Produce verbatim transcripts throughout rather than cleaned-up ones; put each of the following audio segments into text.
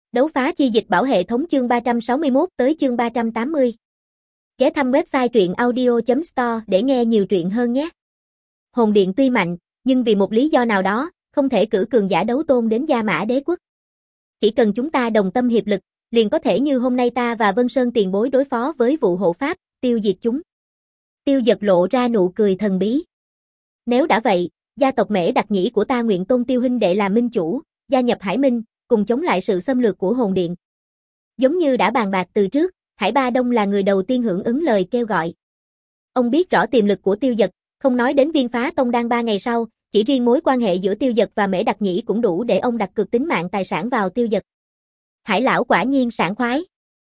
Đấu phá chi dịch bảo hệ thống chương ba trăm sáu mươi mốt tới chương ba trăm tám mươi. Ghé thăm website truyện audio chấm store để nghe nhiều truyện hơn nhé. Hồn điện tuy mạnh, nhưng vì một lý do nào đó, không thể cử cường giả đấu tôn đến Gia Mã Đế quốc. Chỉ cần chúng ta đồng tâm hiệp lực, liền có thể như hôm nay ta và Vân Sơn tiền bối đối phó với vụ hộ pháp, tiêu diệt chúng. Tiêu Dật lộ ra nụ cười thần bí. Nếu đã vậy, gia tộc Mễ Đặc Nhĩ của ta nguyện tôn Tiêu huynh đệ là minh chủ, gia nhập Hải Minh, cùng chống lại sự xâm lược của hồn điện. Giống như đã bàn bạc từ trước, Hải Ba Đông là người đầu tiên hưởng ứng lời kêu gọi. Ông biết rõ tiềm lực của Tiêu Dật, không nói đến viên phá tông đan ba ngày sau, chỉ riêng mối quan hệ giữa Tiêu Dật và Mễ Đặc Nhĩ cũng đủ để ông đặt cược tính mạng tài sản vào Tiêu Dật. Hải lão quả nhiên sảng khoái.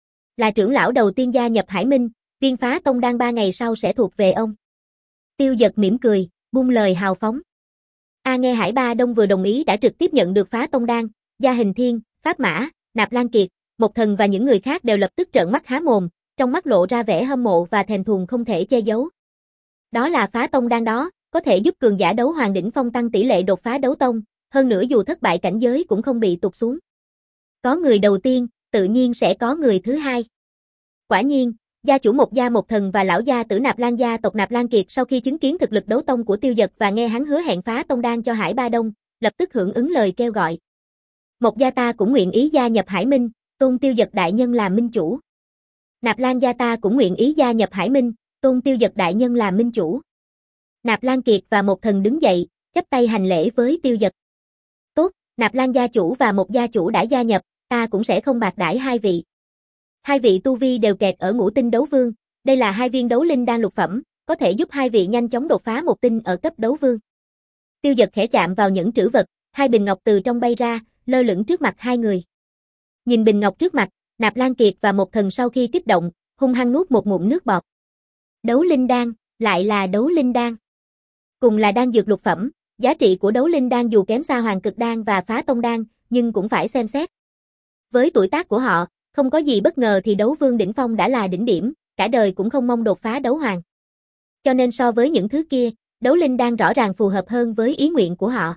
Là trưởng lão đầu tiên gia nhập Hải Minh, viên phá tông đan ba ngày sau sẽ thuộc về ông. Tiêu Dật mỉm cười, buông lời hào phóng. A nghe Hải Ba Đông vừa đồng ý đã trực tiếp nhận được phá tông đan, Gia Hình Thiên, Pháp Mã, Nạp Lan Kiệt, Mộc Thần và những người khác đều lập tức trợn mắt há mồm, trong mắt lộ ra vẻ hâm mộ và thèm thuồng không thể che giấu. Đó là phá tông đan đó, có thể giúp cường giả đấu hoàng đỉnh phong tăng tỷ lệ đột phá đấu tông, hơn nữa dù thất bại cảnh giới cũng không bị tụt xuống. Có người đầu tiên, tự nhiên sẽ có người thứ hai. Quả nhiên, gia chủ Mộc gia Mộc Thần và lão gia tử Nạp Lan gia tộc Nạp Lan Kiệt sau khi chứng kiến thực lực đấu tông của Tiêu Dật và nghe hắn hứa hẹn phá tông đan cho Hải Ba Đông, lập tức hưởng ứng lời kêu gọi. Mộc gia ta cũng nguyện ý gia nhập Hải Minh, tôn Tiêu Dật đại nhân làm minh chủ. Nạp Lan gia ta cũng nguyện ý gia nhập Hải Minh, tôn Tiêu Dật đại nhân làm minh chủ. Nạp Lan Kiệt và Mộc Thần đứng dậy, chắp tay hành lễ với Tiêu Dật. Tốt, Nạp Lan gia chủ và Mộc gia chủ đã gia nhập, ta cũng sẽ không bạc đãi hai vị. Hai vị tu vi đều kẹt ở ngũ tinh đấu vương, đây là hai viên đấu linh đan lục phẩm, có thể giúp hai vị nhanh chóng đột phá một tinh ở cấp đấu vương. Tiêu Dật khẽ chạm vào những trữ vật, hai bình ngọc từ trong bay ra, lơ lửng trước mặt hai người. Nhìn bình ngọc trước mặt, Nạp Lan Kiệt và Mộc Thần sau khi kích động, hung hăng nuốt một ngụm nước bọt. Đấu linh đan, lại là đấu linh đan. Cùng là đan dược lục phẩm, giá trị của đấu linh đan dù kém xa Hoàng Cực đan và Phá Tông đan, nhưng cũng phải xem xét. Với tuổi tác của họ, không có gì bất ngờ thì đấu vương đỉnh phong đã là đỉnh điểm, cả đời cũng không mong đột phá đấu hoàng. Cho nên so với những thứ kia, đấu linh đan rõ ràng phù hợp hơn với ý nguyện của họ.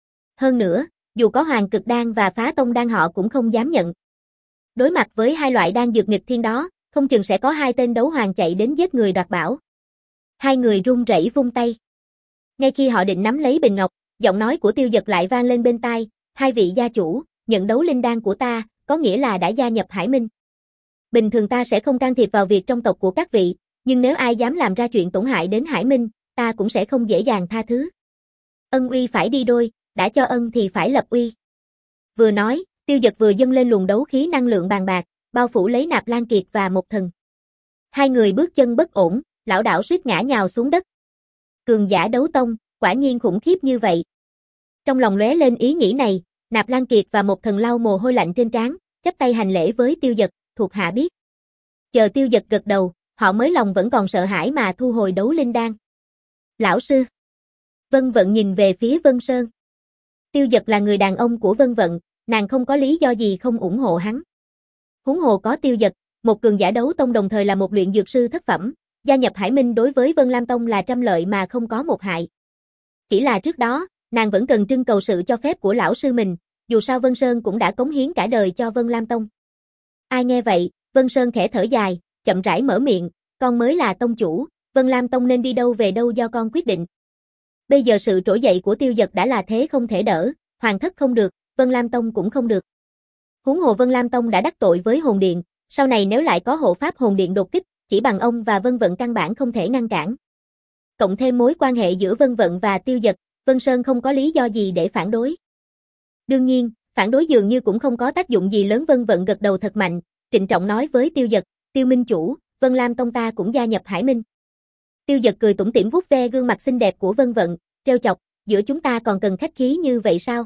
Hơn nữa, dù có Hoàng Cực đan và Phá Tông đan họ cũng không dám nhận. Đối mặt với hai loại đan dược nghịch thiên đó, không chừng sẽ có hai tên đấu hoàng chạy đến giết người đoạt bảo. Hai người run rẩy vung tay. Ngay khi họ định nắm lấy bình ngọc, giọng nói của Tiêu Dật lại vang lên bên tai, hai vị gia chủ, nhận đấu linh đan của ta, có nghĩa là đã gia nhập Hải Minh. Bình thường ta sẽ không can thiệp vào việc trong tộc của các vị, nhưng nếu ai dám làm ra chuyện tổn hại đến Hải Minh, ta cũng sẽ không dễ dàng tha thứ. Ân uy phải đi đôi, đã cho ân thì phải lập uy. Vừa nói, Tiêu Dật vừa dâng lên luồng đấu khí năng lượng bàn bạc, bao phủ lấy Nạp Lan Kiệt và Mộc Thần. Hai người bước chân bất ổn, lảo đảo suýt ngã nhào xuống đất. Cường giả đấu tông, quả nhiên khủng khiếp như vậy. Trong lòng lóe lên ý nghĩ này, Nạp Lan Kiệt và Mộc Thần lau mồ hôi lạnh trên trán, chắp tay hành lễ với Tiêu Dật, thuộc hạ biết. Chờ Tiêu Dật gật đầu, họ mới lòng vẫn còn sợ hãi mà thu hồi đấu linh đan. Lão sư. Vân Vận nhìn về phía Vân Sơn. Tiêu Dật là người đàn ông của Vân Vận, nàng không có lý do gì không ủng hộ hắn. Huống hồ có Tiêu Dật, một cường giả đấu tông đồng thời là một luyện dược sư thất phẩm, gia nhập Hải Minh đối với Vân Lam Tông là trăm lợi mà không có một hại. Chỉ là trước đó, nàng vẫn cần trưng cầu sự cho phép của lão sư mình, dù sao Vân Sơn cũng đã cống hiến cả đời cho Vân Lam Tông. Ai nghe vậy, Vân Sơn khẽ thở dài, chậm rãi mở miệng, con mới là tông chủ, Vân Lam Tông nên đi đâu về đâu do con quyết định. Bây giờ sự trỗi dậy của Tiêu Dật đã là thế không thể đỡ, Hoàng thất không được, Vân Lam Tông cũng không được. Huống hồ Vân Lam Tông đã đắc tội với hồn điện, sau này nếu lại có hộ pháp hồn điện đột kích, chỉ bằng ông và Vân Vận căn bản không thể ngăn cản. Cộng thêm mối quan hệ giữa Vân Vận và Tiêu Dật, Vân Sơn không có lý do gì để phản đối. Đương nhiên, phản đối dường như cũng không có tác dụng gì lớn. Vân Vận gật đầu thật mạnh, trịnh trọng nói với Tiêu Dật, Tiêu minh chủ, Vân Lam Tông ta cũng gia nhập Hải Minh. Tiêu Dật cười tủm tỉm vuốt ve gương mặt xinh đẹp của Vân Vận, trêu chọc, giữa chúng ta còn cần khách khí như vậy sao?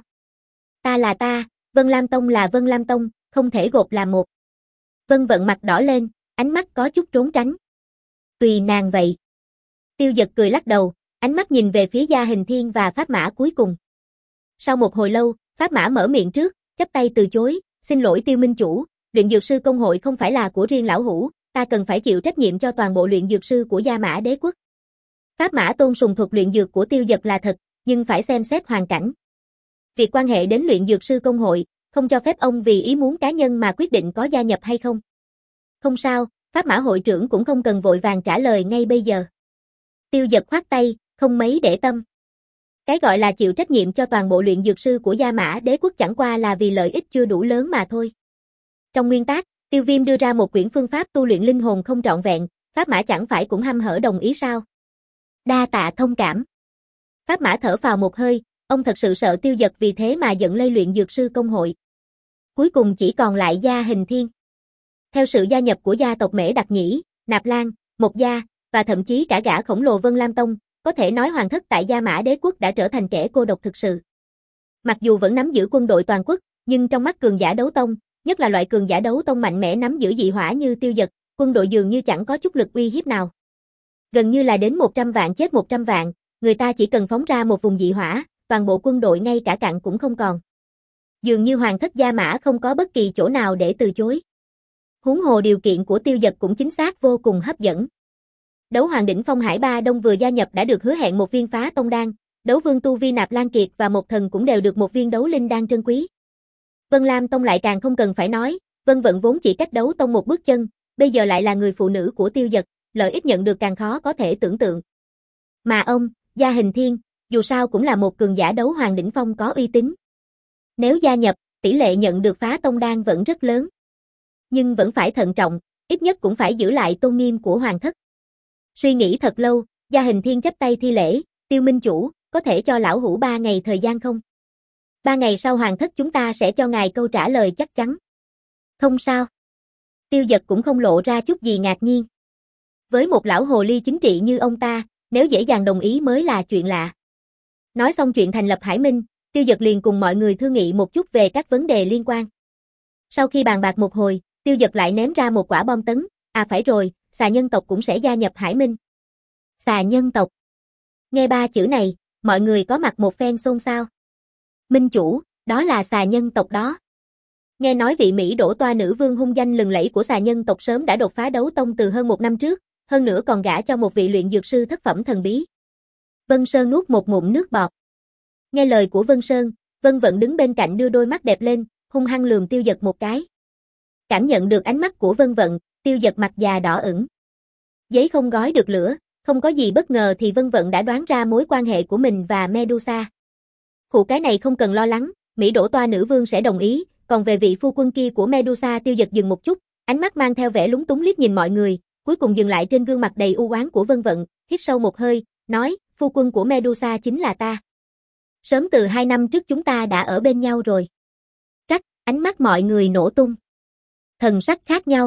Ta là ta, Vân Lam Tông là Vân Lam Tông, không thể gộp làm một. Vân Vận mặt đỏ lên, ánh mắt có chút trốn tránh. Tùy nàng vậy. Tiêu Dật cười lắc đầu, ánh mắt nhìn về phía Gia Hình Thiên và Pháp Mã cuối cùng. Sau một hồi lâu, Pháp Mã mở miệng trước, chắp tay từ chối, xin lỗi Tiêu minh chủ, luyện dược sư công hội không phải là của riêng lão hủ, ta cần phải chịu trách nhiệm cho toàn bộ luyện dược sư của Gia Mã Đế quốc. Pháp Mã tôn sùng thuật luyện dược của Tiêu Dật là thật, nhưng phải xem xét hoàn cảnh. Việc quan hệ đến luyện dược sư công hội, không cho phép ông vì ý muốn cá nhân mà quyết định có gia nhập hay không. Không sao, Pháp Mã hội trưởng cũng không cần vội vàng trả lời ngay bây giờ. Tiêu Dật khoát tay, không mấy để tâm. Cái gọi là chịu trách nhiệm cho toàn bộ luyện dược sư của Gia Mã Đế quốc chẳng qua là vì lợi ích chưa đủ lớn mà thôi. Trong nguyên tắc, Tiêu Viêm đưa ra một quyển phương pháp tu luyện linh hồn không trọn vẹn, Pháp Mã chẳng phải cũng hăm hở đồng ý sao? Đa tạ thông cảm. Pháp Mã thở phào một hơi, ông thật sự sợ Tiêu Dật vì thế mà giận lây luyện dược sư công hội. Cuối cùng chỉ còn lại Gia Hình Thiên. Theo sự gia nhập của gia tộc Mễ Đặc Nhĩ, Nạp Lan, Mộc Gia, và thậm chí cả gã khổng lồ Vân Lam Tông, có thể nói hoàng thất tại Gia Mã Đế quốc đã trở thành kẻ cô độc thực sự. Mặc dù vẫn nắm giữ quân đội toàn quốc, nhưng trong mắt cường giả đấu tông, nhất là loại cường giả đấu tông mạnh mẽ nắm giữ dị hỏa như Tiêu Dật, quân đội dường như chẳng có chút lực uy hiếp nào. Gần như là đến một trăm vạn chết một trăm vạn, người ta chỉ cần phóng ra một vùng dị hỏa, toàn bộ quân đội ngay cả cặn cũng không còn. Dường như hoàng thất Gia Mã không có bất kỳ chỗ nào để từ chối. Huống hồ điều kiện của Tiêu Dật cũng chính xác vô cùng hấp dẫn. Đấu hoàng đỉnh phong Hải Ba Đông vừa gia nhập đã được hứa hẹn một viên phá tông đan, đấu vương tu vi Nạp Lan Kiệt và một thần cũng đều được một viên đấu linh đan trân quý. Vân Lam Tông lại càng không cần phải nói, Vân Vận vốn chỉ cách đấu tông một bước chân, bây giờ lại là người phụ nữ của Tiêu Dật, lợi ích nhận được càng khó có thể tưởng tượng. Mà ông, Gia Hình Thiên, dù sao cũng là một cường giả đấu hoàng đỉnh phong có uy tín. Nếu gia nhập, tỷ lệ nhận được phá tông đan vẫn rất lớn. Nhưng vẫn phải thận trọng, ít nhất cũng phải giữ lại tôn nghiêm của hoàng thất. Suy nghĩ thật lâu, Gia Hình Thiên chắp tay thi lễ, Tiêu minh chủ, có thể cho lão hủ ba ngày thời gian không? Ba ngày sau hoàng thất chúng ta sẽ cho ngài câu trả lời chắc chắn. Không sao. Tiêu Dật cũng không lộ ra chút gì ngạc nhiên. Với một lão hồ ly chính trị như ông ta, nếu dễ dàng đồng ý mới là chuyện lạ. Nói xong chuyện thành lập Hải Minh, Tiêu Dật liền cùng mọi người thương nghị một chút về các vấn đề liên quan. Sau khi bàn bạc một hồi, Tiêu Dật lại ném ra một quả bom tấn, à phải rồi, xà nhân tộc cũng sẽ gia nhập Hải Minh. Xà nhân tộc. Nghe ba chữ này, mọi người có mặt một phen xôn xao. Minh chủ, đó là xà nhân tộc đó. Nghe nói vị Mỹ đổ toa nữ vương hung danh lừng lẫy của xà nhân tộc sớm đã đột phá đấu tông từ hơn một năm trước, hơn nữa còn gả cho một vị luyện dược sư thất phẩm thần bí. Vân Sơn nuốt một ngụm nước bọt. Nghe lời của Vân Sơn, Vân Vận đứng bên cạnh đưa đôi mắt đẹp lên, hung hăng lườm Tiêu Dật một cái. Cảm nhận được ánh mắt của Vân Vận, Tiêu Dật mặt già đỏ ửng. Giấy không gói được lửa, không có gì bất ngờ thì Vân Vận đã đoán ra mối quan hệ của mình và Medusa. Khụ cái này không cần lo lắng, Mỹ đổ toa nữ vương sẽ đồng ý, còn về vị phu quân kia của Medusa. Tiêu Dật dừng một chút, ánh mắt mang theo vẻ lúng túng liếc nhìn mọi người, cuối cùng dừng lại trên gương mặt đầy u oán của Vân Vận, hít sâu một hơi, nói, phu quân của Medusa chính là ta. Sớm từ hai năm trước chúng ta đã ở bên nhau rồi. Trách, ánh mắt mọi người nổ tung. Thần sắc khác nhau.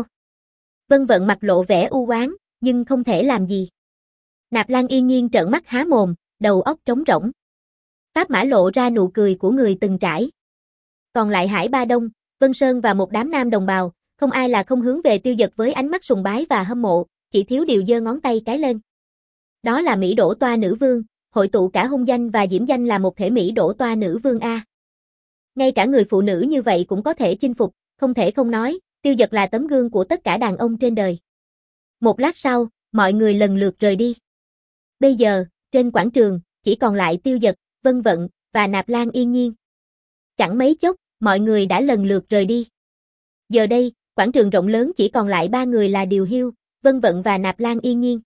Vân Vận mặt lộ vẻ u oán, nhưng không thể làm gì. Nạp Lan yên nhiên trợn mắt há mồm, đầu óc trống rỗng. Pháp Mã lộ ra nụ cười của người từng trải. Còn lại Hải Ba Đông, Vân Sơn và một đám nam đồng bào, không ai là không hướng về Tiêu Dật với ánh mắt sùng bái và hâm mộ, chỉ thiếu điều giơ ngón tay cái lên. Đó là Mỹ đổ toa nữ vương, hội tụ cả hung danh và diễm danh là một thể Mỹ đổ toa nữ vương a. Ngay cả người phụ nữ như vậy cũng có thể chinh phục, không thể không nói, Tiêu Dật là tấm gương của tất cả đàn ông trên đời. Một lát sau, mọi người lần lượt rời đi. Bây giờ, trên quảng trường, chỉ còn lại Tiêu Dật, Vân Vận, và Nạp Lan yên nhiên. Chẳng mấy chốc, mọi người đã lần lượt rời đi. Giờ đây, quảng trường rộng lớn chỉ còn lại ba người là Điều Hiêu, Vân Vận và Nạp Lan yên nhiên.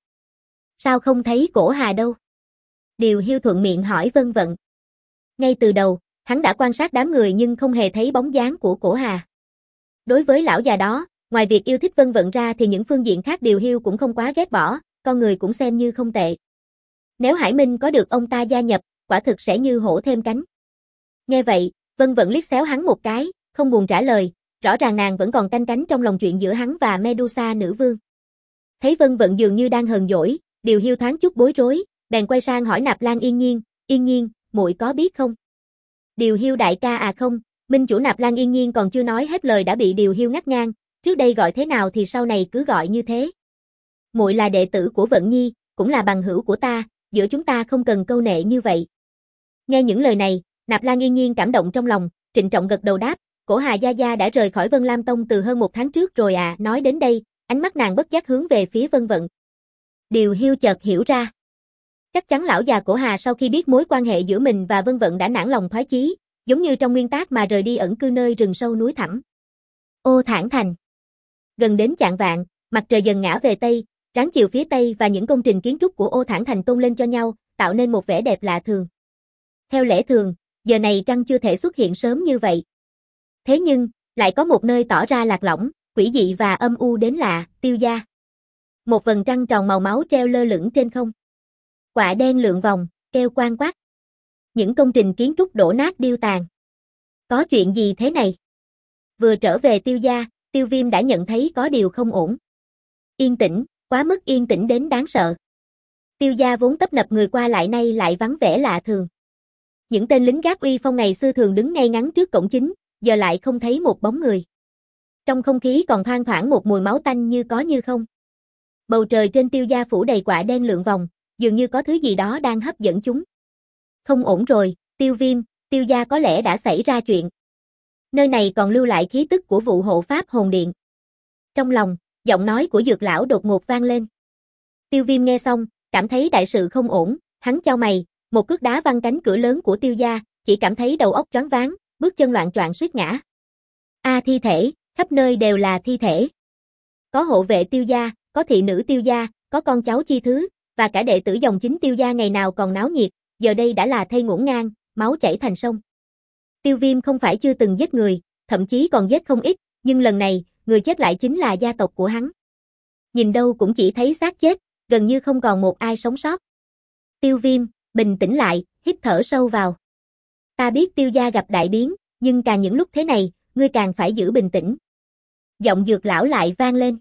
Sao không thấy Cổ Hà đâu? Điều Hiêu thuận miệng hỏi Vân Vận. Ngay từ đầu, hắn đã quan sát đám người nhưng không hề thấy bóng dáng của Cổ Hà. Đối với lão già đó, ngoài việc yêu thích Vân Vận ra thì những phương diện khác Điều Hiêu cũng không quá ghét bỏ, con người cũng xem như không tệ. Nếu Hải Minh có được ông ta gia nhập, quả thực sẽ như hổ thêm cánh. Nghe vậy, Vân Vận liếc xéo hắn một cái, không buồn trả lời, rõ ràng nàng vẫn còn canh cánh trong lòng chuyện giữa hắn và Medusa nữ vương. Thấy Vân Vận dường như đang hờn dỗi, Điều Hiêu thoáng chút bối rối, bèn quay sang hỏi Nạp Lan yên nhiên, yên nhiên, muội có biết không? Điều Hiêu đại ca à không, minh chủ. Nạp Lan yên nhiên còn chưa nói hết lời đã bị Điều Hiêu ngắt ngang, trước đây gọi thế nào thì sau này cứ gọi như thế. Muội là đệ tử của Vận Nhi, cũng là bằng hữu của ta, giữa chúng ta không cần câu nệ như vậy. Nghe những lời này, Nạp Lan yên nhiên cảm động trong lòng, trịnh trọng gật đầu đáp, Cổ Hà gia gia đã rời khỏi Vân Lam Tông từ hơn một tháng trước rồi à. Nói đến đây, ánh mắt nàng bất giác hướng về phía Vân Vận. Điều Hiêu chợt hiểu ra. Chắc chắn lão già Cổ Hà sau khi biết mối quan hệ giữa mình và Vân Vận đã nản lòng thoái chí, giống như trong nguyên tác mà rời đi ẩn cư nơi rừng sâu núi thẳm. Ô Thản Thành. Gần đến chạng vạng, mặt trời dần ngã về tây, ráng chiều phía tây và những công trình kiến trúc của Ô Thản Thành tôn lên cho nhau, tạo nên một vẻ đẹp lạ thường. Theo lẽ thường, giờ này trăng chưa thể xuất hiện sớm như vậy. Thế nhưng, lại có một nơi tỏ ra lạc lõng, quỷ dị và âm u đến lạ, Tiêu gia. Một vầng trăng tròn màu máu treo lơ lửng trên không. Quạ đen lượn vòng, kêu quang quát. Những công trình kiến trúc đổ nát điêu tàn. Có chuyện gì thế này? Vừa trở về Tiêu gia, Tiêu Viêm đã nhận thấy có điều không ổn. Yên tĩnh, quá mức yên tĩnh đến đáng sợ. Tiêu gia vốn tấp nập người qua lại nay lại vắng vẻ lạ thường. Những tên lính gác uy phong ngày xưa thường đứng ngay ngắn trước cổng chính, giờ lại không thấy một bóng người. Trong không khí còn thoang thoảng một mùi máu tanh như có như không. Bầu trời trên Tiêu gia phủ đầy quạ đen lượn vòng, dường như có thứ gì đó đang hấp dẫn chúng. Không ổn rồi, Tiêu Viêm, Tiêu gia có lẽ đã xảy ra chuyện. Nơi này còn lưu lại khí tức của vụ hộ pháp hồn điện. Trong lòng, giọng nói của Dược lão đột ngột vang lên. Tiêu Viêm nghe xong, cảm thấy đại sự không ổn, hắn chau mày, một cước đá văng cánh cửa lớn của Tiêu gia, chỉ cảm thấy đầu óc choáng váng, bước chân loạng choạng suýt ngã. A à, thi thể, khắp nơi đều là thi thể. Có hộ vệ Tiêu gia, có thị nữ Tiêu gia, có con cháu chi thứ, và cả đệ tử dòng chính Tiêu gia ngày nào còn náo nhiệt, giờ đây đã là thây ngổn ngang, máu chảy thành sông. Tiêu Viêm không phải chưa từng giết người, thậm chí còn giết không ít, nhưng lần này, người chết lại chính là gia tộc của hắn. Nhìn đâu cũng chỉ thấy xác chết, gần như không còn một ai sống sót. Tiêu Viêm, bình tĩnh lại, hít thở sâu vào. Ta biết Tiêu gia gặp đại biến, nhưng càng những lúc thế này, ngươi càng phải giữ bình tĩnh. Giọng Dược lão lại vang lên.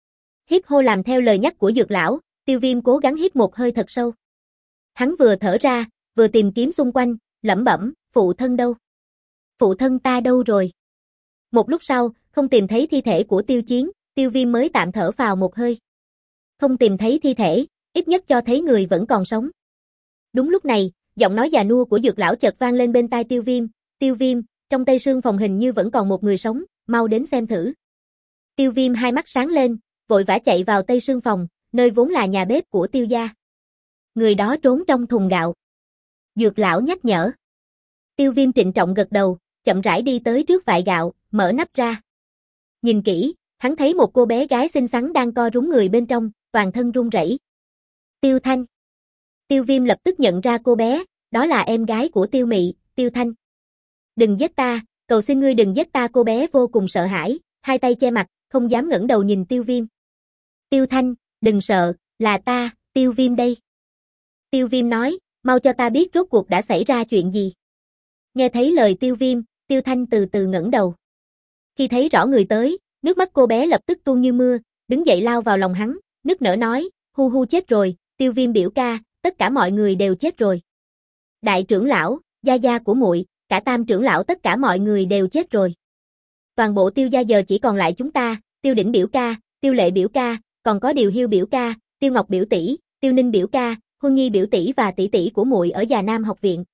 Hít hô làm theo lời nhắc của Dược lão, Tiêu Viêm cố gắng hít một hơi thật sâu. Hắn vừa thở ra, vừa tìm kiếm xung quanh, lẩm bẩm, phụ thân đâu? Phụ thân ta đâu rồi? Một lúc sau, không tìm thấy thi thể của Tiêu Chiến, Tiêu Viêm mới tạm thở phào một hơi. Không tìm thấy thi thể, ít nhất cho thấy người vẫn còn sống. Đúng lúc này, giọng nói già nua của Dược lão chợt vang lên bên tai Tiêu Viêm, Tiêu Viêm, trong Tây Sương phòng hình như vẫn còn một người sống, mau đến xem thử. Tiêu Viêm hai mắt sáng lên, vội vã chạy vào Tây Sương phòng, nơi vốn là nhà bếp của Tiêu gia. Người đó trốn trong thùng gạo. Dược lão nhắc nhở. Tiêu Viêm trịnh trọng gật đầu, chậm rãi đi tới trước vại gạo, mở nắp ra. Nhìn kỹ, hắn thấy một cô bé gái xinh xắn đang co rúm người bên trong, toàn thân run rẩy. Tiêu Thanh. Tiêu Viêm lập tức nhận ra cô bé, đó là em gái của Tiêu Mị, Tiêu Thanh. Đừng giết ta, cầu xin ngươi đừng giết ta. Cô bé vô cùng sợ hãi, hai tay che mặt, không dám ngẩng đầu nhìn Tiêu Viêm. Tiêu Thanh, đừng sợ, là ta, Tiêu Viêm đây. Tiêu Viêm nói, mau cho ta biết rốt cuộc đã xảy ra chuyện gì. Nghe thấy lời Tiêu Viêm, Tiêu Thanh từ từ ngẩng đầu. Khi thấy rõ người tới, nước mắt cô bé lập tức tuôn như mưa, đứng dậy lao vào lòng hắn, nức nở nói, hu hu chết rồi, Tiêu Viêm biểu ca, tất cả mọi người đều chết rồi. Đại trưởng lão, gia gia của muội, cả tam trưởng lão tất cả mọi người đều chết rồi. Toàn bộ Tiêu gia giờ chỉ còn lại chúng ta, Tiêu Đỉnh biểu ca, Tiêu Lệ biểu ca, còn có Điều Hiêu biểu ca, Tiêu Ngọc biểu tỷ, Tiêu Ninh biểu ca, Huân Nhi biểu tỷ và tỷ tỷ của muội ở Già Nam học viện.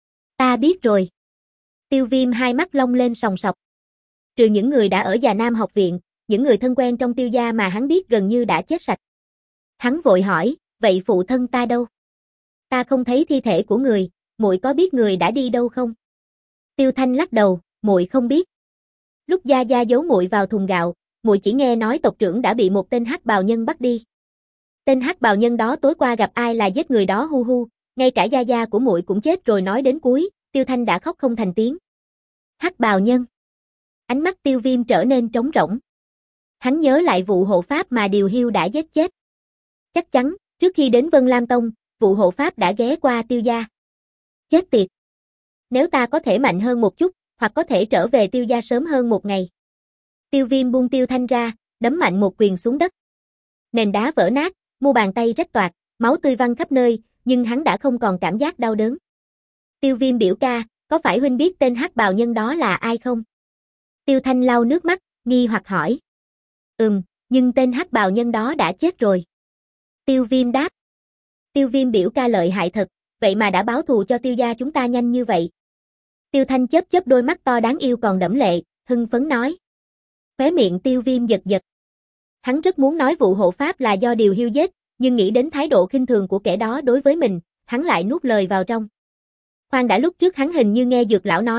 Ta biết rồi. Tiêu Viêm hai mắt long lên sòng sọc. Trừ những người đã ở Già Nam học viện, những người thân quen trong Tiêu gia mà hắn biết gần như đã chết sạch. Hắn vội hỏi, vậy phụ thân ta đâu? Ta không thấy thi thể của người, muội có biết người đã đi đâu không? Tiêu Thanh lắc đầu, muội không biết. Lúc gia gia giấu muội vào thùng gạo, muội chỉ nghe nói tộc trưởng đã bị một tên hắc bào nhân bắt đi. Tên hắc bào nhân đó tối qua gặp ai là giết người đó hu hu, ngay cả gia gia của muội cũng chết rồi. Nói đến cuối, Tiêu Thanh đã khóc không thành tiếng. Hắc bào nhân. Ánh mắt Tiêu Viêm trở nên trống rỗng. Hắn nhớ lại vụ hộ pháp mà Điều Hiêu đã giết chết. Chắc chắn, trước khi đến Vân Lam Tông, vụ hộ pháp đã ghé qua Tiêu gia. Chết tiệt. Nếu ta có thể mạnh hơn một chút, hoặc có thể trở về Tiêu gia sớm hơn một ngày. Tiêu Viêm buông Tiêu Thanh ra, đấm mạnh một quyền xuống đất. Nền đá vỡ nát, mu bàn tay rách toạc, máu tươi văng khắp nơi, nhưng hắn đã không còn cảm giác đau đớn. Tiêu Viêm biểu ca, có phải huynh biết tên hắc bào nhân đó là ai không? Tiêu Thanh lau nước mắt, nghi hoặc hỏi. Ừm, nhưng tên hắc bào nhân đó đã chết rồi. Tiêu Viêm đáp. Tiêu Viêm biểu ca lợi hại thật, vậy mà đã báo thù cho Tiêu gia chúng ta nhanh như vậy. Tiêu Thanh chớp chớp đôi mắt to đáng yêu còn đẫm lệ, hưng phấn nói. Khóe miệng Tiêu Viêm giật giật. Hắn rất muốn nói vụ hộ pháp là do Điều Hiêu giết, nhưng nghĩ đến thái độ khinh thường của kẻ đó đối với mình, hắn lại nuốt lời vào trong. Khoan đã, lúc trước hắn hình như nghe Dược lão nói,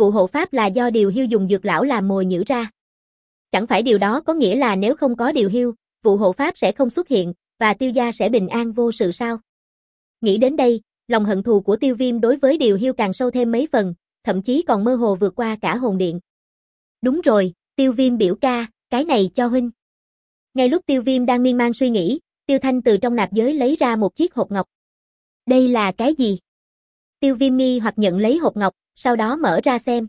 vụ hộ pháp là do Điều Hiu dùng dược lão làm mồi nhử ra. Chẳng phải điều đó có nghĩa là nếu không có Điều Hiu, vụ hộ pháp sẽ không xuất hiện, và Tiêu gia sẽ bình an vô sự sao? Nghĩ đến đây, lòng hận thù của Tiêu Viêm đối với Điều Hiu càng sâu thêm mấy phần, thậm chí còn mơ hồ vượt qua cả hồn điện. Đúng rồi, Tiêu Viêm biểu ca, cái này cho huynh. Ngay lúc Tiêu Viêm đang miên man suy nghĩ, Tiêu Thanh từ trong nạp giới lấy ra một chiếc hộp ngọc. Đây là cái gì? Tiêu Viêm nghi hoặc nhận lấy hộp ngọc, sau đó mở ra xem.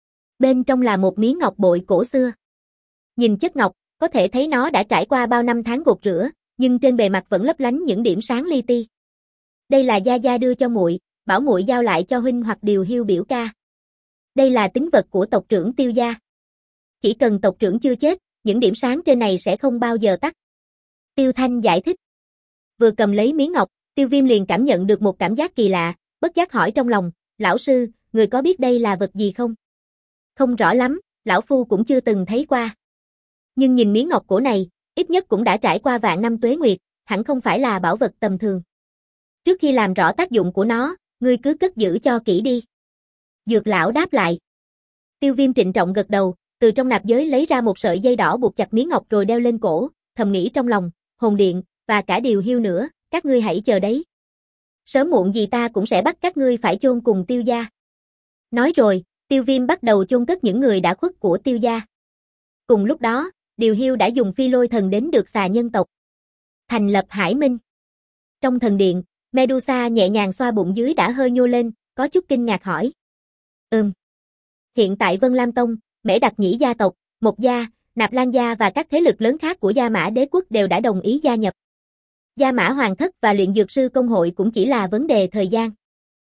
Bên trong là một miếng ngọc bội cổ xưa. Nhìn chất ngọc, có thể thấy nó đã trải qua bao năm tháng gột rửa, nhưng trên bề mặt vẫn lấp lánh những điểm sáng li ti. Đây là gia gia đưa cho muội, bảo muội giao lại cho huynh hoặc Điều Hiu biểu ca. Đây là tín vật của tộc trưởng Tiêu gia. Chỉ cần tộc trưởng chưa chết, những điểm sáng trên này sẽ không bao giờ tắt. Tiêu Thanh giải thích. Vừa cầm lấy miếng ngọc, Tiêu Viêm liền cảm nhận được một cảm giác kỳ lạ, bất giác hỏi trong lòng, lão sư, người có biết đây là vật gì không? Không rõ lắm, lão phu cũng chưa từng thấy qua. Nhưng nhìn miếng ngọc cổ này, ít nhất cũng đã trải qua vạn năm tuế nguyệt, hẳn không phải là bảo vật tầm thường. Trước khi làm rõ tác dụng của nó, ngươi cứ cất giữ cho kỹ đi. Dược lão đáp lại. Tiêu Viêm trịnh trọng gật đầu, từ trong nạp giới lấy ra một sợi dây đỏ buộc chặt miếng ngọc rồi đeo lên cổ, thầm nghĩ trong lòng, hồn điện, và cả Điều Hiu nữa, các ngươi hãy chờ đấy. Sớm muộn gì ta cũng sẽ bắt các ngươi phải chôn cùng Tiêu gia. Nói rồi, Tiêu Viêm bắt đầu chôn cất những người đã khuất của Tiêu gia. Cùng lúc đó, Điều Hiu đã dùng phi lôi thần đến được xà nhân tộc. Thành lập Hải Minh. Trong thần điện, Medusa nhẹ nhàng xoa bụng dưới đã hơi nhô lên, có chút kinh ngạc hỏi. Ừm. Hiện tại Vân Lam Tông, Mễ Đặc Nhĩ gia tộc, Mộc gia, Nạp Lan gia và các thế lực lớn khác của Gia Mã Đế quốc đều đã đồng ý gia nhập. Gia Mã Hoàng thất và luyện dược sư công hội cũng chỉ là vấn đề thời gian.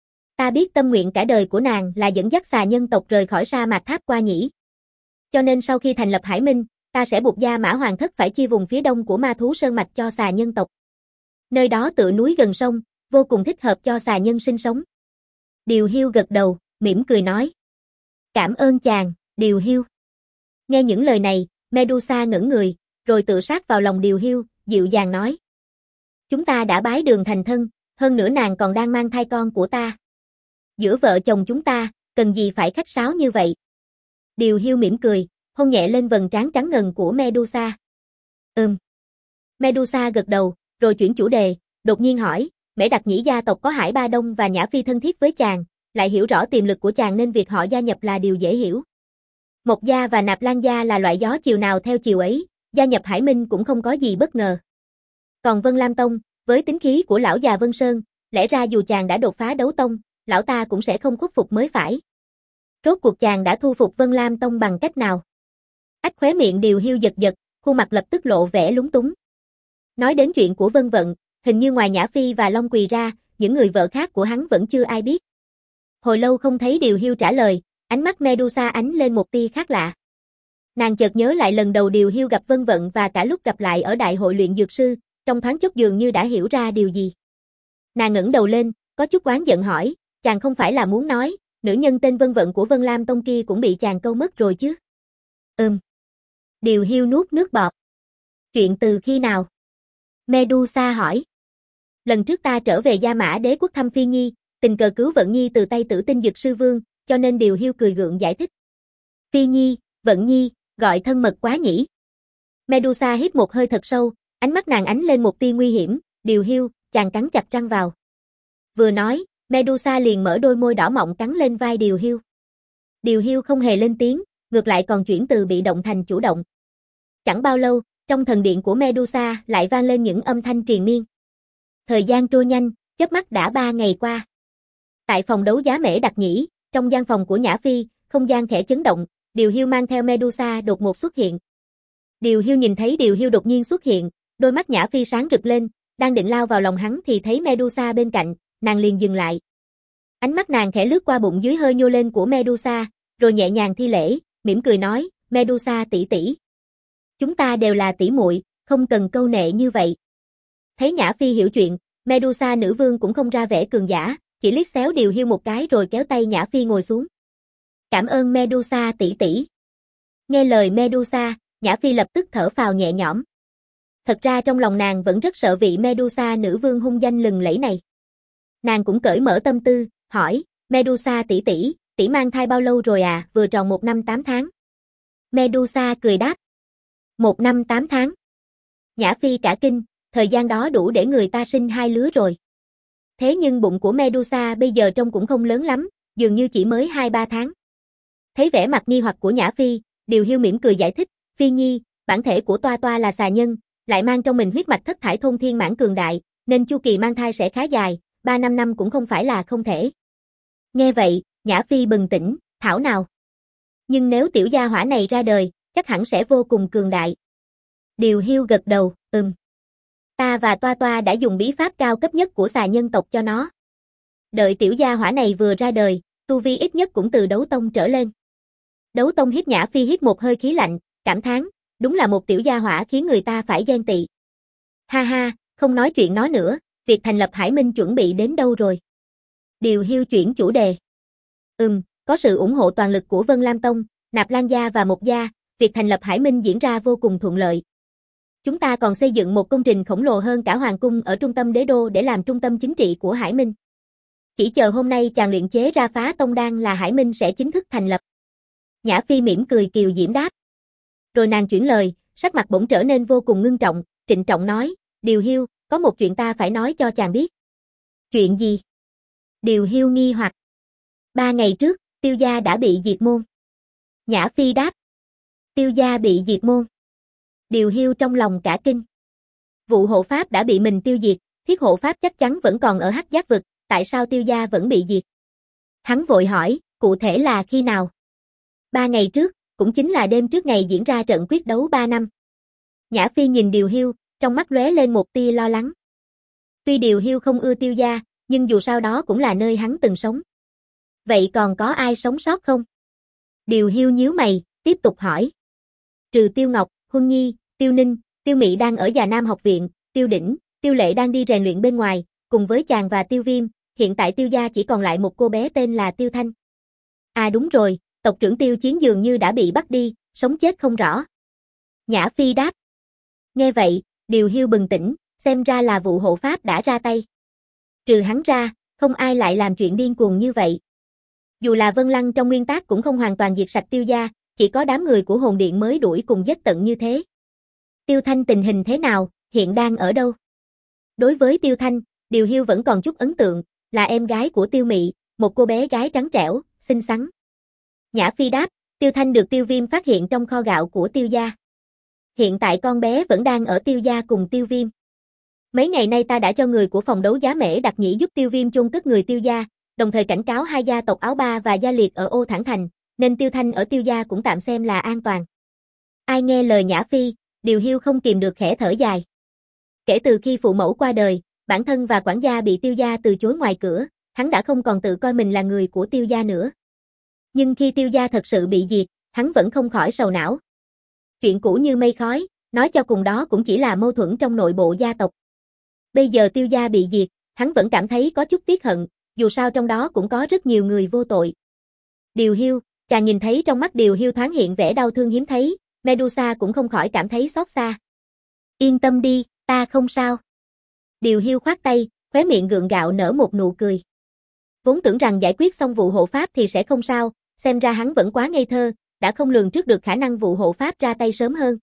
Ta biết tâm nguyện cả đời của nàng là dẫn dắt xà nhân tộc rời khỏi sa mạc Tháp Qua Nhĩ. Cho nên sau khi thành lập Hải Minh, ta sẽ buộc Gia Mã Hoàng thất phải chia vùng phía đông của Ma Thú Sơn mạch cho xà nhân tộc. Nơi đó tựa núi gần sông, vô cùng thích hợp cho xà nhân sinh sống. Điều Hiu gật đầu, mỉm cười nói. Cảm ơn chàng, Điều Hiu. Nghe những lời này, Medusa ngẩng người, rồi tự sát vào lòng Điều Hiu, dịu dàng nói. Chúng ta đã bái đường thành thân, hơn nữa nàng còn đang mang thai con của ta. Giữa vợ chồng chúng ta, cần gì phải khách sáo như vậy? Điều Hiu mỉm cười, hôn nhẹ lên vầng trán trắng ngần của Medusa. Ừm. Medusa gật đầu, rồi chuyển chủ đề, đột nhiên hỏi, Mễ Đặc Nhĩ gia tộc có Hải Ba Đông và Nhã Phi thân thiết với chàng, lại hiểu rõ tiềm lực của chàng nên việc họ gia nhập là điều dễ hiểu. Mộc gia và Nạp Lan gia là loại gió chiều nào theo chiều ấy, gia nhập Hải Minh cũng không có gì bất ngờ. Còn Vân Lam Tông, với tính khí của lão già Vân Sơn, lẽ ra dù chàng đã đột phá đấu tông, lão ta cũng sẽ không khuất phục mới phải. Rốt cuộc chàng đã thu phục Vân Lam Tông bằng cách nào? Ách khóe miệng Điều Hiu giật giật, khuôn mặt lập tức lộ vẻ lúng túng. Nói đến chuyện của Vân Vận, hình như ngoài Nhã Phi và Long Quỳ ra, những người vợ khác của hắn vẫn chưa ai biết. Hồi lâu không thấy Điều Hiu trả lời, ánh mắt Medusa ánh lên một tia khác lạ. Nàng chợt nhớ lại lần đầu Điều Hiu gặp Vân Vận và cả lúc gặp lại ở đại hội luyện dược sư, trong thoáng chốc dường như đã hiểu ra điều gì. Nàng ngẩng đầu lên, có chút oán giận hỏi, chàng không phải là muốn nói, nữ nhân tên Vân Vận của Vân Lam Tông kia cũng bị chàng câu mất rồi chứ? Ừm. Điều Hiu nuốt nước bọt. Chuyện từ khi nào? Medusa hỏi. Lần trước ta trở về Gia Mã Đế quốc thăm Phi Nhi, tình cờ cứu Vận Nhi từ tay Tử Tinh Dược Sư Vương, cho nên Điều Hiu cười gượng giải thích. Phi Nhi, Vận Nhi, gọi thân mật quá nhỉ? Medusa hít một hơi thật sâu, ánh mắt nàng ánh lên một tia nguy hiểm, Điều Hiu, chàng cắn chặt răng vào. Vừa nói, Medusa liền mở đôi môi đỏ mọng cắn lên vai Điều Hiu. Điều Hiu không hề lên tiếng, ngược lại còn chuyển từ bị động thành chủ động. Chẳng bao lâu, trong thần điện của Medusa lại vang lên những âm thanh triền miên. Thời gian trôi nhanh, chớp mắt đã ba ngày qua. Tại phòng đấu giá Mễ Đặc Nhĩ, trong gian phòng của Nhã Phi, không gian khẽ chấn động, Điều Hiu mang theo Medusa đột ngột xuất hiện. Điều Hiu nhìn thấy Điều Hiu đột nhiên xuất hiện, đôi mắt Nhã Phi sáng rực lên, đang định lao vào lòng hắn thì thấy Medusa bên cạnh, nàng liền dừng lại. Ánh mắt nàng khẽ lướt qua bụng dưới hơi nhô lên của Medusa, rồi nhẹ nhàng thi lễ, mỉm cười nói, Medusa tỷ tỷ. Chúng ta đều là tỷ muội, không cần câu nệ như vậy. Thấy Nhã Phi hiểu chuyện, Medusa nữ vương cũng không ra vẻ cường giả, chỉ liếc xéo Điều Hiu một cái rồi kéo tay Nhã Phi ngồi xuống. Cảm ơn Medusa tỷ tỷ. Nghe lời Medusa, Nhã Phi lập tức thở phào nhẹ nhõm. Thật ra trong lòng nàng vẫn rất sợ vị Medusa nữ vương hung danh lừng lẫy này. Nàng cũng cởi mở tâm tư, hỏi, Medusa tỷ tỷ, tỷ mang thai bao lâu rồi à? Vừa tròn một năm tám tháng. Medusa cười đáp. Một năm tám tháng. Nhã Phi cả kinh, thời gian đó đủ để người ta sinh hai lứa rồi. Thế nhưng bụng của Medusa bây giờ trông cũng không lớn lắm, dường như chỉ mới hai ba tháng. Thấy vẻ mặt nghi hoặc của Nhã Phi, Điều Hiu mỉm cười giải thích, Phi Nhi, bản thể của Toa Toa là xà nhân, lại mang trong mình huyết mạch thất thải thôn thiên mãn cường đại, nên chu kỳ mang thai sẽ khá dài, ba năm năm cũng không phải là không thể. Nghe vậy, Nhã Phi bừng tỉnh, thảo nào. Nhưng nếu tiểu gia hỏa này ra đời, chắc hẳn sẽ vô cùng cường đại. Điều Hiu gật đầu, ừm. Ta và Toa Toa đã dùng bí pháp cao cấp nhất của xà nhân tộc cho nó. Đợi tiểu gia hỏa này vừa ra đời, tu vi ít nhất cũng từ đấu tông trở lên. Đấu tông hít Nhã Phi hít một hơi khí lạnh, cảm thán, đúng là một tiểu gia hỏa khiến người ta phải ghen tị. Ha ha, không nói chuyện nó nữa, việc thành lập Hải Minh chuẩn bị đến đâu rồi? Điều Hiu chuyển chủ đề. Ừm, có sự ủng hộ toàn lực của Vân Lam Tông, Nạp Lan Gia và Mộc Gia, việc thành lập Hải Minh diễn ra vô cùng thuận lợi. Chúng ta còn xây dựng một công trình khổng lồ hơn cả Hoàng Cung ở trung tâm đế đô để làm trung tâm chính trị của Hải Minh. Chỉ chờ hôm nay chàng luyện chế ra phá tông đan là Hải Minh sẽ chính thức thành lập. Nhã Phi mỉm cười kiều diễm đáp. Rồi nàng chuyển lời, sắc mặt bỗng trở nên vô cùng ngưng trọng, trịnh trọng nói, Điều Hiu, có một chuyện ta phải nói cho chàng biết. Chuyện gì? Điều Hiu nghi hoặc. Ba ngày trước, Tiêu gia đã bị diệt môn. Nhã Phi đáp. Tiêu gia bị diệt môn. Điều Hiu trong lòng cả kinh. Vụ hộ pháp đã bị mình tiêu diệt, thiết hộ pháp chắc chắn vẫn còn ở Hắc Giác vực, tại sao Tiêu gia vẫn bị diệt? Hắn vội hỏi, cụ thể là khi nào? Ba ngày trước, cũng chính là đêm trước ngày diễn ra trận quyết đấu ba năm. Nhã Phi nhìn Điều Hiu, trong mắt lóe lên một tia lo lắng. Tuy Điều Hiu không ưa Tiêu gia, nhưng dù sao đó cũng là nơi hắn từng sống. Vậy còn có ai sống sót không? Điều Hiu nhíu mày, tiếp tục hỏi. Trừ Tiêu Ngọc, Huân Nhi, Tiêu Ninh, Tiêu Mị đang ở Già Nam học viện, Tiêu Đỉnh, Tiêu Lệ đang đi rèn luyện bên ngoài, cùng với chàng và Tiêu Viêm, hiện tại Tiêu gia chỉ còn lại một cô bé tên là Tiêu Thanh. À đúng rồi, tộc trưởng Tiêu Chiến dường như đã bị bắt đi, sống chết không rõ. Nhã Phi đáp. Nghe vậy, Điều Hiu bừng tỉnh, xem ra là vụ hộ pháp đã ra tay. Trừ hắn ra, không ai lại làm chuyện điên cuồng như vậy. Dù là Vân Lăng trong nguyên tắc cũng không hoàn toàn diệt sạch Tiêu gia, chỉ có đám người của hồn điện mới đuổi cùng giết tận như thế. Tiêu Thanh tình hình thế nào, hiện đang ở đâu? Đối với Tiêu Thanh, Điều Hiu vẫn còn chút ấn tượng, là em gái của Tiêu Mị, một cô bé gái trắng trẻo, xinh xắn. Nhã Phi đáp, Tiêu Thanh được Tiêu Viêm phát hiện trong kho gạo của Tiêu gia. Hiện tại con bé vẫn đang ở Tiêu gia cùng Tiêu Viêm. Mấy ngày nay ta đã cho người của phòng đấu giá Mễ Đặc Nhĩ giúp Tiêu Viêm chôn cất người Tiêu gia, đồng thời cảnh cáo hai gia tộc Áo Ba và Gia Liệt ở Ô Thản Thành, nên Tiêu Thanh ở Tiêu gia cũng tạm xem là an toàn. Ai nghe lời Nhã Phi, Điều Hiu không kìm được khẽ thở dài. Kể từ khi phụ mẫu qua đời, bản thân và quản gia bị Tiêu gia từ chối ngoài cửa, hắn đã không còn tự coi mình là người của Tiêu gia nữa. Nhưng khi Tiêu gia thật sự bị diệt, hắn vẫn không khỏi sầu não. Chuyện cũ như mây khói, nói cho cùng đó cũng chỉ là mâu thuẫn trong nội bộ gia tộc. Bây giờ Tiêu gia bị diệt, hắn vẫn cảm thấy có chút tiếc hận, dù sao trong đó cũng có rất nhiều người vô tội. Điều Hiu, chàng nhìn thấy trong mắt Điều Hiu thoáng hiện vẻ đau thương hiếm thấy, Medusa cũng không khỏi cảm thấy xót xa. Yên tâm đi, ta không sao. Điều Hiu khoát tay, khóe miệng gượng gạo nở một nụ cười. Vốn tưởng rằng giải quyết xong vụ hộ pháp thì sẽ không sao, xem ra hắn vẫn quá ngây thơ, đã không lường trước được khả năng vụ hộ pháp ra tay sớm hơn.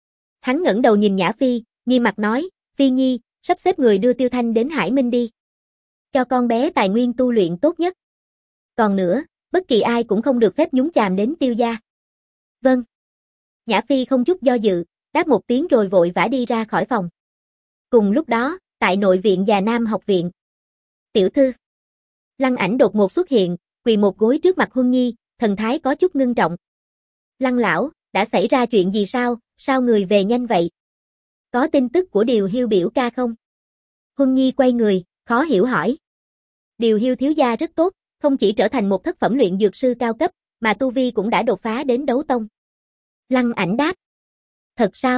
Hắn ngẩng đầu nhìn Nhã Phi, nghiêm mặt nói, Phi Nhi, sắp xếp người đưa Tiêu Thanh đến Hải Minh đi. Cho con bé tài nguyên tu luyện tốt nhất. Còn nữa, bất kỳ ai cũng không được phép nhúng chàm đến Tiêu gia. Vâng. Nhã Phi không chút do dự, đáp một tiếng rồi vội vã đi ra khỏi phòng. Cùng lúc đó, tại nội viện Già Nam học viện. Tiểu thư. Lăng Ảnh đột ngột xuất hiện, quỳ một gối trước mặt Huân Nhi, thần thái có chút ngưng trọng. Lăng lão, đã xảy ra chuyện gì sao, sao người về nhanh vậy? Có tin tức của Điều Hiu biểu ca không? Huân Nhi quay người, khó hiểu hỏi. Điều Hiu thiếu gia rất tốt, không chỉ trở thành một thất phẩm luyện dược sư cao cấp, mà tu vi cũng đã đột phá đến đấu tông. Lăng Ảnh đáp. Thật sao?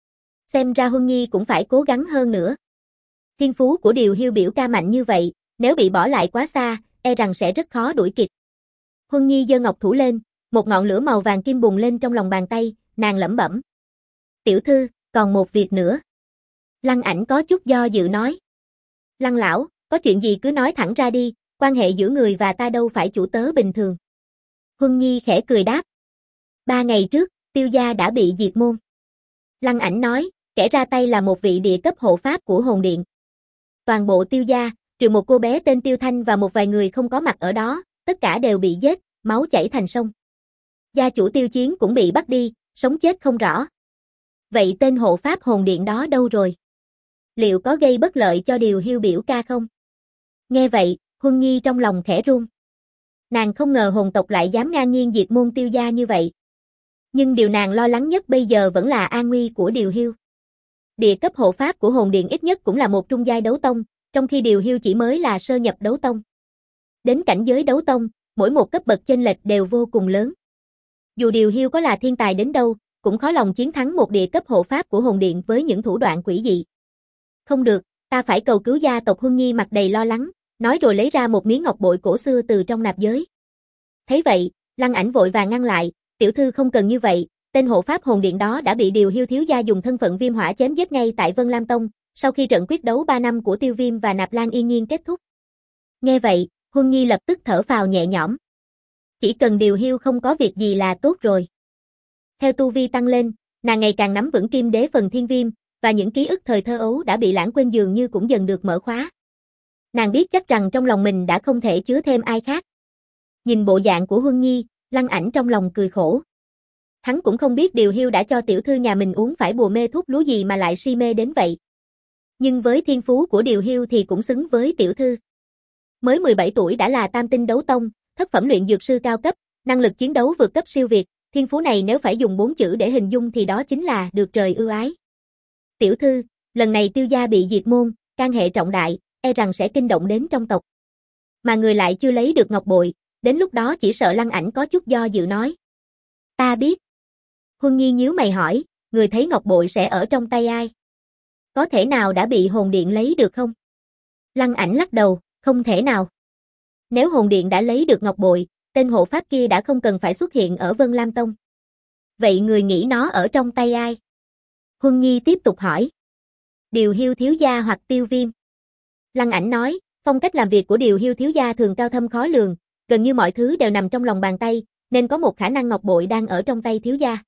Xem ra Huân Nhi cũng phải cố gắng hơn nữa. Thiên phú của Điều Hiu biểu ca mạnh như vậy, nếu bị bỏ lại quá xa, e rằng sẽ rất khó đuổi kịp. Huân Nhi giơ ngọc thủ lên, một ngọn lửa màu vàng kim bùng lên trong lòng bàn tay, nàng lẩm bẩm. Tiểu thư, còn một việc nữa. Lăng Ảnh có chút do dự nói. Lăng lão, có chuyện gì cứ nói thẳng ra đi, quan hệ giữa người và ta đâu phải chủ tớ bình thường. Huân Nhi khẽ cười đáp. Ba ngày trước, Tiêu gia đã bị diệt môn. Lăng Ảnh nói, kẻ ra tay là một vị địa cấp hộ pháp của hồn điện. Toàn bộ Tiêu gia, trừ một cô bé tên Tiêu Thanh và một vài người không có mặt ở đó, tất cả đều bị giết, máu chảy thành sông. Gia chủ Tiêu Chiến cũng bị bắt đi, sống chết không rõ. Vậy tên hộ pháp hồn điện đó đâu rồi? Liệu có gây bất lợi cho điều Hiêu biểu ca không? Nghe vậy, Huân Nhi trong lòng khẽ run. Nàng không ngờ hồn tộc lại dám ngang nhiên diệt môn Tiêu gia như vậy. Nhưng điều nàng lo lắng nhất bây giờ vẫn là an nguy của điều Hiêu. Địa cấp hộ pháp của hồn điện ít nhất cũng là một trung giai đấu tông, trong khi điều Hiêu chỉ mới là sơ nhập đấu tông. Đến cảnh giới đấu tông, mỗi một cấp bậc chênh lệch đều vô cùng lớn. Dù điều Hiêu có là thiên tài đến đâu, cũng khó lòng chiến thắng một địa cấp hộ pháp của hồn điện với những thủ đoạn quỷ dị. Không được, ta phải cầu cứu gia tộc. Huân Nhi mặt đầy lo lắng, nói rồi lấy ra một miếng ngọc bội cổ xưa từ trong nạp giới. Thấy vậy, Lăng Ảnh vội vàng ngăn lại, tiểu thư không cần như vậy, tên hộ pháp hồn điện đó đã bị điều Hiêu thiếu gia dùng thân phận Viêm Hỏa chém giết ngay tại Vân Lam Tông, sau khi trận quyết đấu ba năm của Tiêu Viêm và Nạp Lan Yên Nhiên kết thúc. Nghe vậy, Huân Nhi lập tức thở phào nhẹ nhõm. Chỉ cần điều Hiêu không có việc gì là tốt rồi. Theo tu vi tăng lên, nàng ngày càng nắm vững kim đế phần thiên viêm, và những ký ức thời thơ ấu đã bị lãng quên dường như cũng dần được mở khóa. Nàng biết chắc rằng trong lòng mình đã không thể chứa thêm ai khác. Nhìn bộ dạng của Huân Nhi, Lăng Ảnh trong lòng cười khổ. Hắn cũng không biết điều Hiêu đã cho tiểu thư nhà mình uống phải bùa mê thuốc lú gì mà lại si mê đến vậy. Nhưng với thiên phú của điều Hiêu thì cũng xứng với tiểu thư. Mới mười bảy tuổi đã là tam tinh đấu tông, thất phẩm luyện dược sư cao cấp, năng lực chiến đấu vượt cấp siêu việt, thiên phú này nếu phải dùng bốn chữ để hình dung thì đó chính là được trời ưu ái. Tiểu thư, lần này Tiêu gia bị diệt môn, can hệ trọng đại, e rằng sẽ kinh động đến trong tộc. Mà người lại chưa lấy được ngọc bội, đến lúc đó chỉ sợ Lăng Ảnh có chút do dự nói. Ta biết. Huân Nhi nhíu mày hỏi, người thấy ngọc bội sẽ ở trong tay ai? Có thể nào đã bị hồn điện lấy được không? Lăng Ảnh lắc đầu, không thể nào. Nếu hồn điện đã lấy được ngọc bội, tên hộ pháp kia đã không cần phải xuất hiện ở Vân Lam Tông. Vậy người nghĩ nó ở trong tay ai? Huân Nhi tiếp tục hỏi. Điều Hiêu thiếu gia hoặc Tiêu Viêm. Lăng Ảnh nói, phong cách làm việc của điều Hiêu thiếu gia thường cao thâm khó lường, gần như mọi thứ đều nằm trong lòng bàn tay, nên có một khả năng ngọc bội đang ở trong tay thiếu gia.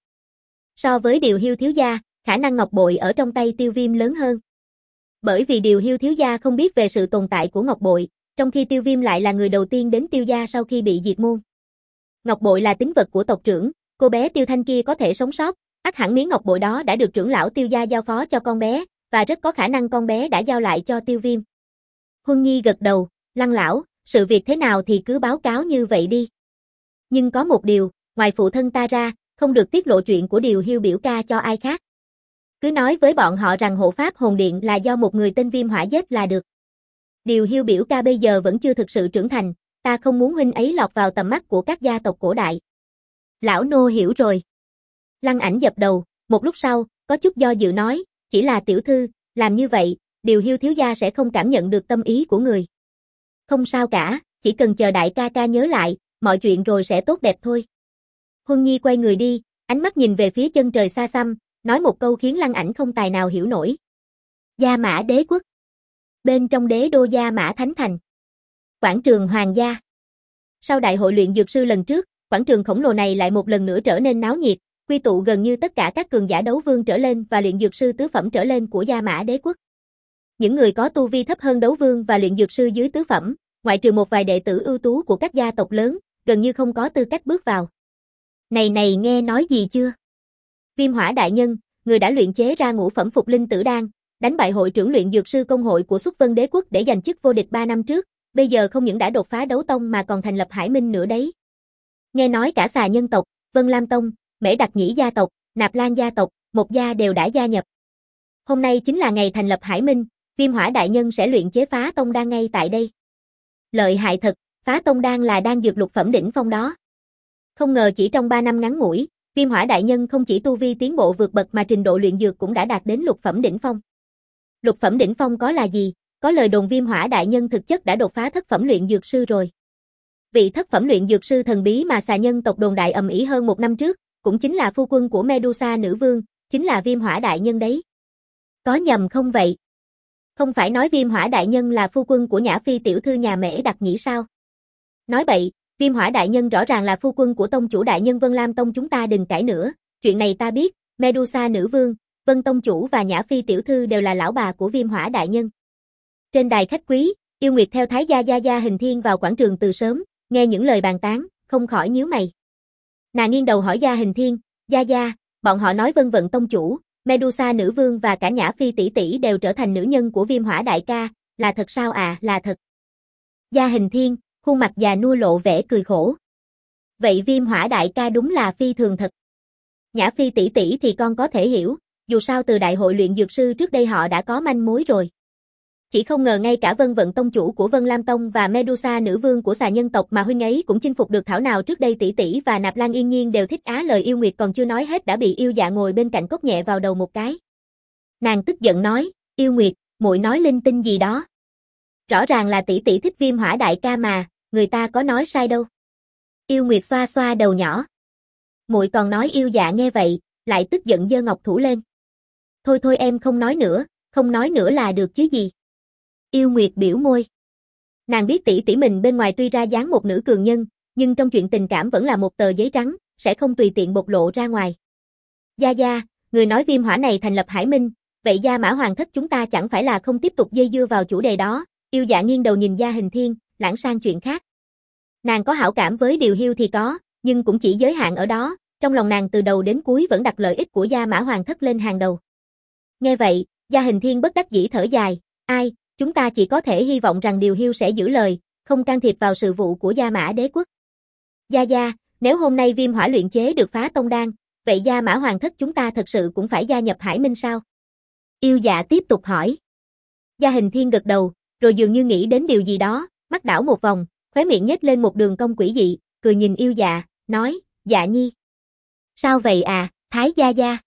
So với điều Hiêu thiếu gia, khả năng ngọc bội ở trong tay Tiêu Viêm lớn hơn. Bởi vì điều Hiêu thiếu gia không biết về sự tồn tại của ngọc bội, trong khi Tiêu Viêm lại là người đầu tiên đến Tiêu gia sau khi bị diệt môn. Ngọc bội là tín vật của tộc trưởng, cô bé Tiêu Thanh kia có thể sống sót, ắt hẳn miếng ngọc bội đó đã được trưởng lão Tiêu gia giao phó cho con bé, và rất có khả năng con bé đã giao lại cho Tiêu Viêm. Huân Nhi gật đầu, Lăng lão, sự việc thế nào thì cứ báo cáo như vậy đi. Nhưng có một điều, ngoài phụ thân ta ra, không được tiết lộ chuyện của điều Hiêu biểu ca cho ai khác. Cứ nói với bọn họ rằng hộ pháp hồn điện là do một người tên Viêm Hỏa giết là được. Điều Hiêu biểu ca bây giờ vẫn chưa thực sự trưởng thành, ta không muốn huynh ấy lọt vào tầm mắt của các gia tộc cổ đại. Lão nô hiểu rồi. Lăng Ảnh dập đầu, một lúc sau, có chút do dự nói, chỉ là tiểu thư, làm như vậy, điều Hiêu thiếu gia sẽ không cảm nhận được tâm ý của người. Không sao cả, chỉ cần chờ đại ca ca nhớ lại, mọi chuyện rồi sẽ tốt đẹp thôi. Huân Nhi quay người đi, ánh mắt nhìn về phía chân trời xa xăm, nói một câu khiến Lăng Ảnh không tài nào hiểu nổi. Gia Mã đế quốc. Bên trong đế đô Gia Mã Thánh Thành. Quảng trường Hoàng gia. Sau đại hội luyện dược sư lần trước, quảng trường khổng lồ này lại một lần nữa trở nên náo nhiệt, quy tụ gần như tất cả các cường giả đấu vương trở lên và luyện dược sư tứ phẩm trở lên của Gia Mã đế quốc. Những người có tu vi thấp hơn đấu vương và luyện dược sư dưới tứ phẩm, ngoại trừ một vài đệ tử ưu tú của các gia tộc lớn, gần như không có tư cách bước vào. Này này nghe nói gì chưa? Viêm Hỏa đại nhân, người đã luyện chế ra ngũ phẩm phục linh tử đan, đánh bại hội trưởng luyện dược sư công hội của Xuất Vân đế quốc để giành chức vô địch ba năm trước, bây giờ không những đã đột phá đấu tông mà còn thành lập Hải Minh nữa đấy. Nghe nói cả Xà nhân tộc, Vân Lam tông, Mễ Đặc Nhĩ gia tộc, Nạp Lan gia tộc, một gia đều đã gia nhập. Hôm nay chính là ngày thành lập Hải Minh, Viêm Hỏa đại nhân sẽ luyện chế phá tông đan ngay tại đây. Lợi hại thật, phá tông đan là đan dược lục phẩm đỉnh phong đó. Không ngờ chỉ trong ba năm ngắn ngủi, Viêm Hỏa đại nhân không chỉ tu vi tiến bộ vượt bậc mà trình độ luyện dược cũng đã đạt đến lục phẩm đỉnh phong. Lục phẩm đỉnh phong có là gì? Có lời đồn Viêm Hỏa đại nhân thực chất đã đột phá thất phẩm luyện dược sư rồi. Vị thất phẩm luyện dược sư thần bí mà Xà nhân tộc đồn đại ầm ĩ hơn một năm trước, cũng chính là phu quân của Medusa nữ vương, chính là Viêm Hỏa đại nhân đấy. Có nhầm không vậy? Không phải nói Viêm Hỏa đại nhân là phu quân của Nhã Phi tiểu thư nhà Mễ Đặc Nhĩ sao? Nói bậy, Viêm Hỏa đại nhân rõ ràng là phu quân của tông chủ đại nhân Vân Lam Tông, chúng ta đừng cãi nữa, chuyện này ta biết, Medusa nữ vương, Vân tông chủ và Nhã Phi tiểu thư đều là lão bà của Viêm Hỏa đại nhân. Trên đài khách quý, Yêu Nguyệt theo Thái gia gia gia Hình Thiên vào quảng trường từ sớm, nghe những lời bàn tán, không khỏi nhíu mày. Nàng nghiêng đầu hỏi gia Hình Thiên, gia gia, bọn họ nói Vân Vận tông chủ, Medusa nữ vương và cả Nhã Phi tỷ tỷ đều trở thành nữ nhân của Viêm Hỏa đại ca, là thật sao à? Là thật. Gia Hình Thiên, khuôn mặt già nua lộ vẻ cười khổ. Vậy Viêm Hỏa đại ca đúng là phi thường thật. Nhã Phi tỷ tỷ thì con có thể hiểu, dù sao từ đại hội luyện dược sư trước đây họ đã có manh mối rồi. Chỉ không ngờ ngay cả Vân Vận tông chủ của Vân Lam Tông và Medusa nữ vương của xà nhân tộc mà huynh ấy cũng chinh phục được, thảo nào trước đây tỷ tỷ và Nạp Lan Yên Nhiên đều thích á. Lời Yêu Nguyệt còn chưa nói hết đã bị Yêu Dạ ngồi bên cạnh cốc nhẹ vào đầu một cái. Nàng tức giận nói, Yêu Nguyệt, muội nói linh tinh gì đó. Rõ ràng là tỷ tỷ thích Viêm Hỏa đại ca mà, người ta có nói sai đâu. Yêu Nguyệt xoa xoa đầu nhỏ. Muội còn nói. Yêu Dạ nghe vậy, lại tức giận giơ ngọc thủ lên. Thôi thôi em không nói nữa, không nói nữa là được chứ gì. Yêu Nguyệt biểu môi. Nàng biết tỷ tỷ mình bên ngoài tuy ra dáng một nữ cường nhân, nhưng trong chuyện tình cảm vẫn là một tờ giấy trắng, sẽ không tùy tiện bộc lộ ra ngoài. Gia gia, người nói Viêm Hỏa này thành lập Hải Minh, vậy Gia Mã Hoàng thất chúng ta chẳng phải là không tiếp tục dây dưa vào chủ đề đó. Yêu Dạ nghiêng đầu nhìn Gia Hình Thiên, lãng sang chuyện khác. Nàng có hảo cảm với Điều Hiêu thì có, nhưng cũng chỉ giới hạn ở đó, trong lòng nàng từ đầu đến cuối vẫn đặt lợi ích của Gia Mã Hoàng thất lên hàng đầu. Nghe vậy, Gia Hình Thiên bất đắc dĩ thở dài, ai, chúng ta chỉ có thể hy vọng rằng Điều Hiêu sẽ giữ lời, không can thiệp vào sự vụ của Gia Mã đế quốc. Gia Gia, nếu hôm nay Viêm Hỏa luyện chế được phá tông đan, vậy Gia Mã Hoàng thất chúng ta thật sự cũng phải gia nhập Hải Minh sao? Yêu Dạ tiếp tục hỏi. Gia Hình Thiên gật đầu, rồi dường như nghĩ đến điều gì đó, mắt đảo một vòng, khóe miệng nhếch lên một đường cong quỷ dị, cười nhìn Yêu Dạ, nói, Dạ nhi. Sao vậy à, Thái gia gia?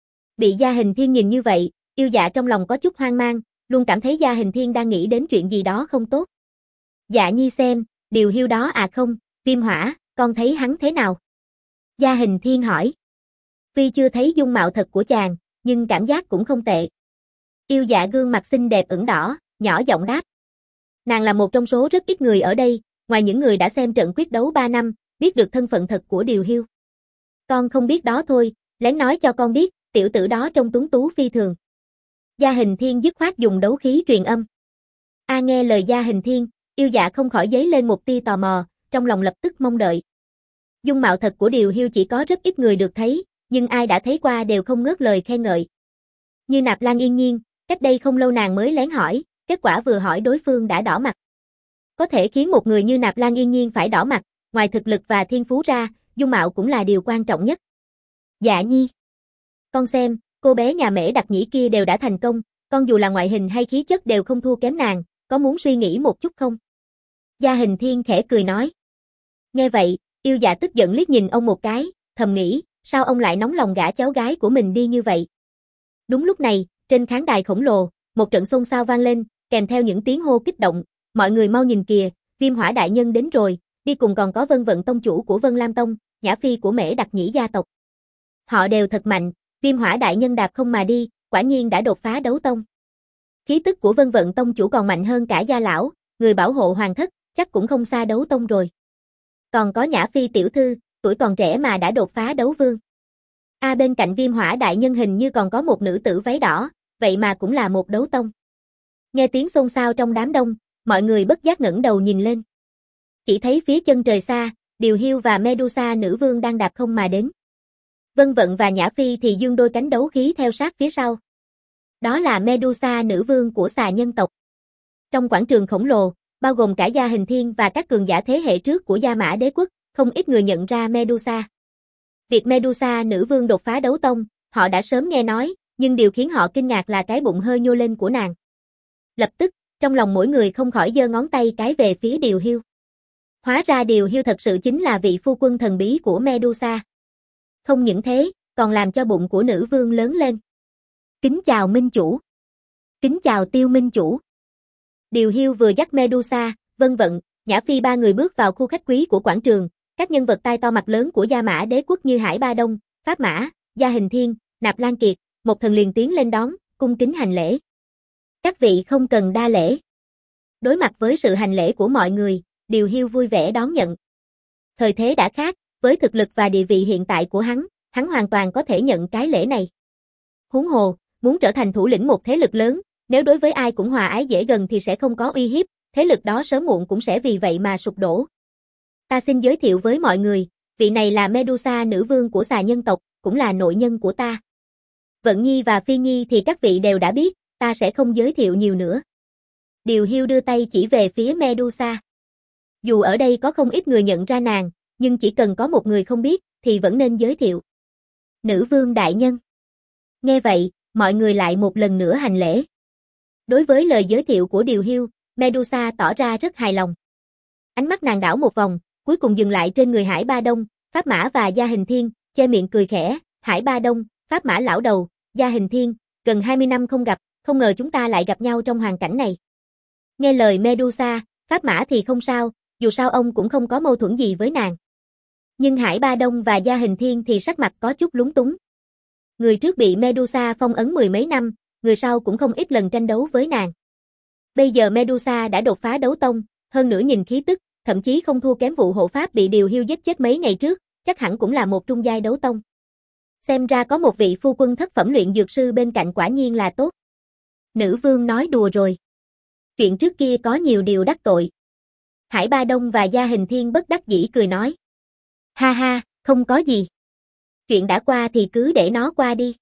Bị Gia Hình Thiên nhìn như vậy, Yêu Dạ trong lòng có chút hoang mang, luôn cảm thấy Gia Hình Thiên đang nghĩ đến chuyện gì đó không tốt. Dạ nhi xem, Điều Hiêu đó à không, Viêm Hỏa, con thấy hắn thế nào? Gia Hình Thiên hỏi. Tuy chưa thấy dung mạo thật của chàng, nhưng cảm giác cũng không tệ. Yêu Dạ gương mặt xinh đẹp ửng đỏ, nhỏ giọng đáp. Nàng là một trong số rất ít người ở đây, ngoài những người đã xem trận quyết đấu ba năm, biết được thân phận thật của Điều Hiêu. Con không biết đó thôi, lén nói cho con biết, tiểu tử đó trông tuấn tú phi thường. Gia Hình Thiên dứt khoát dùng đấu khí truyền âm. A nghe lời Gia Hình Thiên, Yêu Dạ không khỏi dấy lên một tia tò mò, trong lòng lập tức mong đợi. Dung mạo thật của Điều Hiêu chỉ có rất ít người được thấy, nhưng ai đã thấy qua đều không ngớt lời khen ngợi. Như Nạp Lan Yên Nhiên, cách đây không lâu nàng mới lén hỏi, kết quả vừa hỏi đối phương đã đỏ mặt. Có thể khiến một người như Nạp Lan Yên Nhiên phải đỏ mặt, ngoài thực lực và thiên phú ra, dung mạo cũng là điều quan trọng nhất. Dạ nhi. Con xem, cô bé nhà Mễ Đặc Nhĩ kia đều đã thành công, con dù là ngoại hình hay khí chất đều không thua kém nàng, có muốn suy nghĩ một chút không? Gia Hình Thiên khẽ cười nói. Nghe vậy, Yêu Dạ tức giận liếc nhìn ông một cái, thầm nghĩ, sao ông lại nóng lòng gả cháu gái của mình đi như vậy? Đúng lúc này, trên khán đài khổng lồ, một trận xôn xao vang lên, kèm theo những tiếng hô kích động, mọi người mau nhìn kìa, Viêm Hỏa đại nhân đến rồi, đi cùng còn có Vân Vận tông chủ của Vân Lam Tông, Nhã Phi của Mễ Đặc Nhĩ gia tộc. Họ đều thật mạnh, Viêm Hỏa đại nhân đạp không mà đi, quả nhiên đã đột phá đấu tông. Khí tức của Vân Vận tông chủ còn mạnh hơn cả gia lão, người bảo hộ hoàng thất, chắc cũng không xa đấu tông rồi. Còn có Nhã Phi tiểu thư, tuổi còn trẻ mà đã đột phá đấu vương. A à, bên cạnh Viêm Hỏa đại nhân hình như còn có một nữ tử váy đỏ, vậy mà cũng là một đấu tông. Nghe tiếng xôn xao trong đám đông, mọi người bất giác ngẩng đầu nhìn lên. Chỉ thấy phía chân trời xa, Điều Hiêu và Medusa nữ vương đang đạp không mà đến. Vân Vận và Nhã Phi thì dương đôi cánh đấu khí theo sát phía sau. Đó là Medusa nữ vương của xà nhân tộc. Trong quảng trường khổng lồ, bao gồm cả Gia Hình Thiên và các cường giả thế hệ trước của Gia Mã đế quốc, không ít người nhận ra Medusa. Việc Medusa nữ vương đột phá đấu tông, họ đã sớm nghe nói, nhưng điều khiến họ kinh ngạc là cái bụng hơi nhô lên của nàng. Lập tức, trong lòng mỗi người không khỏi giơ ngón tay cái về phía Điều Hiêu. Hóa ra Điều Hiêu thật sự chính là vị phu quân thần bí của Medusa. Không những thế, còn làm cho bụng của nữ vương lớn lên. Kính chào minh chủ. Kính chào Tiêu minh chủ. Điều Hiêu vừa dắt Medusa, Vân Vận, Nhã Phi ba người bước vào khu khách quý của quảng trường. Các nhân vật tai to mặt lớn của Gia Mã đế quốc như Hải Ba Đông, Pháp Mã, Gia Hình Thiên, Nạp Lan Kiệt, một thần liền tiến lên đón, cung kính hành lễ. Các vị không cần đa lễ. Đối mặt với sự hành lễ của mọi người, Điều Hiêu vui vẻ đón nhận. Thời thế đã khác, với thực lực và địa vị hiện tại của hắn, hắn hoàn toàn có thể nhận cái lễ này. Huống hồ, muốn trở thành thủ lĩnh một thế lực lớn, nếu đối với ai cũng hòa ái dễ gần thì sẽ không có uy hiếp, thế lực đó sớm muộn cũng sẽ vì vậy mà sụp đổ. Ta xin giới thiệu với mọi người, vị này là Medusa nữ vương của xà nhân tộc, cũng là nội nhân của ta. Vận Nhi và Phi Nhi thì các vị đều đã biết, ta sẽ không giới thiệu nhiều nữa. Điều Hiu đưa tay chỉ về phía Medusa. Dù ở đây có không ít người nhận ra nàng, nhưng chỉ cần có một người không biết, thì vẫn nên giới thiệu. Nữ vương đại nhân. Nghe vậy, mọi người lại một lần nữa hành lễ. Đối với lời giới thiệu của Điều Hiu, Medusa tỏ ra rất hài lòng. Ánh mắt nàng đảo một vòng, cuối cùng dừng lại trên người Hải Ba Đông, Pháp Mã và Gia Hình Thiên, che miệng cười khẽ. Hải Ba Đông, Pháp Mã lão đầu, Gia Hình Thiên, gần hai mươi năm không gặp, không ngờ chúng ta lại gặp nhau trong hoàn cảnh này. Nghe lời Medusa, Pháp Mã thì không sao, dù sao ông cũng không có mâu thuẫn gì với nàng. Nhưng Hải Ba Đông và Gia Hình Thiên thì sắc mặt có chút lúng túng. Người trước bị Medusa phong ấn mười mấy năm, người sau cũng không ít lần tranh đấu với nàng. Bây giờ Medusa đã đột phá đấu tông, hơn nữa nhìn khí tức, thậm chí không thua kém vụ hộ pháp bị Điều Hiu giết chết mấy ngày trước, chắc hẳn cũng là một trung giai đấu tông. Xem ra có một vị phu quân thất phẩm luyện dược sư bên cạnh quả nhiên là tốt. Nữ vương nói đùa rồi. Chuyện trước kia có nhiều điều đắc tội. Hải Ba Đông và Gia Hình Thiên bất đắc dĩ cười nói. Ha ha, không có gì. Chuyện đã qua thì cứ để nó qua đi.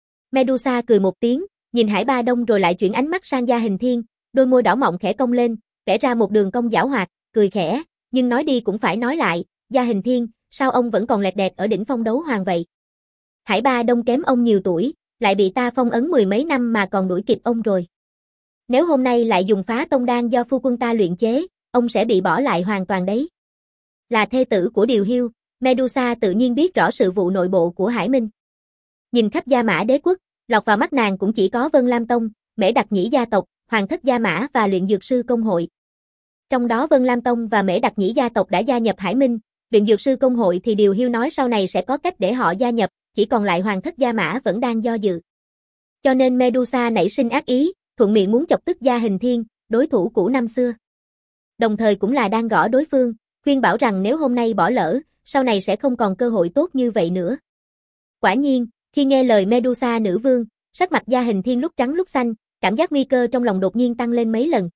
Medusa cười một tiếng, nhìn Hải Ba Đông rồi lại chuyển ánh mắt sang Gia Hình Thiên, đôi môi đỏ mọng khẽ cong lên, vẽ ra một đường cong giảo hoạt, cười khẽ, nhưng nói đi cũng phải nói lại, Gia Hình Thiên, sao ông vẫn còn lẹt đẹt ở đỉnh phong đấu hoàng vậy? Hải Ba Đông kém ông nhiều tuổi, lại bị ta phong ấn mười mấy năm mà còn đuổi kịp ông rồi. Nếu hôm nay lại dùng phá tông đan do phu quân ta luyện chế, ông sẽ bị bỏ lại hoàn toàn đấy. Là thê tử của Điều Hiu, Medusa tự nhiên biết rõ sự vụ nội bộ của Hải Minh. Nhìn khắp Gia Mã đế quốc, lọt vào mắt nàng cũng chỉ có Vân Lam Tông, Mễ Đặc Nhĩ gia tộc, Hoàng thất Gia Mã và luyện dược sư công hội. Trong đó Vân Lam Tông và Mễ Đặc Nhĩ gia tộc đã gia nhập Hải Minh, luyện dược sư công hội thì Điều Hiu nói sau này sẽ có cách để họ gia nhập, chỉ còn lại Hoàng thất Gia Mã vẫn đang do dự. Cho nên Medusa nảy sinh ác ý, thuận miệng muốn chọc tức Gia Hình Thiên, đối thủ cũ năm xưa. Đồng thời cũng là đang gõ đối phương, khuyên bảo rằng nếu hôm nay bỏ lỡ, sau này sẽ không còn cơ hội tốt như vậy nữa. Quả nhiên, khi nghe lời Medusa nữ vương, sắc mặt Gia Hình Thiên lúc trắng lúc xanh, cảm giác nguy cơ trong lòng đột nhiên tăng lên mấy lần.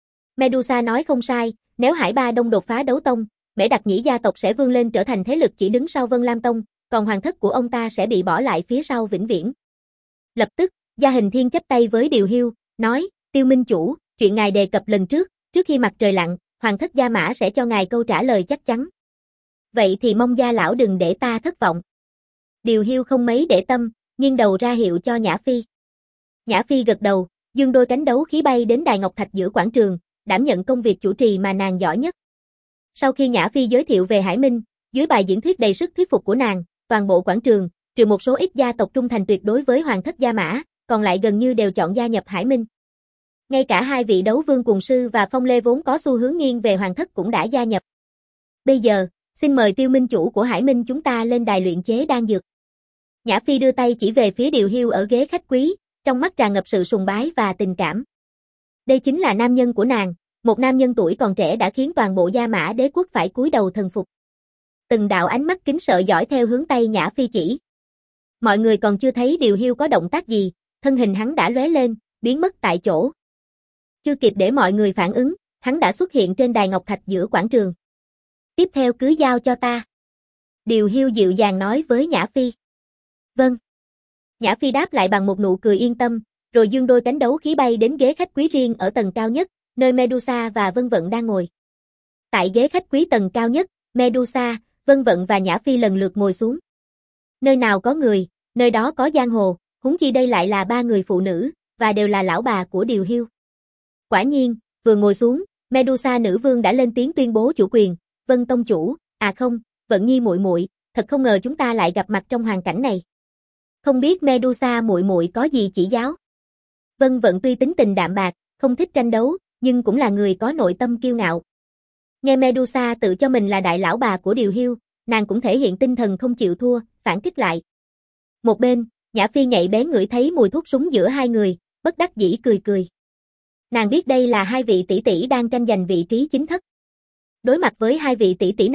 Medusa nói không sai, nếu Hải Ba Đông đột phá đấu tông, Mễ Đặc Nhĩ gia tộc sẽ vươn lên trở thành thế lực chỉ đứng sau Vân Lam Tông, còn hoàng thất của ông ta sẽ bị bỏ lại phía sau vĩnh viễn. Lập tức, Gia Hình Thiên chắp tay với Điều Hiu, nói, Tiêu Minh chủ, chuyện ngài đề cập lần trước, trước khi mặt trời lặn, Hoàng thất Gia Mã sẽ cho ngài câu trả lời chắc chắn. Vậy thì mong Gia lão đừng để ta thất vọng. Điều Hiu không mấy để tâm, nghiêng đầu ra hiệu cho Nhã Phi. Nhã Phi gật đầu, dương đôi cánh đấu khí bay đến đài ngọc thạch giữa quảng trường, đảm nhận công việc chủ trì mà nàng giỏi nhất. Sau khi Nhã Phi giới thiệu về Hải Minh, dưới bài diễn thuyết đầy sức thuyết phục của nàng, toàn bộ quảng trường, trừ một số ít gia tộc trung thành tuyệt đối với Hoàng thất Gia Mã, còn lại gần như đều chọn gia nhập Hải Minh. Ngay cả hai vị đấu vương cùng sư và Phong Lê vốn có xu hướng nghiêng về Hoàng thất cũng đã gia nhập. Bây giờ, xin mời Tiêu Minh chủ của Hải Minh chúng ta lên đài luyện chế đan dược. Nhã Phi đưa tay chỉ về phía Điều Hiu ở ghế khách quý, trong mắt tràn ngập sự sùng bái và tình cảm. Đây chính là nam nhân của nàng, một nam nhân tuổi còn trẻ đã khiến toàn bộ Gia Mã đế quốc phải cúi đầu thần phục. Từng đạo ánh mắt kính sợ dõi theo hướng tay Nhã Phi chỉ. Mọi người còn chưa thấy Điều Hiu có động tác gì, thân hình hắn đã lóe lên, biến mất tại chỗ. Chưa kịp để mọi người phản ứng, hắn đã xuất hiện trên đài ngọc thạch giữa quảng trường. Tiếp theo cứ giao cho ta. Điều Hiu dịu dàng nói với Nhã Phi. Vâng. Nhã Phi đáp lại bằng một nụ cười yên tâm, rồi dương đôi cánh đấu khí bay đến ghế khách quý riêng ở tầng cao nhất, nơi Medusa và Vân Vận đang ngồi. Tại ghế khách quý tầng cao nhất, Medusa, Vân Vận và Nhã Phi lần lượt ngồi xuống. Nơi nào có người, nơi đó có giang hồ, huống chi đây lại là ba người phụ nữ, và đều là lão bà của Điều Hiu. Quả nhiên, vừa ngồi xuống, Medusa nữ vương đã lên tiếng tuyên bố chủ quyền, Vân tông chủ, à không, Vận Nhi muội muội, thật không ngờ chúng ta lại gặp mặt trong hoàn cảnh này. Không biết Medusa muội muội có gì chỉ giáo? Vân Vận tuy tính tình đạm bạc, không thích tranh đấu, nhưng cũng là người có nội tâm kiêu ngạo. Nghe Medusa tự cho mình là đại lão bà của Điều Hiu, nàng cũng thể hiện tinh thần không chịu thua, phản kích lại. Một bên, Nhã Phi nhạy bén ngửi thấy mùi thuốc súng giữa hai người, bất đắc dĩ cười cười. Nàng biết đây là hai vị tỷ tỷ đang tranh giành vị trí chính thất. Đối mặt với hai vị tỷ tỷ này,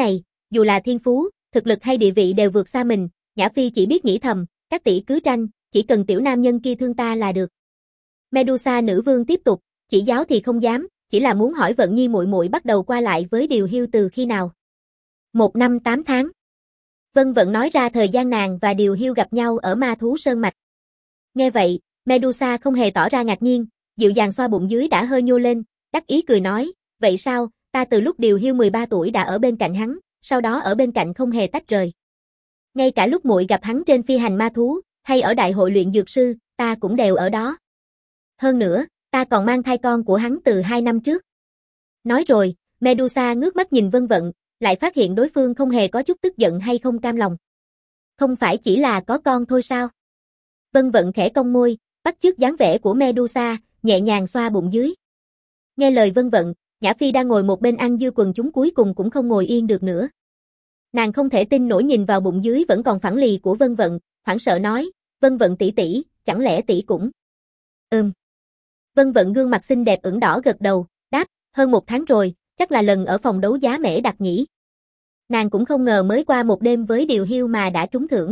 dù là thiên phú, thực lực hay địa vị đều vượt xa mình, Nhã Phi chỉ biết nghĩ thầm, các tỷ cứ tranh, chỉ cần tiểu nam nhân kia thương ta là được. Medusa nữ vương tiếp tục, chỉ giáo thì không dám, chỉ là muốn hỏi Vận Nhi muội muội bắt đầu qua lại với Điều Hiu từ khi nào. Một năm tám tháng. Vân Vận nói ra thời gian nàng và Điều Hiu gặp nhau ở Ma Thú Sơn Mạch. Nghe vậy, Medusa không hề tỏ ra ngạc nhiên, dịu dàng xoa bụng dưới đã hơi nhô lên, đắc ý cười nói, vậy sao, ta từ lúc Điều Hiu mười ba tuổi đã ở bên cạnh hắn, sau đó ở bên cạnh không hề tách rời. Ngay cả lúc muội gặp hắn trên phi hành ma thú, hay ở đại hội luyện dược sư, ta cũng đều ở đó. Hơn nữa, ta còn mang thai con của hắn từ hai năm trước. Nói rồi, Medusa ngước mắt nhìn Vân Vận, lại phát hiện đối phương không hề có chút tức giận hay không cam lòng. Không phải chỉ là có con thôi sao? Vân Vận khẽ cong môi, bắt chước dáng vẻ của Medusa, nhẹ nhàng xoa bụng dưới. Nghe lời Vân Vận, Nhã Phi đang ngồi một bên ăn dưa quần chúng cuối cùng cũng không ngồi yên được nữa. Nàng không thể tin nổi nhìn vào bụng dưới vẫn còn phẳng lì của Vân Vận, hoảng sợ nói, Vân Vận tỷ tỷ, chẳng lẽ tỷ cũng... Ừm. Vân Vận gương mặt xinh đẹp ửng đỏ gật đầu, đáp, hơn một tháng rồi, chắc là lần ở phòng đấu giá mễ đặc nhỉ. Nàng cũng không ngờ mới qua một đêm với Điều Hiu mà đã trúng thưởng.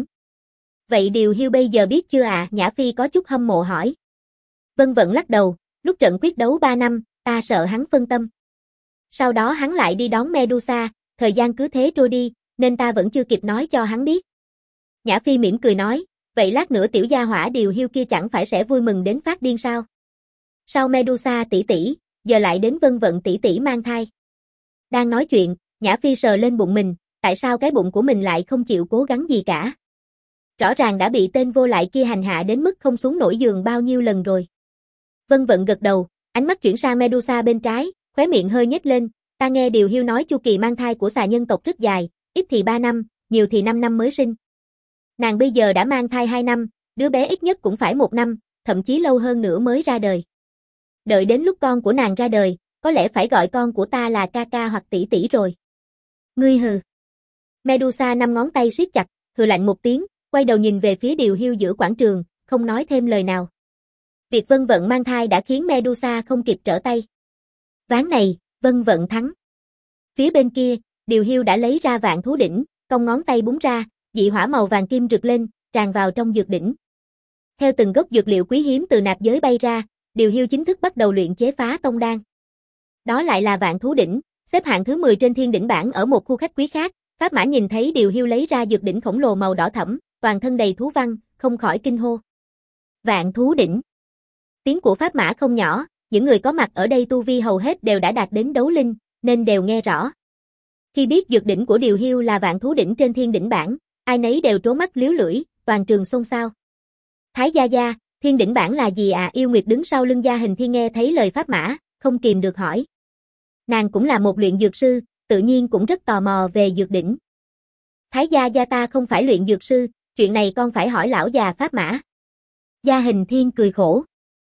Vậy Điều Hiu bây giờ biết chưa à? Nhã Phi có chút hâm mộ hỏi. Vân Vận lắc đầu, lúc trận quyết đấu ba năm, ta sợ hắn phân tâm. Sau đó hắn lại đi đón Medusa, thời gian cứ thế trôi đi, nên ta vẫn chưa kịp nói cho hắn biết. Nhã Phi mỉm cười nói, vậy lát nữa tiểu gia hỏa Điều Hiu kia chẳng phải sẽ vui mừng đến phát điên sao? Sau Medusa tỷ tỷ, giờ lại đến Vân Vận tỷ tỷ mang thai. Đang nói chuyện, Nhã Phi sờ lên bụng mình, tại sao cái bụng của mình lại không chịu cố gắng gì cả? Rõ ràng đã bị tên vô lại kia hành hạ đến mức không xuống nổi giường bao nhiêu lần rồi. Vân Vận gật đầu, ánh mắt chuyển sang Medusa bên trái, khóe miệng hơi nhếch lên, ta nghe Điều Hiu nói chu kỳ mang thai của xà nhân tộc rất dài, ít thì ba năm, nhiều thì năm năm mới sinh. Nàng bây giờ đã mang thai hai năm, đứa bé ít nhất cũng phải một năm, thậm chí lâu hơn nữa mới ra đời. Đợi đến lúc con của nàng ra đời, có lẽ phải gọi con của ta là ca ca hoặc tỷ tỷ rồi. Ngươi hừ. Medusa năm ngón tay siết chặt, hừ lạnh một tiếng, quay đầu nhìn về phía Điều Hiu giữa quảng trường, không nói thêm lời nào. Việc Vân Vận mang thai đã khiến Medusa không kịp trở tay. Ván này, Vân Vận thắng. Phía bên kia, Điều Hiu đã lấy ra vạn thú đỉnh, cong ngón tay búng ra, dị hỏa màu vàng kim rực lên, tràn vào trong dược đỉnh. Theo từng gốc dược liệu quý hiếm từ nạp giới bay ra, Điều Hiu chính thức bắt đầu luyện chế phá tông đan. Đó lại là vạn thú đỉnh, xếp hạng thứ mười trên thiên đỉnh bảng ở một khu khách quý khác. Pháp Mã nhìn thấy Điều Hiu lấy ra dược đỉnh khổng lồ màu đỏ thẫm, toàn thân đầy thú văn, không khỏi kinh hô. Vạn thú đỉnh. Tiếng của Pháp Mã không nhỏ, những người có mặt ở đây tu vi hầu hết đều đã đạt đến đấu linh, nên đều nghe rõ. Khi biết dược đỉnh của Điều Hiu là vạn thú đỉnh trên thiên đỉnh bảng, ai nấy đều trố mắt liếu lưỡi, toàn trường xôn xao. Thái gia gia, thiên đỉnh bảng là gì à? Yêu Nguyệt đứng sau lưng Gia Hình Thiên nghe thấy lời Pháp Mã, không kìm được hỏi. Nàng cũng là một luyện dược sư, tự nhiên cũng rất tò mò về dược đỉnh. Thái gia gia ta không phải luyện dược sư, chuyện này con phải hỏi lão già Pháp Mã. Gia Hình Thiên cười khổ.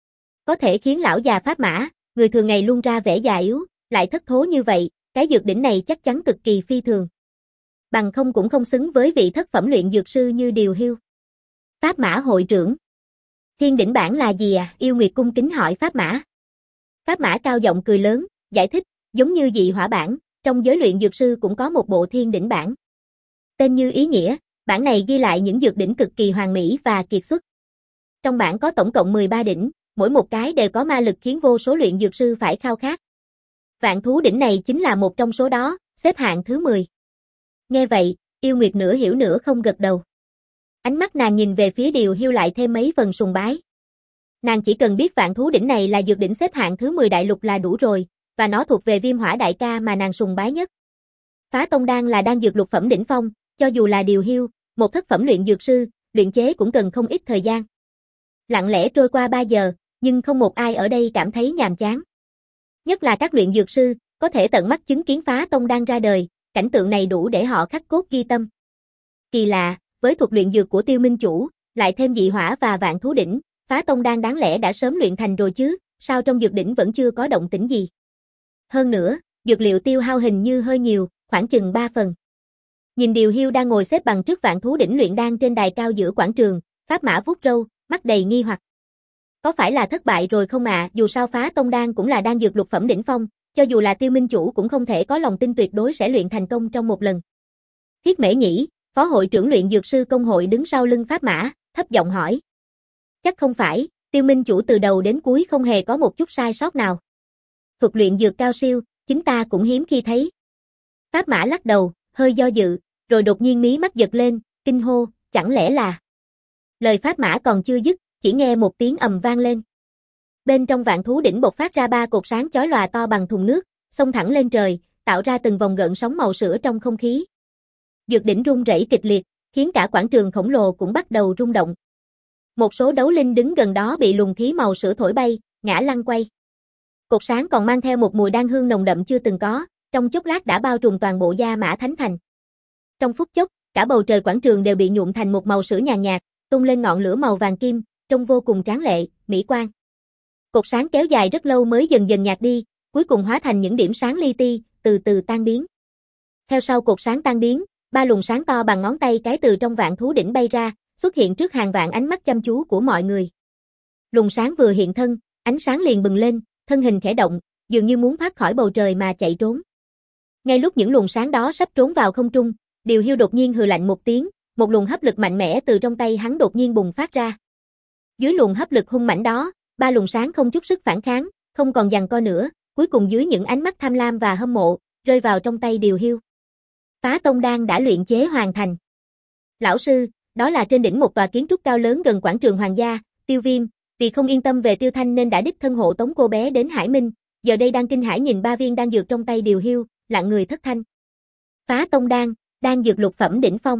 Có thể khiến lão già Pháp Mã, người thường ngày luôn ra vẻ già yếu, lại thất thố như vậy, cái dược đỉnh này chắc chắn cực kỳ phi thường. Bằng không cũng không xứng với vị thất phẩm luyện dược sư như Điều Hiu. Pháp Mã hội trưởng. Thiên đỉnh bảng là gì à? Yêu Nguyệt cung kính hỏi Pháp Mã. Pháp Mã cao giọng cười lớn, giải thích, giống như dị hỏa bảng, trong giới luyện dược sư cũng có một bộ thiên đỉnh bảng. Tên như ý nghĩa, bảng này ghi lại những dược đỉnh cực kỳ hoàn mỹ và kiệt xuất. Trong bảng có tổng cộng mười ba đỉnh, mỗi một cái đều có ma lực khiến vô số luyện dược sư phải khao khát. Vạn thú đỉnh này chính là một trong số đó, xếp hạng thứ mười. Nghe vậy, Yêu Nguyệt nửa hiểu nửa không gật đầu. Ánh mắt nàng nhìn về phía Điều Hiu lại thêm mấy phần sùng bái. Nàng chỉ cần biết vạn thú đỉnh này là dược đỉnh xếp hạng thứ mười đại lục là đủ rồi, và nó thuộc về Viêm Hỏa đại ca mà nàng sùng bái nhất. Phá tông đan là đan dược lục phẩm đỉnh phong, cho dù là Điều Hiu, một thất phẩm luyện dược sư, luyện chế cũng cần không ít thời gian. Lặng lẽ trôi qua ba giờ, nhưng không một ai ở đây cảm thấy nhàm chán. Nhất là các luyện dược sư, có thể tận mắt chứng kiến phá tông đan ra đời, cảnh tượng này đủ để họ khắc cốt ghi tâm. Kỳ lạ, với thuật luyện dược của Tiêu Minh Chủ, lại thêm dị hỏa và vạn thú đỉnh, phá tông đan đáng lẽ đã sớm luyện thành rồi chứ, sao trong dược đỉnh vẫn chưa có động tĩnh gì. Hơn nữa, dược liệu tiêu hao hình như hơi nhiều, khoảng chừng ba phần. Nhìn Điều Hiu đang ngồi xếp bằng trước vạn thú đỉnh luyện đan trên đài cao giữa quảng trường, Pháp Mã vuốt râu, mắt đầy nghi hoặc. Có phải là thất bại rồi không ạ? À? Dù sao phá tông đan cũng là đan dược lục phẩm đỉnh phong, cho dù là Tiêu Minh Chủ cũng không thể có lòng tin tuyệt đối sẽ luyện thành công trong một lần. Thiết Mễ Nhĩ, phó hội trưởng luyện dược sư công hội đứng sau lưng Pháp Mã, thấp giọng hỏi. Chắc không phải, Tiêu Minh chủ từ đầu đến cuối không hề có một chút sai sót nào. Thuật luyện dược cao siêu, chính ta cũng hiếm khi thấy. Pháp Mã lắc đầu, hơi do dự, rồi đột nhiên mí mắt giật lên, kinh hô, chẳng lẽ là... Lời Pháp Mã còn chưa dứt, chỉ nghe một tiếng ầm vang lên. Bên trong vạn thú đỉnh bộc phát ra ba cột sáng chói lòa to bằng thùng nước, xông thẳng lên trời, tạo ra từng vòng gợn sóng màu sữa trong không khí. Dược đỉnh rung rẩy kịch liệt, khiến cả quảng trường khổng lồ cũng bắt đầu rung động. Một số đấu linh đứng gần đó bị luồng khí màu sữa thổi bay, ngã lăn quay. Cột sáng còn mang theo một mùi đan hương nồng đậm chưa từng có, trong chốc lát đã bao trùm toàn bộ Gia Mã Thánh Thành. Trong phút chốc, cả bầu trời quảng trường đều bị nhuộm thành một màu sữa nhàn nhạt, tung lên ngọn lửa màu vàng kim, trông vô cùng tráng lệ, mỹ quan. Cột sáng kéo dài rất lâu mới dần dần nhạt đi, cuối cùng hóa thành những điểm sáng li ti, từ từ tan biến. Theo sau cột sáng tan biến, ba luồng sáng to bằng ngón tay cái từ trong vạn thú đỉnh bay ra, xuất hiện trước hàng vạn ánh mắt chăm chú của mọi người. Luồng sáng vừa hiện thân, ánh sáng liền bừng lên, thân hình khẽ động, dường như muốn thoát khỏi bầu trời mà chạy trốn. Ngay lúc những luồng sáng đó sắp trốn vào không trung, Điều Hiu đột nhiên hừ lạnh một tiếng, một luồng hấp lực mạnh mẽ từ trong tay hắn đột nhiên bùng phát ra. Dưới luồng hấp lực hung mãnh đó, ba luồng sáng không chút sức phản kháng, không còn giằng co nữa, cuối cùng dưới những ánh mắt tham lam và hâm mộ, rơi vào trong tay Điều Hiu. Phá Tông Đan đã luyện chế hoàn thành. Lão sư, đó là trên đỉnh một tòa kiến trúc cao lớn gần quảng trường hoàng gia, Tiêu Viêm, vì không yên tâm về Tiêu Thanh nên đã đích thân hộ tống cô bé đến Hải Minh, giờ đây đang kinh hãi nhìn ba viên đan dược trong tay Điều Hiu, lặng người thất thanh. Phá Tông Đan, đan dược lục phẩm đỉnh phong.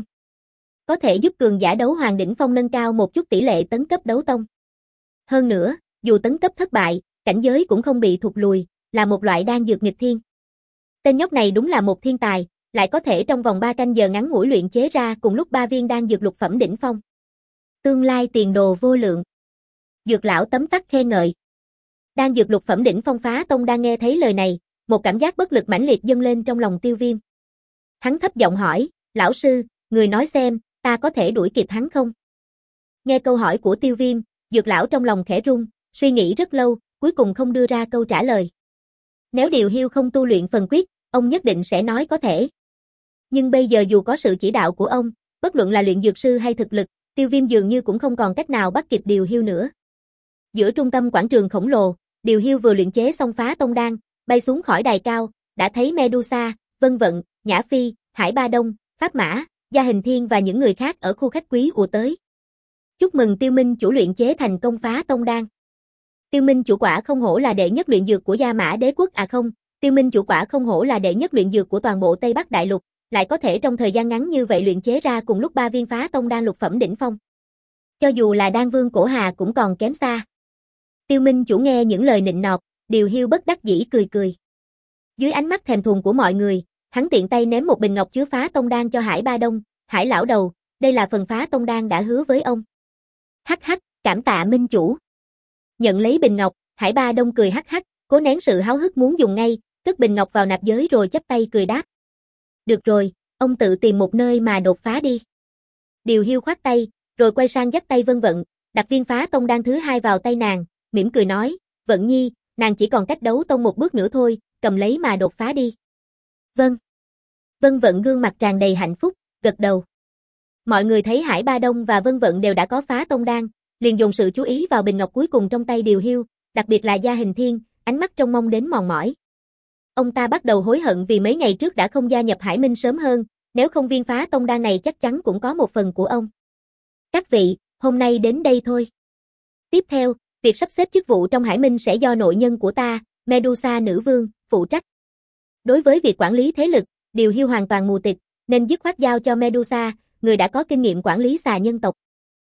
Có thể giúp cường giả đấu hoàng đỉnh phong nâng cao một chút tỷ lệ tấn cấp đấu tông. Hơn nữa, dù tấn cấp thất bại, cảnh giới cũng không bị thụt lùi, là một loại đan dược nghịch thiên. Tên nhóc này đúng là một thiên tài, lại có thể trong vòng ba canh giờ ngắn ngủi luyện chế ra cùng lúc ba viên đan dược lục phẩm đỉnh phong. Tương lai tiền đồ vô lượng. Dược lão tấm tắc khen ngợi. Đan dược lục phẩm đỉnh phong Phá Tông đang nghe thấy lời này, một cảm giác bất lực mãnh liệt dâng lên trong lòng Tiêu Viêm. Hắn thấp giọng hỏi, lão sư, người nói xem, ta có thể đuổi kịp hắn không? Nghe câu hỏi của Tiêu Viêm, dược lão trong lòng khẽ run, suy nghĩ rất lâu, cuối cùng không đưa ra câu trả lời. Nếu Điều Hiu không tu luyện phần quyết, ông nhất định sẽ nói có thể. Nhưng bây giờ dù có sự chỉ đạo của ông, bất luận là luyện dược sư hay thực lực, Tiêu Viêm dường như cũng không còn cách nào bắt kịp Điều Hiu nữa. Giữa trung tâm quảng trường khổng lồ, Điều Hiu vừa luyện chế xong Phá Tông Đan, bay xuống khỏi đài cao, đã thấy Medusa, Vân Vận, Nhã Phi, Hải Ba Đông, Pháp Mã, Gia Hình Thiên và những người khác ở khu khách quý ùa tới. Chúc mừng Tiêu Minh chủ luyện chế thành công Phá Tông Đan. Tiêu Minh chủ quả không hổ là đệ nhất luyện dược của Gia Mã Đế quốc à không, Tiêu Minh chủ quả không hổ là đệ nhất luyện dược của toàn bộ Tây Bắc Đại Lục, lại có thể trong thời gian ngắn như vậy luyện chế ra cùng lúc ba viên Phá Tông Đan lục phẩm đỉnh phong. Cho dù là Đan Vương Cổ Hà cũng còn kém xa. Tiêu Minh chủ nghe những lời nịnh nọt, Điều Hiu bất đắc dĩ cười cười. Dưới ánh mắt thèm thuồng của mọi người, hắn tiện tay ném một bình ngọc chứa Phá Tông Đan cho Hải Ba Đông, Hải lão đầu, đây là phần Phá Tông Đan đã hứa với ông. Hắc hắc, cảm tạ Minh chủ. Nhận lấy bình ngọc, Hải Ba Đông cười hắc hắc, cố nén sự háo hức muốn dùng ngay, cất bình ngọc vào nạp giới rồi chắp tay cười đáp. Được rồi, ông tự tìm một nơi mà đột phá đi. Điều Hiu khoát tay, rồi quay sang dắt tay Vân Vận, đặt viên Phá Tông Đan thứ hai vào tay nàng, mỉm cười nói, Vận Nhi, nàng chỉ còn cách đấu tông một bước nữa thôi, cầm lấy mà đột phá đi. Vâng. Vân Vận gương mặt tràn đầy hạnh phúc, gật đầu. Mọi người thấy Hải Ba Đông và Vân Vận đều đã có Phá Tông Đan, liền dồn sự chú ý vào bình ngọc cuối cùng trong tay Điều Hiu, đặc biệt là Gia Hình Thiên, ánh mắt trông mong đến mòn mỏi. Ông ta bắt đầu hối hận vì mấy ngày trước đã không gia nhập Hải Minh sớm hơn, nếu không viên Phá Tông Đan này chắc chắn cũng có một phần của ông. Các vị, hôm nay đến đây thôi. Tiếp theo, việc sắp xếp chức vụ trong Hải Minh sẽ do nội nhân của ta, Medusa nữ vương, phụ trách. Đối với việc quản lý thế lực, Điều Hiu hoàn toàn mù tịt, nên dứt khoát giao cho Medusa, người đã có kinh nghiệm quản lý xà nhân tộc.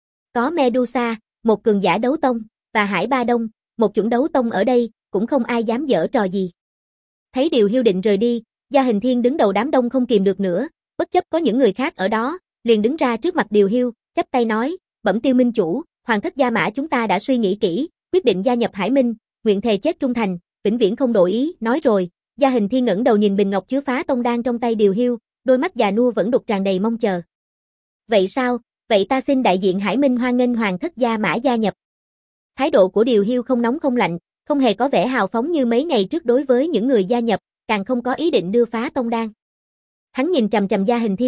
Có Medusa, một cường giả đấu tông, và Hải Ba Đông, một chủng đấu tông ở đây, cũng không ai dám giở trò gì. Thấy Điều Hiu định rời đi, Gia Hình Thiên đứng đầu đám đông không kìm được nữa, bất chấp có những người khác ở đó, liền đứng ra trước mặt Điều Hiu, chắp tay nói, bẩm Tiêu Minh chủ, hoàng thất Gia Mã chúng ta đã suy nghĩ kỹ, quyết định gia nhập Hải Minh, nguyện thề chết trung thành, vĩnh viễn không đổi ý, nói rồi. Gia Hình Thiên ngẩng đầu nhìn bình ngọc chứa Phá Tông Đan trong tay Điều Hiu, đôi mắt già nua vẫn đục tràn đầy mong chờ. Vậy sao, vậy ta xin đại diện Hải Minh hoan nghênh hoàng thất Gia Mã gia nhập. Thái độ của Điều Hiu không nóng không lạnh, không hề có vẻ hào phóng như mấy ngày trước đối với những người gia nhập, càng không có ý định đưa Phá Tông Đan. Hắn nhìn trầm trầm Gia Hình Thiên,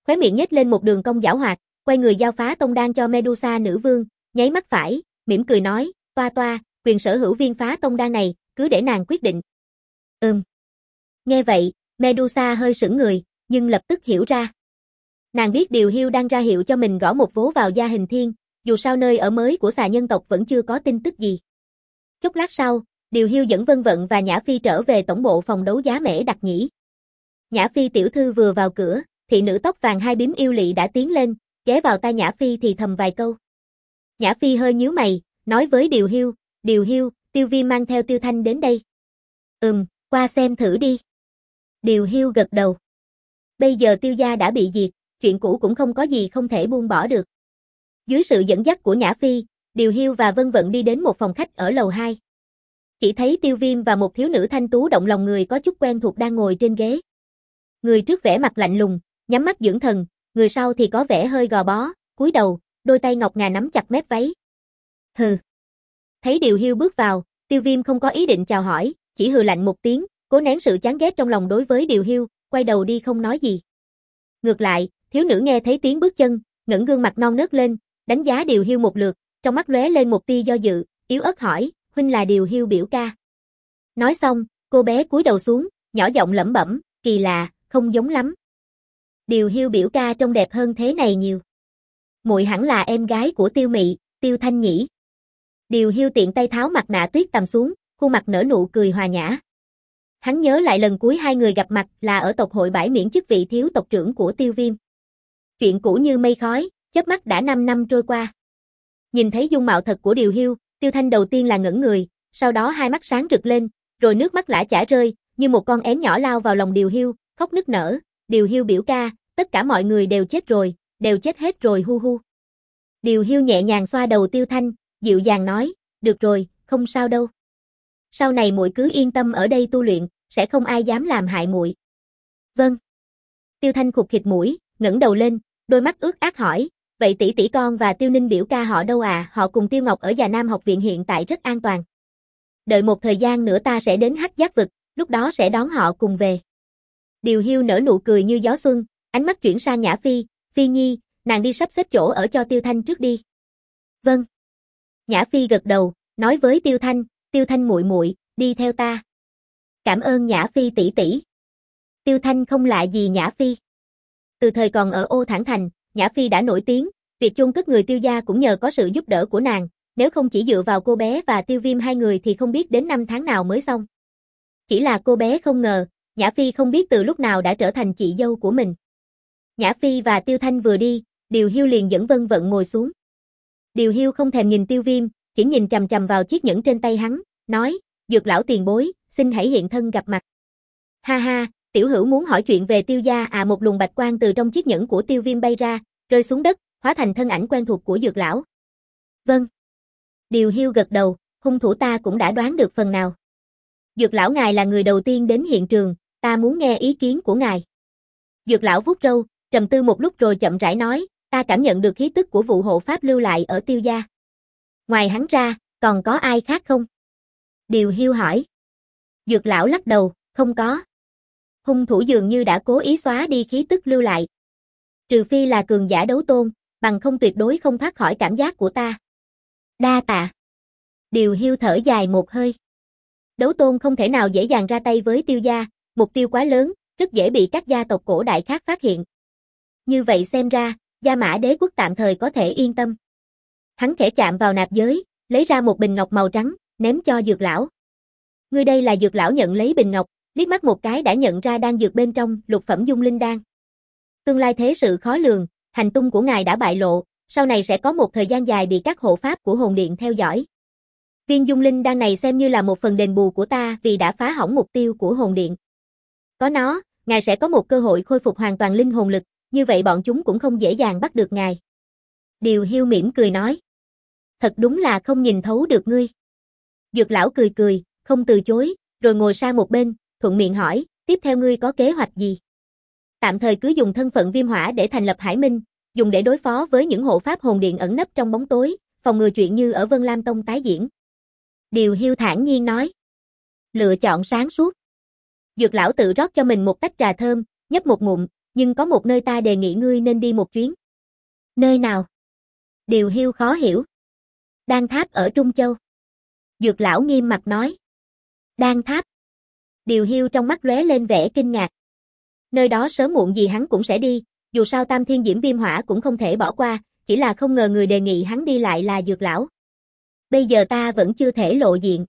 khóe miệng nhếch lên một đường cong giảo hoạt, quay người giao phá tông đan cho Medusa nữ vương, nháy mắt phải, mỉm cười nói, toa toa, quyền sở hữu viên phá tông đan này, cứ để nàng quyết định. Ừm. Nghe vậy, Medusa hơi sững người, nhưng lập tức hiểu ra. Nàng biết Điều Hiu đang ra hiệu cho mình gõ một vố vào gia hình thiên, dù sao nơi ở mới của xà nhân tộc vẫn chưa có tin tức gì. Chốc lát sau, Điều Hiu dẫn Vân Vận và Nhã Phi trở về tổng bộ phòng đấu giá Mễ Đặc Nhĩ. Nhã Phi tiểu thư vừa vào cửa, thị nữ tóc vàng hai bím yêu lị đã tiến lên, ghé vào tai Nhã Phi thì thầm vài câu. Nhã Phi hơi nhíu mày, nói với Điều Hiu, Điều Hiu, Tiêu Viêm mang theo Tiêu Thanh đến đây. Ừm, qua xem thử đi. Điều Hiu gật đầu. Bây giờ Tiêu gia đã bị diệt, chuyện cũ cũng không có gì không thể buông bỏ được. Dưới sự dẫn dắt của Nhã Phi, Điều Hiu và Vân Vận đi đến một phòng khách ở lầu hai. Chỉ thấy Tiêu Viêm và một thiếu nữ thanh tú động lòng người có chút quen thuộc đang ngồi trên ghế. Người trước vẻ mặt lạnh lùng, nhắm mắt dưỡng thần, người sau thì có vẻ hơi gò bó, cúi đầu, đôi tay ngọc ngà nắm chặt mép váy. Hừ. Thấy Điều Hiu bước vào, Tiêu Viêm không có ý định chào hỏi, chỉ hừ lạnh một tiếng, cố nén sự chán ghét trong lòng đối với Điều Hiu, quay đầu đi không nói gì. Ngược lại, thiếu nữ nghe thấy tiếng bước chân, ngẩng gương mặt non nớt lên, đánh giá Điều Hiu một lượt, trong mắt lóe lên một tia do dự, yếu ớt hỏi, huynh là Điều Hiu biểu ca. Nói xong, cô bé cúi đầu xuống, nhỏ giọng lẩm bẩm, kỳ lạ, không giống lắm. Điều Hiu biểu ca trông đẹp hơn thế này nhiều. Muội hẳn là em gái của Tiêu Mị, Tiêu Thanh nhỉ. Điều Hiu tiện tay tháo mặt nạ tuyết tằm xuống, khuôn mặt nở nụ cười hòa nhã. Hắn nhớ lại lần cuối hai người gặp mặt là ở tộc hội bãi miễn chức vị thiếu tộc trưởng của Tiêu Viêm. Chuyện cũ như mây khói, chớp mắt đã năm năm trôi qua. Nhìn thấy dung mạo thật của Điều Hiu, Tiêu Thanh đầu tiên là ngẩn người, sau đó hai mắt sáng rực lên, rồi nước mắt lã chã rơi, như một con én nhỏ lao vào lòng Điều Hiu, khóc nức nở, Điều Hiu biểu ca, tất cả mọi người đều chết rồi, đều chết hết rồi hu hu. Điều Hiu nhẹ nhàng xoa đầu Tiêu Thanh, dịu dàng nói, được rồi, không sao đâu. Sau này muội cứ yên tâm ở đây tu luyện, sẽ không ai dám làm hại muội. Vâng. Tiêu Thanh khục khịt mũi, ngẩng đầu lên, đôi mắt ướt át hỏi, vậy tỷ tỷ con và Tiêu Ninh biểu ca họ đâu à? Họ cùng Tiêu Ngọc ở Già Nam học viện hiện tại rất an toàn. Đợi một thời gian nữa ta sẽ đến Hắc Giác vực, lúc đó sẽ đón họ cùng về. Điều Hiu nở nụ cười như gió xuân, ánh mắt chuyển sang Nhã Phi, Phi Nhi, nàng đi sắp xếp chỗ ở cho Tiêu Thanh trước đi. Vâng. Nhã Phi gật đầu, nói với Tiêu Thanh, Tiêu Thanh muội muội, đi theo ta. Cảm ơn Nhã Phi tỷ tỷ. Tiêu Thanh không lạ gì Nhã Phi. Từ thời còn ở Ô Thản Thành, Nhã Phi đã nổi tiếng, việc chôn cất người Tiêu gia cũng nhờ có sự giúp đỡ của nàng, nếu không chỉ dựa vào cô bé và Tiêu Viêm hai người thì không biết đến năm tháng nào mới xong. Chỉ là cô bé không ngờ, Nhã Phi không biết từ lúc nào đã trở thành chị dâu của mình. Nhã Phi và Tiêu Thanh vừa đi, Điều Hiu liền dẫn Vân Vận ngồi xuống. Điều Hiu không thèm nhìn Tiêu Viêm, chỉ nhìn chằm chằm vào chiếc nhẫn trên tay hắn, nói, Dược lão tiền bối, xin hãy hiện thân gặp mặt. Ha ha, tiểu hữu muốn hỏi chuyện về Tiêu gia à? Một luồng bạch quang từ trong chiếc nhẫn của Tiêu Viêm bay ra, rơi xuống đất, hóa thành thân ảnh quen thuộc của Dược lão. Vâng. Điều Hiu gật đầu, hung thủ ta cũng đã đoán được phần nào. Dược lão ngài là người đầu tiên đến hiện trường, ta muốn nghe ý kiến của ngài. Dược lão vuốt râu, trầm tư một lúc rồi chậm rãi nói, ta cảm nhận được khí tức của vụ hộ pháp lưu lại ở Tiêu gia. Ngoài hắn ra, còn có ai khác không? Điều Hiu hỏi. Dược lão lắc đầu, không có. Hung thủ dường như đã cố ý xóa đi khí tức lưu lại. Trừ phi là cường giả đấu tôn, bằng không tuyệt đối không thoát khỏi cảm giác của ta. Đa tạ. Điều Hiu thở dài một hơi. Đấu tôn không thể nào dễ dàng ra tay với Tiêu gia, mục tiêu quá lớn, rất dễ bị các gia tộc cổ đại khác phát hiện. Như vậy xem ra, Gia Mã Đế quốc tạm thời có thể yên tâm. Hắn khẽ chạm vào nạp giới, lấy ra một bình ngọc màu trắng, ném cho Dược lão. Ngươi đây là Dược lão nhận lấy bình ngọc, liếc mắt một cái đã nhận ra đan dược bên trong, lục phẩm dung linh đan. Tương lai thế sự khó lường, hành tung của ngài đã bại lộ, sau này sẽ có một thời gian dài bị các hộ pháp của hồn điện theo dõi. Viên dung linh đan này xem như là một phần đền bù của ta vì đã phá hỏng mục tiêu của hồn điện. Có nó, ngài sẽ có một cơ hội khôi phục hoàn toàn linh hồn lực, như vậy bọn chúng cũng không dễ dàng bắt được ngài. Điều Hiu mỉm cười nói. Thật đúng là không nhìn thấu được ngươi. Dược lão cười cười, không từ chối, rồi ngồi sang một bên, thuận miệng hỏi, tiếp theo ngươi có kế hoạch gì? Tạm thời cứ dùng thân phận Viêm Hỏa để thành lập Hải Minh, dùng để đối phó với những hộ pháp hồn điện ẩn nấp trong bóng tối, phòng ngừa chuyện như ở Vân Lam Tông tái diễn. Điều Hiu thản nhiên nói. Lựa chọn sáng suốt. Dược lão tự rót cho mình một tách trà thơm, nhấp một ngụm, nhưng có một nơi ta đề nghị ngươi nên đi một chuyến. Nơi nào? Điều Hiu khó hiểu. Đan Tháp ở Trung Châu. Dược lão nghiêm mặt nói. Đan Tháp. Điều Hiu trong mắt lóe lên vẻ kinh ngạc. Nơi đó sớm muộn gì hắn cũng sẽ đi, dù sao Tam Thiên Diễm Viêm Hỏa cũng không thể bỏ qua, chỉ là không ngờ người đề nghị hắn đi lại là Dược lão. Bây giờ ta vẫn chưa thể lộ diện.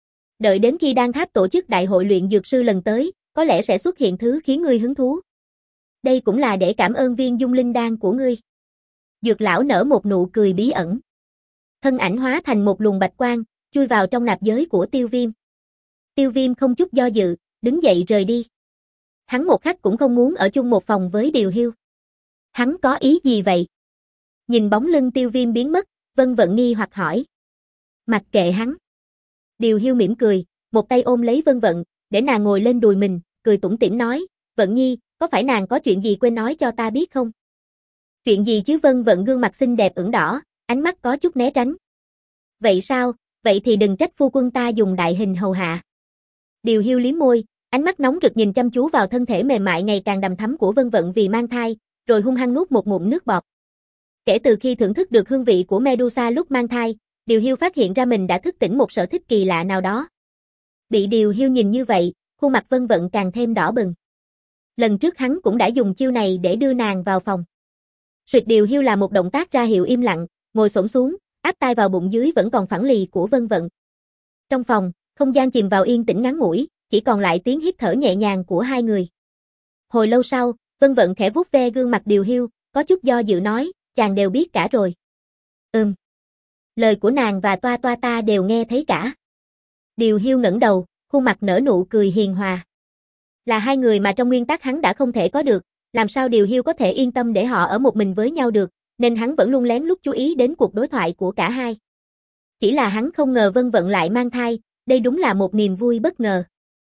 Đợi đến khi Đan Tháp tổ chức đại hội luyện dược sư lần tới, có lẽ sẽ xuất hiện thứ khiến ngươi hứng thú. Đây cũng là để cảm ơn viên dung linh đan của ngươi. Dược lão nở một nụ cười bí ẩn. Thân ảnh hóa thành một luồng bạch quang, chui vào trong nạp giới của Tiêu Viêm. Tiêu Viêm không chút do dự, đứng dậy rời đi. Hắn một khắc cũng không muốn ở chung một phòng với Điều Hiu. Hắn có ý gì vậy? Nhìn bóng lưng Tiêu Viêm biến mất, Vân Vận nghi hoặc hỏi. Mặc kệ hắn. Điều Hiu mỉm cười, một tay ôm lấy Vân Vận, để nàng ngồi lên đùi mình, cười tủm tỉm nói, Vận Nhi, có phải nàng có chuyện gì quên nói cho ta biết không? Chuyện gì chứ? Vân Vận gương mặt xinh đẹp ửng đỏ, ánh mắt có chút né tránh. Vậy sao, vậy thì đừng trách phu quân ta dùng đại hình hầu hạ. Điều Hiu liếm môi, ánh mắt nóng rực nhìn chăm chú vào thân thể mềm mại ngày càng đầm thắm của Vân Vận vì mang thai, rồi hung hăng nuốt một ngụm nước bọt. Kể từ khi thưởng thức được hương vị của Medusa lúc mang thai, Điều Hiu phát hiện ra mình đã thức tỉnh một sở thích kỳ lạ nào đó. Bị Điều Hiu nhìn như vậy, khuôn mặt Vân Vận càng thêm đỏ bừng. Lần trước hắn cũng đã dùng chiêu này để đưa nàng vào phòng. Suyệt Điều Hiu là một động tác ra hiệu im lặng, ngồi xổm xuống, áp tai vào bụng dưới vẫn còn phẳng lì của Vân Vận. Trong phòng, không gian chìm vào yên tĩnh ngắn ngủi, chỉ còn lại tiếng hít thở nhẹ nhàng của hai người. Hồi lâu sau, Vân Vận khẽ vuốt ve gương mặt Điều Hiu, có chút do dự nói, chàng đều biết cả rồi. Ừm. Lời của nàng và Toa Toa ta đều nghe thấy cả. Điều Hiu ngẩng đầu, khuôn mặt nở nụ cười hiền hòa. Là hai người mà trong nguyên tắc hắn đã không thể có được, làm sao Điều Hiu có thể yên tâm để họ ở một mình với nhau được, nên hắn vẫn luôn lén lút chú ý đến cuộc đối thoại của cả hai. Chỉ là hắn không ngờ Vân Vận lại mang thai, đây đúng là một niềm vui bất ngờ.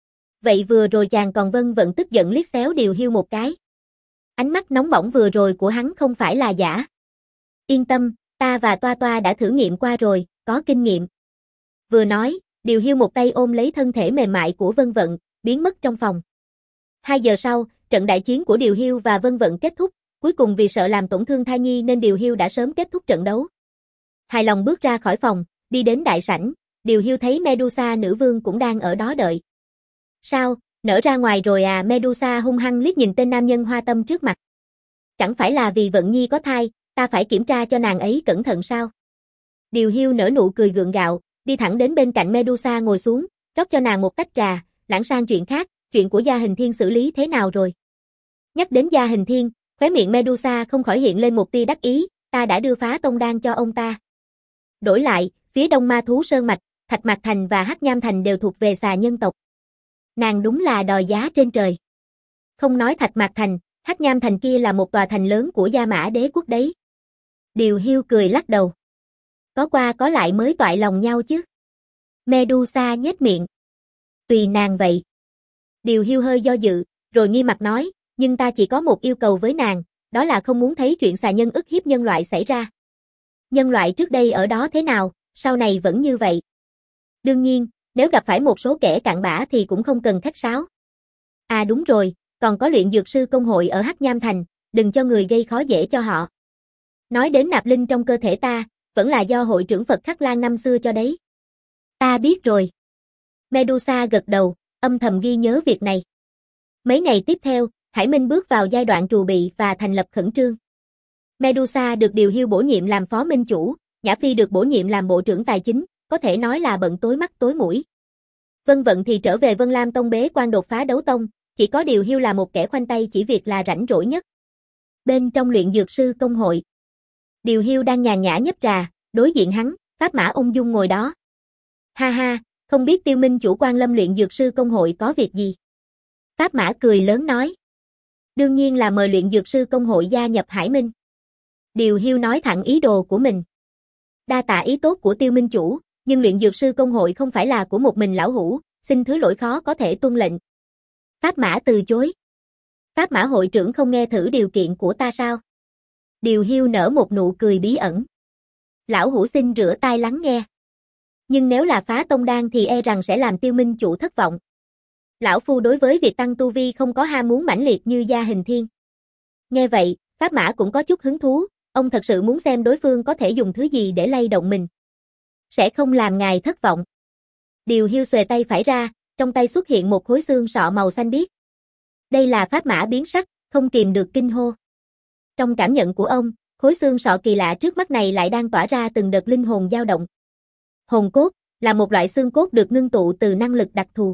Vậy vừa rồi chàng còn Vân Vận tức giận liếc xéo Điều Hiu một cái. Ánh mắt nóng bỏng vừa rồi của hắn không phải là giả. Yên tâm, ta và Toa Toa đã thử nghiệm qua rồi, có kinh nghiệm. Vừa nói, Điều Hiu một tay ôm lấy thân thể mềm mại của Vân Vận, biến mất trong phòng. Hai giờ sau, trận đại chiến của Điều Hiu và Vân Vận kết thúc, cuối cùng vì sợ làm tổn thương thai nhi nên Điều Hiu đã sớm kết thúc trận đấu. Hài lòng bước ra khỏi phòng, đi đến đại sảnh, Điều Hiu thấy Medusa nữ vương cũng đang ở đó đợi. Sao, nở ra ngoài rồi à? Medusa hung hăng liếc nhìn tên nam nhân hoa tâm trước mặt. Chẳng phải là vì Vận Nhi có thai, ta phải kiểm tra cho nàng ấy cẩn thận sao? Điều Hiu nở nụ cười gượng gạo, đi thẳng đến bên cạnh Medusa ngồi xuống, rót cho nàng một tách trà, lãng sang chuyện khác, chuyện của Gia Hình Thiên xử lý thế nào rồi? Nhắc đến Gia Hình Thiên, khóe miệng Medusa không khỏi hiện lên một tia đắc ý, ta đã đưa phá tông đan cho ông ta. Đổi lại, phía đông ma thú Sơn Mạch, Thạch Mạc Thành và Hắc Nham Thành đều thuộc về xà nhân tộc. Nàng đúng là đòi giá trên trời. Không nói Thạch Mạc Thành, Hắc Nham Thành kia là một tòa thành lớn của Gia Mã Đế quốc đấy. Điều Hiu cười lắc đầu. Có qua có lại mới toại lòng nhau chứ. Medusa nhếch miệng. Tùy nàng vậy. Điều Hiu hơi do dự, rồi nghi mặt nói, nhưng ta chỉ có một yêu cầu với nàng, đó là không muốn thấy chuyện xà nhân ức hiếp nhân loại xảy ra. Nhân loại trước đây ở đó thế nào, sau này vẫn như vậy. Đương nhiên, nếu gặp phải một số kẻ cặn bã thì cũng không cần khách sáo. À đúng rồi, còn có luyện dược sư công hội ở Hắc Nham Thành, đừng cho người gây khó dễ cho họ. Nói đến nạp linh trong cơ thể ta, vẫn là do hội trưởng Phật Khắc Lan năm xưa cho đấy. Ta biết rồi. Medusa gật đầu, âm thầm ghi nhớ việc này. Mấy ngày tiếp theo, Hải Minh bước vào giai đoạn trù bị và thành lập khẩn trương. Medusa được Điều Hiu bổ nhiệm làm phó minh chủ, Nhã Phi được bổ nhiệm làm bộ trưởng tài chính, có thể nói là bận tối mắt tối mũi. Vân Vận thì trở về Vân Lam Tông bế quan đột phá đấu tông, chỉ có Điều Hiu là một kẻ khoanh tay chỉ việc là rảnh rỗi nhất. Bên trong luyện dược sư công hội, Điều Hiu đang nhàn nhã nhấp trà, đối diện hắn, Pháp Mã ung dung ngồi đó. Ha ha, không biết Tiêu Minh chủ quan lâm luyện dược sư công hội có việc gì? Pháp Mã cười lớn nói. Đương nhiên là mời luyện dược sư công hội gia nhập Hải Minh. Điều Hiu nói thẳng ý đồ của mình. Đa tạ ý tốt của Tiêu Minh chủ, nhưng luyện dược sư công hội không phải là của một mình lão hủ, xin thứ lỗi khó có thể tuân lệnh. Pháp Mã từ chối. Pháp Mã hội trưởng không nghe thử điều kiện của ta sao? Điều Hiu nở một nụ cười bí ẩn. Lão hủ xin rửa tai lắng nghe. Nhưng nếu là phá tông đan thì e rằng sẽ làm Tiêu Minh chủ thất vọng. Lão phu đối với việc tăng tu vi không có ham muốn mãnh liệt như Gia Hình Thiên. Nghe vậy, Pháp Mã cũng có chút hứng thú, ông thật sự muốn xem đối phương có thể dùng thứ gì để lay động mình. Sẽ không làm ngài thất vọng. Điều Hiu xuề tay phải ra, trong tay xuất hiện một khối xương sọ màu xanh biếc. Đây là Pháp Mã biến sắc, không kìm được kinh hô. Trong cảm nhận của ông, khối xương sọ kỳ lạ trước mắt này lại đang tỏa ra từng đợt linh hồn dao động. Hồn cốt là một loại xương cốt được ngưng tụ từ năng lực đặc thù.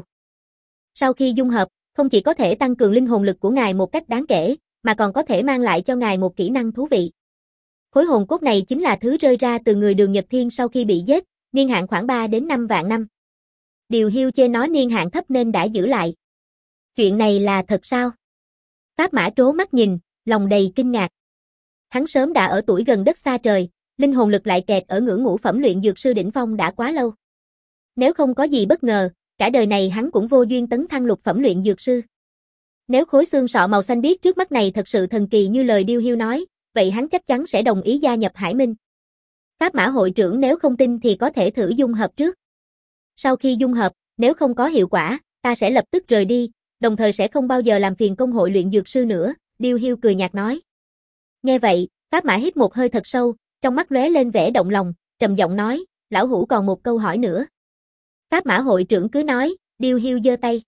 Sau khi dung hợp, không chỉ có thể tăng cường linh hồn lực của ngài một cách đáng kể, mà còn có thể mang lại cho ngài một kỹ năng thú vị. Khối hồn cốt này chính là thứ rơi ra từ người Đường Nhật Thiên sau khi bị giết, niên hạn khoảng ba đến năm vạn năm. Điều Hiu chê nó niên hạn thấp nên đã giữ lại. Chuyện này là thật sao? Pháp Mã trố mắt nhìn, lòng đầy kinh ngạc. Hắn sớm đã ở tuổi gần đất xa trời, linh hồn lực lại kẹt ở ngưỡng ngũ phẩm luyện dược sư đỉnh phong đã quá lâu. Nếu không có gì bất ngờ, cả đời này hắn cũng vô duyên tấn thăng lục phẩm luyện dược sư. Nếu khối xương sọ màu xanh biếc trước mắt này thật sự thần kỳ như lời Điêu Hiu nói, vậy hắn chắc chắn sẽ đồng ý gia nhập Hải Minh. Pháp Mã hội trưởng nếu không tin thì có thể thử dung hợp trước. Sau khi dung hợp, nếu không có hiệu quả, ta sẽ lập tức rời đi, đồng thời sẽ không bao giờ làm phiền công hội luyện dược sư nữa, Điêu Hiu cười nhạt nói. Nghe vậy, Pháp Mã hít một hơi thật sâu, trong mắt lóe lên vẻ động lòng, trầm giọng nói, lão hủ còn một câu hỏi nữa. Pháp Mã hội trưởng cứ nói, Điêu Hiu giơ tay.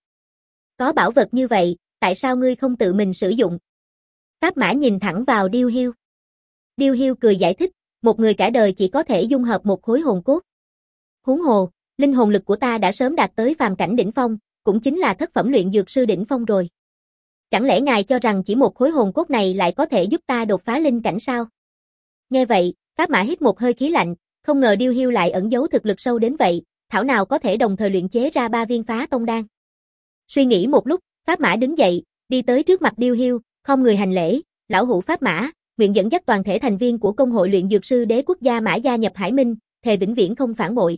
Có bảo vật như vậy, tại sao ngươi không tự mình sử dụng? Pháp Mã nhìn thẳng vào Điêu Hiu. Điêu Hiu cười giải thích, một người cả đời chỉ có thể dung hợp một khối hồn cốt. Huống hồ, linh hồn lực của ta đã sớm đạt tới phàm cảnh đỉnh phong, cũng chính là thất phẩm luyện dược sư đỉnh phong rồi. Chẳng lẽ ngài cho rằng chỉ một khối hồn cốt này lại có thể giúp ta đột phá linh cảnh sao? Nghe vậy, Pháp Mã hít một hơi khí lạnh, không ngờ Điêu Hiu lại ẩn giấu thực lực sâu đến vậy, thảo nào có thể đồng thời luyện chế ra ba viên phá tông đan. Suy nghĩ một lúc, Pháp Mã đứng dậy, đi tới trước mặt Điêu Hiu, khom người hành lễ, lão hủ Pháp Mã, nguyện dẫn dắt toàn thể thành viên của công hội luyện dược sư Đế quốc gia Mã gia nhập Hải Minh, thề vĩnh viễn không phản bội.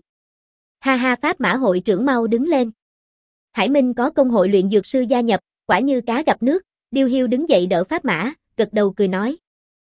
Ha ha, Pháp Mã hội trưởng mau đứng lên. Hải Minh có công hội luyện dược sư gia nhập, quả như cá gặp nước, Điêu Hiu đứng dậy đỡ Pháp Mã, gật đầu cười nói.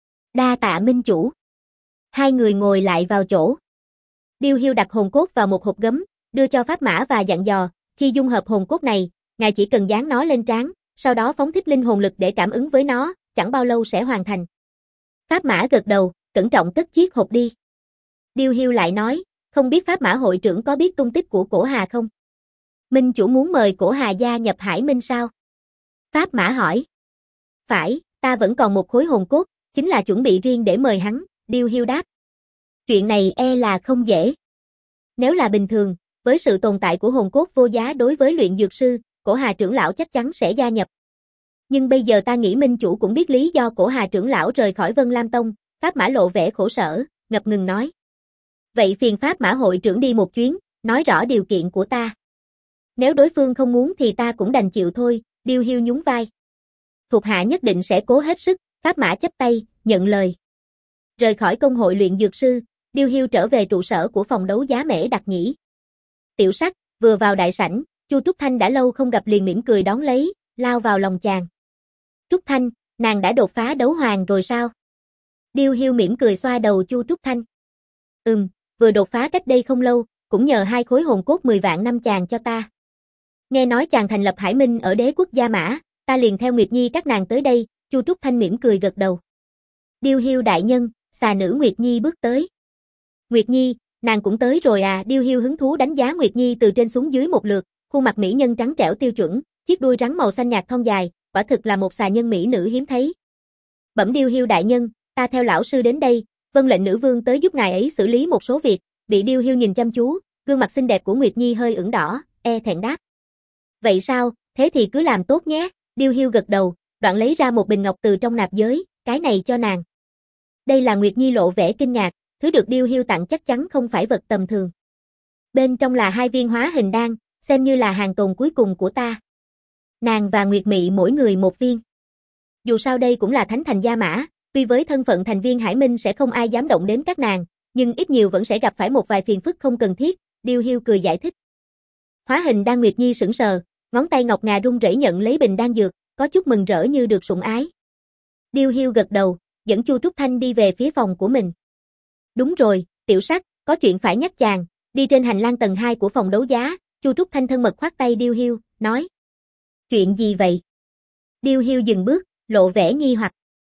Đa tạ minh chủ. Hai người ngồi lại vào chỗ. Điêu Hiu đặt hồn cốt vào một hộp gấm, đưa cho Pháp Mã và dặn dò, khi dung hợp hồn cốt này, ngài chỉ cần dán nó lên trán, sau đó phóng thích linh hồn lực để cảm ứng với nó, chẳng bao lâu sẽ hoàn thành. Pháp Mã gật đầu, cẩn trọng cất chiếc hộp đi. Điêu Hiu lại nói, không biết Pháp Mã hội trưởng có biết tung tích của Cổ Hà không? Minh chủ muốn mời Cổ Hà gia nhập Hải Minh sao? Pháp Mã hỏi. Phải, ta vẫn còn một khối hồn cốt, chính là chuẩn bị riêng để mời hắn, Điêu Hiu đáp. Chuyện này e là không dễ. Nếu là bình thường, với sự tồn tại của hồn cốt vô giá đối với luyện dược sư, Cổ Hà trưởng lão chắc chắn sẽ gia nhập. Nhưng bây giờ ta nghĩ minh chủ cũng biết lý do Cổ Hà trưởng lão rời khỏi Vân Lam Tông, Pháp Mã lộ vẻ khổ sở, ngập ngừng nói. Vậy phiền Pháp Mã hội trưởng đi một chuyến, nói rõ điều kiện của ta. Nếu đối phương không muốn thì ta cũng đành chịu thôi, Điêu Hiu nhún vai. Thuộc hạ nhất định sẽ cố hết sức, Pháp Mã chắp tay, nhận lời. Rời khỏi công hội luyện dược sư, Điêu Hiu trở về trụ sở của phòng đấu giá Mễ Đặc Nhĩ. Tiểu Sắc, vừa vào đại sảnh, Chu Trúc Thanh đã lâu không gặp liền mỉm cười đón lấy, lao vào lòng chàng. Trúc Thanh, nàng đã đột phá đấu hoàng rồi sao? Điêu Hiu mỉm cười xoa đầu Chu Trúc Thanh. Ừm, vừa đột phá cách đây không lâu, cũng nhờ hai khối hồn cốt mười vạn năm chàng cho ta. Nghe nói chàng thành lập Hải Minh ở Đế quốc Gia Mã, ta liền theo Nguyệt Nhi các nàng tới đây, Chu Trúc Thanh mỉm cười gật đầu. Điêu Hiu đại nhân, xà nữ Nguyệt Nhi bước tới. Nguyệt Nhi, nàng cũng tới rồi à? Điêu Hiu hứng thú đánh giá Nguyệt Nhi từ trên xuống dưới một lượt, khuôn mặt mỹ nhân trắng trẻo tiêu chuẩn, chiếc đuôi rắn màu xanh nhạt thon dài, quả thực là một xà nhân mỹ nữ hiếm thấy. Bẩm Điêu Hiu đại nhân, ta theo lão sư đến đây, vâng lệnh nữ vương tới giúp ngài ấy xử lý một số việc. Bị Điêu Hiu nhìn chăm chú, gương mặt xinh đẹp của Nguyệt Nhi hơi ửng đỏ, e thẹn đáp. Vậy sao, thế thì cứ làm tốt nhé. Điêu Hiu gật đầu, đoạn lấy ra một bình ngọc từ trong nạp giới, cái này cho nàng. Đây là Nguyệt Nhi lộ vẻ kinh ngạc, thứ được Điêu Hiu tặng chắc chắn không phải vật tầm thường. Bên trong là hai viên hóa hình đan, xem như là hàng tồn cuối cùng của ta. Nàng và Nguyệt Mị mỗi người một viên. Dù sao đây cũng là thánh thành Gia Mã, tuy với thân phận thành viên Hải Minh sẽ không ai dám động đến các nàng, nhưng ít nhiều vẫn sẽ gặp phải một vài phiền phức không cần thiết, Điêu Hiu cười giải thích. Hóa hình đan Nguyệt Nhi sững sờ, ngón tay ngọc ngà run rẩy nhận lấy bình đan dược, có chút mừng rỡ như được sủng ái. Điêu Hiu gật đầu, dẫn Chu Trúc Thanh đi về phía phòng của mình. Đúng rồi, Tiểu Sắc, có chuyện phải nhắc chàng, đi trên hành lang tầng hai của phòng đấu giá, Chu Trúc Thanh thân mật khoát tay Điêu Hiu, nói. Chuyện gì vậy? Điêu Hiu dừng bước, lộ vẻ nghi hoặc.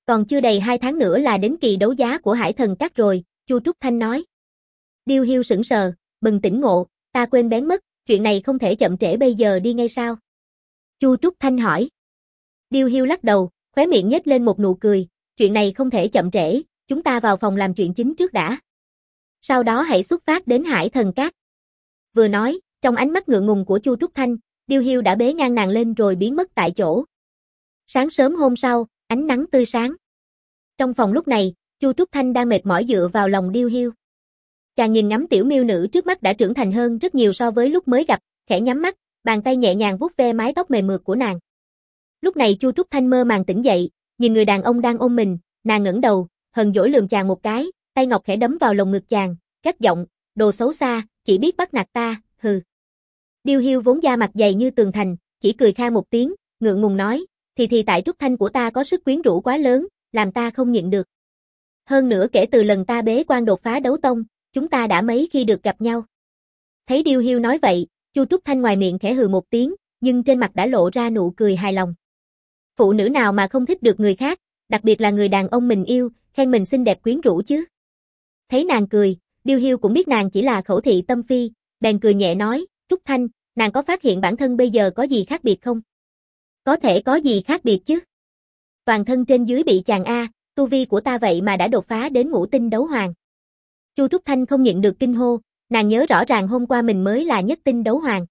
Còn chưa đầy hai tháng nữa là đến kỳ đấu giá của Hải Thần Các rồi, Chu Trúc Thanh nói. Điêu Hiêu sững sờ, bừng tỉnh ngộ, ta quên bén mất, chuyện này không thể chậm trễ bây giờ đi ngay sao? Chu Trúc Thanh hỏi. Điêu Hiêu lắc đầu, khóe miệng nhếch lên một nụ cười, chuyện này không thể chậm trễ, chúng ta vào phòng làm chuyện chính trước đã. Sau đó hãy xuất phát đến Hải Thần Các. Vừa nói, trong ánh mắt ngượng ngùng của Chu Trúc Thanh, Điêu Hiêu đã bế ngang nàng lên rồi biến mất tại chỗ. Sáng sớm hôm sau, ánh nắng tươi sáng. Trong phòng lúc này, Chu Trúc Thanh đang mệt mỏi dựa vào lòng Điêu Hiêu. Chàng nhìn ngắm tiểu miêu nữ trước mắt đã trưởng thành hơn rất nhiều so với lúc mới gặp, khẽ nhắm mắt, bàn tay nhẹ nhàng vuốt ve mái tóc mềm mượt của nàng. Lúc này Chu Trúc Thanh mơ màng tỉnh dậy, nhìn người đàn ông đang ôm mình, nàng ngẩng đầu, hờn dỗi lườm chàng một cái, tay ngọc khẽ đấm vào lồng ngực chàng, gắt giọng, đồ xấu xa, chỉ biết bắt nạt ta, hừ. Điêu Hiêu vốn da mặt dày như tường thành, chỉ cười kha một tiếng, ngượng ngùng nói, thì thì tại Trúc Thanh của ta có sức quyến rũ quá lớn, làm ta không nhịn được. Hơn nữa kể từ lần ta bế quan đột phá đấu tông, chúng ta đã mấy khi được gặp nhau. Thấy Điêu Hiêu nói vậy, Chu Trúc Thanh ngoài miệng khẽ hừ một tiếng, nhưng trên mặt đã lộ ra nụ cười hài lòng. Phụ nữ nào mà không thích được người khác, đặc biệt là người đàn ông mình yêu, khen mình xinh đẹp quyến rũ chứ. Thấy nàng cười, Điêu Hiêu cũng biết nàng chỉ là khẩu thị tâm phi, bèn cười nhẹ nói, Trúc Thanh, nàng có phát hiện bản thân bây giờ có gì khác biệt không? Có thể có gì khác biệt chứ? Toàn thân trên dưới bị chàng a, tu vi của ta vậy mà đã đột phá đến ngũ tinh đấu hoàng. Chu Trúc Thanh không nhịn được kinh hô, nàng nhớ rõ ràng hôm qua mình mới là nhất tinh đấu hoàng.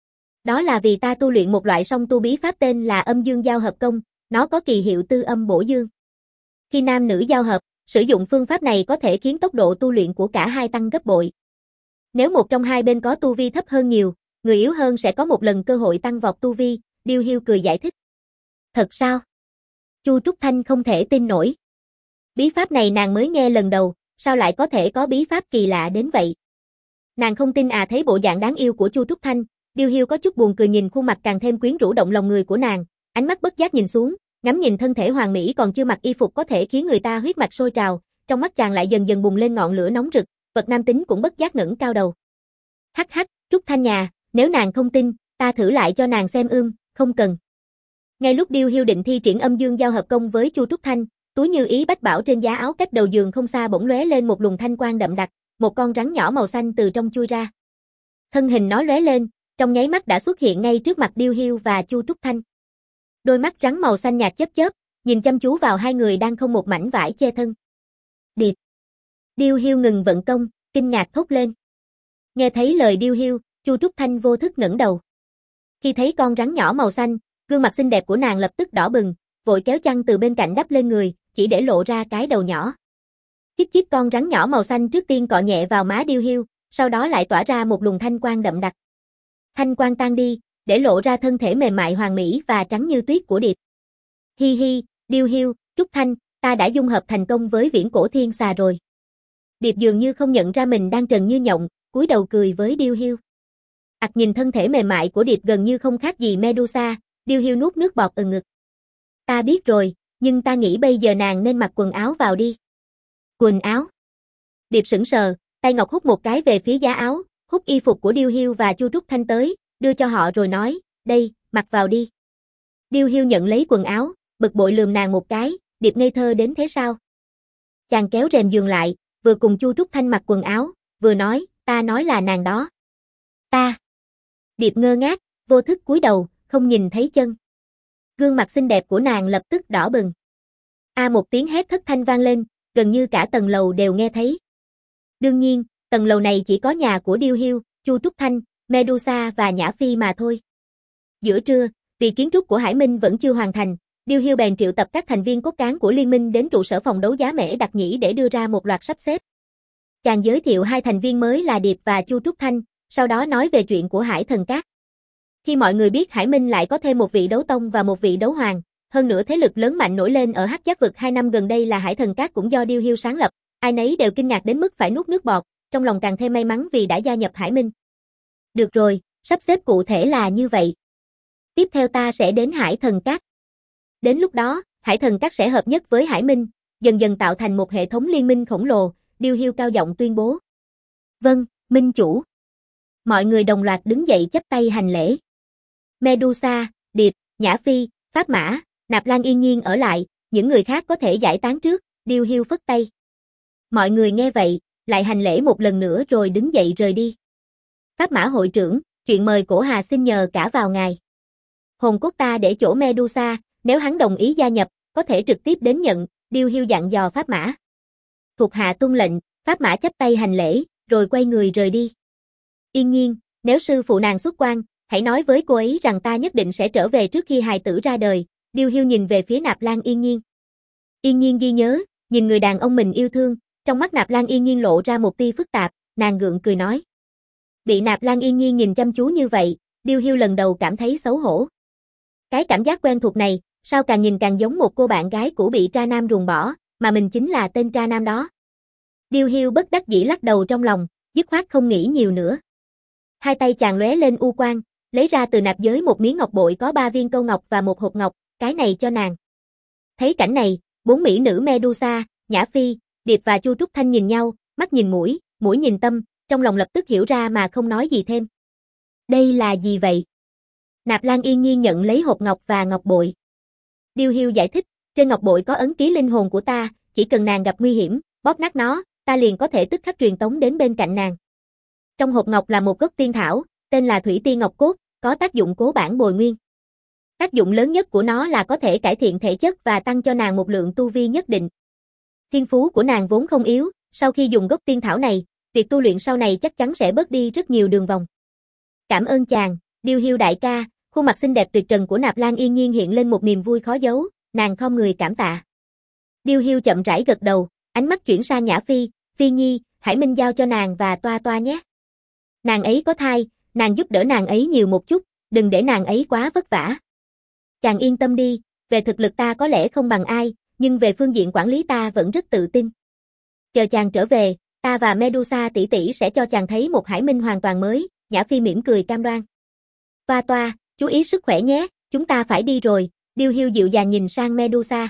Đó là vì ta tu luyện một loại song tu bí pháp tên là âm dương giao hợp công, nó có kỳ hiệu tư âm bổ dương. Khi nam nữ giao hợp, sử dụng phương pháp này có thể khiến tốc độ tu luyện của cả hai tăng gấp bội. Nếu một trong hai bên có tu vi thấp hơn nhiều, người yếu hơn sẽ có một lần cơ hội tăng vọt tu vi, Điêu Hiêu cười giải thích. Thật sao? Chu Trúc Thanh không thể tin nổi. Bí pháp này nàng mới nghe lần đầu, sao lại có thể có bí pháp kỳ lạ đến vậy? Nàng không tin à. Thấy bộ dạng đáng yêu của Chu Trúc Thanh, Điêu Hiêu có chút buồn cười nhìn khuôn mặt càng thêm quyến rũ động lòng người của nàng, ánh mắt bất giác nhìn xuống, ngắm nhìn thân thể hoàn mỹ còn chưa mặc y phục có thể khiến người ta huyết mạch sôi trào, trong mắt chàng lại dần dần bùng lên ngọn lửa nóng rực, vật nam tính cũng bất giác ngẩng cao đầu. Hắc hắc, Trúc Thanh nhà, nếu nàng không tin, ta thử lại cho nàng xem ưm, không cần. Ngay lúc Điêu Hiêu định thi triển âm dương giao hợp công với Chu Trúc Thanh, túi như ý bách bảo trên giá áo cách đầu giường không xa bỗng lóe lên một luồng thanh quang đậm đặc, một con rắn nhỏ màu xanh từ trong chui ra. Thân hình nó lóe lên, trong nháy mắt đã xuất hiện ngay trước mặt Điêu Hiêu và Chu Trúc Thanh. Đôi mắt rắn màu xanh nhạt chớp chớp, nhìn chăm chú vào hai người đang không một mảnh vải che thân. Điệp. Điêu Hiêu ngừng vận công, kinh ngạc thốt lên. Nghe thấy lời Điêu Hiêu, Chu Trúc Thanh vô thức ngẩng đầu. Khi thấy con rắn nhỏ màu xanh, gương mặt xinh đẹp của nàng lập tức đỏ bừng, vội kéo chăn từ bên cạnh đắp lên người, chỉ để lộ ra cái đầu nhỏ. Chích chích con rắn nhỏ màu xanh trước tiên cọ nhẹ vào má Điêu Hiêu, sau đó lại tỏa ra một luồng thanh quang đậm đặc. Thanh quang tan đi, để lộ ra thân thể mềm mại hoàn mỹ và trắng như tuyết của Điệp. Hi hi, Điêu Hiêu, Trúc Thanh, ta đã dung hợp thành công với viễn cổ thiên xà rồi. Điệp dường như không nhận ra mình đang trần như nhộng, cúi đầu cười với Điêu Hiêu. Ặc nhìn thân thể mềm mại của Điệp gần như không khác gì Medusa, Điêu Hiêu nuốt nước bọt ừng ngực. Ta biết rồi, nhưng ta nghĩ bây giờ nàng nên mặc quần áo vào đi. Quần áo? Điệp sững sờ, tay ngọc hút một cái về phía giá áo, hút y phục của Điêu Hiêu và Chu Trúc Thanh tới, đưa cho họ rồi nói, đây, mặc vào đi. Điêu Hiêu nhận lấy quần áo, bực bội lườm nàng một cái, Điệp ngây thơ đến thế sao? Chàng kéo rèm giường lại, vừa cùng Chu Trúc Thanh mặc quần áo, vừa nói, ta nói là nàng đó. Ta. Điệp ngơ ngác, vô thức cúi đầu, không nhìn thấy chân. Gương mặt xinh đẹp của nàng lập tức đỏ bừng. A một tiếng hét thất thanh vang lên, gần như cả tầng lầu đều nghe thấy. Đương nhiên, tầng lầu này chỉ có nhà của Điêu Hiêu, Chu Trúc Thanh, Medusa và Nhã Phi mà thôi. Giữa trưa, vì kiến trúc của Hải Minh vẫn chưa hoàn thành, Điêu Hiêu bèn triệu tập các thành viên cốt cán của liên minh đến trụ sở phòng đấu giá Mễ Đặc Nhĩ để đưa ra một loạt sắp xếp. Chàng giới thiệu hai thành viên mới là Điệp và Chu Trúc Thanh, sau đó nói về chuyện của Hải Thần Các. Khi mọi người biết Hải Minh lại có thêm một vị đấu tông và một vị đấu hoàng, hơn nữa thế lực lớn mạnh nổi lên ở Hắc Giác vực hai năm gần đây là Hải Thần Các cũng do Điêu Hiêu sáng lập, ai nấy đều kinh ngạc đến mức phải nuốt nước bọt, trong lòng càng thêm may mắn vì đã gia nhập Hải Minh. Được rồi, sắp xếp cụ thể là như vậy. Tiếp theo ta sẽ đến Hải Thần Các. Đến lúc đó, Hải Thần Các sẽ hợp nhất với Hải Minh, dần dần tạo thành một hệ thống liên minh khổng lồ, Điêu Hiêu cao giọng tuyên bố. Vâng, Minh chủ. Mọi người đồng loạt đứng dậy chắp tay hành lễ. Medusa, Điệp, Nhã Phi, Pháp Mã, Nạp Lan yên nhiên ở lại, những người khác có thể giải tán trước, Điêu Hiu phất tay. Mọi người nghe vậy, lại hành lễ một lần nữa rồi đứng dậy rời đi. Pháp Mã hội trưởng, chuyện mời Cổ Hà xin nhờ cả vào ngài. Hồn cốt ta để chỗ Medusa, nếu hắn đồng ý gia nhập, có thể trực tiếp đến nhận, Điêu Hiu dặn dò Pháp Mã. Thuộc hạ tuân lệnh, Pháp Mã chắp tay hành lễ, rồi quay người rời đi. Yên Nhiên, nếu sư phụ nàng xuất quan, hãy nói với cô ấy rằng ta nhất định sẽ trở về trước khi hài tử ra đời, Điêu Hiu nhìn về phía Nạp Lan Yên Nhiên. Yên Nhiên ghi nhớ, nhìn người đàn ông mình yêu thương, trong mắt Nạp Lan Yên Nhiên lộ ra một tia phức tạp, nàng gượng cười nói. Bị Nạp Lan Yên Nhiên nhìn chăm chú như vậy, Điêu Hiu lần đầu cảm thấy xấu hổ. Cái cảm giác quen thuộc này, sao càng nhìn càng giống một cô bạn gái cũ bị tra nam ruồng bỏ, mà mình chính là tên tra nam đó. Điêu Hiu bất đắc dĩ lắc đầu trong lòng, dứt khoát không nghĩ nhiều nữa. Hai tay chàng lóe lên u quang, lấy ra từ nạp giới một miếng ngọc bội có ba viên câu ngọc và một hộp ngọc, cái này cho nàng. Thấy cảnh này, bốn mỹ nữ Medusa, Nhã Phi, Điệp và Chu Trúc Thanh nhìn nhau, mắt nhìn mũi, mũi nhìn tâm, trong lòng lập tức hiểu ra mà không nói gì thêm. Đây là gì vậy? Nạp Lan Yên Nhiên nhận lấy hộp ngọc và ngọc bội. Điêu Hiu giải thích, trên ngọc bội có ấn ký linh hồn của ta, chỉ cần nàng gặp nguy hiểm, bóp nát nó, ta liền có thể tức khắc truyền tống đến bên cạnh nàng. Trong hộp ngọc là một gốc tiên thảo, tên là Thủy Tiên Ngọc Cốt, có tác dụng cố bản bồi nguyên. Tác dụng lớn nhất của nó là có thể cải thiện thể chất và tăng cho nàng một lượng tu vi nhất định. Thiên phú của nàng vốn không yếu, sau khi dùng gốc tiên thảo này, việc tu luyện sau này chắc chắn sẽ bớt đi rất nhiều đường vòng. Cảm ơn chàng, Điêu Hiu đại ca, khuôn mặt xinh đẹp tuyệt trần của Nạp Lan Yên Nhiên hiện lên một niềm vui khó giấu, nàng khom người cảm tạ. Điêu Hiu chậm rãi gật đầu, ánh mắt chuyển sang Nhã Phi, Phi Nhi, Hải Minh giao cho nàng và Toa Toa nhé. Nàng ấy có thai, nàng giúp đỡ nàng ấy nhiều một chút, đừng để nàng ấy quá vất vả. Chàng yên tâm đi, về thực lực ta có lẽ không bằng ai, nhưng về phương diện quản lý ta vẫn rất tự tin. Chờ chàng trở về, ta và Medusa tỷ tỷ sẽ cho chàng thấy một Hải Minh hoàn toàn mới, Nhã Phi mỉm cười cam đoan. Toa Toa, chú ý sức khỏe nhé, chúng ta phải đi rồi, Điêu Hiu dịu dàng nhìn sang Medusa.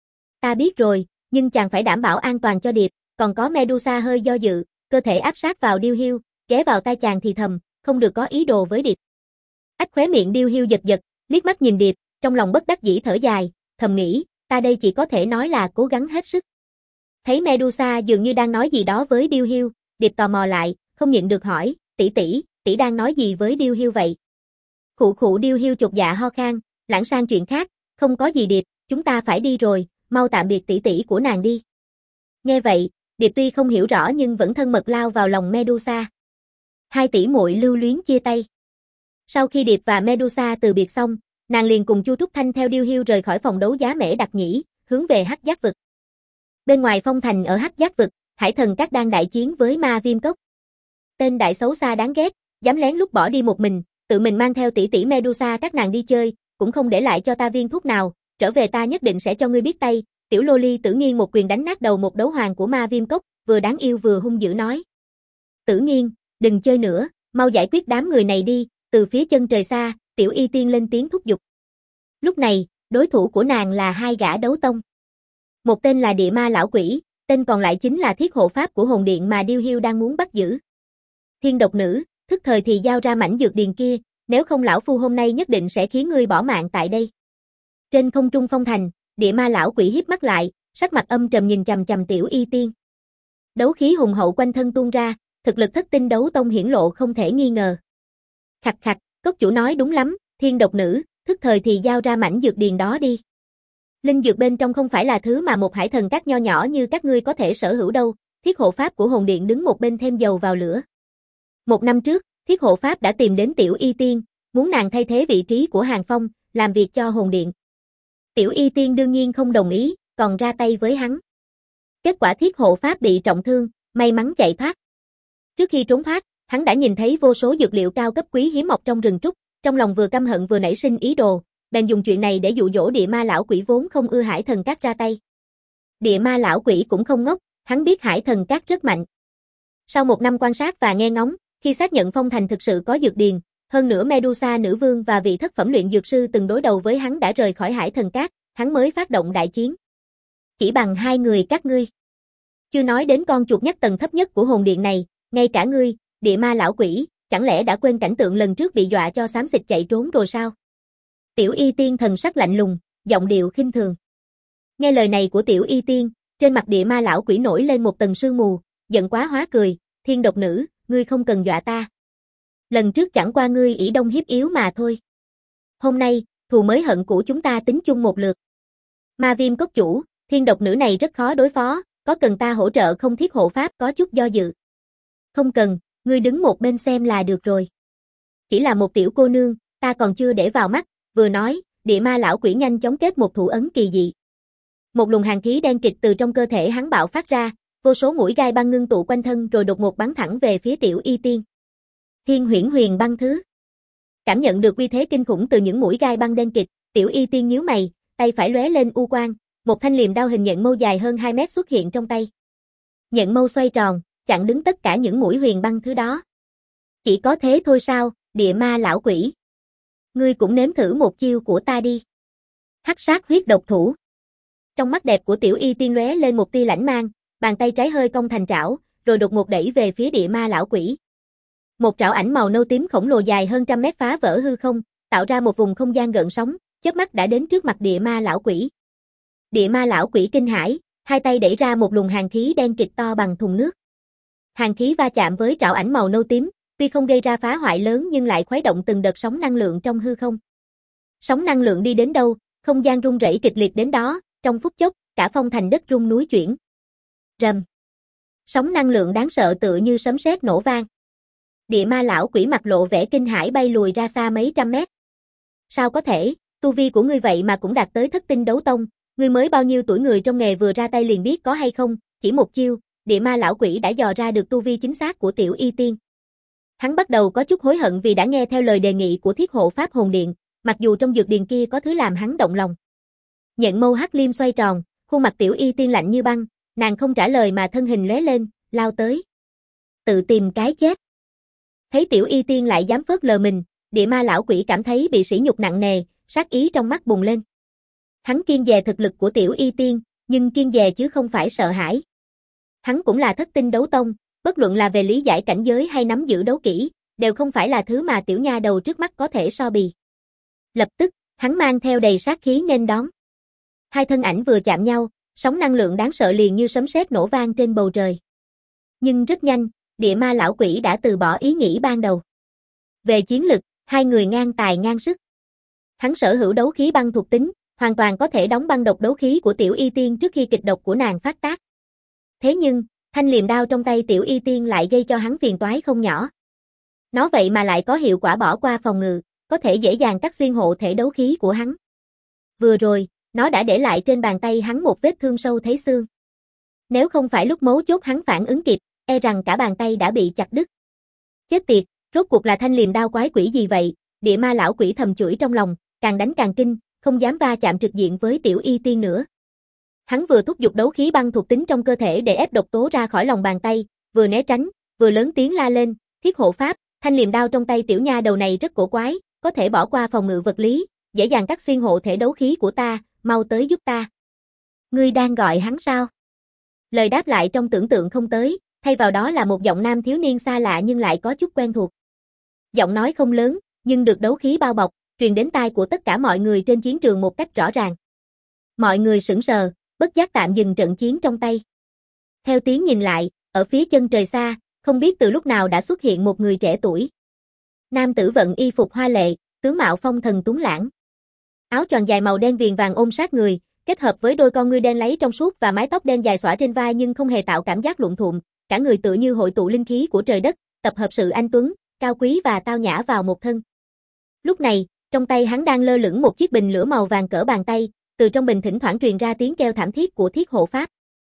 Ta biết rồi, nhưng chàng phải đảm bảo an toàn cho Điệp, còn có Medusa hơi do dự, cơ thể áp sát vào Điêu Hiu, ghé vào tai chàng thì thầm, không được có ý đồ với Điệp. Ách khóe miệng Điêu Hiu giật giật, liếc mắt nhìn Điệp, trong lòng bất đắc dĩ thở dài, thầm nghĩ, ta đây chỉ có thể nói là cố gắng hết sức. Thấy Medusa dường như đang nói gì đó với Điêu Hiu, Điệp tò mò lại, không nhịn được hỏi, tỷ tỷ, tỷ đang nói gì với Điêu Hiu vậy? Khụ khụ Điêu Hiu chột dạ ho khan, lãng sang chuyện khác, không có gì Điệp, chúng ta phải đi rồi, mau tạm biệt tỷ tỷ của nàng đi. Nghe vậy, Điệp tuy không hiểu rõ nhưng vẫn thân mật lao vào lòng Medusa. Hai tỷ muội lưu luyến chia tay. Sau khi Điệp và Medusa từ biệt xong, nàng liền cùng Chu Trúc Thanh theo Điêu Hiu rời khỏi phòng đấu giá Mễ Đặc Nhĩ, hướng về Hắc Giác Vực. Bên ngoài phong thành ở Hắc Giác Vực, Hải Thần Các đang đại chiến với Ma Viêm Cốc. Tên đại xấu xa đáng ghét, dám lén lút bỏ đi một mình, tự mình mang theo tỷ tỷ Medusa các nàng đi chơi, cũng không để lại cho ta viên thuốc nào, trở về ta nhất định sẽ cho ngươi biết tay. Tiểu Loli Tử Nghiên một quyền đánh nát đầu một đấu hoàng của Ma Viêm Cốc, vừa đáng yêu vừa hung dữ nói. Tử Nghiên, đừng chơi nữa, mau giải quyết đám người này đi, từ phía chân trời xa, Tiểu Y Tiên lên tiếng thúc giục. Lúc này, đối thủ của nàng là hai gã đấu tông. Một tên là Địa Ma Lão Quỷ, tên còn lại chính là thiết hộ pháp của hồn điện mà Điêu Hiu đang muốn bắt giữ. Thiên Độc Nữ, thức thời thì giao ra mảnh dược điền kia, nếu không lão phu hôm nay nhất định sẽ khiến ngươi bỏ mạng tại đây. Trên không trung phong thành, Địa Ma Lão Quỷ híp mắt lại, sắc mặt âm trầm nhìn chằm chằm Tiểu Y Tiên. Đấu khí hùng hậu quanh thân tuôn ra, thực lực thất tinh đấu tông hiển lộ không thể nghi ngờ. Khạch khạch, cốc chủ nói đúng lắm, Thiên Độc Nữ, thức thời thì giao ra mảnh dược điền đó đi. Linh dược bên trong không phải là thứ mà một hải thần các nho nhỏ như các ngươi có thể sở hữu đâu, thiết hộ pháp của hồn điện đứng một bên thêm dầu vào lửa. Một năm trước, thiết hộ pháp đã tìm đến Tiểu Y Tiên, muốn nàng thay thế vị trí của Hàng Phong, làm việc cho hồn điện. Tiểu Y Tiên đương nhiên không đồng ý, còn ra tay với hắn. Kết quả thiết hộ pháp bị trọng thương, may mắn chạy thoát. Trước khi trốn thoát, hắn đã nhìn thấy vô số dược liệu cao cấp quý hiếm mọc trong rừng trúc, trong lòng vừa căm hận vừa nảy sinh ý đồ, bèn dùng chuyện này để dụ dỗ Địa Ma Lão Quỷ vốn không ưa Hải Thần Các ra tay. Địa Ma Lão Quỷ cũng không ngốc, hắn biết Hải Thần Các rất mạnh. Sau một năm quan sát và nghe ngóng, khi xác nhận phong thành thực sự có dược điền, hơn nữa Medusa nữ vương và vị thất phẩm luyện dược sư từng đối đầu với hắn đã rời khỏi Hải Thần Các, hắn mới phát động đại chiến. Chỉ bằng hai người các ngươi. Chưa nói đến con chuột nhắt tầng thấp nhất của hồn điện này, ngay cả ngươi, Địa Ma Lão Quỷ, chẳng lẽ đã quên cảnh tượng lần trước bị dọa cho xám xịt chạy trốn rồi sao? Tiểu Y Tiên thần sắc lạnh lùng, giọng điệu khinh thường. Nghe lời này của Tiểu Y Tiên, trên mặt địa ma lão quỷ nổi lên một tầng sương mù, giận quá hóa cười, thiên độc nữ, ngươi không cần dọa ta. Lần trước chẳng qua ngươi ỷ đông hiếp yếu mà thôi. Hôm nay, thù mới hận cũ chúng ta tính chung một lượt. Ma viêm cốc chủ, thiên độc nữ này rất khó đối phó, có cần ta hỗ trợ không? Thiết hộ pháp có chút do dự. Không cần, ngươi đứng một bên xem là được rồi. Chỉ là một tiểu cô nương, ta còn chưa để vào mắt, vừa nói, địa ma lão quỷ nhanh chóng kết một thủ ấn kỳ dị. Một luồng hàn khí đen kịt từ trong cơ thể hắn bạo phát ra, vô số mũi gai băng ngưng tụ quanh thân rồi đột ngột bắn thẳng về phía Tiểu Y Tiên. Thiên huyễn huyền băng thứ. Cảm nhận được uy thế kinh khủng từ những mũi gai băng đen kịt, Tiểu Y Tiên nhíu mày, tay phải lóe lên u quang, một thanh liềm đao hình nhện mâu dài hơn hai mét xuất hiện trong tay. Nhện mâu xoay tròn, chặn đứng tất cả những mũi huyền băng thứ đó. Chỉ có thế thôi sao, địa ma lão quỷ. Ngươi cũng nếm thử một chiêu của ta đi. Hắc sát huyết độc thủ. Trong mắt đẹp của Tiểu Y Tiên lóe lên một tia lãnh mang, bàn tay trái hơi cong thành trảo, rồi đột ngột đẩy về phía địa ma lão quỷ. Một trảo ảnh màu nâu tím khổng lồ dài hơn trăm mét phá vỡ hư không, tạo ra một vùng không gian gợn sóng, chớp mắt đã đến trước mặt địa ma lão quỷ. Địa ma lão quỷ kinh hãi, hai tay đẩy ra một luồng hàn khí đen kịt to bằng thùng nước. Hàn khí va chạm với trảo ảnh màu nâu tím, tuy không gây ra phá hoại lớn nhưng lại khuấy động từng đợt sóng năng lượng trong hư không. Sóng năng lượng đi đến đâu, không gian rung rẩy kịch liệt đến đó, trong phút chốc, cả phong thành đất rung núi chuyển. Rầm. Sóng năng lượng đáng sợ tựa như sấm sét nổ vang. Địa ma lão quỷ mặt lộ vẻ kinh hãi bay lùi ra xa mấy trăm mét. Sao có thể, tu vi của ngươi vậy mà cũng đạt tới thất tinh đấu tông, ngươi mới bao nhiêu tuổi, người trong nghề vừa ra tay liền biết có hay không, chỉ một chiêu, địa ma lão quỷ đã dò ra được tu vi chính xác của Tiểu Y Tiên. Hắn bắt đầu có chút hối hận vì đã nghe theo lời đề nghị của Thiết hộ pháp hồn điện, mặc dù trong dược điền kia có thứ làm hắn động lòng. Nhện mâu hắc liêm xoay tròn, khuôn mặt Tiểu Y Tiên lạnh như băng, nàng không trả lời mà thân hình lóe lên, lao tới. Tự tìm cái chết. Thấy Tiểu Y Tiên lại dám phớt lờ mình, địa ma lão quỷ cảm thấy bị sỉ nhục nặng nề, sát ý trong mắt bùng lên. Hắn kiêng dè thực lực của Tiểu Y Tiên, nhưng kiêng dè chứ không phải sợ hãi. Hắn cũng là thất tinh đấu tông, bất luận là về lý giải cảnh giới hay nắm giữ đấu kỹ, đều không phải là thứ mà tiểu nha đầu trước mắt có thể so bì. Lập tức, hắn mang theo đầy sát khí nghênh đón. Hai thân ảnh vừa chạm nhau, sóng năng lượng đáng sợ liền như sấm sét nổ vang trên bầu trời. Nhưng rất nhanh, địa ma lão quỷ đã từ bỏ ý nghĩ ban đầu. Về chiến lực, hai người ngang tài ngang sức. Hắn sở hữu đấu khí băng thuộc tính, hoàn toàn có thể đóng băng độc đấu khí của Tiểu Y Tiên trước khi kịch độc của nàng phát tác. Thế nhưng, thanh liềm đao trong tay Tiểu Y Tiên lại gây cho hắn phiền toái không nhỏ. Nó vậy mà lại có hiệu quả bỏ qua phòng ngự, có thể dễ dàng cắt xuyên hộ thể đấu khí của hắn. Vừa rồi, nó đã để lại trên bàn tay hắn một vết thương sâu thấy xương. Nếu không phải lúc mấu chốt hắn phản ứng kịp, e rằng cả bàn tay đã bị chặt đứt. Chết tiệt, rốt cuộc là thanh liềm đao quái quỷ gì vậy? Địa ma lão quỷ thầm chửi trong lòng, càng đánh càng kinh, không dám va chạm trực diện với Tiểu Y Tiên nữa. Hắn vừa thúc giục đấu khí băng thuộc tính trong cơ thể để ép độc tố ra khỏi lòng bàn tay, vừa né tránh, vừa lớn tiếng la lên, Thiết hộ pháp, thanh liềm đao trong tay tiểu nha đầu này rất cổ quái, có thể bỏ qua phòng ngự vật lý, dễ dàng cắt xuyên hộ thể đấu khí của ta, mau tới giúp ta. Ngươi đang gọi hắn sao? Lời đáp lại trong tưởng tượng không tới, thay vào đó là một giọng nam thiếu niên xa lạ nhưng lại có chút quen thuộc. Giọng nói không lớn, nhưng được đấu khí bao bọc, truyền đến tai của tất cả mọi người trên chiến trường một cách rõ ràng. Mọi người sững sờ, bất giác tạm dừng trận chiến trong tay. Theo tiếng nhìn lại, ở phía chân trời xa, không biết từ lúc nào đã xuất hiện một người trẻ tuổi. Nam tử vận y phục hoa lệ, tướng mạo phong thần tuấn lãng. Áo choàng dài màu đen viền vàng ôm sát người, kết hợp với đôi con ngươi đen láy trong suốt và mái tóc đen dài xõa trên vai nhưng không hề tạo cảm giác luộm thuộm, cả người tựa như hội tụ linh khí của trời đất, tập hợp sự anh tuấn, cao quý và tao nhã vào một thân. Lúc này, trong tay hắn đang lơ lửng một chiếc bình lửa màu vàng cỡ bàn tay, từ trong bình thỉnh thoảng truyền ra tiếng kêu thảm thiết của Thiết hộ pháp.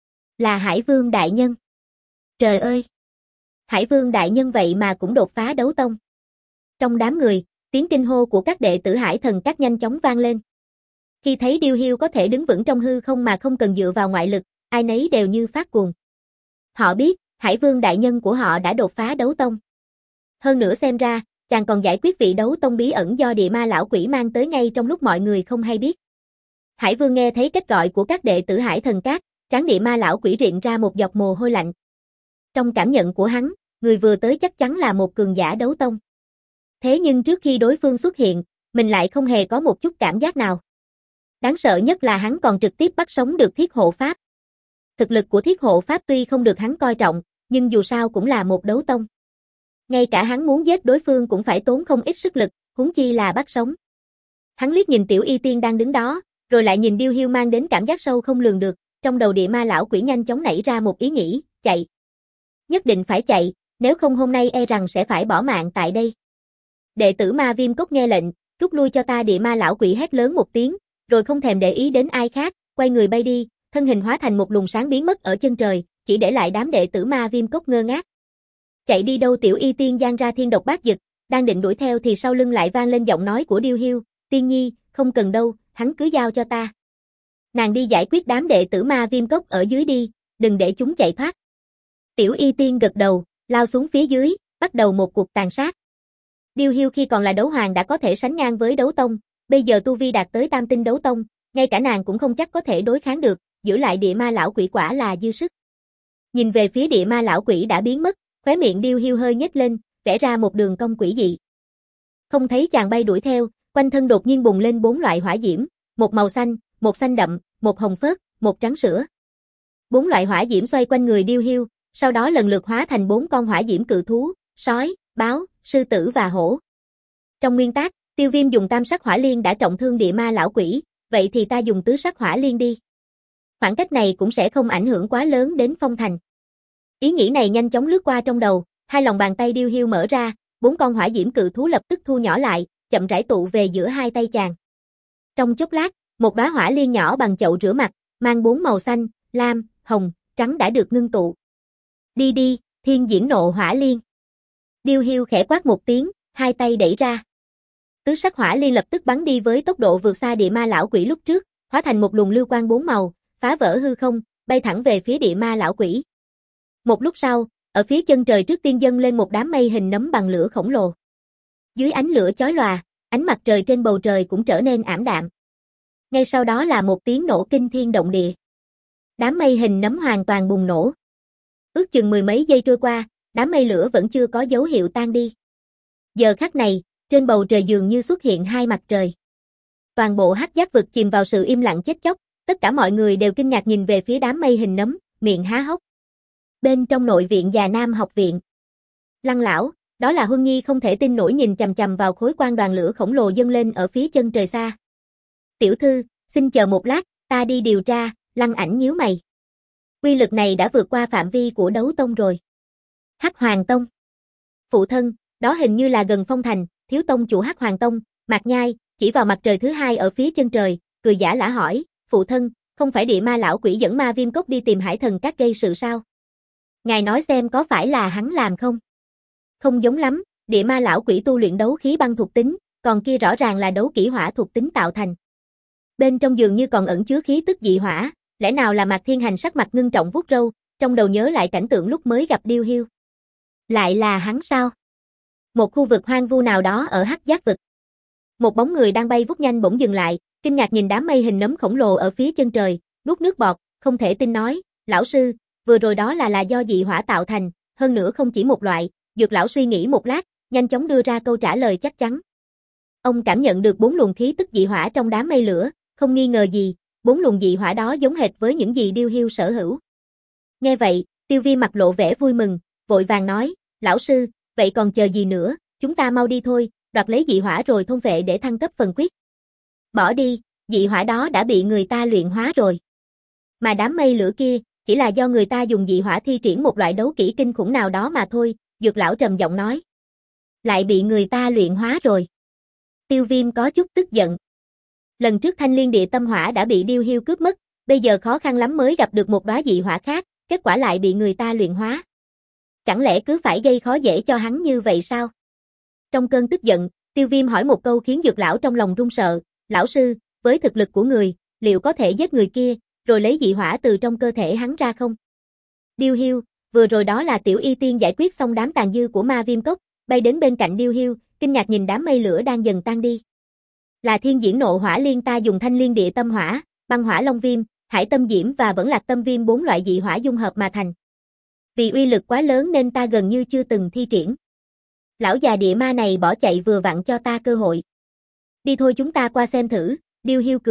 Là Hải Vương đại nhân. Trời ơi! Hải Vương đại nhân vậy mà cũng đột phá đấu tông. Trong đám người, tiếng kinh hô của các đệ tử Hải Thần Các nhanh chóng vang lên. Khi thấy Điêu Hiêu có thể đứng vững trong hư không mà không cần dựa vào ngoại lực, ai nấy đều như phát cuồng. Họ biết, Hải Vương đại nhân của họ đã đột phá đấu tông. Hơn nữa xem ra, chàng còn giải quyết vị đấu tông bí ẩn do địa ma lão quỷ mang tới ngay trong lúc mọi người không hay biết. Hải Vương nghe thấy kết gọi của các đệ tử Hải Thần Các, trán địa ma lão quỷ rịn ra một giọt mồ hôi lạnh. Trong cảm nhận của hắn, người vừa tới chắc chắn là một cường giả đấu tông. Thế nhưng trước khi đối phương xuất hiện, mình lại không hề có một chút cảm giác nào. Đáng sợ nhất là hắn còn trực tiếp bắt sống được Thiết Hộ Pháp. Thực lực của Thiết Hộ Pháp tuy không được hắn coi trọng, nhưng dù sao cũng là một đấu tông. Ngay cả hắn muốn giết đối phương cũng phải tốn không ít sức lực, huống chi là bắt sống. Hắn liếc nhìn Tiểu Y Tiên đang đứng đó, rồi lại nhìn Điêu Hiu mang đến cảm giác sâu không lường được, trong đầu địa ma lão quỷ nhanh chóng nảy ra một ý nghĩ, chạy. Nhất định phải chạy, nếu không hôm nay e rằng sẽ phải bỏ mạng tại đây. Đệ tử Ma Viêm Cốc nghe lệnh, rút lui cho ta, địa ma lão quỷ hét lớn một tiếng, rồi không thèm để ý đến ai khác, quay người bay đi, thân hình hóa thành một luồng sáng biến mất ở chân trời, chỉ để lại đám đệ tử Ma Viêm Cốc ngơ ngác. Chạy đi đâu? Tiểu Y Tiên giang ra thiên độc bát dực, đang định đuổi theo thì sau lưng lại vang lên giọng nói của Điêu Hiu, Tiên Nhi, không cần đâu, hắn cứ giao cho ta. Nàng đi giải quyết đám đệ tử Ma Viêm Cốc ở dưới đi, đừng để chúng chạy thoát. Tiểu Y Tiên gật đầu, lao xuống phía dưới, bắt đầu một cuộc tàn sát. Điêu Hiu khi còn là đấu hoàng đã có thể sánh ngang với đấu tông, bây giờ tu vi đạt tới tam tinh đấu tông, ngay cả nàng cũng không chắc có thể đối kháng được, giữ lại địa ma lão quỷ quả là dư sức. Nhìn về phía địa ma lão quỷ đã biến mất, khóe miệng Điêu Hiu hơi nhếch lên, vẽ ra một đường cong quỷ dị. Không thấy chàng bay đuổi theo, quanh thân đột nhiên bùng lên bốn loại hỏa diễm, một màu xanh, một xanh đậm, một hồng phớt, một trắng sữa. Bốn loại hỏa diễm xoay quanh người Điêu Hiu, sau đó lần lượt hóa thành bốn con hỏa diễm cự thú, sói, báo, sư tử và hổ. Trong nguyên tắc, Tiêu Viêm dùng tam sắc hỏa liên đã trọng thương địa ma lão quỷ, vậy thì ta dùng tứ sắc hỏa liên đi. Khoảng cách này cũng sẽ không ảnh hưởng quá lớn đến phong thành. Ý nghĩ này nhanh chóng lướt qua trong đầu, hai lòng bàn tay Điêu Hiu mở ra, bốn con hỏa diễm cự thú lập tức thu nhỏ lại, chậm rãi tụ về giữa hai tay chàng. Trong chốc lát, một đóa hỏa liên nhỏ bằng chậu rửa mặt, mang bốn màu xanh, lam, hồng, trắng đã được ngưng tụ. Đi đi, thiên diễn nộ hỏa liên. Điêu Hiu khẽ quát một tiếng, hai tay đẩy ra. Tứ sắc hỏa liên lập tức bắn đi với tốc độ vượt xa địa ma lão quỷ lúc trước, hóa thành một luồng lưu quang bốn màu, phá vỡ hư không, bay thẳng về phía địa ma lão quỷ. Một lúc sau, ở phía chân trời trước tiên dâng lên một đám mây hình nấm bằng lửa khổng lồ. Dưới ánh lửa chói lòa, ánh mặt trời trên bầu trời cũng trở nên ảm đạm. Ngay sau đó là một tiếng nổ kinh thiên động địa. Đám mây hình nấm hoàn toàn bùng nổ. Ước chừng mười mấy giây trôi qua, đám mây lửa vẫn chưa có dấu hiệu tan đi. Giờ khắc này, trên bầu trời dường như xuất hiện hai mặt trời. Toàn bộ Hắc Giác vực chìm vào sự im lặng chết chóc, tất cả mọi người đều kinh ngạc nhìn về phía đám mây hình nấm, miệng há hốc. Bên trong nội viện Già Nam học viện, Lăng lão, đó là Huân Nhi không thể tin nổi nhìn chằm chằm vào khối quang đoàn lửa khổng lồ dâng lên ở phía chân trời xa. Tiểu thư, xin chờ một lát, ta đi điều tra. Lăng Ảnh nhíu mày. Quy lực này đã vượt qua phạm vi của đấu tông rồi. Hắc Hoàng Tông. Phụ thân, đó hình như là gần phong thành, thiếu tông chủ Hắc Hoàng Tông, Mạc Nhai, chỉ vào mặt trời thứ hai ở phía chân trời, cười giả lả hỏi, phụ thân, không phải địa ma lão quỷ dẫn Ma Viêm Cốc đi tìm Hải Thần Các gây sự sao? Ngài nói xem có phải là hắn làm không? Không giống lắm, địa ma lão quỷ tu luyện đấu khí băng thuộc tính, còn kia rõ ràng là đấu kỹ hỏa thuộc tính tạo thành. Bên trong dường như còn ẩn chứa khí tức dị hỏa, lẽ nào là Mạc Thiên Hành sắc mặt ngưng trọng vuốt râu, trong đầu nhớ lại cảnh tượng lúc mới gặp Điêu Hiu. Lại là hắn sao? Một khu vực hoang vu nào đó ở Hắc Giác vực. Một bóng người đang bay vút nhanh bỗng dừng lại, kinh ngạc nhìn đám mây hình nấm khổng lồ ở phía chân trời, nuốt nước bọt, không thể tin nói, lão sư, vừa rồi đó là là do dị hỏa tạo thành, hơn nữa không chỉ một loại. Dược lão suy nghĩ một lát, nhanh chóng đưa ra câu trả lời chắc chắn. Ông cảm nhận được bốn luồng khí tức dị hỏa trong đám mây lửa, không nghi ngờ gì, bốn luồng dị hỏa đó giống hệt với những gì Điêu Hiu sở hữu. Nghe vậy, Tiêu Vi mặt lộ vẻ vui mừng, vội vàng nói, lão sư, vậy còn chờ gì nữa, chúng ta mau đi thôi, đoạt lấy dị hỏa rồi thôn phệ để thăng cấp phần quyết. Bỏ đi, dị hỏa đó đã bị người ta luyện hóa rồi. Mà đám mây lửa kia, chỉ là do người ta dùng dị hỏa thi triển một loại đấu kỹ kinh khủng nào đó mà thôi, Dược lão trầm giọng nói. Lại bị người ta luyện hóa rồi. Tiêu Viêm có chút tức giận. Lần trước Thanh Liên Địa Tâm Hỏa đã bị Điêu Hiu cướp mất, bây giờ khó khăn lắm mới gặp được một đóa dị hỏa khác, kết quả lại bị người ta luyện hóa. Chẳng lẽ cứ phải gây khó dễ cho hắn như vậy sao? Trong cơn tức giận, Tiêu Viêm hỏi một câu khiến Dược lão trong lòng run sợ, lão sư, với thực lực của người, liệu có thể giết người kia, rồi lấy dị hỏa từ trong cơ thể hắn ra không? Điêu Hiu, vừa rồi đó là Tiểu Y Tiên giải quyết xong đám tàn dư của Ma Viêm Cốc, bay đến bên cạnh Điêu Hiu, kinh ngạc nhìn đám mây lửa đang dần tan đi. Là thiên diễn nộ hỏa liên, ta dùng Thanh Liên Địa Tâm Hỏa, băng hỏa long viêm, hải tâm diễm và vẫn lạc tâm viêm bốn loại dị hỏa dung hợp mà thành. Vì uy lực quá lớn nên ta gần như chưa từng thi triển. Lão già địa ma này bỏ chạy vừa vặn cho ta cơ hội. Đi thôi, chúng ta qua xem thử. Điêu Hiu cười,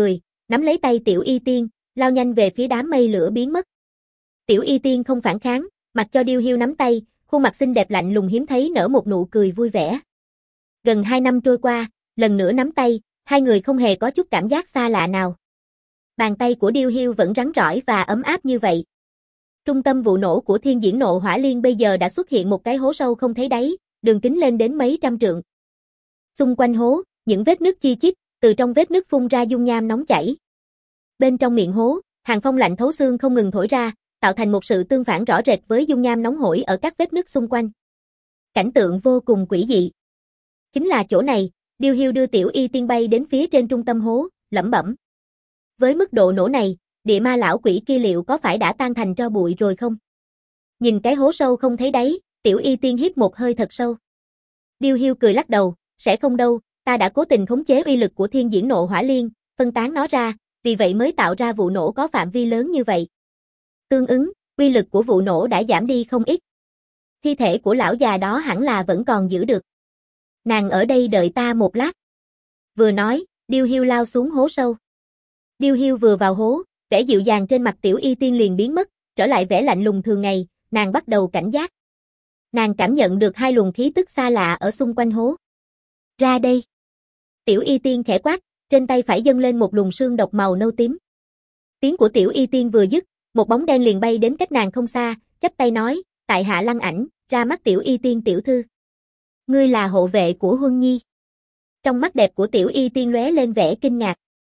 nắm lấy tay Tiểu Y Tiên, lao nhanh về phía đám mây lửa biến mất. Tiểu Y Tiên không phản kháng, mặc cho Điêu Hiu nắm tay, khuôn mặt xinh đẹp lạnh lùng hiếm thấy nở một nụ cười vui vẻ. Gần hai năm trôi qua, lần nữa nắm tay, hai người không hề có chút cảm giác xa lạ nào. Bàn tay của Điêu Hiu vẫn rắn rỏi và ấm áp như vậy. Trung tâm vụ nổ của Thiên Diễn Nộ Hỏa Liên bây giờ đã xuất hiện một cái hố sâu không thấy đáy, đường kính lên đến mấy trăm trượng. Xung quanh hố, những vết nứt chi chít, từ trong vết nứt phun ra dung nham nóng chảy. Bên trong miệng hố, hàng phong lạnh thấu xương không ngừng thổi ra, tạo thành một sự tương phản rõ rệt với dung nham nóng hổi ở các vết nứt xung quanh. Cảnh tượng vô cùng quỷ dị. Chính là chỗ này, Điêu Hiu đưa Tiểu Y Tiên bay đến phía trên trung tâm hố, lẩm bẩm. Với mức độ nổ này, địa ma lão quỷ kia liệu có phải đã tan thành tro bụi rồi không? Nhìn cái hố sâu không thấy đáy, Tiểu Y Tiên hít một hơi thật sâu. Điêu Hiu cười lắc đầu, sẽ không đâu, ta đã cố tình khống chế uy lực của Thiên Diễn Nộ Hỏa Liên, phân tán nó ra, vì vậy mới tạo ra vụ nổ có phạm vi lớn như vậy. Tương ứng, uy lực của vụ nổ đã giảm đi không ít. Thi thể của lão già đó hẳn là vẫn còn giữ được. Nàng ở đây đợi ta một lát. Vừa nói, Điêu Hiu lao xuống hố sâu. Điêu Hiu vừa vào hố, vẻ dịu dàng trên mặt Tiểu Y Tiên liền biến mất, trở lại vẻ lạnh lùng thường ngày, nàng bắt đầu cảnh giác. Nàng cảm nhận được hai luồng khí tức xa lạ ở xung quanh hố. Ra đây. Tiểu Y Tiên khẽ quát, trên tay phải dâng lên một luồng sương độc màu nâu tím. Tiếng của Tiểu Y Tiên vừa dứt, một bóng đen liền bay đến cách nàng không xa, chắp tay nói, tại hạ Lăng Ảnh, ra mắt Tiểu Y Tiên tiểu thư. Ngươi là hộ vệ của Huân Nhi. Trong mắt đẹp của Tiểu Y Tiên lóe lên vẻ kinh ngạc.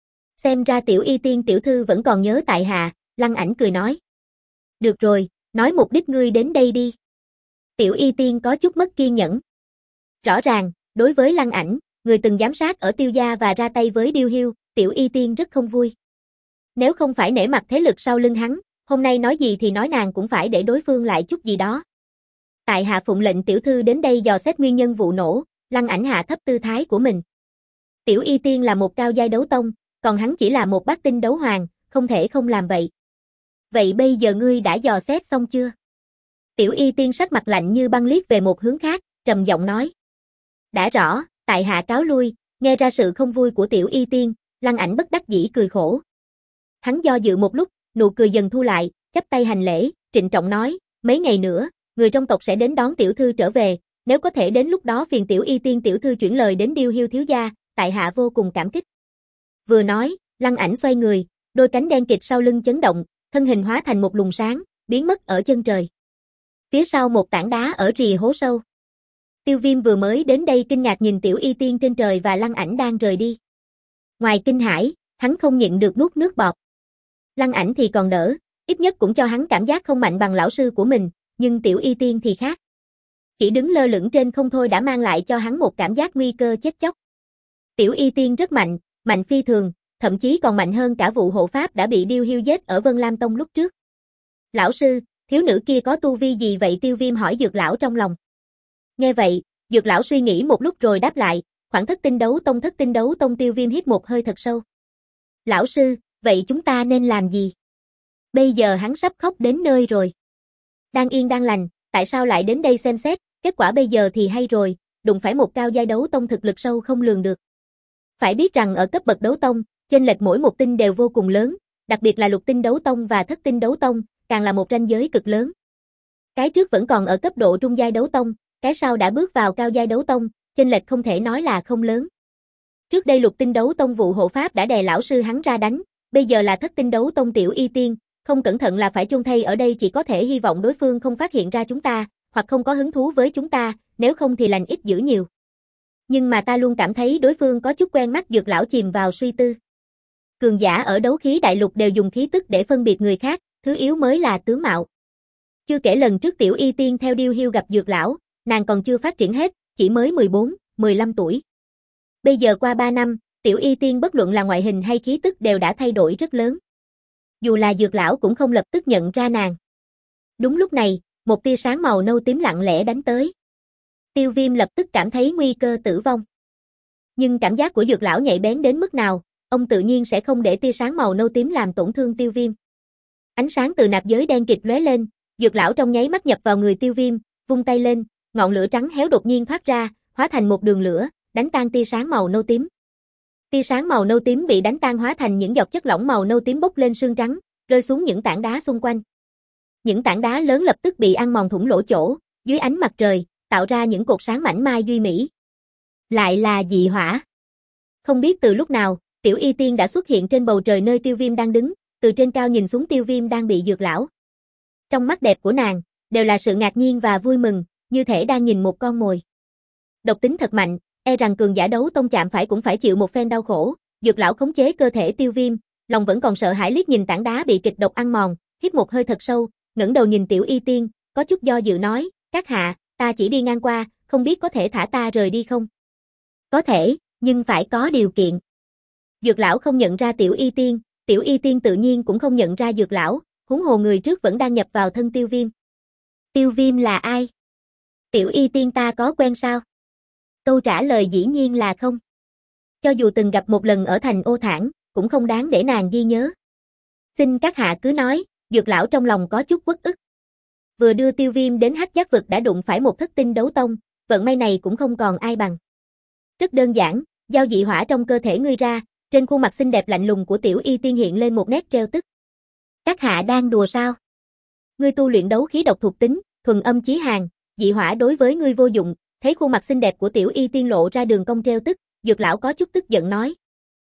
Xem ra Tiểu Y Tiên tiểu thư vẫn còn nhớ tại hạ, Lăng Ảnh cười nói. Được rồi, nói mục đích ngươi đến đây đi. Tiểu Y Tiên có chút mất kiên nhẫn. Rõ ràng, đối với Lăng Ảnh, người từng giám sát ở Tiêu gia và ra tay với Điêu Hiu, Tiểu Y Tiên rất không vui. Nếu không phải nể mặt thế lực sau lưng hắn, hôm nay nói gì thì nói nàng cũng phải để đối phương lại chút gì đó. Tại hạ phụng lệnh tiểu thư đến đây dò xét nguyên nhân vụ nổ, Lăng Ảnh hạ thấp tư thái của mình. Tiểu Y Tiên là một cao giai đấu tông, còn hắn chỉ là một bát tinh đấu hoàng, không thể không làm vậy. Vậy bây giờ ngươi đã dò xét xong chưa? Tiểu Y Tiên sắc mặt lạnh như băng liếc về một hướng khác, trầm giọng nói. Đã rõ, tại hạ cáo lui, nghe ra sự không vui của Tiểu Y Tiên, Lăng Ảnh bất đắc dĩ cười khổ. Hắn do dự một lúc, nụ cười dần thu lại, chắp tay hành lễ, trịnh trọng nói, mấy ngày nữa, người trong tộc sẽ đến đón tiểu thư trở về, nếu có thể đến lúc đó phiền Tiểu Y Tiên tiểu thư chuyển lời đến Điêu Hiu thiếu gia, tại hạ vô cùng cảm kích. Vừa nói, Lăng Ảnh xoay người, đôi cánh đen kịt sau lưng chấn động, thân hình hóa thành một luồng sáng, biến mất ở chân trời. Phía sau một tảng đá ở rìa hố sâu. Tiêu Viêm vừa mới đến đây kinh ngạc nhìn Tiểu Y Tiên trên trời và Lăng Ảnh đang rời đi. Ngoài kinh hãi, hắn không nhịn được nuốt nước bọt. Lăng Ảnh thì còn đỡ, ít nhất cũng cho hắn cảm giác không mạnh bằng lão sư của mình, nhưng Tiểu Y Tiên thì khác. Chỉ đứng lơ lửng trên không thôi đã mang lại cho hắn một cảm giác nguy cơ chết chóc. Tiểu Y Tiên rất mạnh, mạnh phi thường, thậm chí còn mạnh hơn cả vụ hộ pháp đã bị Điêu Hiu giết ở Vân Lam Tông lúc trước. Lão sư, thiếu nữ kia có tu vi gì vậy? Tiêu Viêm hỏi Dược lão trong lòng. Nghe vậy, Dược lão suy nghĩ một lúc rồi đáp lại, khoảng thất tinh đấu tông thất tinh đấu tông. Tiêu Viêm hít một hơi thật sâu. Lão sư, vậy chúng ta nên làm gì? Bây giờ hắn sắp khóc đến nơi rồi. Đang yên đang lành, tại sao lại đến đây xem xét, kết quả bây giờ thì hay rồi, đụng phải một cao giai đấu tông thực lực sâu không lường được. Phải biết rằng ở cấp bậc đấu tông, chênh lệch mỗi một tinh đều vô cùng lớn, đặc biệt là lục tinh đấu tông và thất tinh đấu tông, càng là một ranh giới cực lớn. Cái trước vẫn còn ở cấp độ trung giai đấu tông, cái sau đã bước vào cao giai đấu tông, chênh lệch không thể nói là không lớn. Trước đây lục tinh đấu tông vụ hộ pháp đã đè lão sư hắn ra đánh, bây giờ là thất tinh đấu tông Tiểu Y Tiên, không cẩn thận là phải chôn thây ở đây. Chỉ có thể hy vọng đối phương không phát hiện ra chúng ta, hoặc không có hứng thú với chúng ta, nếu không thì lành ít dữ nhiều. Nhưng mà ta luôn cảm thấy đối phương có chút quen mắt. Dược lão chìm vào suy tư. Cường giả ở đấu khí đại lục đều dùng khí tức để phân biệt người khác, thứ yếu mới là tướng mạo. Chưa kể lần trước Tiểu Y Tiên theo Điêu Hiu gặp Dược lão, nàng còn chưa phát triển hết, chỉ mới mười bốn, mười lăm tuổi. Bây giờ qua ba năm, Tiểu Y Tiên bất luận là ngoại hình hay khí tức đều đã thay đổi rất lớn. Dù là Dược lão cũng không lập tức nhận ra nàng. Đúng lúc này, một tia sáng màu nâu tím lặng lẽ đánh tới. Tiêu Viêm lập tức cảm thấy nguy cơ tử vong. Nhưng cảm giác của Dược lão nhạy bén đến mức nào, ông tự nhiên sẽ không để tia sáng màu nâu tím làm tổn thương Tiêu Viêm. Ánh sáng từ nạp giới đen kịt lóe lên, Dược lão trong nháy mắt nhập vào người Tiêu Viêm, vung tay lên, ngọn lửa trắng héo đột nhiên thoát ra, hóa thành một đường lửa, đánh tan tia sáng màu nâu tím. Tia sáng màu nâu tím bị đánh tan hóa thành những giọt chất lỏng màu nâu tím bốc lên sương trắng, rơi xuống những tảng đá xung quanh. Những tảng đá lớn lập tức bị ăn mòn thủng lỗ chỗ, dưới ánh mặt trời, tạo ra những cột sáng mảnh mai duy mỹ. Lại là dị hỏa. Không biết từ lúc nào, Tiểu Y Tiên đã xuất hiện trên bầu trời nơi Tiêu Viêm đang đứng, từ trên cao nhìn xuống Tiêu Viêm đang bị dược lão. Trong mắt đẹp của nàng, đều là sự ngạc nhiên và vui mừng, như thể đang nhìn một con mồi. Độc tính thật mạnh, e rằng cường giả đấu tông chạm phải cũng phải chịu một phen đau khổ. Dược lão khống chế cơ thể Tiêu Viêm, lòng vẫn còn sợ hãi liếc nhìn tảng đá bị kịch độc ăn mòn, hít một hơi thật sâu, ngẩng đầu nhìn Tiểu Y Tiên, có chút do dự nói, các hạ, ta chỉ đi ngang qua, không biết có thể thả ta rời đi không? Có thể, nhưng phải có điều kiện. Dược lão không nhận ra Tiểu Y Tiên, Tiểu Y Tiên tự nhiên cũng không nhận ra dược lão, huống hồ người trước vẫn đang nhập vào thân Tiêu Viêm. Tiêu Viêm là ai? Tiểu Y Tiên ta có quen sao? Câu trả lời dĩ nhiên là không. Cho dù từng gặp một lần ở thành Ô Thản, cũng không đáng để nàng ghi nhớ. Xin các hạ cứ nói, dược lão trong lòng có chút uất ức. Vừa đưa Tiêu Viêm đến Hắc Giác vực đã đụng phải một thất tinh đấu tông, vận may này cũng không còn ai bằng. Rất đơn giản, giao dị hỏa trong cơ thể ngươi ra, trên khuôn mặt xinh đẹp lạnh lùng của Tiểu Y Tiên hiện lên một nét trêu tức. Các hạ đang đùa sao? Ngươi tu luyện đấu khí độc thuộc tính, thuần âm chí hàn, dị hỏa đối với ngươi vô dụng. Thấy khuôn mặt xinh đẹp của Tiểu Y Tiên lộ ra đường cong trêu tức, dược lão có chút tức giận nói.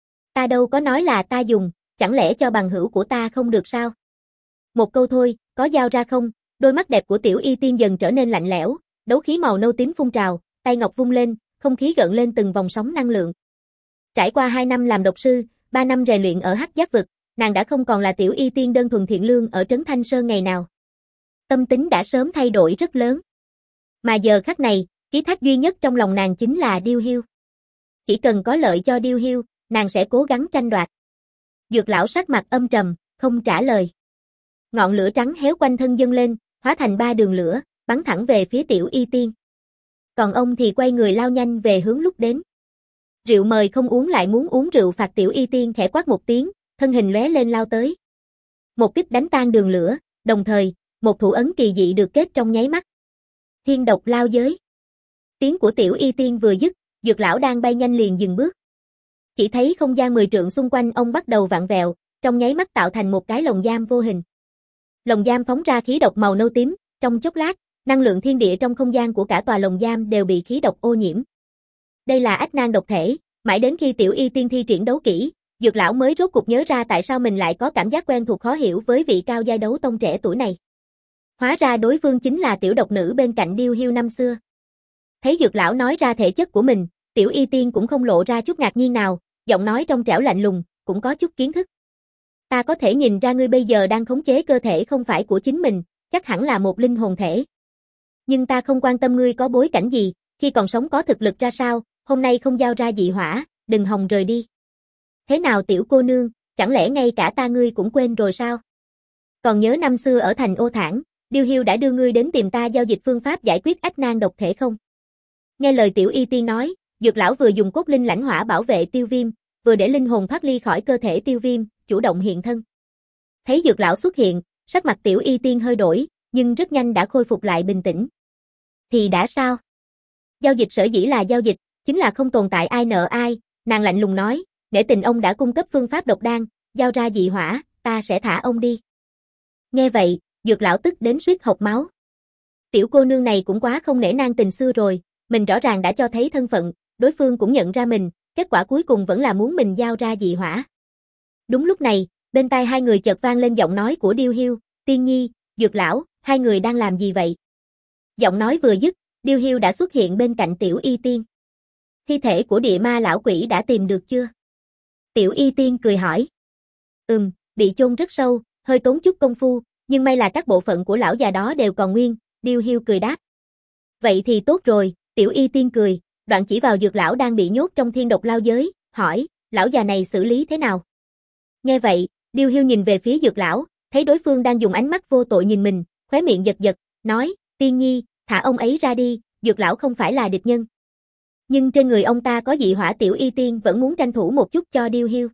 Ta đâu có nói là ta dùng, chẳng lẽ cho bằng hữu của ta không được sao? Một câu thôi, có giao ra không? Đôi mắt đẹp của Tiểu Y Tiên dần trở nên lạnh lẽo, đấu khí màu nâu tím phun trào, tay ngọc vung lên, không khí gợn lên từng vòng sóng năng lượng. Trải qua hai năm làm độc sư, ba năm rèn luyện ở Hắc Giác vực, nàng đã không còn là Tiểu Y Tiên đơn thuần thiện lương ở trấn Thanh Sơn ngày nào. Tâm tính đã sớm thay đổi rất lớn. Mà giờ khắc này, ký thác duy nhất trong lòng nàng chính là Điêu Hiêu. Chỉ cần có lợi cho Điêu Hiêu, nàng sẽ cố gắng tranh đoạt. Dược lão sắc mặt âm trầm, không trả lời. Ngọn lửa trắng héo quanh thân dâng lên, hóa thành ba đường lửa, bắn thẳng về phía Tiểu Y Tiên. Còn ông thì quay người lao nhanh về hướng lúc đến. Rượu mời không uống lại muốn uống rượu phạt. Tiểu Y Tiên khẽ quát một tiếng, thân hình lóe lên lao tới. Một kích đánh tan đường lửa, đồng thời, một thủ ấn kỳ dị được kết trong nháy mắt. Thiên độc lao giới. Tiếng của Tiểu Y Tiên vừa dứt, dược lão đang bay nhanh liền dừng bước. Chỉ thấy không gian mười trượng xung quanh ông bắt đầu vặn vẹo, trong nháy mắt tạo thành một cái lồng giam vô hình. Lồng giam phóng ra khí độc màu nâu tím, trong chốc lát, năng lượng thiên địa trong không gian của cả tòa lồng giam đều bị khí độc ô nhiễm. Đây là ách nan độc thể, mãi đến khi Tiểu Y Tiên thi triển đấu kỹ, dược lão mới rốt cuộc nhớ ra tại sao mình lại có cảm giác quen thuộc khó hiểu với vị cao giai đấu tông trẻ tuổi này. Hóa ra đối phương chính là tiểu độc nữ bên cạnh Điêu Hiêu năm xưa. Thấy dược lão nói ra thể chất của mình, Tiểu Y Tiên cũng không lộ ra chút ngạc nhiên nào, giọng nói trong trẻo lạnh lùng, cũng có chút kiến thức. Ta có thể nhìn ra ngươi bây giờ đang khống chế cơ thể không phải của chính mình, chắc hẳn là một linh hồn thể. Nhưng ta không quan tâm ngươi có bối cảnh gì, khi còn sống có thực lực ra sao, hôm nay không giao ra dị hỏa, đừng hòng rời đi. Thế nào tiểu cô nương, chẳng lẽ ngay cả ta ngươi cũng quên rồi sao? Còn nhớ năm xưa ở thành Ô Thản, Điêu Hiêu đã đưa ngươi đến tìm ta giao dịch phương pháp giải quyết ách nan độc thể không? Nghe lời Tiểu Y Tiên nói, dược lão vừa dùng cốt linh lãnh hỏa bảo vệ Tiêu Viêm, vừa để linh hồn thoát ly khỏi cơ thể Tiêu Viêm, chủ động hiện thân. Thấy dược lão xuất hiện, sắc mặt Tiểu Y Tiên hơi đổi, nhưng rất nhanh đã khôi phục lại bình tĩnh. Thì đã sao? Giao dịch sở dĩ là giao dịch, chính là không tồn tại ai nợ ai, nàng lạnh lùng nói, để tình ông đã cung cấp phương pháp độc đan, giao ra dị hỏa, ta sẽ thả ông đi. Nghe vậy, dược lão tức đến suýt hộc máu. Tiểu cô nương này cũng quá không nể nang tình xưa rồi, mình rõ ràng đã cho thấy thân phận, đối phương cũng nhận ra mình, kết quả cuối cùng vẫn là muốn mình giao ra dị hỏa. Đúng lúc này, bên tai hai người chợt vang lên giọng nói của Điêu Hiêu, Tiên Nhi, dược lão, hai người đang làm gì vậy? Giọng nói vừa dứt, Điêu Hiêu đã xuất hiện bên cạnh Tiểu Y Tiên. Thi thể của địa ma lão quỷ đã tìm được chưa? Tiểu Y Tiên cười hỏi. Ừm, bị chôn rất sâu, hơi tốn chút công phu, nhưng may là các bộ phận của lão già đó đều còn nguyên, Điêu Hiêu cười đáp. Vậy thì tốt rồi, Tiểu Y Tiên cười, đoạn chỉ vào dược lão đang bị nhốt trong thiên độc lao giới, hỏi, lão già này xử lý thế nào? Nghe vậy, Điêu Hiêu nhìn về phía dược lão, thấy đối phương đang dùng ánh mắt vô tội nhìn mình, khóe miệng giật giật, nói, Tiên Nhi, thả ông ấy ra đi, dược lão không phải là địch nhân. Nhưng trên người ông ta có dị hỏa. Tiểu Y Tiên vẫn muốn tranh thủ một chút cho Điêu Hiêu.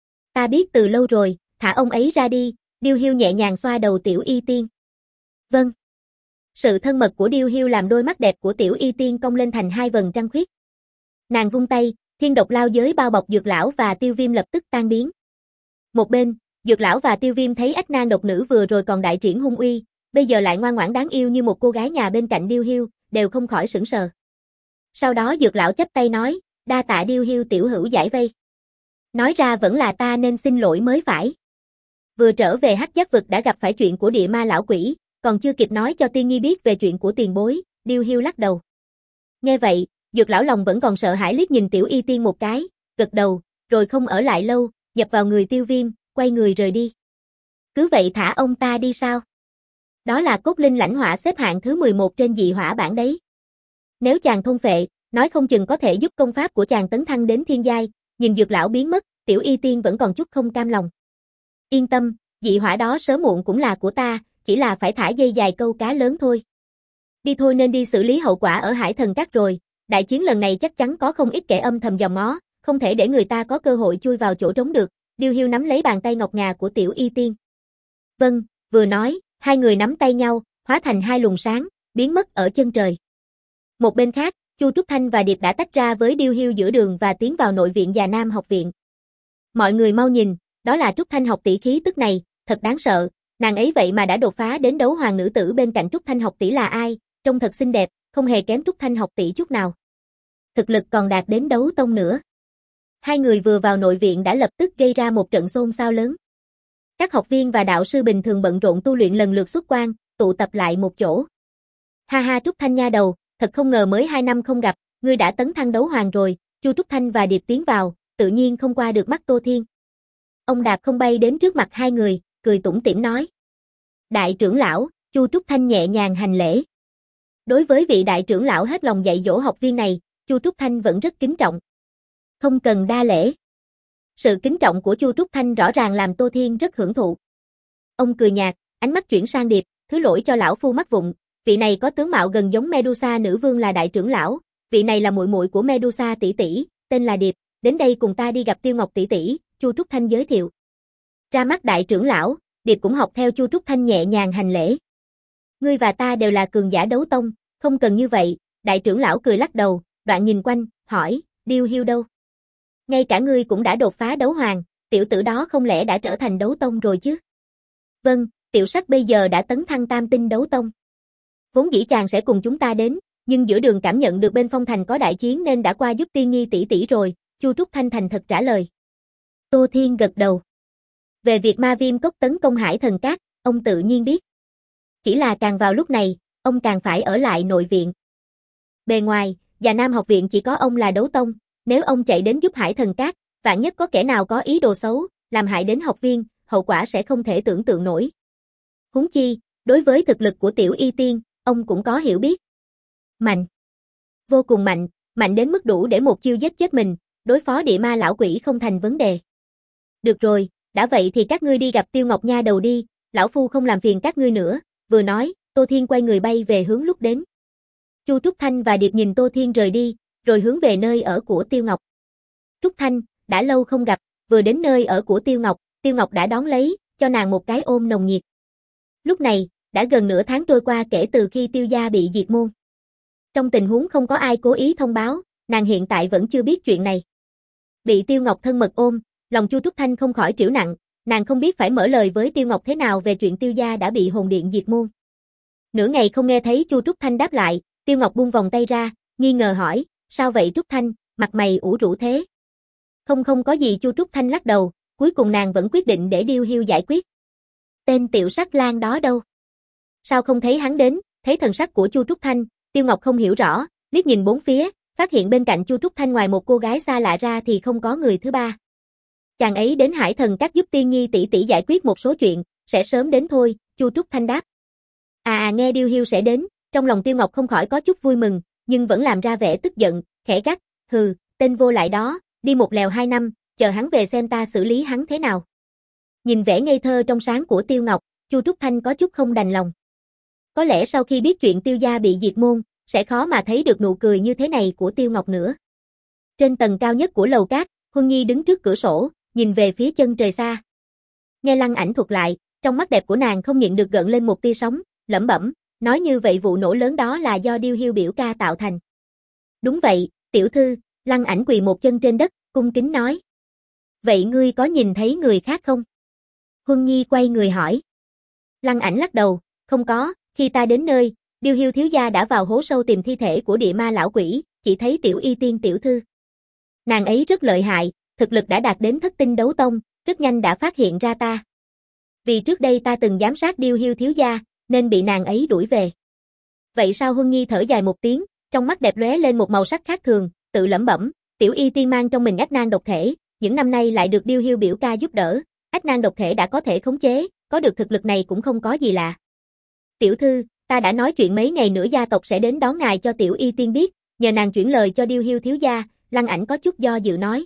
Ta biết từ lâu rồi, thả ông ấy ra đi, Điêu Hiêu nhẹ nhàng xoa đầu Tiểu Y Tiên. Vâng. Sự thân mật của Điêu Hiêu làm đôi mắt đẹp của Tiểu Y Tiên cong lên thành hai vầng trăng khuyết. Nàng vung tay, Thiên độc lao giới bao bọc Dược lão và Tiêu Viêm lập tức tan biến. Một bên, Dược lão và Tiêu Viêm thấy ách nan độc nữ vừa rồi còn đại triển hung uy, bây giờ lại ngoan ngoãn đáng yêu như một cô gái nhà bên cạnh Điêu Hiu, đều không khỏi sững sờ. Sau đó Dược lão chắp tay nói, đa tạ Điêu Hiu tiểu hữu giải vây. Nói ra vẫn là ta nên xin lỗi mới phải. Vừa trở về Hắc Giác vực đã gặp phải chuyện của địa ma lão quỷ, còn chưa kịp nói cho Tiên Nhi biết về chuyện của tiền bối, Điêu Hiu lắc đầu. Nghe vậy, Dược lão lòng vẫn còn sợ hãi liếc nhìn Tiểu Y Tiên một cái, gật đầu, rồi không ở lại lâu, dập vào người Tiêu Viêm, quay người rời đi. Cứ vậy thả ông ta đi sao? Đó là cốt linh lãnh hỏa xếp hạng thứ mười một trên dị hỏa bảng đấy. Nếu chàng thôn phệ, nói không chừng có thể giúp công pháp của chàng tấn thăng đến thiên giai, nhìn Dược lão biến mất, Tiểu Y Tiên vẫn còn chút không cam lòng. Yên tâm, dị hỏa đó sớm muộn cũng là của ta, chỉ là phải thả dây dài câu cá lớn thôi. Đi thôi, nên đi xử lý hậu quả ở Hải Thần Các rồi, đại chiến lần này chắc chắn có không ít kẻ âm thầm dòm ngó, không thể để người ta có cơ hội chui vào chỗ trống được. Điêu Hiu nắm lấy bàn tay ngọc ngà của Tiểu Y Tiên. Vâng, vừa nói, hai người nắm tay nhau, hóa thành hai luồng sáng, biến mất ở chân trời. Một bên khác, Chu Trúc Thanh và Điệp đã tách ra với Điêu Hiu giữa đường và tiến vào nội viện Già Nam học viện. Mọi người mau nhìn, đó là Trúc Thanh học tỷ khí tức này, thật đáng sợ, nàng ấy vậy mà đã đột phá đến đấu hoàng nữ tử. Bên cạnh Trúc Thanh học tỷ là ai, trông thật xinh đẹp, không hề kém Trúc Thanh học tỷ chút nào. Thực lực còn đạt đến đấu tông nữa. Hai người vừa vào nội viện đã lập tức gây ra một trận xôn xao lớn. Các học viên và đạo sư bình thường bận rộn tu luyện lần lượt xuất quan, tụ tập lại một chỗ. Ha ha Trúc Thanh nha đầu, thật không ngờ mới hai năm không gặp, ngươi đã tấn thăng đấu hoàng rồi. Chu Trúc Thanh và Điệp tiến vào, tự nhiên không qua được mắt Tô Thiên. Ông đạp không bay đến trước mặt hai người, cười tủm tỉm nói. Đại trưởng lão, Chu Trúc Thanh nhẹ nhàng hành lễ. Đối với vị đại trưởng lão hết lòng dạy dỗ học viên này, Chu Trúc Thanh vẫn rất kính trọng. Không cần đa lễ. Sự kính trọng của Chu Trúc Thanh rõ ràng làm Tô Thiên rất hưởng thụ. Ông cười nhạt, ánh mắt chuyển sang Điệp, thứ lỗi cho lão phu mắc vụng, vị này có tướng mạo gần giống Medusa nữ vương là đại trưởng lão, vị này là muội muội của Medusa tỷ tỷ, tên là Điệp, đến đây cùng ta đi gặp Tiêu Ngọc tỷ tỷ, Chu Trúc Thanh giới thiệu. Ra mắt đại trưởng lão, Điệp cũng học theo Chu Trúc Thanh nhẹ nhàng hành lễ. Ngươi và ta đều là cường giả đấu tông, không cần như vậy, đại trưởng lão cười lắc đầu, đoạn nhìn quanh, hỏi, Điêu Hiu đâu? Ngay cả ngươi cũng đã đột phá đấu hoàng, tiểu tử đó không lẽ đã trở thành đấu tông rồi chứ? Vâng, tiểu sắc bây giờ đã tấn thăng tam tinh đấu tông. Vốn dĩ chàng sẽ cùng chúng ta đến, nhưng giữa đường cảm nhận được bên Phong Thành có đại chiến nên đã qua giúp Tiên Nhi tỷ tỷ rồi, Chu Trúc Thanh thành thật trả lời. Tô Thiên gật đầu. Về việc ma viêm cốc tấn công Hải Thần Các, ông tự nhiên biết. Chỉ là càng vào lúc này, ông càng phải ở lại nội viện. Bề ngoài, Già Nam học viện chỉ có ông là đấu tông, nếu ông chạy đến giúp Hải Thần Các, vạn nhất có kẻ nào có ý đồ xấu, làm hại đến học viên, hậu quả sẽ không thể tưởng tượng nổi. Huống chi, đối với thực lực của Tiểu Y Tiên, ông cũng có hiểu biết. Mạnh. Vô cùng mạnh, mạnh đến mức đủ để một chiêu giết chết mình, đối phó địa ma lão quỷ không thành vấn đề. Được rồi, đã vậy thì các ngươi đi gặp Tiêu Ngọc nha đầu đi, lão phu không làm phiền các ngươi nữa, vừa nói, Tô Thiên quay người bay về hướng lúc đến. Chu Trúc Thanh và Điệp nhìn Tô Thiên rời đi, rồi hướng về nơi ở của Tiêu Ngọc. Trúc Thanh, đã lâu không gặp, vừa đến nơi ở của Tiêu Ngọc, Tiêu Ngọc đã đón lấy, cho nàng một cái ôm nồng nhiệt. Lúc này, đã gần nửa tháng trôi qua kể từ khi Tiêu gia bị diệt môn. Trong tình huống không có ai cố ý thông báo, nàng hiện tại vẫn chưa biết chuyện này. Bị Tiêu Ngọc thân mật ôm, lòng Chu Trúc Thanh không khỏi triểu nặng, nàng không biết phải mở lời với Tiêu Ngọc thế nào về chuyện Tiêu gia đã bị hồn điện diệt môn. Nửa ngày không nghe thấy Chu Trúc Thanh đáp lại, Tiêu Ngọc buông vòng tay ra, nghi ngờ hỏi, sao vậy Trúc Thanh, mặt mày ủ rũ thế? Không không có gì, Chu Trúc Thanh lắc đầu, cuối cùng nàng vẫn quyết định để Điêu Hiu giải quyết. Tên tiểu sắc lang đó đâu? Sao không thấy hắn đến? Thấy thần sắc của Chu Trúc Thanh, Tiêu Ngọc không hiểu rõ, liếc nhìn bốn phía, phát hiện bên cạnh Chu Trúc Thanh ngoài một cô gái xa lạ ra thì không có người thứ ba. Chàng ấy đến Hải Thần Các giúp Tiên Nhi tỷ tỷ giải quyết một số chuyện, sẽ sớm đến thôi, Chu Trúc Thanh đáp. À à nghe Điêu Hiu sẽ đến, trong lòng Tiêu Ngọc không khỏi có chút vui mừng, nhưng vẫn làm ra vẻ tức giận, khẽ gắt, hừ, tên vô lại đó, đi một lèo hai năm, chờ hắn về xem ta xử lý hắn thế nào. Nhìn vẻ ngây thơ trong sáng của Tiêu Ngọc, Chu Trúc Thanh có chút không đành lòng. Có lẽ sau khi biết chuyện Tiêu gia bị diệt môn, sẽ khó mà thấy được nụ cười như thế này của Tiêu Ngọc nữa. Trên tầng cao nhất của lầu cát, Huân Nhi đứng trước cửa sổ, nhìn về phía chân trời xa. Nghe Lăng Ảnh thuật lại, trong mắt đẹp của nàng không nhịn được gợn lên một tia sóng, lẩm bẩm, nói như vậy vụ nổ lớn đó là do Điêu Hiu biểu ca tạo thành. Đúng vậy, tiểu thư, Lăng Ảnh quỳ một chân trên đất, cung kính nói. Vậy ngươi có nhìn thấy người khác không? Huân Nhi quay người hỏi. Lăng Ảnh lắc đầu, không có, khi ta đến nơi, Điêu Hiu thiếu gia đã vào hố sâu tìm thi thể của địa ma lão quỷ, chỉ thấy Tiểu Y Tiên tiểu thư. Nàng ấy rất lợi hại, thực lực đã đạt đến thất tinh đấu tông, rất nhanh đã phát hiện ra ta. Vì trước đây ta từng giám sát Điêu Hiu thiếu gia, nên bị nàng ấy đuổi về. Vậy sao? Huân Nhi thở dài một tiếng, trong mắt đẹp lóe lên một màu sắc khác thường, tự lẩm bẩm, Tiểu Y Tiên mang trong mình ách nan độc thể, những năm nay lại được Điêu Hiu biểu ca giúp đỡ, ách nan độc thể đã có thể khống chế, có được thực lực này cũng không có gì lạ. Tiểu thư, ta đã nói chuyện mấy ngày nữa gia tộc sẽ đến đón ngài cho Tiểu Y Tiên biết, nhờ nàng chuyển lời cho Điêu Hiu thiếu gia. Lăng Ảnh có chút do dự nói.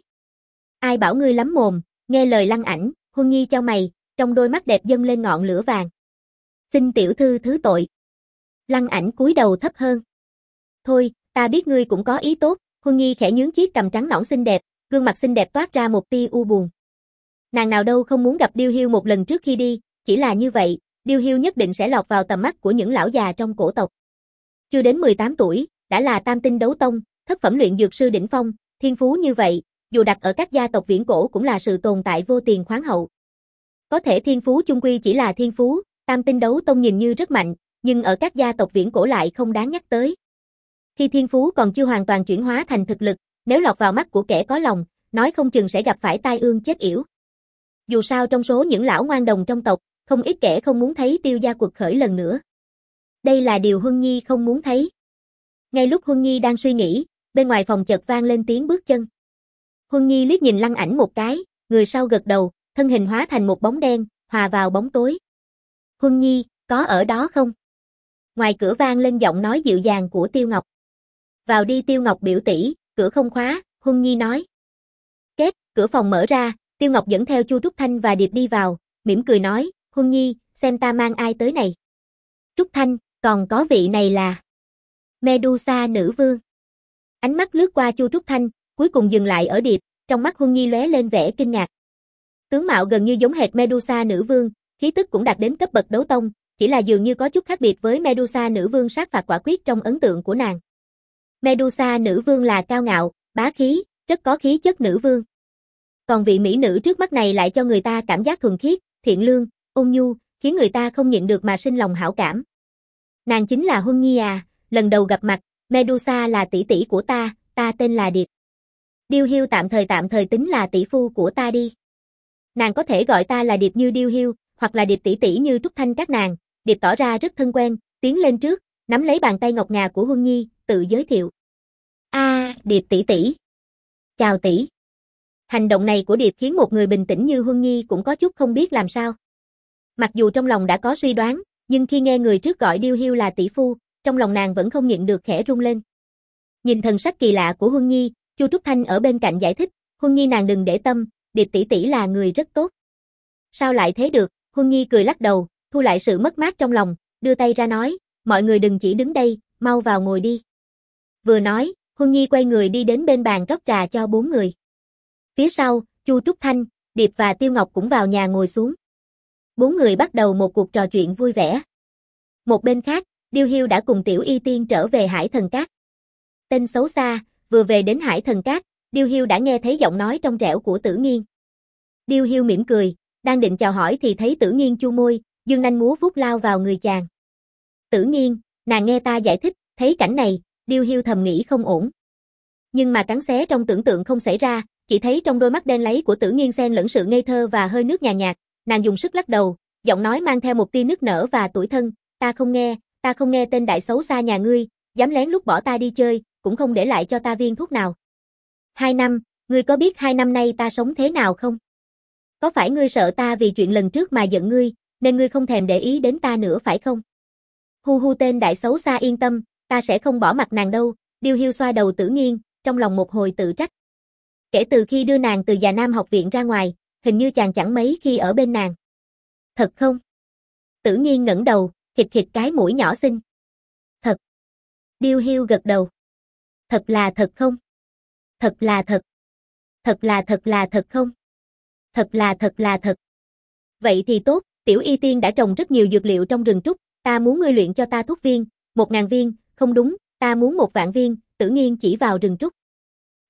Ai bảo ngươi lắm mồm? Nghe lời Lăng Ảnh, Huân Nhi chau mày, trong đôi mắt đẹp dâng lên ngọn lửa vàng. Xin tiểu thư thứ tội. Lăng Ảnh cúi đầu thấp hơn. Thôi, ta biết ngươi cũng có ý tốt. Huân Nhi khẽ nhướng chiếc cằm trắng nõn xinh đẹp, gương mặt xinh đẹp toát ra một tia u buồn. Nàng nào đâu không muốn gặp Điêu Hiu một lần trước khi đi, chỉ là như vậy, Điêu Hiu nhất định sẽ lọt vào tầm mắt của những lão già trong cổ tộc. Chưa đến mười tám tuổi, đã là tam tinh đấu tông, thất phẩm luyện dược sư đỉnh phong, thiên phú như vậy, dù đặt ở các gia tộc viễn cổ cũng là sự tồn tại vô tiền khoáng hậu. Có thể thiên phú chung quy chỉ là thiên phú, tam tinh đấu tông nhìn như rất mạnh, nhưng ở các gia tộc viễn cổ lại không đáng nhắc tới. Khi thiên phú còn chưa hoàn toàn chuyển hóa thành thực lực, nếu lọt vào mắt của kẻ có lòng, nói không chừng sẽ gặp phải tai ương chết yểu. Dù sao trong số những lão ngoan đồng trong tộc, không ít kẻ không muốn thấy Tiêu gia quật khởi lần nữa. Đây là điều Huân Nhi không muốn thấy. Ngay lúc Huân Nhi đang suy nghĩ, bên ngoài phòng chợt vang lên tiếng bước chân. Huân Nhi liếc nhìn Lăng Ảnh một cái, người sau gật đầu, thân hình hóa thành một bóng đen, hòa vào bóng tối. Huân Nhi, có ở đó không? Ngoài cửa vang lên giọng nói dịu dàng của Tiêu Ngọc. Vào đi Tiêu Ngọc biểu tỷ, cửa không khóa, Huân Nhi nói. Kết, cửa phòng mở ra, Tiêu Ngọc dẫn theo Chu Trúc Thanh và Điệp đi vào, mỉm cười nói, Huân Nhi, xem ta mang ai tới này. Trúc Thanh, còn có vị này là Medusa nữ vương. Ánh mắt lướt qua Chu Trúc Thanh, cuối cùng dừng lại ở Điệp, trong mắt Huân Nhi lóe lên vẻ kinh ngạc. Tướng mạo gần như giống hệt Medusa nữ vương, khí tức cũng đạt đến cấp bậc đấu tông, chỉ là dường như có chút khác biệt với Medusa nữ vương sát phạt quả quyết trong ấn tượng của nàng. Medusa nữ vương là cao ngạo, bá khí, rất có khí chất nữ vương. Còn vị mỹ nữ trước mắt này lại cho người ta cảm giác thuần khiết, thiện lương, ôn nhu, khiến người ta không nhịn được mà sinh lòng hảo cảm. Nàng chính là Huân Nhi à, lần đầu gặp mặt, Medusa là tỷ tỷ của ta, ta tên là Điệp. Điêu Hiu tạm thời tạm thời tính là tỷ phu của ta đi. Nàng có thể gọi ta là Điệp như Điêu Hiu, hoặc là Điệp tỷ tỷ như Trúc Thanh các nàng. Điệp tỏ ra rất thân quen, tiến lên trước, nắm lấy bàn tay ngọc ngà của Huân Nhi, tự giới thiệu. A, à, Điệp tỷ tỷ. Chào tỷ. Hành động này của Điệp khiến một người bình tĩnh như Huân Nhi cũng có chút không biết làm sao. Mặc dù trong lòng đã có suy đoán, nhưng khi nghe người trước gọi Điêu Hiu là tỷ phu, trong lòng nàng vẫn không nhịn được khẽ rung lên. Nhìn thần sắc kỳ lạ của Huân Nhi, Chu Trúc Thanh ở bên cạnh giải thích, Huân Nhi nàng đừng để tâm, Điệp tỷ tỷ là người rất tốt. Sao lại thế được? Huân Nhi cười lắc đầu, thu lại sự mất mát trong lòng, đưa tay ra nói, mọi người đừng chỉ đứng đây, mau vào ngồi đi. Vừa nói, Huân Nhi quay người đi đến bên bàn rót trà cho bốn người. Phía sau, Chu Trúc Thanh, Điệp và Tiêu Ngọc cũng vào nhà ngồi xuống. Bốn người bắt đầu một cuộc trò chuyện vui vẻ. Một bên khác, Điêu Hiu đã cùng Tiểu Y Tiên trở về Hải Thần Cát. Tên xấu xa, vừa về đến Hải Thần Cát, Điêu Hiu đã nghe thấy giọng nói trong trẻo của Tử Nghiên. Điêu Hiu mỉm cười, đang định chào hỏi thì thấy Tử Nghiên chu môi, dương nanh múa vuốt lao vào người chàng. Tử Nghiên, nàng nghe ta giải thích, thấy cảnh này, Điêu Hiu thầm nghĩ không ổn. Nhưng mà cắn xé trong tưởng tượng không xảy ra, chỉ thấy trong đôi mắt đen láy của Tử Nghiên xen lẫn sự ngây thơ và hơi nước nhàn nhạt, nàng dùng sức lắc đầu, giọng nói mang theo một tia nức nở và tủi thân, ta không nghe, ta không nghe tên đại xấu xa nhà ngươi, dám lén lút bỏ ta đi chơi, cũng không để lại cho ta viên thuốc nào. Hai năm, ngươi có biết hai năm nay ta sống thế nào không? Có phải ngươi sợ ta vì chuyện lần trước mà giận ngươi, nên ngươi không thèm để ý đến ta nữa phải không? Hu hu tên đại xấu xa yên tâm, ta sẽ không bỏ mặt nàng đâu, Điêu Hiu xoa đầu Tử Nghiên, trong lòng một hồi tự trách. Kể từ khi đưa nàng từ Già Nam học viện ra ngoài, hình như chàng chẳng mấy khi ở bên nàng. Thật không? Tử Nghiên ngẩng đầu, khịt khịt cái mũi nhỏ xinh. Thật. Điêu Hiu gật đầu. Thật là thật không? Thật là thật. Thật là thật là thật không? Thật là thật là thật. Vậy thì tốt, Tiểu Y Tiên đã trồng rất nhiều dược liệu trong rừng trúc, ta muốn ngươi luyện cho ta thuốc viên, một ngàn viên, không đúng, ta muốn một vạn viên, Tử Nghiên chỉ vào rừng trúc.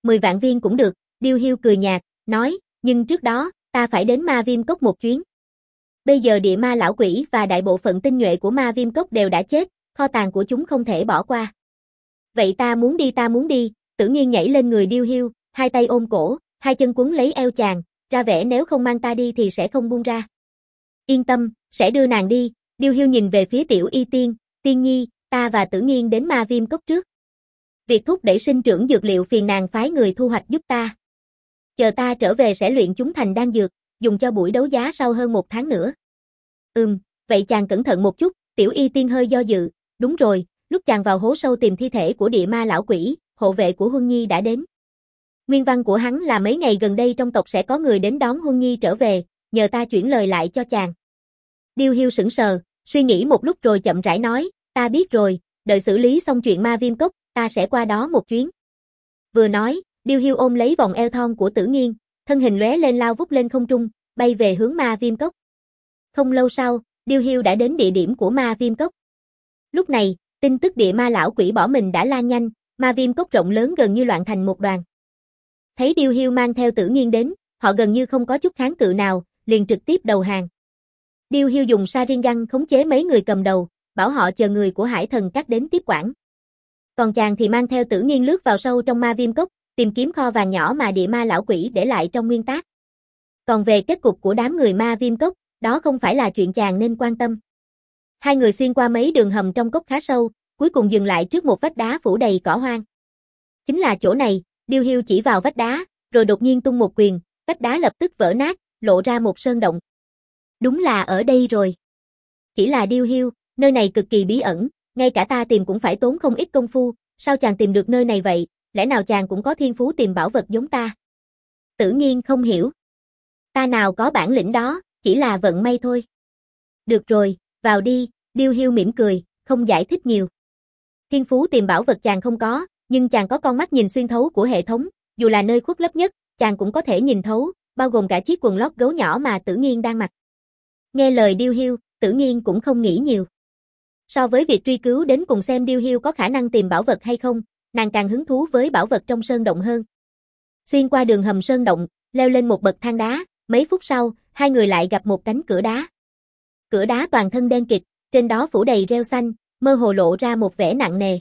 mười vạn viên cũng được, Điêu Hiu cười nhạt, nói, nhưng trước đó, ta phải đến Ma Viêm Cốc một chuyến. Bây giờ địa ma lão quỷ và đại bộ phận tinh nhuệ của Ma Viêm Cốc đều đã chết, kho tàng của chúng không thể bỏ qua. Vậy ta muốn đi ta muốn đi, Tử Nghiên nhảy lên người Điêu Hiu, hai tay ôm cổ, hai chân quấn lấy eo chàng, ra vẻ nếu không mang ta đi thì sẽ không buông ra. Yên tâm, sẽ đưa nàng đi, Điêu Hiu nhìn về phía Tiểu Y Tiên, Tiên Nhi, ta và Tử Nghiên đến Ma Viêm Cốc trước. Việc thúc đẩy sinh trưởng dược liệu phiền nàng phái người thu hoạch giúp ta. Chờ ta trở về sẽ luyện chúng thành đan dược, dùng cho buổi đấu giá sau hơn một tháng nữa. Ừm, vậy chàng cẩn thận một chút, Tiểu Y Tiên hơi do dự, đúng rồi, lúc chàng vào hố sâu tìm thi thể của địa ma lão quỷ, hộ vệ của Huân Nhi đã đến. Nguyên văn của hắn là mấy ngày gần đây trong tộc sẽ có người đến đón Huân Nhi trở về, nhờ ta chuyển lời lại cho chàng. Điêu Hiu sững sờ, suy nghĩ một lúc rồi chậm rãi nói, ta biết rồi, đợi xử lý xong chuyện Ma Viêm Cốc, ta sẽ qua đó một chuyến. Vừa nói, Điêu Hiu ôm lấy vòng eo thon của Tử Nghiên, thân hình lóe lên lao vút lên không trung, bay về hướng Ma Viêm Cốc. Không lâu sau, Điêu Hiu đã đến địa điểm của Ma Viêm Cốc. Lúc này, tin tức địa ma lão quỷ bỏ mình đã lan nhanh, Ma Viêm Cốc rộng lớn gần như loạn thành một đoàn. Thấy Điêu Hiu mang theo Tử Nghiên đến, họ gần như không có chút kháng cự nào, liền trực tiếp đầu hàng. Điêu Hiu dùng Sharingan khống chế mấy người cầm đầu, bảo họ chờ người của Hải Thần Các đến tiếp quản. Còn chàng thì mang theo Tử Nghiên lướt vào sâu trong Ma Viêm Cốc, tìm kiếm kho vàng nhỏ mà địa ma lão quỷ để lại trong nguyên tác. Còn về kết cục của đám người Ma Viêm Cốc, đó không phải là chuyện chàng nên quan tâm. Hai người xuyên qua mấy đường hầm trong cốc khá sâu, cuối cùng dừng lại trước một vách đá phủ đầy cỏ hoang. Chính là chỗ này, Điêu Hiu chỉ vào vách đá, rồi đột nhiên tung một quyền, vách đá lập tức vỡ nát, lộ ra một sơn động. Đúng là ở đây rồi. Chỉ là Điêu Hiu, nơi này cực kỳ bí ẩn, ngay cả ta tìm cũng phải tốn không ít công phu, sao chàng tìm được nơi này vậy, lẽ nào chàng cũng có thiên phú tìm bảo vật giống ta? Tử Nghiên không hiểu. Ta nào có bản lĩnh đó, chỉ là vận may thôi. Được rồi, vào đi, Điêu Hiu mỉm cười, không giải thích nhiều. Thiên phú tìm bảo vật chàng không có, nhưng chàng có con mắt nhìn xuyên thấu của hệ thống, dù là nơi khuất lấp nhất, chàng cũng có thể nhìn thấu, bao gồm cả chiếc quần lót gấu nhỏ mà Tử Nghiên đang mặc. Nghe lời Điêu Hiu, Tử Nghiên cũng không nghĩ nhiều. So với việc truy cứu đến cùng xem Điêu Hiu có khả năng tìm bảo vật hay không, nàng càng hứng thú với bảo vật trong sơn động hơn. Xuyên qua đường hầm sơn động, leo lên một bậc thang đá, mấy phút sau, hai người lại gặp một cánh cửa đá. Cửa đá toàn thân đen kịt, trên đó phủ đầy rêu xanh, mơ hồ lộ ra một vẻ nặng nề.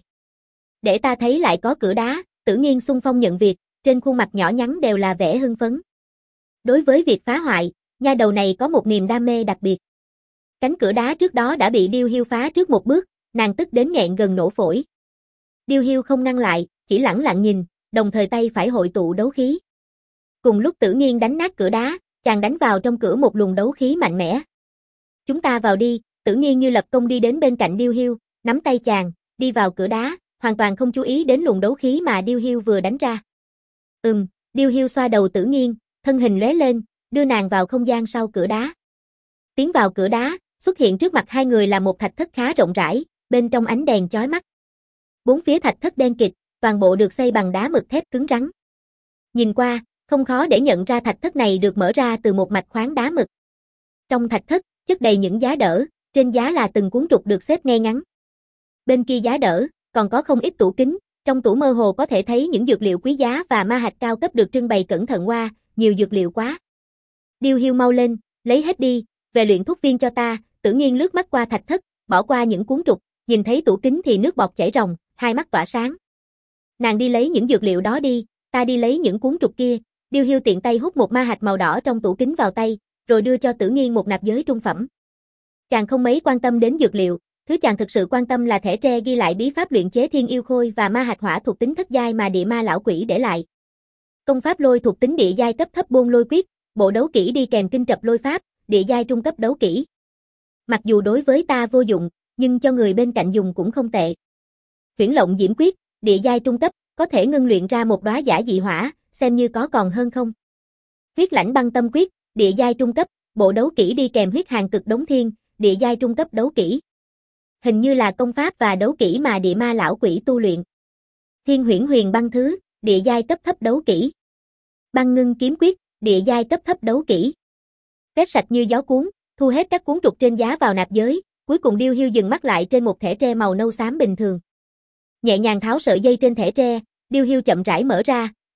Để ta thấy lại có cửa đá, Tử Nghiên xung phong nhận việc, trên khuôn mặt nhỏ nhắn đều là vẻ hưng phấn. Đối với việc phá hoại, nha đầu này có một niềm đam mê đặc biệt. Cánh cửa đá trước đó đã bị Điêu Hiu phá trước một bước, nàng tức đến nghẹn gần nổ phổi. Điêu Hiu không ngăn lại, chỉ lẳng lặng nhìn, đồng thời tay phải hội tụ đấu khí. Cùng lúc Tử Nghiên đánh nát cửa đá, chàng đánh vào trong cửa một luồng đấu khí mạnh mẽ. Chúng ta vào đi, Tử Nghiên như lập công đi đến bên cạnh Điêu Hiu, nắm tay chàng, đi vào cửa đá, hoàn toàn không chú ý đến luồng đấu khí mà Điêu Hiu vừa đánh ra. Ừm, Điêu Hiu xoa đầu Tử Nghiên, thân hình lóe lên, đưa nàng vào không gian sau cửa đá. Tiến vào cửa đá, xuất hiện trước mặt hai người là một thạch thất khá rộng rãi, bên trong ánh đèn chói mắt. Bốn phía thạch thất đen kịt, toàn bộ được xây bằng đá mực thép cứng rắn. Nhìn qua, không khó để nhận ra thạch thất này được mở ra từ một mạch khoáng đá mực. Trong thạch thất, chất đầy những giá đỡ, trên giá là từng cuốn trục được xếp ngay ngắn. Bên kia giá đỡ, còn có không ít tủ kính, trong tủ mơ hồ có thể thấy những dược liệu quý giá và ma hạch cao cấp được trưng bày cẩn thận qua, nhiều dược liệu quá. Điêu Hiu mau lên, lấy hết đi, về luyện thuốc viên cho ta. Tử Nghiên lướt mắt qua thạch thất, bỏ qua những cuốn trục, nhìn thấy tủ kính thì nước bọt chảy ròng, hai mắt tỏa sáng. Nàng đi lấy những dược liệu đó đi, ta đi lấy những cuốn trục kia. Điêu Hiu tiện tay hút một ma hạch màu đỏ trong tủ kính vào tay, rồi đưa cho Tử Nghiên một nạp giới trung phẩm. Chàng không mấy quan tâm đến dược liệu, thứ chàng thực sự quan tâm là thẻ tre ghi lại bí pháp luyện chế thiên yêu khôi và ma hạch hỏa thuộc tính thất giai mà địa ma lão quỷ để lại. Công pháp lôi thuộc tính địa giai cấp thấp Bôn Lôi Quyết, bộ đấu kỹ đi kèm kinh trập lôi pháp, địa giai trung cấp đấu kỹ. Mặc dù đối với ta vô dụng, nhưng cho người bên cạnh dùng cũng không tệ. Huyễn Lộng Diễm Quyết, địa giai trung cấp, có thể ngưng luyện ra một đóa giả dị hỏa, xem như có còn hơn không. Huyết Lãnh Băng Tâm Quyết, địa giai trung cấp, bộ đấu kỹ đi kèm huyết hàn cực đống thiên, địa giai trung cấp đấu kỹ. Hình như là công pháp và đấu kỹ mà địa ma lão quỷ tu luyện. Thiên Huyễn Huyền Băng Thứ, địa giai cấp thấp đấu kỹ. Băng Ngưng Kiếm Quyết, địa giai cấp thấp đấu kỹ. Quét sạch như gió cuốn, thu hết các cuốn trục trên giá vào nạp giới, cuối cùng Điêu Hiu dừng mắt lại trên một thẻ tre màu nâu xám bình thường. Nhẹ nhàng tháo sợi dây trên thẻ tre, Điêu Hiu chậm rãi mở ra,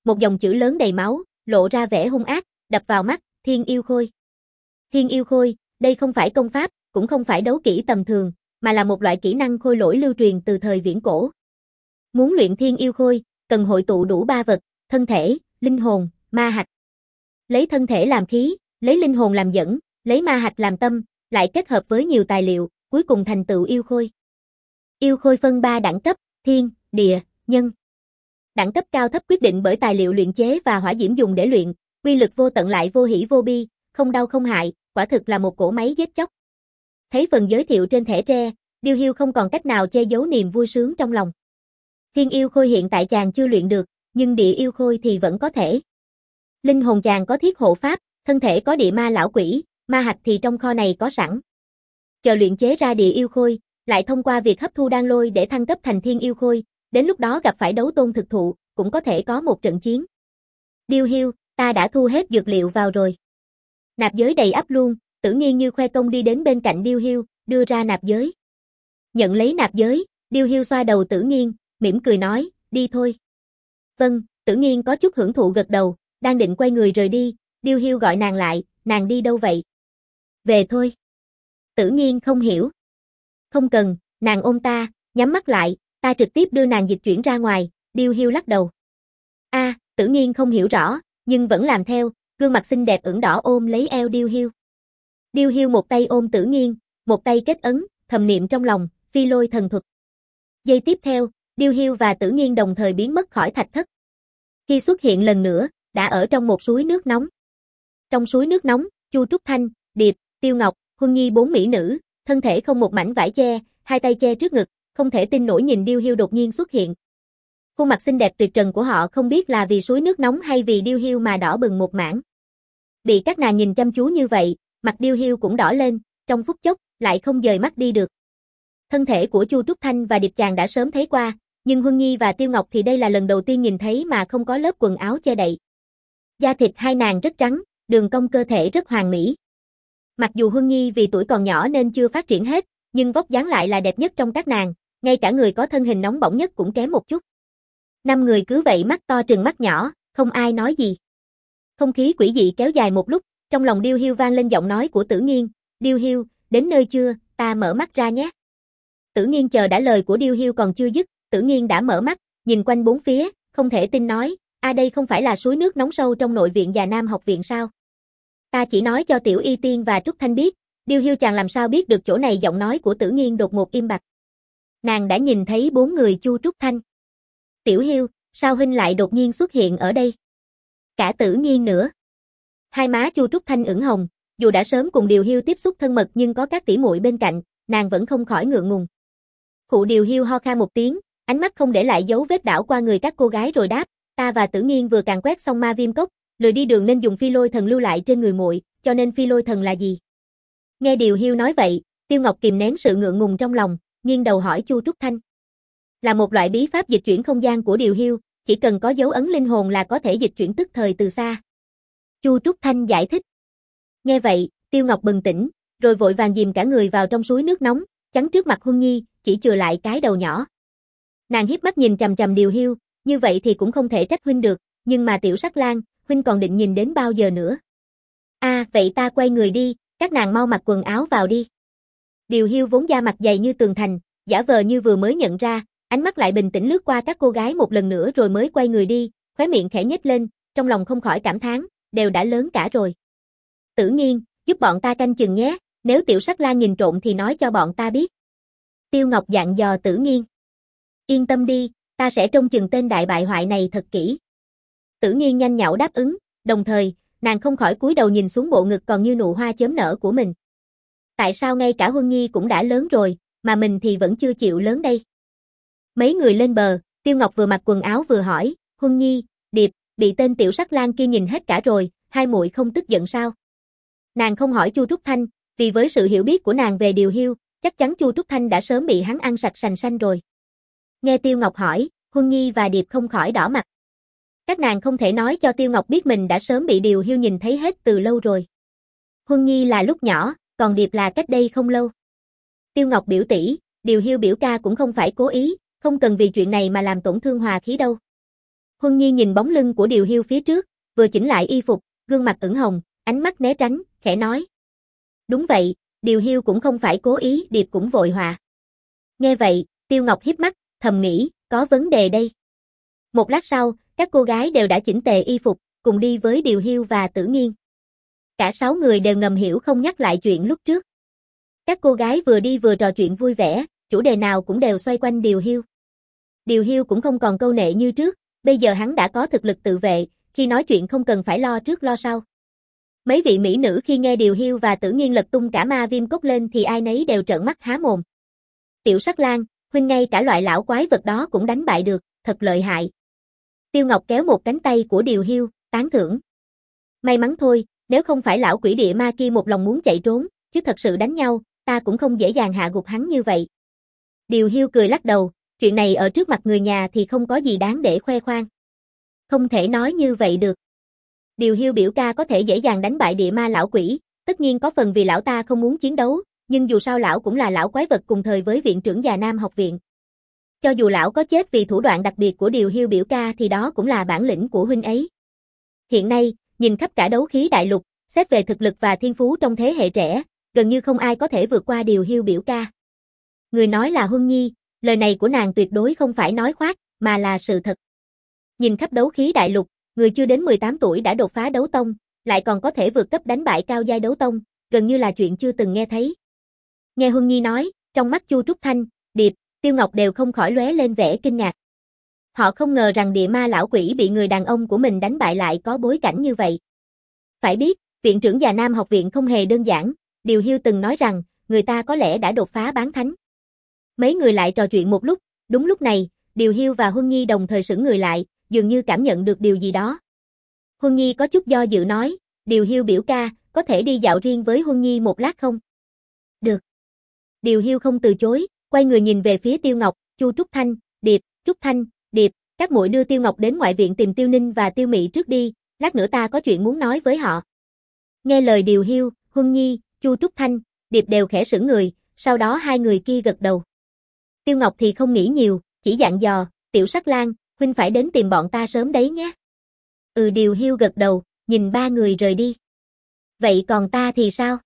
một dòng chữ lớn đầy máu, lộ ra vẻ hung ác, đập vào mắt, Thiên Yêu Khôi. Thiên Yêu Khôi, đây không phải công pháp, cũng không phải đấu kỹ tầm thường, mà là một loại kỹ năng khôi lỗi lưu truyền từ thời viễn cổ. Muốn luyện Thiên Yêu Khôi, cần hội tụ đủ ba vật, thân thể, linh hồn, ma hạch. Lấy thân thể làm khí, lấy linh hồn làm dẫn, lấy ma hạch làm tâm, lại kết hợp với nhiều tài liệu, cuối cùng thành tựu yêu khôi. Yêu khôi phân ba đẳng cấp, thiên, địa, nhân. Đẳng cấp cao thấp quyết định bởi tài liệu luyện chế và hỏa diễm dùng để luyện, uy lực vô tận lại vô hỉ vô bi, không đau không hại, quả thực là một cỗ máy giết chóc. Thấy phần giới thiệu trên thẻ tre, Điêu Hiu không còn cách nào che giấu niềm vui sướng trong lòng. Thiên yêu khôi hiện tại chàng chưa luyện được, nhưng địa yêu khôi thì vẫn có thể. Linh hồn chàng có thiết hộ pháp, thân thể có địa ma lão quỷ, ma hạch thì trong kho này có sẵn. Chờ luyện chế ra địa yêu khôi, lại thông qua việc hấp thu đan lôi để thăng cấp thành thiên yêu khôi, đến lúc đó gặp phải đấu tôn thực thụ, cũng có thể có một trận chiến. Điêu Hiu, ta đã thu hết dược liệu vào rồi. Nạp giới đầy ắp luôn, Tử Nghiên như khoe công đi đến bên cạnh Điêu Hiu, đưa ra nạp giới. Nhận lấy nạp giới, Điêu Hiu xoa đầu Tử Nghiên, mỉm cười nói, đi thôi. Vâng, Tử Nghiên có chút hưởng thụ gật đầu, đang định quay người rời đi, Điêu Hiu gọi nàng lại, nàng đi đâu vậy? Về thôi. Tử Nghiên không hiểu. Không cần, nàng ôm ta, nhắm mắt lại, ta trực tiếp đưa nàng dịch chuyển ra ngoài, Điêu Hiu lắc đầu. A, à, Tử Nghiên không hiểu rõ, nhưng vẫn làm theo, gương mặt xinh đẹp ửng đỏ ôm lấy eo Điêu Hiu. Điêu Hiu một tay ôm Tử Nghiên, một tay kết ấn, thầm niệm trong lòng, phi lôi thần thuật. Giây tiếp theo, Điêu Hiu và Tử Nghiên đồng thời biến mất khỏi thạch thất. Khi xuất hiện lần nữa, đã ở trong một suối nước nóng. Trong suối nước nóng, Chu Trúc Thanh, Điệp, Tiêu Ngọc, Huân Nhi bốn mỹ nữ, thân thể không một mảnh vải che, hai tay che trước ngực, không thể tin nổi nhìn Điêu Hiu đột nhiên xuất hiện. Khuôn mặt xinh đẹp tuyệt trần của họ không biết là vì suối nước nóng hay vì Điêu Hiu mà đỏ bừng một mảng. Bị các nàng nhìn chăm chú như vậy, mặt Điêu Hiu cũng đỏ lên, trong phút chốc, lại không dời mắt đi được. Thân thể của Chu Trúc Thanh và Điệp chàng đã sớm thấy qua, nhưng Huân Nhi và Tiêu Ngọc thì đây là lần đầu tiên nhìn thấy mà không có lớp quần áo che đậy. Da thịt hai nàng rất trắng, đường cong cơ thể rất hoàn mỹ. Mặc dù Huân Nhi vì tuổi còn nhỏ nên chưa phát triển hết, nhưng vóc dáng lại là đẹp nhất trong các nàng, ngay cả người có thân hình nóng bỏng nhất cũng kém một chút. Năm người cứ vậy mắt to trừng mắt nhỏ, không ai nói gì. Không khí quỷ dị kéo dài một lúc, trong lòng Điêu Hiu vang lên giọng nói của Tử Nghiên, Điêu Hiu, đến nơi chưa, ta mở mắt ra nhé. Tử Nghiên chờ đã lời của Điêu Hiu còn chưa dứt, Tử Nghiên đã mở mắt, nhìn quanh bốn phía, không thể tin nói, a à đây không phải là suối nước nóng sâu trong nội viện Già Nam học viện sao? Ta chỉ nói cho Tiểu Y Tiên và Trúc Thanh biết, Điêu Hiu chàng làm sao biết được chỗ này? Giọng nói của Tử Nghiên đột ngột im bặt. Nàng đã nhìn thấy bốn người Chu Trúc Thanh. Tiểu Hiu, sao huynh lại đột nhiên xuất hiện ở đây? Cả Tử Nghiên nữa. Hai má Chu Trúc Thanh ửng hồng, dù đã sớm cùng Điêu Hiu tiếp xúc thân mật nhưng có các tỷ muội bên cạnh, nàng vẫn không khỏi ngượng ngùng. Khụ Điêu Hiu ho khan một tiếng, ánh mắt không để lại dấu vết đảo qua người các cô gái rồi đáp, ta và Tử Nghiên vừa càn quét xong ma viêm cốc, lười đi đường nên dùng phi lôi thần lưu lại trên người muội, cho nên phi lôi thần là gì? Nghe Điêu Hiu nói vậy, Tiêu Ngọc kìm nén sự ngượng ngùng trong lòng, nghiêng đầu hỏi Chu Trúc Thanh. Là một loại bí pháp dịch chuyển không gian của Điêu Hiu, chỉ cần có dấu ấn linh hồn là có thể dịch chuyển tức thời từ xa. Chu Trúc Thanh giải thích. Nghe vậy, Tiêu Ngọc bừng tỉnh, rồi vội vàng dìm cả người vào trong suối nước nóng, chắn trước mặt Huân Nhi, chỉ chừa lại cái đầu nhỏ. Nàng hiếp mắt nhìn chằm chằm Điêu Hiu, như vậy thì cũng không thể trách huynh được, nhưng mà Tiểu Sắc Lang, huynh còn định nhìn đến bao giờ nữa? A, à, vậy ta quay người đi, các nàng mau mặc quần áo vào đi. Điêu Hiu vốn da mặt dày như tường thành, giả vờ như vừa mới nhận ra, ánh mắt lại bình tĩnh lướt qua các cô gái một lần nữa rồi mới quay người đi, khóe miệng khẽ nhếch lên, trong lòng không khỏi cảm thán, đều đã lớn cả rồi. Tử Nghiên, giúp bọn ta canh chừng nhé, nếu Tiểu Sắc Lang nhìn trộm thì nói cho bọn ta biết. Tiêu Ngọc dặn dò Tử Nghiên. Yên tâm đi, ta sẽ trông chừng tên đại bại hoại này thật kỹ. Tử Nghiên nhanh nhảu đáp ứng, đồng thời, nàng không khỏi cúi đầu nhìn xuống bộ ngực còn như nụ hoa chớm nở của mình. Tại sao ngay cả Huân Nhi cũng đã lớn rồi, mà mình thì vẫn chưa chịu lớn đây? Mấy người lên bờ, Tiêu Ngọc vừa mặc quần áo vừa hỏi, Huân Nhi, Điệp, bị tên Tiểu Sắc Lang kia nhìn hết cả rồi, hai muội không tức giận sao? Nàng không hỏi Chu Trúc Thanh, vì với sự hiểu biết của nàng về Điêu Hiu, chắc chắn Chu Trúc Thanh đã sớm bị hắn ăn sạch sành sanh rồi. Nghe Tiêu Ngọc hỏi, Huân Nhi và Điệp không khỏi đỏ mặt. Các nàng không thể nói cho Tiêu Ngọc biết mình đã sớm bị Điêu Hiu nhìn thấy hết từ lâu rồi. Huân Nhi là lúc nhỏ, còn Điệp là cách đây không lâu. Tiêu Ngọc biểu tỷ, Điêu Hiu biểu ca cũng không phải cố ý, không cần vì chuyện này mà làm tổn thương hòa khí đâu. Huân Nhi nhìn bóng lưng của Điều Hiêu phía trước, vừa chỉnh lại y phục, gương mặt ửng hồng, ánh mắt né tránh, khẽ nói. Đúng vậy, Điều Hiêu cũng không phải cố ý, Điệp cũng vội hòa. Nghe vậy, Tiêu Ngọc híp mắt, thầm nghĩ, có vấn đề đây. Một lát sau, các cô gái đều đã chỉnh tề y phục, cùng đi với Điều Hiêu và Tử Nghiên. Cả sáu người đều ngầm hiểu không nhắc lại chuyện lúc trước. Các cô gái vừa đi vừa trò chuyện vui vẻ, chủ đề nào cũng đều xoay quanh Điều Hiêu. Điều Hiêu cũng không còn câu nệ như trước, bây giờ hắn đã có thực lực tự vệ, khi nói chuyện không cần phải lo trước lo sau. Mấy vị mỹ nữ khi nghe Điều Hiêu và Tử Nghiên lật tung cả ma viêm cốc lên thì ai nấy đều trợn mắt há mồm. Tiểu Sắc Lang, huynh ngay cả loại lão quái vật đó cũng đánh bại được, thật lợi hại. Tiêu Ngọc kéo một cánh tay của Điều Hiêu, tán thưởng. May mắn thôi, nếu không phải lão quỷ địa ma kia một lòng muốn chạy trốn, chứ thật sự đánh nhau, ta cũng không dễ dàng hạ gục hắn như vậy. Điều Hiêu cười lắc đầu, chuyện này ở trước mặt người nhà thì không có gì đáng để khoe khoang. Không thể nói như vậy được. Điều Hiêu biểu ca có thể dễ dàng đánh bại địa ma lão quỷ, tất nhiên có phần vì lão ta không muốn chiến đấu, nhưng dù sao lão cũng là lão quái vật cùng thời với viện trưởng già Nam học viện. Cho dù lão có chết vì thủ đoạn đặc biệt của Điều Hiêu biểu ca thì đó cũng là bản lĩnh của huynh ấy. Hiện nay, nhìn khắp cả đấu khí đại lục, xét về thực lực và thiên phú trong thế hệ trẻ, gần như không ai có thể vượt qua Điều Hiêu biểu ca. Người nói là Huân Nhi, lời này của nàng tuyệt đối không phải nói khoác, mà là sự thật. Nhìn khắp đấu khí đại lục, người chưa đến mười tám tuổi đã đột phá đấu tông, lại còn có thể vượt cấp đánh bại cao giai đấu tông, gần như là chuyện chưa từng nghe thấy. Nghe Huân Nhi nói, trong mắt Chu Trúc Thanh, Điệp, Tiêu Ngọc đều không khỏi lóe lên vẻ kinh ngạc. Họ không ngờ rằng địa ma lão quỷ bị người đàn ông của mình đánh bại lại có bối cảnh như vậy. Phải biết, viện trưởng già Nam học viện không hề đơn giản, Điều Hiêu từng nói rằng, người ta có lẽ đã đột phá bán thánh. Mấy người lại trò chuyện một lúc, đúng lúc này, Điều Hiêu và Huân Nhi đồng thời sững người lại, dường như cảm nhận được điều gì đó. Huân Nhi có chút do dự nói, Điều Hiêu biểu ca, có thể đi dạo riêng với Huân Nhi một lát không? Được. Điều Hiêu không từ chối, quay người nhìn về phía Tiêu Ngọc, Chu Trúc Thanh, Điệp, Trúc Thanh, Điệp, các muội đưa Tiêu Ngọc đến ngoại viện tìm Tiêu Ninh và Tiêu Mị trước đi, lát nữa ta có chuyện muốn nói với họ. Nghe lời Điều Hiêu, Huân Nhi, Chu Trúc Thanh, Điệp đều khẽ sững người, sau đó hai người kia gật đầu. Tiêu Ngọc thì không nghĩ nhiều, chỉ dặn dò, Tiểu Sắc Lang, huynh phải đến tìm bọn ta sớm đấy nhé. Ừ, Điều Hiêu gật đầu, nhìn ba người rời đi. Vậy còn ta thì sao?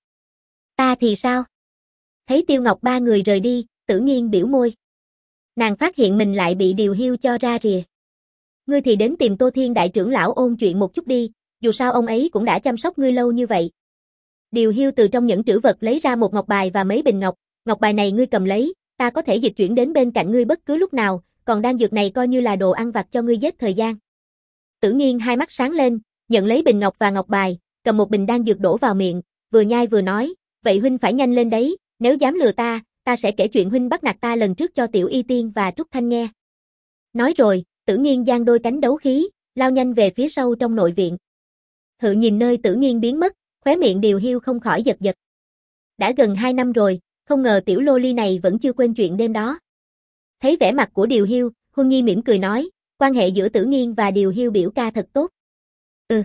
Ta thì sao? Thấy Tiêu Ngọc ba người rời đi, Tử Nghiên biểu môi. Nàng phát hiện mình lại bị Điều Hiêu cho ra rìa. Ngươi thì đến tìm Tô Thiên đại trưởng lão ôn chuyện một chút đi, dù sao ông ấy cũng đã chăm sóc ngươi lâu như vậy. Điều Hiêu từ trong những trữ vật lấy ra một ngọc bài và mấy bình ngọc, ngọc bài này ngươi cầm lấy, ta có thể dịch chuyển đến bên cạnh ngươi bất cứ lúc nào, còn đan dược này coi như là đồ ăn vặt cho ngươi giết thời gian. Tử Nghiên hai mắt sáng lên, nhận lấy bình ngọc và ngọc bài, cầm một bình đan dược đổ vào miệng, vừa nhai vừa nói, vậy huynh phải nhanh lên đấy, nếu dám lừa ta, ta sẽ kể chuyện huynh bắt nạt ta lần trước cho Tiểu Y Tiên và Trúc Thanh nghe. Nói rồi, Tử Nghiên giang đôi cánh đấu khí, lao nhanh về phía sâu trong nội viện. Hự nhìn nơi Tử Nghiên biến mất, khóe miệng Điều Hiêu không khỏi giật giật. Đã gần hai năm rồi, không ngờ tiểu lô ly này vẫn chưa quên chuyện đêm đó. Thấy vẻ mặt của Điều Hiêu, Huân Nhi mỉm cười nói, quan hệ giữa Tử Nghiên và Điều Hiêu biểu ca thật tốt. Ừ.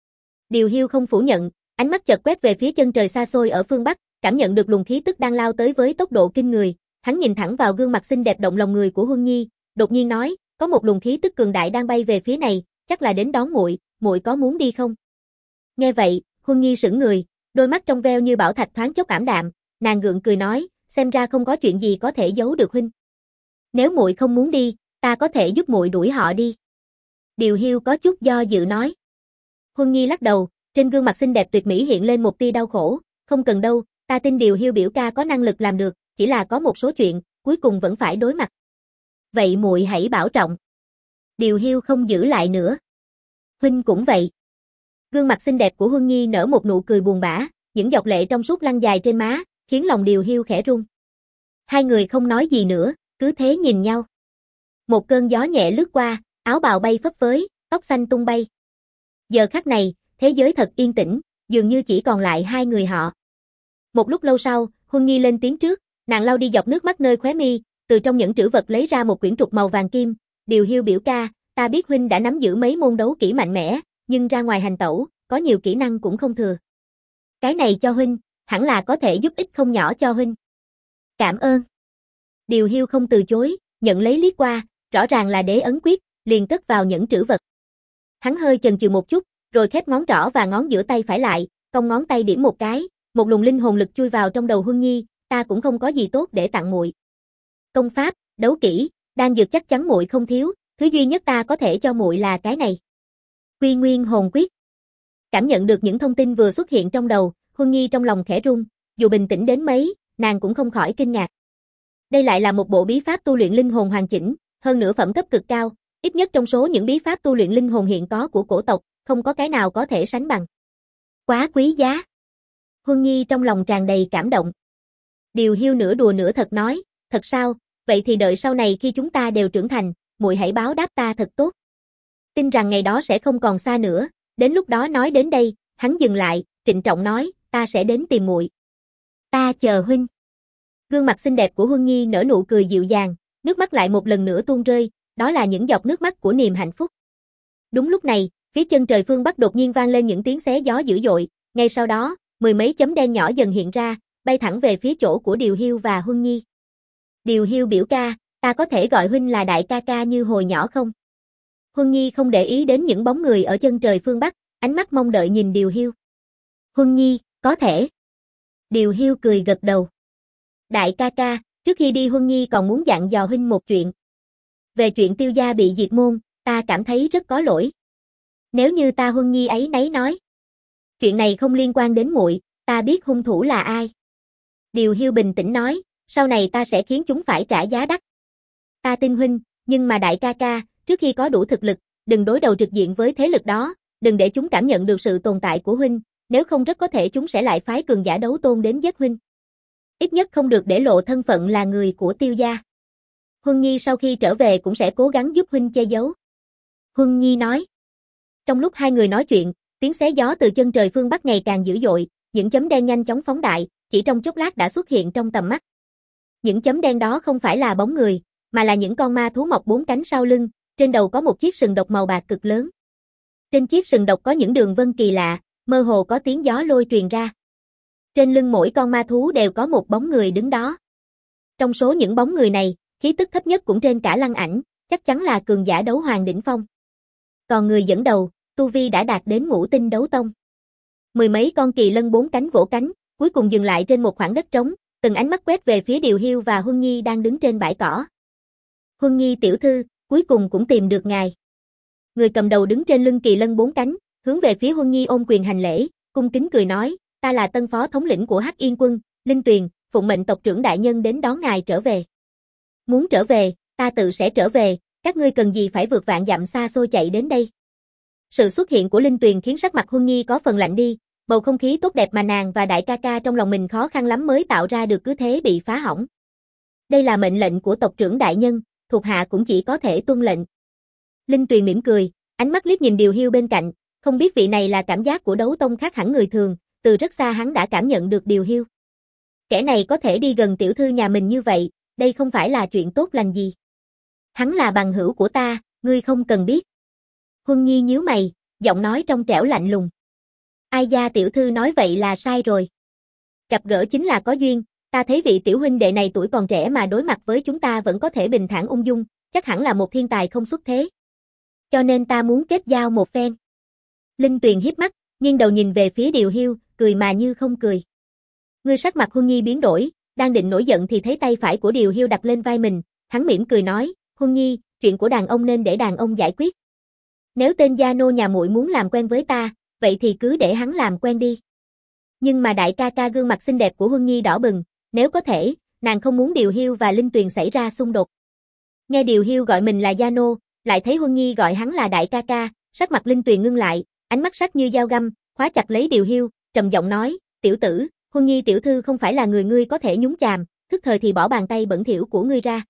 Điều Hiêu không phủ nhận, ánh mắt chợt quét về phía chân trời xa xôi ở phương Bắc, cảm nhận được luồng khí tức đang lao tới với tốc độ kinh người, hắn nhìn thẳng vào gương mặt xinh đẹp động lòng người của Huân Nhi, đột nhiên nói, có một luồng khí tức cường đại đang bay về phía này, chắc là đến đón muội, muội có muốn đi không? Nghe vậy, Huân Nhi sững người, đôi mắt trong veo như bảo thạch thoáng chốc ảm đạm, nàng gượng cười nói, xem ra không có chuyện gì có thể giấu được huynh. Nếu muội không muốn đi, ta có thể giúp muội đuổi họ đi. Điều Hiêu có chút do dự nói. Huân Nhi lắc đầu, trên gương mặt xinh đẹp tuyệt mỹ hiện lên một tia đau khổ, không cần đâu, ta tin Điều Hiêu biểu ca có năng lực làm được, chỉ là có một số chuyện, cuối cùng vẫn phải đối mặt. Vậy muội hãy bảo trọng. Điều Hiêu không giữ lại nữa. Huynh cũng vậy. Gương mặt xinh đẹp của Huân Nhi nở một nụ cười buồn bã, những giọt lệ trong suốt lăn dài trên má, khiến lòng Điều Hiêu khẽ run. Hai người không nói gì nữa, cứ thế nhìn nhau. Một cơn gió nhẹ lướt qua, áo bào bay phấp phới, tóc xanh tung bay. Giờ khắc này, thế giới thật yên tĩnh, dường như chỉ còn lại hai người họ. Một lúc lâu sau, Huân Nhi lên tiếng trước, nàng lau đi giọt nước mắt nơi khóe mi, từ trong những trữ vật lấy ra một quyển trục màu vàng kim, Điều Hiêu biểu ca, ta biết huynh đã nắm giữ mấy môn đấu kỹ mạnh mẽ, nhưng ra ngoài hành tẩu, có nhiều kỹ năng cũng không thừa. Cái này cho huynh, hẳn là có thể giúp ích không nhỏ cho huynh. Cảm ơn. Điều Hiêu không từ chối, nhận lấy liếc qua, rõ ràng là đế ấn quyết, liền cất vào nhẫn trữ vật. Hắn hơi chần chừ một chút, rồi khép ngón trỏ và ngón giữa tay phải lại, cong ngón tay điểm một cái, một luồng linh hồn lực chui vào trong đầu Huân Nhi, ta cũng không có gì tốt để tặng muội. Công pháp, đấu kỹ, đan dược chắc chắn muội không thiếu, thứ duy nhất ta có thể cho muội là cái này. Quy Nguyên Hồn Quyết. Cảm nhận được những thông tin vừa xuất hiện trong đầu, Huân Nhi trong lòng khẽ run, dù bình tĩnh đến mấy, nàng cũng không khỏi kinh ngạc. Đây lại là một bộ bí pháp tu luyện linh hồn hoàn chỉnh, hơn nữa phẩm cấp cực cao, ít nhất trong số những bí pháp tu luyện linh hồn hiện có của cổ tộc, không có cái nào có thể sánh bằng. Quá quý giá. Huân Nhi trong lòng tràn đầy cảm động. Điều Hiu nửa đùa nửa thật nói, thật sao, vậy thì đợi sau này khi chúng ta đều trưởng thành, muội hãy báo đáp ta thật tốt. Tin rằng ngày đó sẽ không còn xa nữa, đến lúc đó nói đến đây, hắn dừng lại, trịnh trọng nói, ta sẽ đến tìm muội. Ta chờ huynh. Gương mặt xinh đẹp của Huân Nhi nở nụ cười dịu dàng, nước mắt lại một lần nữa tuôn rơi, đó là những giọt nước mắt của niềm hạnh phúc. Đúng lúc này, phía chân trời phương Bắc đột nhiên vang lên những tiếng xé gió dữ dội, ngay sau đó, mười mấy chấm đen nhỏ dần hiện ra, bay thẳng về phía chỗ của Điều Hiu và Huân Nhi. Điều Hiu biểu ca, ta có thể gọi huynh là đại ca ca như hồi nhỏ không? Huân Nhi không để ý đến những bóng người ở chân trời phương Bắc, ánh mắt mong đợi nhìn Điều Hiu. Huân Nhi, có thể. Điều Hiu cười gật đầu. Đại ca ca, trước khi đi Huân Nhi còn muốn dặn dò huynh một chuyện. Về chuyện Tiêu gia bị diệt môn, ta cảm thấy rất có lỗi. Nếu như ta Huân Nhi ấy nấy nói. Chuyện này không liên quan đến muội, ta biết hung thủ là ai. Điều Hiu bình tĩnh nói, sau này ta sẽ khiến chúng phải trả giá đắt. Ta tin huynh, nhưng mà đại ca ca, trước khi có đủ thực lực, đừng đối đầu trực diện với thế lực đó, đừng để chúng cảm nhận được sự tồn tại của huynh, nếu không rất có thể chúng sẽ lại phái cường giả đấu tôn đến giết huynh. Ít nhất không được để lộ thân phận là người của Tiêu gia. Huân Nhi sau khi trở về cũng sẽ cố gắng giúp huynh che giấu. Huân Nhi nói. Trong lúc hai người nói chuyện, tiếng xé gió từ chân trời phương Bắc ngày càng dữ dội, những chấm đen nhanh chóng phóng đại, chỉ trong chốc lát đã xuất hiện trong tầm mắt. Những chấm đen đó không phải là bóng người, mà là những con ma thú mọc bốn cánh sau lưng, trên đầu có một chiếc sừng độc màu bạc cực lớn. Trên chiếc sừng độc có những đường vân kỳ lạ, mơ hồ có tiếng gió lôi truyền ra. Trên lưng mỗi con ma thú đều có một bóng người đứng đó. Trong số những bóng người này, khí tức thấp nhất cũng trên cả Lăng Ảnh, chắc chắn là cường giả đấu hoàng đỉnh phong. Còn người dẫn đầu, tu vi đã đạt đến ngũ tinh đấu tông. Mười mấy con kỳ lân bốn cánh vỗ cánh, cuối cùng dừng lại trên một khoảng đất trống, từng ánh mắt quét về phía Điều Hiu và Huân Nhi đang đứng trên bãi cỏ. Huân Nhi tiểu thư, cuối cùng cũng tìm được ngài. Người cầm đầu đứng trên lưng kỳ lân bốn cánh, hướng về phía Huân Nhi ôm quyền hành lễ, cung kính cười nói, ta là tân phó thống lĩnh của Hắc Yên quân, Linh Tuyền, phụng mệnh tộc trưởng đại nhân đến đón ngài trở về. Muốn trở về, ta tự sẽ trở về, các ngươi cần gì phải vượt vạn dặm xa xôi chạy đến đây. Sự xuất hiện của Linh Tuyền khiến sắc mặt Huân Nhi có phần lạnh đi, bầu không khí tốt đẹp mà nàng và đại ca ca trong lòng mình khó khăn lắm mới tạo ra được cứ thế bị phá hỏng. Đây là mệnh lệnh của tộc trưởng đại nhân, thuộc hạ cũng chỉ có thể tuân lệnh. Linh Tuyền mỉm cười, ánh mắt liếc nhìn Điều Hiu bên cạnh, không biết vị này là cảm giác của đấu tông khác hẳn người thường, từ rất xa hắn đã cảm nhận được Điều Hiu. Kẻ này có thể đi gần tiểu thư nhà mình như vậy, đây không phải là chuyện tốt lành gì. Hắn là bằng hữu của ta, ngươi không cần biết. Huân Nhi nhíu mày, giọng nói trong trẻo lạnh lùng. Ai gia tiểu thư nói vậy là sai rồi. Gặp gỡ chính là có duyên, ta thấy vị tiểu huynh đệ này tuổi còn trẻ mà đối mặt với chúng ta vẫn có thể bình thản ung dung, chắc hẳn là một thiên tài không xuất thế. Cho nên ta muốn kết giao một phen. Linh Tuyền híp mắt, nghiêng đầu nhìn về phía Điều Hiu, cười mà như không cười. Ngươi sắc mặt Huân Nhi biến đổi, đang định nổi giận thì thấy tay phải của Điều Hiu đặt lên vai mình, hắn mỉm cười nói, Huân Nhi, chuyện của đàn ông nên để đàn ông giải quyết. Nếu tên gia nô nhà muội muốn làm quen với ta, vậy thì cứ để hắn làm quen đi. Nhưng mà đại ca ca gương mặt xinh đẹp của Huân Nhi đỏ bừng, nếu có thể, nàng không muốn Điều Hiu và Linh Tuyền xảy ra xung đột. Nghe Điều Hiu gọi mình là gia nô, lại thấy Huân Nhi gọi hắn là đại ca ca, sắc mặt Linh Tuyền ngưng lại, ánh mắt sắc như dao găm, khóa chặt lấy Điều Hiu, trầm giọng nói, tiểu tử, Huân Nhi tiểu thư không phải là người ngươi có thể nhúng chàm, thức thời thì bỏ bàn tay bẩn thỉu của ngươi ra.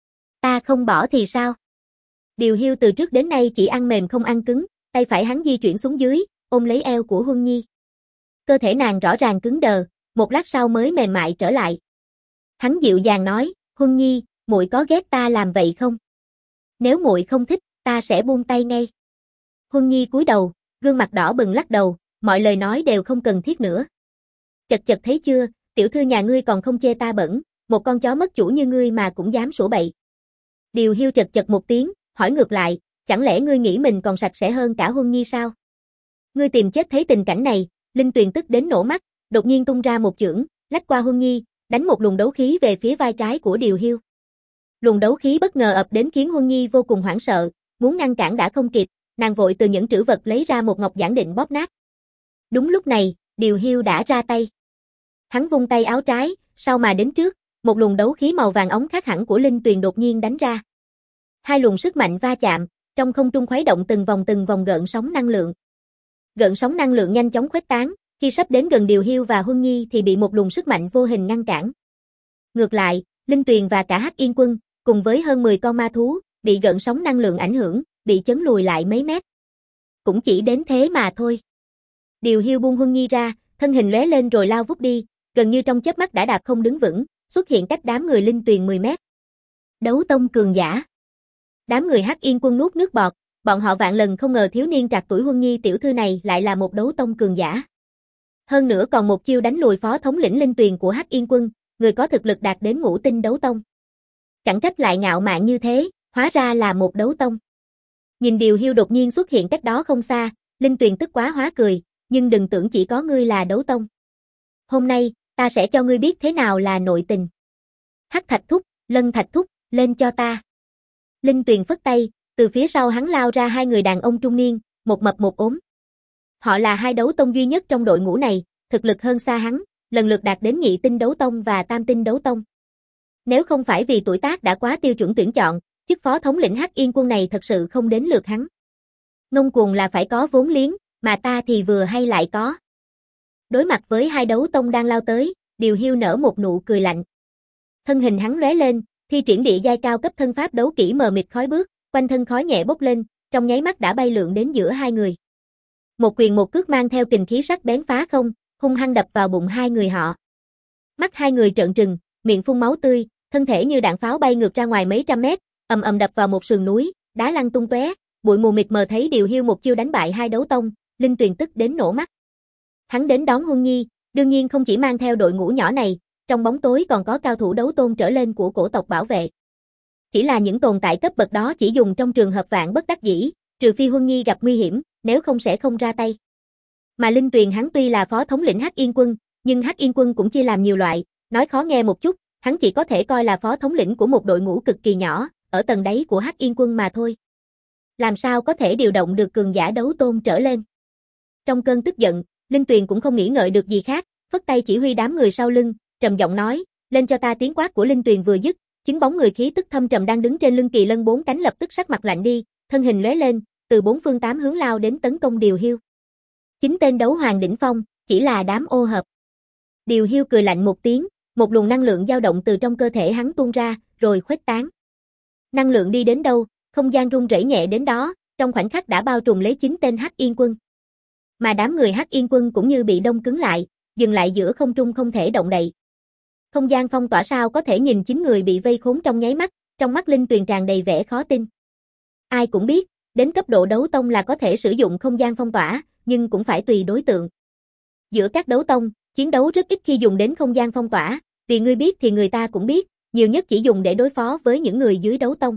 Ta không bỏ thì sao? Điều Hiu từ trước đến nay chỉ ăn mềm không ăn cứng, tay phải hắn di chuyển xuống dưới, ôm lấy eo của Huân Nhi. Cơ thể nàng rõ ràng cứng đờ, một lát sau mới mềm mại trở lại. Hắn dịu dàng nói, Huân Nhi, muội có ghét ta làm vậy không? Nếu muội không thích, ta sẽ buông tay ngay. Huân Nhi cúi đầu, gương mặt đỏ bừng lắc đầu, mọi lời nói đều không cần thiết nữa. Chật chật thấy chưa, tiểu thư nhà ngươi còn không chê ta bẩn, một con chó mất chủ như ngươi mà cũng dám sủa bậy. Điều Hiu chật chật một tiếng, hỏi ngược lại, Chẳng lẽ ngươi nghĩ mình còn sạch sẽ hơn cả Huân Nhi sao? Ngươi tìm chết thấy tình cảnh này, Linh Tuyền tức đến nổ mắt, đột nhiên tung ra một chưởng, lách qua Huân Nhi, đánh một luồng đấu khí về phía vai trái của Điều Hiêu. Luồng đấu khí bất ngờ ập đến khiến Huân Nhi vô cùng hoảng sợ, muốn ngăn cản đã không kịp, nàng vội từ những trữ vật lấy ra một ngọc giản định bóp nát. Đúng lúc này, Điều Hiêu đã ra tay. Hắn vung tay áo trái, sau mà đến trước, một luồng đấu khí màu vàng óng khác hẳn của Linh Tuyền đột nhiên đánh ra. Hai luồng sức mạnh va chạm, trong không trung khuấy động từng vòng từng vòng gợn sóng năng lượng. Gợn sóng năng lượng nhanh chóng khuếch tán, khi sắp đến gần Điều Hiêu và Huân Nhi thì bị một luồng sức mạnh vô hình ngăn cản. Ngược lại, Linh Tuyền và cả Hắc Yên Quân, cùng với hơn mười con ma thú, bị gợn sóng năng lượng ảnh hưởng, bị chấn lùi lại mấy mét. Cũng chỉ đến thế mà thôi. Điều Hiêu buông Huân Nhi ra, thân hình lóe lên rồi lao vút đi, gần như trong chớp mắt đã đạp không đứng vững, xuất hiện cách đám người Linh Tuyền mười mét. Đấu tông cường giả. Đám người Hắc Yên Quân nuốt nước bọt, bọn họ vạn lần không ngờ thiếu niên trạc tuổi Huân Nhi tiểu thư này lại là một đấu tông cường giả. Hơn nữa còn một chiêu đánh lùi phó thống lĩnh Linh Tuyền của Hắc Yên Quân, người có thực lực đạt đến ngũ tinh đấu tông. Chẳng trách lại ngạo mạn như thế, hóa ra là một đấu tông. Nhìn Điều Hiêu đột nhiên xuất hiện cách đó không xa, Linh Tuyền tức quá hóa cười, nhưng đừng tưởng chỉ có ngươi là đấu tông. Hôm nay, ta sẽ cho ngươi biết thế nào là nội tình. Hắc Thạch Thúc, Lân Thạch Thúc, lên cho ta. Linh Tuyền phất tay, từ phía sau hắn lao ra hai người đàn ông trung niên, một mập một ốm. Họ là hai đấu tông duy nhất trong đội ngũ này, thực lực hơn xa hắn, lần lượt đạt đến nhị tinh đấu tông và tam tinh đấu tông. Nếu không phải vì tuổi tác đã quá tiêu chuẩn tuyển chọn, chức phó thống lĩnh Hắc Yên Quân này thật sự không đến lượt hắn. Ngông cuồng là phải có vốn liếng, mà ta thì vừa hay lại có. Đối mặt với hai đấu tông đang lao tới, Điều Hiêu nở một nụ cười lạnh. Thân hình hắn lóe lên, thi triển địa giai cao cấp thân pháp đấu kỹ mờ mịt khói bước, quanh thân khói nhẹ bốc lên, trong nháy mắt đã bay lượn đến giữa hai người. Một quyền một cước mang theo kình khí sắc bén phá không, hung hăng đập vào bụng hai người họ. Mắt hai người trợn trừng, miệng phun máu tươi, thân thể như đạn pháo bay ngược ra ngoài mấy trăm mét, ầm ầm đập vào một sườn núi, đá lăn tung tóe, bụi mù mịt mờ thấy Điều Hiêu một chiêu đánh bại hai đấu tông, Linh Tuyền tức đến nổ mắt. Hắn đến đón Huân Nhi, đương nhiên không chỉ mang theo đội ngũ nhỏ này, trong bóng tối còn có cao thủ đấu tôn trở lên của cổ tộc bảo vệ. Chỉ là những tồn tại cấp bậc đó chỉ dùng trong trường hợp vạn bất đắc dĩ, trừ phi Huân Nhi gặp nguy hiểm, nếu không sẽ không ra tay. Mà Linh Tuyền hắn tuy là phó thống lĩnh Hắc Yên Quân, nhưng Hắc Yên Quân cũng chia làm nhiều loại, nói khó nghe một chút, hắn chỉ có thể coi là phó thống lĩnh của một đội ngũ cực kỳ nhỏ, ở tầng đáy của Hắc Yên Quân mà thôi. Làm sao có thể điều động được cường giả đấu tôn trở lên? Trong cơn tức giận, Linh Tuyền cũng không nghĩ ngợi được gì khác, phất tay chỉ huy đám người sau lưng, trầm giọng nói, lên cho ta. Tiếng quát của Linh Tuyền vừa dứt, chính bóng người khí tức thâm trầm đang đứng trên lưng kỳ lân bốn cánh lập tức sắc mặt lạnh đi, thân hình lóe lên, từ bốn phương tám hướng lao đến tấn công Điều Hiêu. Chính tên đấu hoàng đỉnh phong, chỉ là đám ô hợp. Điều Hiêu cười lạnh một tiếng, một luồng năng lượng dao động từ trong cơ thể hắn tuôn ra, rồi khuếch tán. Năng lượng đi đến đâu, không gian rung rẩy nhẹ đến đó, trong khoảnh khắc đã bao trùm lấy chín tên Hắc Yên Quân. Mà đám người Hắc Yên Quân cũng như bị đông cứng lại, dừng lại giữa không trung không thể động đậy. Không gian phong tỏa sao có thể nhìn chín người bị vây khốn trong nháy mắt, trong mắt Linh Tuyền tràn đầy vẻ khó tin. Ai cũng biết, đến cấp độ đấu tông là có thể sử dụng không gian phong tỏa, nhưng cũng phải tùy đối tượng. Giữa các đấu tông, chiến đấu rất ít khi dùng đến không gian phong tỏa, vì ngươi biết thì người ta cũng biết, nhiều nhất chỉ dùng để đối phó với những người dưới đấu tông.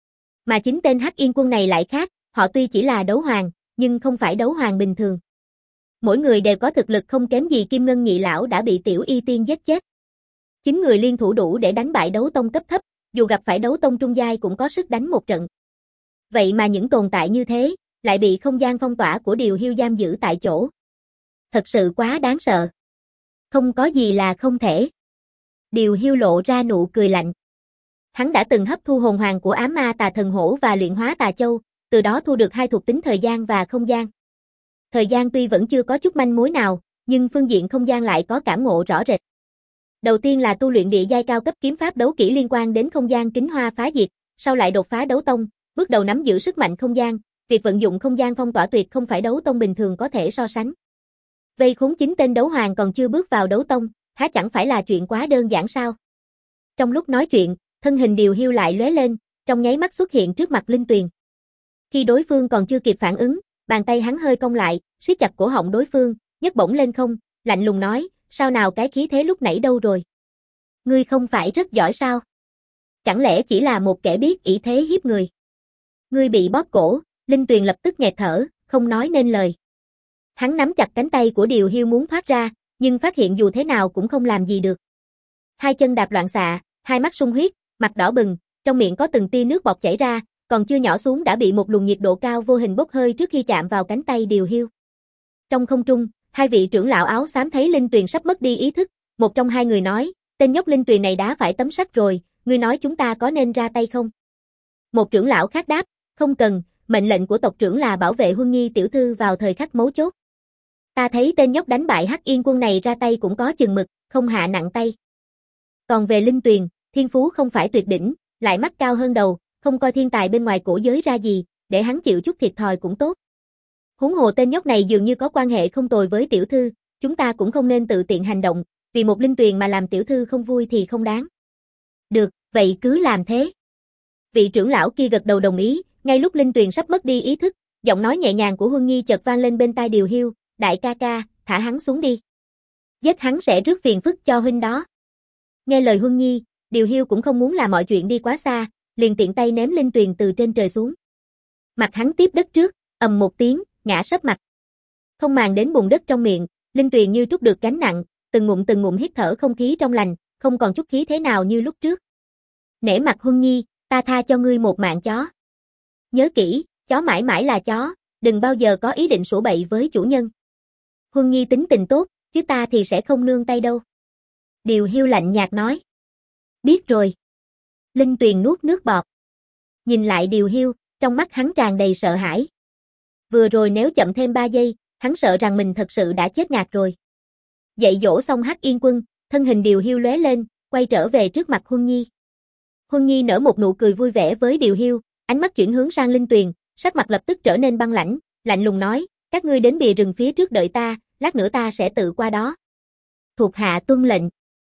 Mà chính tên Hắc Yên Quân này lại khác, họ tuy chỉ là đấu hoàng, nhưng không phải đấu hoàng bình thường. Mỗi người đều có thực lực không kém gì Kim Ngân Nhị Lão đã bị Tiểu Y Tiên giết chết. Chín người liên thủ đủ để đánh bại đấu tông cấp thấp, dù gặp phải đấu tông trung giai cũng có sức đánh một trận. Vậy mà những tồn tại như thế, lại bị không gian phong tỏa của Điều Hiêu giam giữ tại chỗ. Thật sự quá đáng sợ. Không có gì là không thể. Điều Hiêu lộ ra nụ cười lạnh. Hắn đã từng hấp thu hồn hoàng của ám ma tà thần hổ và luyện hóa tà châu, từ đó thu được hai thuộc tính thời gian và không gian. Thời gian tuy vẫn chưa có chút manh mối nào, nhưng phương diện không gian lại có cảm ngộ rõ rệt. Đầu tiên là tu luyện địa giai cao cấp kiếm pháp đấu kỹ liên quan đến không gian kính hoa phá diệt, sau lại đột phá đấu tông, bước đầu nắm giữ sức mạnh không gian, việc vận dụng không gian phong tỏa tuyệt không phải đấu tông bình thường có thể so sánh. Vây khốn chín tên đấu hoàng còn chưa bước vào đấu tông, há chẳng phải là chuyện quá đơn giản sao? Trong lúc nói chuyện, thân hình Điều Hiêu lại lóe lên, trong nháy mắt xuất hiện trước mặt Linh Tuyền. Khi đối phương còn chưa kịp phản ứng, bàn tay hắn hơi cong lại, siết chặt cổ họng đối phương, nhấc bổng lên không, lạnh lùng nói, sao nào cái khí thế lúc nãy đâu rồi? Ngươi không phải rất giỏi sao? Chẳng lẽ chỉ là một kẻ biết ỷ thế hiếp người? Ngươi bị bóp cổ, Linh Tuyền lập tức nghẹt thở, không nói nên lời. Hắn nắm chặt cánh tay của Điều Hiu muốn thoát ra, nhưng phát hiện dù thế nào cũng không làm gì được. Hai chân đạp loạn xạ, hai mắt sung huyết, mặt đỏ bừng, trong miệng có từng tia nước bọt chảy ra, còn chưa nhỏ xuống đã bị một luồng nhiệt độ cao vô hình bốc hơi trước khi chạm vào cánh tay Điều Hiu. Trong không trung, hai vị trưởng lão áo xám thấy Linh Tuyền sắp mất đi ý thức, một trong hai người nói, tên nhóc Linh Tuyền này đá phải tấm sắt rồi, ngươi nói chúng ta có nên ra tay không? Một trưởng lão khác đáp, không cần, mệnh lệnh của tộc trưởng là bảo vệ Huân Nhi tiểu thư vào thời khắc mấu chốt. Ta thấy tên nhóc đánh bại Hắc Yên Quân này ra tay cũng có chừng mực, không hạ nặng tay. Còn về Linh Tuyền, thiên phú không phải tuyệt đỉnh, lại mắt cao hơn đầu, không coi thiên tài bên ngoài cổ giới ra gì, để hắn chịu chút thiệt thòi cũng tốt. Huống hồ tên nhóc này dường như có quan hệ không tồi với tiểu thư, chúng ta cũng không nên tự tiện hành động, vì một Linh Tuyền mà làm tiểu thư không vui thì không đáng. Được, vậy cứ làm thế. Vị trưởng lão kia gật đầu đồng ý, ngay lúc Linh Tuyền sắp mất đi ý thức, giọng nói nhẹ nhàng của Huân Nhi chợt vang lên bên tai Điều Hiu, đại ca ca, thả hắn xuống đi. Giết hắn sẽ rước phiền phức cho huynh đó. Nghe lời Huân Nhi, Điều Hiu cũng không muốn làm mọi chuyện đi quá xa, liền tiện tay ném Linh Tuyền từ trên trời xuống. Mặt hắn tiếp đất trước, ầm một tiếng, ngã sấp mặt. Không màng đến bùn đất trong miệng, Linh Tuyền như trút được gánh nặng, từng ngụm từng ngụm hít thở không khí trong lành, không còn chút khí thế nào như lúc trước. Nể mặt Huân Nhi, ta tha cho ngươi một mạng chó. Nhớ kỹ, chó mãi mãi là chó, đừng bao giờ có ý định sủa bậy với chủ nhân. Huân Nhi tính tình tốt, chứ ta thì sẽ không nương tay đâu. Điều Hiu lạnh nhạt nói. Biết rồi. Linh Tuyền nuốt nước bọt. Nhìn lại Điều Hiu, trong mắt hắn tràn đầy sợ hãi. Vừa rồi nếu chậm thêm ba giây, hắn sợ rằng mình thật sự đã chết ngạt rồi. Dạy dỗ xong Hắc Yên Quân, thân hình Điều Hiu lóe lên, quay trở về trước mặt Huân Nhi. Huân Nhi nở một nụ cười vui vẻ với Điều Hiu, ánh mắt chuyển hướng sang Linh Tuyền, sắc mặt lập tức trở nên băng lãnh, lạnh lùng nói, các ngươi đến bìa rừng phía trước đợi ta, lát nữa ta sẽ tự qua đó. Thuộc hạ tuân lệnh.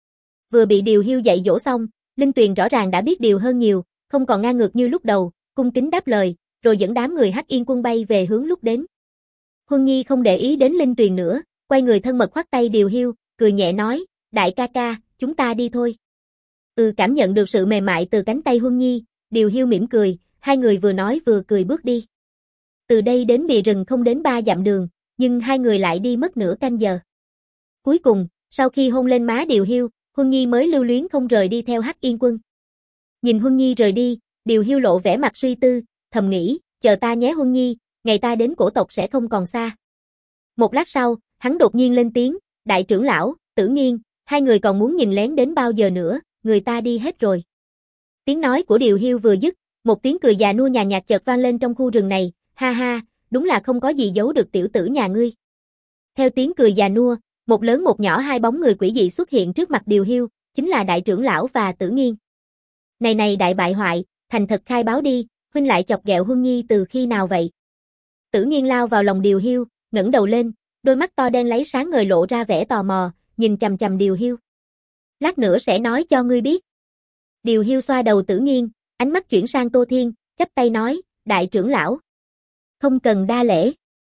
Vừa bị Điều Hiu dạy dỗ xong, Linh Tuyền rõ ràng đã biết điều hơn nhiều, không còn ngang ngược như lúc đầu, cung kính đáp lời, rồi dẫn đám người Hắc Yên Quân bay về hướng lúc đến. Huân Nhi không để ý đến Linh Tuyền nữa, quay người thân mật khoác tay Điều Hiu, cười nhẹ nói, đại ca ca, chúng ta đi thôi. Ừ, cảm nhận được sự mềm mại từ cánh tay Huân Nhi, Điều Hiu mỉm cười, hai người vừa nói vừa cười bước đi. Từ đây đến bìa rừng không đến ba dặm đường, nhưng hai người lại đi mất nửa canh giờ. Cuối cùng, sau khi hôn lên má Điều Hiu, Huân Nhi mới lưu luyến không rời đi theo Hắc Yên Quân. Nhìn Huân Nhi rời đi, Điều Hiu lộ vẻ mặt suy tư, thầm nghĩ, chờ ta nhé Huân Nhi, ngày ta đến cổ tộc sẽ không còn xa. Một lát sau, hắn đột nhiên lên tiếng, đại trưởng lão, Tử Nghiên, hai người còn muốn nhìn lén đến bao giờ nữa, người ta đi hết rồi. Tiếng nói của Điều Hiu vừa dứt, một tiếng cười già nua nhàn nhạt chợt vang lên trong khu rừng này, ha ha, đúng là không có gì giấu được tiểu tử nhà ngươi. Theo tiếng cười già nua, một lớn một nhỏ hai bóng người quỷ dị xuất hiện trước mặt Điều Hiu, chính là đại trưởng lão và Tử Nghiên. Này này đại bại hoại, thành thật khai báo đi, huynh lại chọc ghẹo Huân Nhi từ khi nào vậy? Tử Nghiên lao vào lòng Điều Hiu, ngẩng đầu lên, đôi mắt to đen lấy sáng ngời lộ ra vẻ tò mò, nhìn chằm chằm Điều Hiu. Lát nữa sẽ nói cho ngươi biết. Điều Hiu xoa đầu Tử Nghiên, ánh mắt chuyển sang Tô Thiên, chắp tay nói, đại trưởng lão. Không cần đa lễ.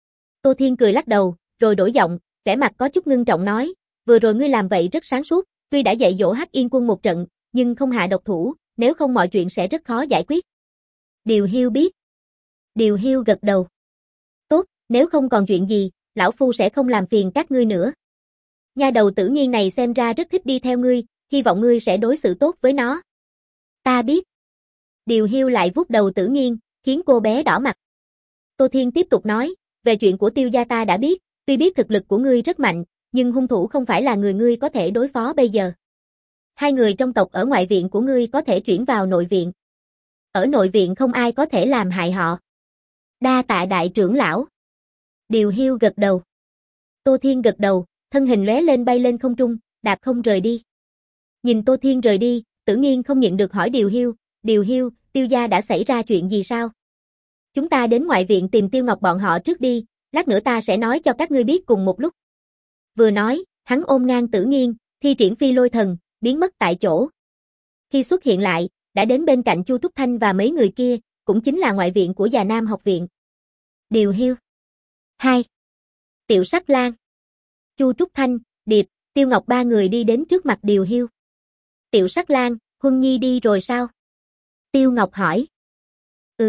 Tô Thiên cười lắc đầu, rồi đổi giọng, vẻ mặt có chút ngưng trọng nói, vừa rồi ngươi làm vậy rất sáng suốt, tuy đã dạy dỗ Hắc Yên Quân một trận, nhưng không hạ độc thủ, nếu không mọi chuyện sẽ rất khó giải quyết. Điều Hiu biết. Điều Hiu gật đầu. Tốt, nếu không còn chuyện gì, lão phu sẽ không làm phiền các ngươi nữa. Nha đầu Tử Nghiên này xem ra rất thích đi theo ngươi, hy vọng ngươi sẽ đối xử tốt với nó. Ta biết. Điều Hiu lại vuốt đầu Tử Nghiên, khiến cô bé đỏ mặt. Tô Thiên tiếp tục nói, về chuyện của Tiêu gia ta đã biết, tuy biết thực lực của ngươi rất mạnh, nhưng hung thủ không phải là người ngươi có thể đối phó bây giờ. Hai người trong tộc ở ngoại viện của ngươi có thể chuyển vào nội viện. Ở nội viện không ai có thể làm hại họ. Đa tạ đại trưởng lão. Điều Hiu gật đầu. Tô Thiên gật đầu, thân hình lóe lên bay lên không trung, đạp không rời đi. Nhìn Tô Thiên rời đi, Tử Nghiên không nhịn được hỏi Điều Hiu, Điều Hiu, Tiêu gia đã xảy ra chuyện gì sao? Chúng ta đến ngoại viện tìm Tiêu Ngọc bọn họ trước đi, lát nữa ta sẽ nói cho các ngươi biết cùng một lúc. Vừa nói, hắn ôm ngang Tử Nghiên, thi triển phi lôi thần, biến mất tại chỗ. Khi xuất hiện lại, đã đến bên cạnh Chu Trúc Thanh và mấy người kia, cũng chính là ngoại viện của Già Nam học viện. Điều Hiu. hai. Tiểu Sắc Lang. Chu Trúc Thanh, Điệp, Tiêu Ngọc ba người đi đến trước mặt Điều Hiu. Tiểu Sắc Lang, Huân Nhi đi rồi sao? Tiêu Ngọc hỏi. Ừ,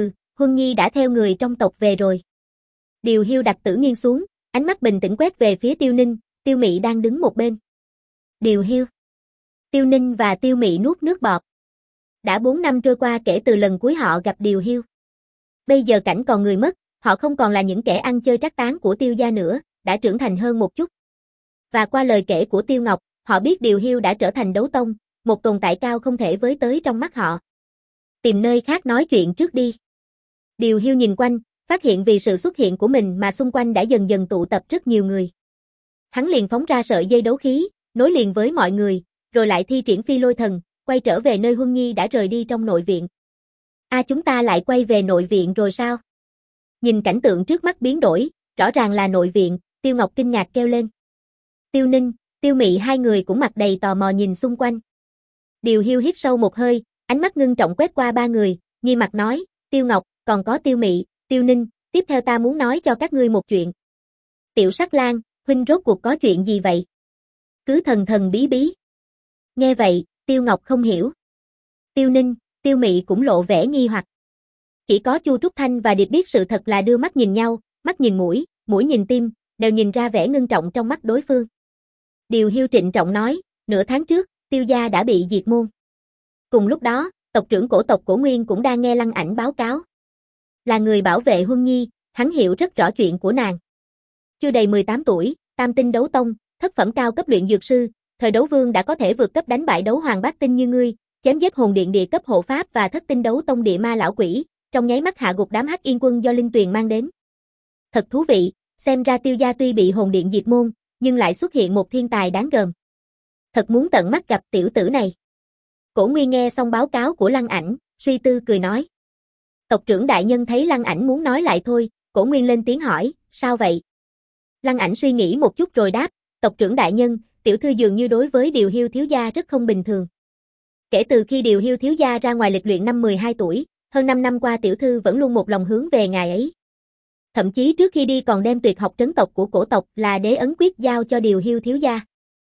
Huân Nhi đã theo người trong tộc về rồi. Điều Hiu đặt tử nghiêng xuống, ánh mắt bình tĩnh quét về phía Tiêu Ninh, Tiêu Mị đang đứng một bên. Điều Hiu. Tiêu Ninh và Tiêu Mị nuốt nước bọt. Đã bốn năm trôi qua kể từ lần cuối họ gặp Điều Hiu. Bây giờ cảnh còn người mất, họ không còn là những kẻ ăn chơi trác táng của Tiêu gia nữa, đã trưởng thành hơn một chút. Và qua lời kể của Tiêu Ngọc, họ biết Điều Hiu đã trở thành đấu tông, một tồn tại cao không thể với tới trong mắt họ. Tìm nơi khác nói chuyện trước đi. Điều Hiu nhìn quanh, phát hiện vì sự xuất hiện của mình mà xung quanh đã dần dần tụ tập rất nhiều người. Hắn liền phóng ra sợi dây đấu khí, nối liền với mọi người, rồi lại thi triển phi lôi thần, quay trở về nơi Huân Nhi đã rời đi trong nội viện. A à, chúng ta lại quay về nội viện rồi sao? Nhìn cảnh tượng trước mắt biến đổi, rõ ràng là nội viện, Tiêu Ngọc kinh ngạc kêu lên. Tiêu Ninh, Tiêu Mị hai người cũng mặt đầy tò mò nhìn xung quanh. Điều Hiu hít sâu một hơi, ánh mắt ngưng trọng quét qua ba người, nghi mặt nói, Tiêu Ngọc, còn có Tiêu Mị, Tiêu Ninh, tiếp theo ta muốn nói cho các ngươi một chuyện. Tiểu Sắc Lang, huynh rốt cuộc có chuyện gì vậy? Cứ thần thần bí bí. Nghe vậy, Tiêu Ngọc không hiểu. Tiêu Ninh, Tiêu Mị cũng lộ vẻ nghi hoặc. Chỉ có Chu Trúc Thanh và Điệp biết sự thật là đưa mắt nhìn nhau, mắt nhìn mũi, mũi nhìn tim, đều nhìn ra vẻ ngưng trọng trong mắt đối phương. Điều Hiu trịnh trọng nói, nửa tháng trước, Tiêu gia đã bị diệt môn. Cùng lúc đó, tộc trưởng cổ tộc Cổ Nguyên cũng đang nghe Lăng Ảnh báo cáo. Là người bảo vệ Huân Nhi, hắn hiểu rất rõ chuyện của nàng. Chưa đầy mười tám tuổi, tam tinh đấu tông, thất phẩm cao cấp luyện dược sư, thời đấu vương đã có thể vượt cấp đánh bại đấu hoàng bát tinh như ngươi, chém giết hồn điện địa cấp hộ pháp và thất tinh đấu tông địa ma lão quỷ, trong nháy mắt hạ gục đám Hắc Yên quân do Linh Tuyền mang đến. Thật thú vị, xem ra Tiêu gia tuy bị hồn điện diệt môn, nhưng lại xuất hiện một thiên tài đáng gờm. Thật muốn tận mắt gặp tiểu tử này. Cổ Nguyên nghe xong báo cáo của Lăng Ảnh, suy tư cười nói. Tộc trưởng đại nhân thấy Lăng Ảnh muốn nói lại thôi, Cổ Nguyên lên tiếng hỏi, sao vậy? Lăng Ảnh suy nghĩ một chút rồi đáp, tộc trưởng đại nhân, tiểu thư dường như đối với Điều Hiu thiếu gia rất không bình thường. Kể từ khi Điều Hiu thiếu gia ra ngoài lịch luyện năm mười hai tuổi, hơn năm năm qua tiểu thư vẫn luôn một lòng hướng về ngài ấy. Thậm chí trước khi đi còn đem tuyệt học trấn tộc của cổ tộc là đế ấn quyết giao cho Điều Hiu thiếu gia.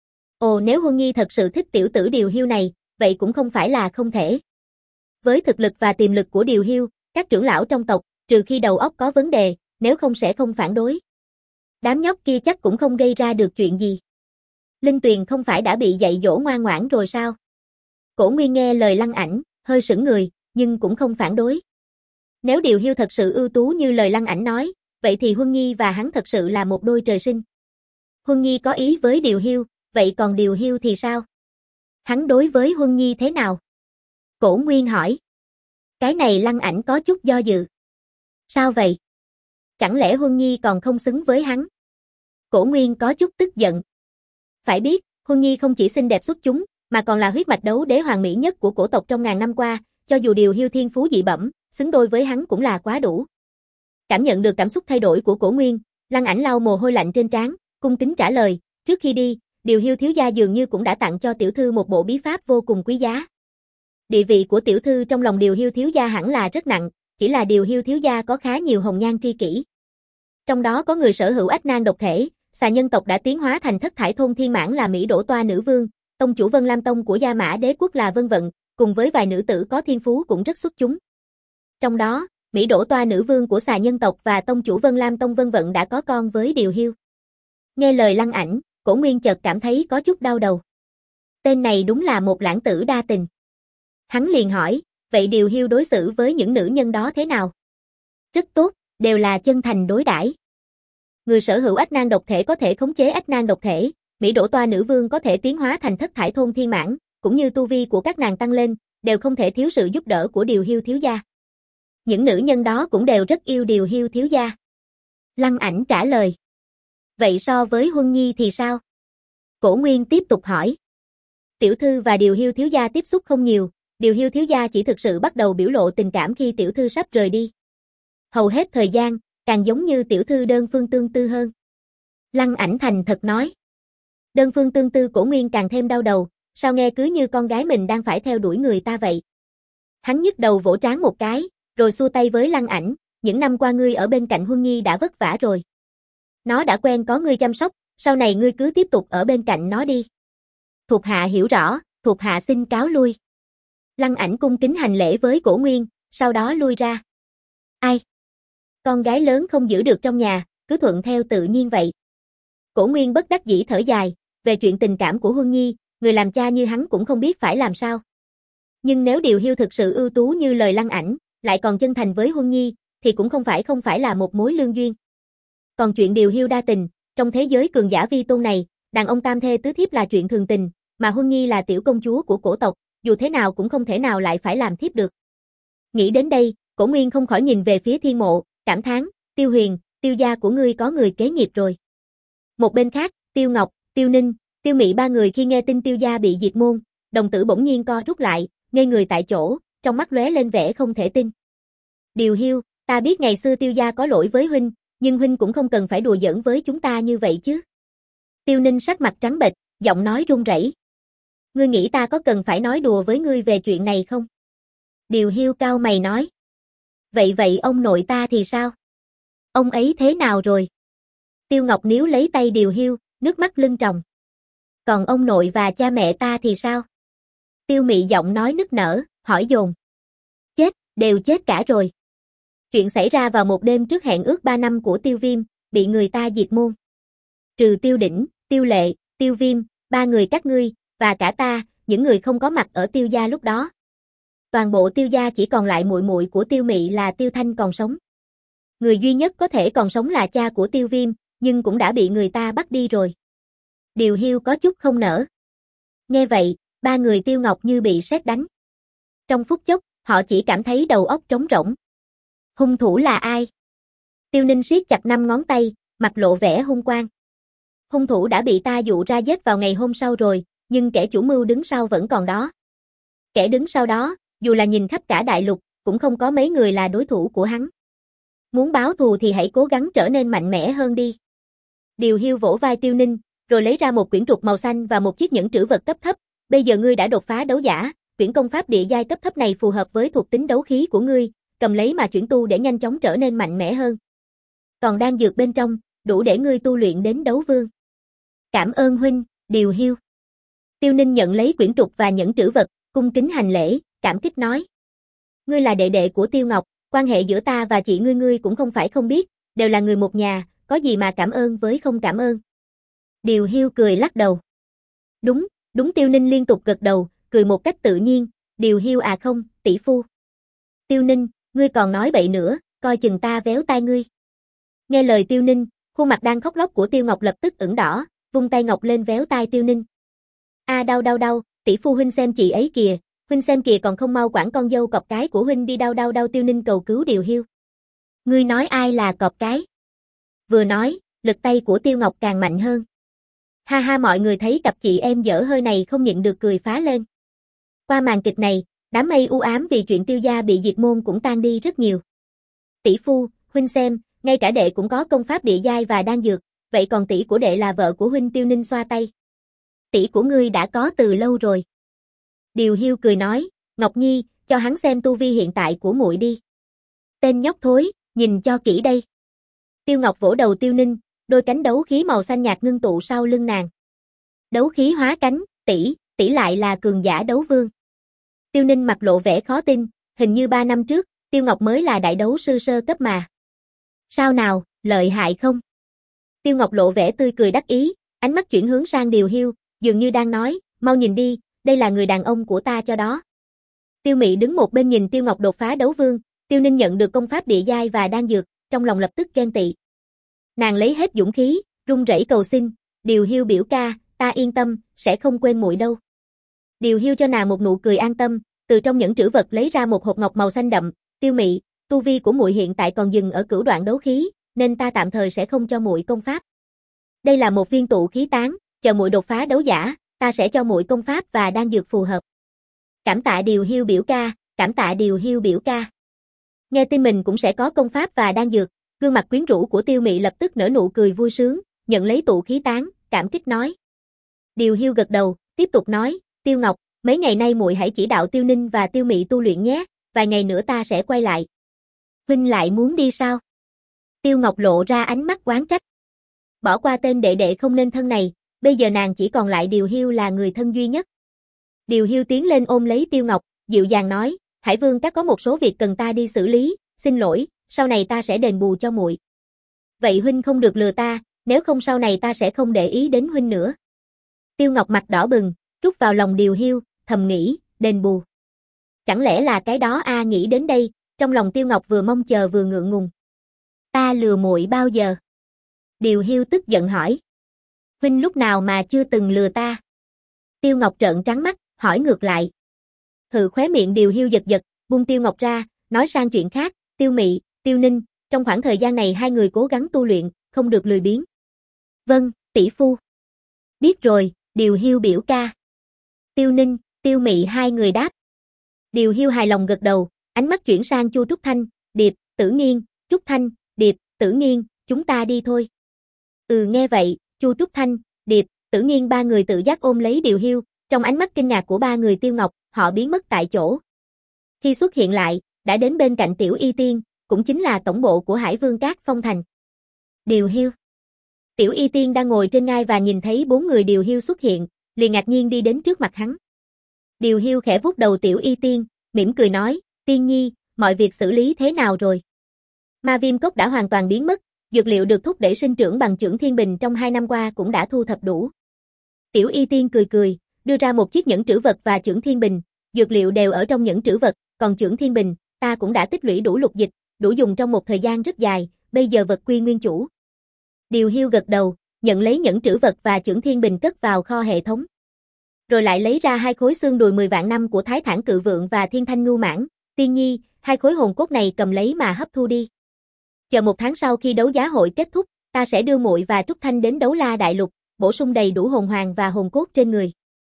Ồ, nếu Huân Nhi thật sự thích tiểu tử Điều Hiu này, vậy cũng không phải là không thể. Với thực lực và tiềm lực của Điều Hiu, các trưởng lão trong tộc, trừ khi đầu óc có vấn đề, nếu không sẽ không phản đối. Đám nhóc kia chắc cũng không gây ra được chuyện gì. Linh Tuyền không phải đã bị dạy dỗ ngoan ngoãn rồi sao? Cổ Nguyên nghe lời Lăng Ảnh, hơi sững người, nhưng cũng không phản đối. Nếu Điều Hiu thật sự ưu tú như lời Lăng Ảnh nói, vậy thì Huân Nhi và hắn thật sự là một đôi trời sinh. Huân Nhi có ý với Điều Hiu, vậy còn Điều Hiu thì sao? Hắn đối với Huân Nhi thế nào? Cổ Nguyên hỏi. Cái này Lăng Ảnh có chút do dự. Sao vậy? Chẳng lẽ Huân Nhi còn không xứng với hắn? Cổ Nguyên có chút tức giận. Phải biết, Huân Nhi không chỉ xinh đẹp xuất chúng, mà còn là huyết mạch đấu đế hoàng mỹ nhất của cổ tộc trong ngàn năm qua, cho dù Điều Hiu thiên phú dị bẩm, xứng đôi với hắn cũng là quá đủ. Cảm nhận được cảm xúc thay đổi của Cổ Nguyên, Lăng Ảnh lau mồ hôi lạnh trên trán, cung kính trả lời, trước khi đi, Điều Hiu thiếu gia dường như cũng đã tặng cho tiểu thư một bộ bí pháp vô cùng quý giá. Địa vị của tiểu thư trong lòng Điều Hiu thiếu gia hẳn là rất nặng, chỉ là Điều Hiu thiếu gia có khá nhiều hồng nhan tri kỷ. Trong đó có người sở hữu ách nan độc thể, xà nhân tộc đã tiến hóa thành thất thải thôn thiên mãn là Mỹ Đỗ Toa nữ vương, tông chủ Vân Lam Tông của Gia Mã Đế quốc là Vân Vận, cùng với vài nữ tử có thiên phú cũng rất xuất chúng. Trong đó, Mỹ Đỗ Toa nữ vương của xà nhân tộc và tông chủ Vân Lam Tông Vân Vận đã có con với Điều Hiu. Nghe lời Lăng Ảnh, Cổ Nguyên chợt cảm thấy có chút đau đầu. Tên này đúng là một lãng tử đa tình. Hắn liền hỏi, vậy Điều Hiu đối xử với những nữ nhân đó thế nào? Rất tốt, đều là chân thành đối đãi. Người sở hữu ách nan độc thể có thể khống chế ách nan độc thể, Mỹ Đỗ Toa nữ vương có thể tiến hóa thành thất thải thôn thiên mãn, cũng như tu vi của các nàng tăng lên, đều không thể thiếu sự giúp đỡ của Điều Hiu thiếu gia. Những nữ nhân đó cũng đều rất yêu Điều Hiu thiếu gia. Lăng Ảnh trả lời. Vậy so với Huân Nhi thì sao? Cổ Nguyên tiếp tục hỏi. Tiểu thư và Điều Hiu thiếu gia tiếp xúc không nhiều, Điều Hiu thiếu gia chỉ thực sự bắt đầu biểu lộ tình cảm khi tiểu thư sắp rời đi. Hầu hết thời gian, càng giống như tiểu thư đơn phương tương tư hơn. Lăng Ảnh thành thật nói. Đơn phương tương tư Cổ Nguyên càng thêm đau đầu, sao nghe cứ như con gái mình đang phải theo đuổi người ta vậy. Hắn nhức đầu vỗ trán một cái, rồi xua tay với Lăng Ảnh, những năm qua ngươi ở bên cạnh Huân Nhi đã vất vả rồi. Nó đã quen có ngươi chăm sóc, sau này ngươi cứ tiếp tục ở bên cạnh nó đi. Thuộc hạ hiểu rõ, thuộc hạ xin cáo lui. Lăng Ảnh cung kính hành lễ với Cổ Nguyên, sau đó lui ra. Ai? Con gái lớn không giữ được trong nhà, cứ thuận theo tự nhiên vậy. Cổ Nguyên bất đắc dĩ thở dài, về chuyện tình cảm của Huân Nhi, người làm cha như hắn cũng không biết phải làm sao. Nhưng nếu Điều Hiu thực sự ưu tú như lời Lăng Ảnh, lại còn chân thành với Huân Nhi, thì cũng không phải không phải là một mối lương duyên. Còn chuyện Điều Hiu đa tình, trong thế giới cường giả vi tôn này, đàn ông tam thê tứ thiếp là chuyện thường tình, mà Huân Nhi là tiểu công chúa của cổ tộc, dù thế nào cũng không thể nào lại phải làm thiếp được. Nghĩ đến đây, Cổ Nguyên không khỏi nhìn về phía Thiên Mộ, cảm thán, Tiêu Huyền, Tiêu gia của ngươi có người kế nghiệp rồi. Một bên khác, Tiêu Ngọc, Tiêu Ninh, Tiêu Mị ba người khi nghe tin Tiêu gia bị diệt môn, đồng tử bỗng nhiên co rút lại, ngây người tại chỗ, trong mắt lóe lên vẻ không thể tin. Điều Hiu, ta biết ngày xưa Tiêu gia có lỗi với huynh, nhưng huynh cũng không cần phải đùa giỡn với chúng ta như vậy chứ. Tiêu Ninh sắc mặt trắng bệch, giọng nói run rẩy. Ngươi nghĩ ta có cần phải nói đùa với ngươi về chuyện này không? Điều Hiu cao mày nói. Vậy vậy ông nội ta thì sao? Ông ấy thế nào rồi? Tiêu Ngọc níu lấy tay Điều Hiu, nước mắt lưng tròng. Còn ông nội và cha mẹ ta thì sao? Tiêu Mị giọng nói nức nở, hỏi dồn. Chết, đều chết cả rồi. Chuyện xảy ra vào một đêm trước hẹn ước ba năm của Tiêu Viêm, bị người ta diệt môn. Trừ Tiêu Đỉnh, Tiêu Lệ, Tiêu Viêm, ba người các ngươi, và cả ta, những người không có mặt ở Tiêu gia lúc đó. Toàn bộ Tiêu gia chỉ còn lại muội muội của Tiêu Mị là Tiêu Thanh còn sống. Người duy nhất có thể còn sống là cha của Tiêu Viêm, nhưng cũng đã bị người ta bắt đi rồi. Điều Hiu có chút không nỡ. Nghe vậy, ba người Tiêu Ngọc như bị sét đánh. Trong phút chốc, họ chỉ cảm thấy đầu óc trống rỗng. Hung thủ là ai? Tiêu Ninh siết chặt năm ngón tay, mặt lộ vẻ hung quang. Hung thủ đã bị ta dụ ra giết vào ngày hôm sau rồi, nhưng kẻ chủ mưu đứng sau vẫn còn đó. Kẻ đứng sau đó, dù là nhìn khắp cả đại lục, cũng không có mấy người là đối thủ của hắn. Muốn báo thù thì hãy cố gắng trở nên mạnh mẽ hơn đi. Điều Hiu vỗ vai Tiêu Ninh, rồi lấy ra một quyển trục màu xanh và một chiếc nhẫn trữ vật cấp thấp. Bây giờ ngươi đã đột phá đấu giả, quyển công pháp địa giai cấp thấp này phù hợp với thuộc tính đấu khí của ngươi, cầm lấy mà chuyển tu để nhanh chóng trở nên mạnh mẽ hơn. Còn đan dược bên trong, đủ để ngươi tu luyện đến đấu vương. Cảm ơn huynh, Điều Hiu. Tiêu Ninh nhận lấy quyển trục và nhẫn trữ vật, cung kính hành lễ, cảm kích nói. Ngươi là đệ đệ của Tiêu Ngọc, quan hệ giữa ta và chị ngươi ngươi cũng không phải không biết, đều là người một nhà, có gì mà cảm ơn với không cảm ơn. Điều Hiu cười lắc đầu. Đúng, đúng Tiêu Ninh liên tục gật đầu, cười một cách tự nhiên, Điều Hiu à không, tỷ phu. Tiêu Ninh, ngươi còn nói bậy nữa, coi chừng ta véo tai ngươi. Nghe lời Tiêu Ninh, khuôn mặt đang khóc lóc của Tiêu Ngọc lập tức ửng đỏ, vung tay ngọc lên véo tai Tiêu Ninh. A à, đau đau đau, tỷ phu huynh xem chị ấy kìa, huynh xem kìa còn không mau quản con dâu cọp cái của huynh đi đau đau đau. Tiêu Ninh cầu cứu Điều Hiu. Ngươi nói ai là cọp cái? Vừa nói, lực tay của Tiêu Ngọc càng mạnh hơn. Ha ha, mọi người thấy cặp chị em dở hơi này không nhịn được cười phá lên. Qua màn kịch này, đám mây u ám vì chuyện Tiêu gia bị diệt môn cũng tan đi rất nhiều. Tỷ phu, huynh xem, ngay cả đệ cũng có công pháp địa giai và đan dược, vậy còn tỷ của đệ là vợ của huynh. Tiêu Ninh xoa tay. Tỷ của ngươi đã có từ lâu rồi. Điều Hiu cười nói, Ngọc Nhi, cho hắn xem tu vi hiện tại của muội đi. Tên nhóc thối, nhìn cho kỹ đây. Tiêu Ngọc vỗ đầu Tiêu Ninh, đôi cánh đấu khí màu xanh nhạt ngưng tụ sau lưng nàng. Đấu khí hóa cánh, tỷ, tỷ lại là cường giả đấu vương. Tiêu Ninh mặt lộ vẻ khó tin, hình như ba năm trước, Tiêu Ngọc mới là đại đấu sư sơ cấp mà. Sao nào, lợi hại không? Tiêu Ngọc lộ vẻ tươi cười đắc ý, ánh mắt chuyển hướng sang Điều Hiu, dường như đang nói, mau nhìn đi, đây là người đàn ông của ta cho đó. Tiêu Mị đứng một bên nhìn Tiêu Ngọc đột phá đấu vương, Tiêu Ninh nhận được công pháp địa giai và đan dược, trong lòng lập tức ghen tị. Nàng lấy hết dũng khí, run rẩy cầu xin, Điều Hiu biểu ca, ta yên tâm, sẽ không quên muội đâu. Điều Hiu cho nàng một nụ cười an tâm, từ trong nhẫn trữ vật lấy ra một hộp ngọc màu xanh đậm, Tiêu Mị, tu vi của muội hiện tại còn dừng ở cửu đoạn đấu khí, nên ta tạm thời sẽ không cho muội công pháp. Đây là một viên tụ khí tán, chờ muội đột phá đấu giả, ta sẽ cho muội công pháp và đan dược phù hợp. Cảm tạ Điều Hiu biểu ca, cảm tạ Điều Hiu biểu ca. Nghe tin mình cũng sẽ có công pháp và đan dược, gương mặt quyến rũ của Tiêu Mị lập tức nở nụ cười vui sướng, nhận lấy tụ khí tán, cảm kích nói. Điều Hiu gật đầu, tiếp tục nói, Tiêu Ngọc, mấy ngày nay muội hãy chỉ đạo Tiêu Ninh và Tiêu Mị tu luyện nhé, vài ngày nữa ta sẽ quay lại. Huynh lại muốn đi sao? Tiêu Ngọc lộ ra ánh mắt oán trách. Bỏ qua tên đệ đệ không nên thân này, bây giờ nàng chỉ còn lại Điều Hiu là người thân duy nhất. Điều Hiu tiến lên ôm lấy Tiêu Ngọc, dịu dàng nói, Hải Vương các có một số việc cần ta đi xử lý, xin lỗi, sau này ta sẽ đền bù cho muội. Vậy huynh không được lừa ta, nếu không sau này ta sẽ không để ý đến huynh nữa. Tiêu Ngọc mặt đỏ bừng, rút vào lòng Điều Hiu, thầm nghĩ, đền bù. Chẳng lẽ là cái đó a? Nghĩ đến đây, trong lòng Tiêu Ngọc vừa mong chờ vừa ngượng ngùng. Ta lừa muội bao giờ? Điều Hiu tức giận hỏi. Huynh lúc nào mà chưa từng lừa ta? Tiêu Ngọc trợn trắng mắt, hỏi ngược lại. Hừ, khóe miệng Điều Hiu giật giật, buông Tiêu Ngọc ra, nói sang chuyện khác, Tiêu Mị, Tiêu Ninh, trong khoảng thời gian này hai người cố gắng tu luyện, không được lười biếng. Vâng, tỷ phu. Biết rồi, Điều Hiu biểu ca. Tiêu Ninh, Tiêu Mị hai người đáp. Điều Hiu hài lòng gật đầu, ánh mắt chuyển sang Chu Trúc Thanh, Điệp, Tử Nghiên, Trúc Thanh, Điệp, Tử Nghiên, chúng ta đi thôi. Ừ, nghe vậy, Chu Trúc Thanh, Điệp, Tử Nghiên ba người tự giác ôm lấy Điều Hiu, trong ánh mắt kinh ngạc của ba người Tiêu Ngọc, họ biến mất tại chỗ. Khi xuất hiện lại, đã đến bên cạnh Tiểu Y Tiên, cũng chính là tổng bộ của Hải Vương Các Phong Thành. Điều Hiu. Tiểu Y Tiên đang ngồi trên ngai và nhìn thấy bốn người Điều Hiu xuất hiện, liền ngạc nhiên đi đến trước mặt hắn. Điều Hiu khẽ vuốt đầu Tiểu Y Tiên, mỉm cười nói, Tiên Nhi, mọi việc xử lý thế nào rồi? Ma viêm cốc đã hoàn toàn biến mất, dược liệu được thúc đẩy sinh trưởng bằng chưởng thiên bình trong hai năm qua cũng đã thu thập đủ. Tiểu Y Tiên cười cười, đưa ra một chiếc nhẫn trữ vật và chưởng thiên bình, dược liệu đều ở trong nhẫn trữ vật, còn chưởng thiên bình, ta cũng đã tích lũy đủ lục dịch, đủ dùng trong một thời gian rất dài, bây giờ vật quy nguyên chủ. Điều Hiu gật đầu, nhận lấy nhẫn trữ vật và chưởng thiên bình cất vào kho hệ thống. Rồi lại lấy ra hai khối xương đùi mười vạn năm của Thái Thản Cự Vượng và Thiên Thanh Ngưu Mãng, Tiên Nhi, hai khối hồn cốt này cầm lấy mà hấp thu đi. Chờ một tháng sau khi đấu giá hội kết thúc, ta sẽ đưa muội và Trúc Thanh đến Đấu La Đại Lục, bổ sung đầy đủ hồn hoàng và hồn cốt trên người.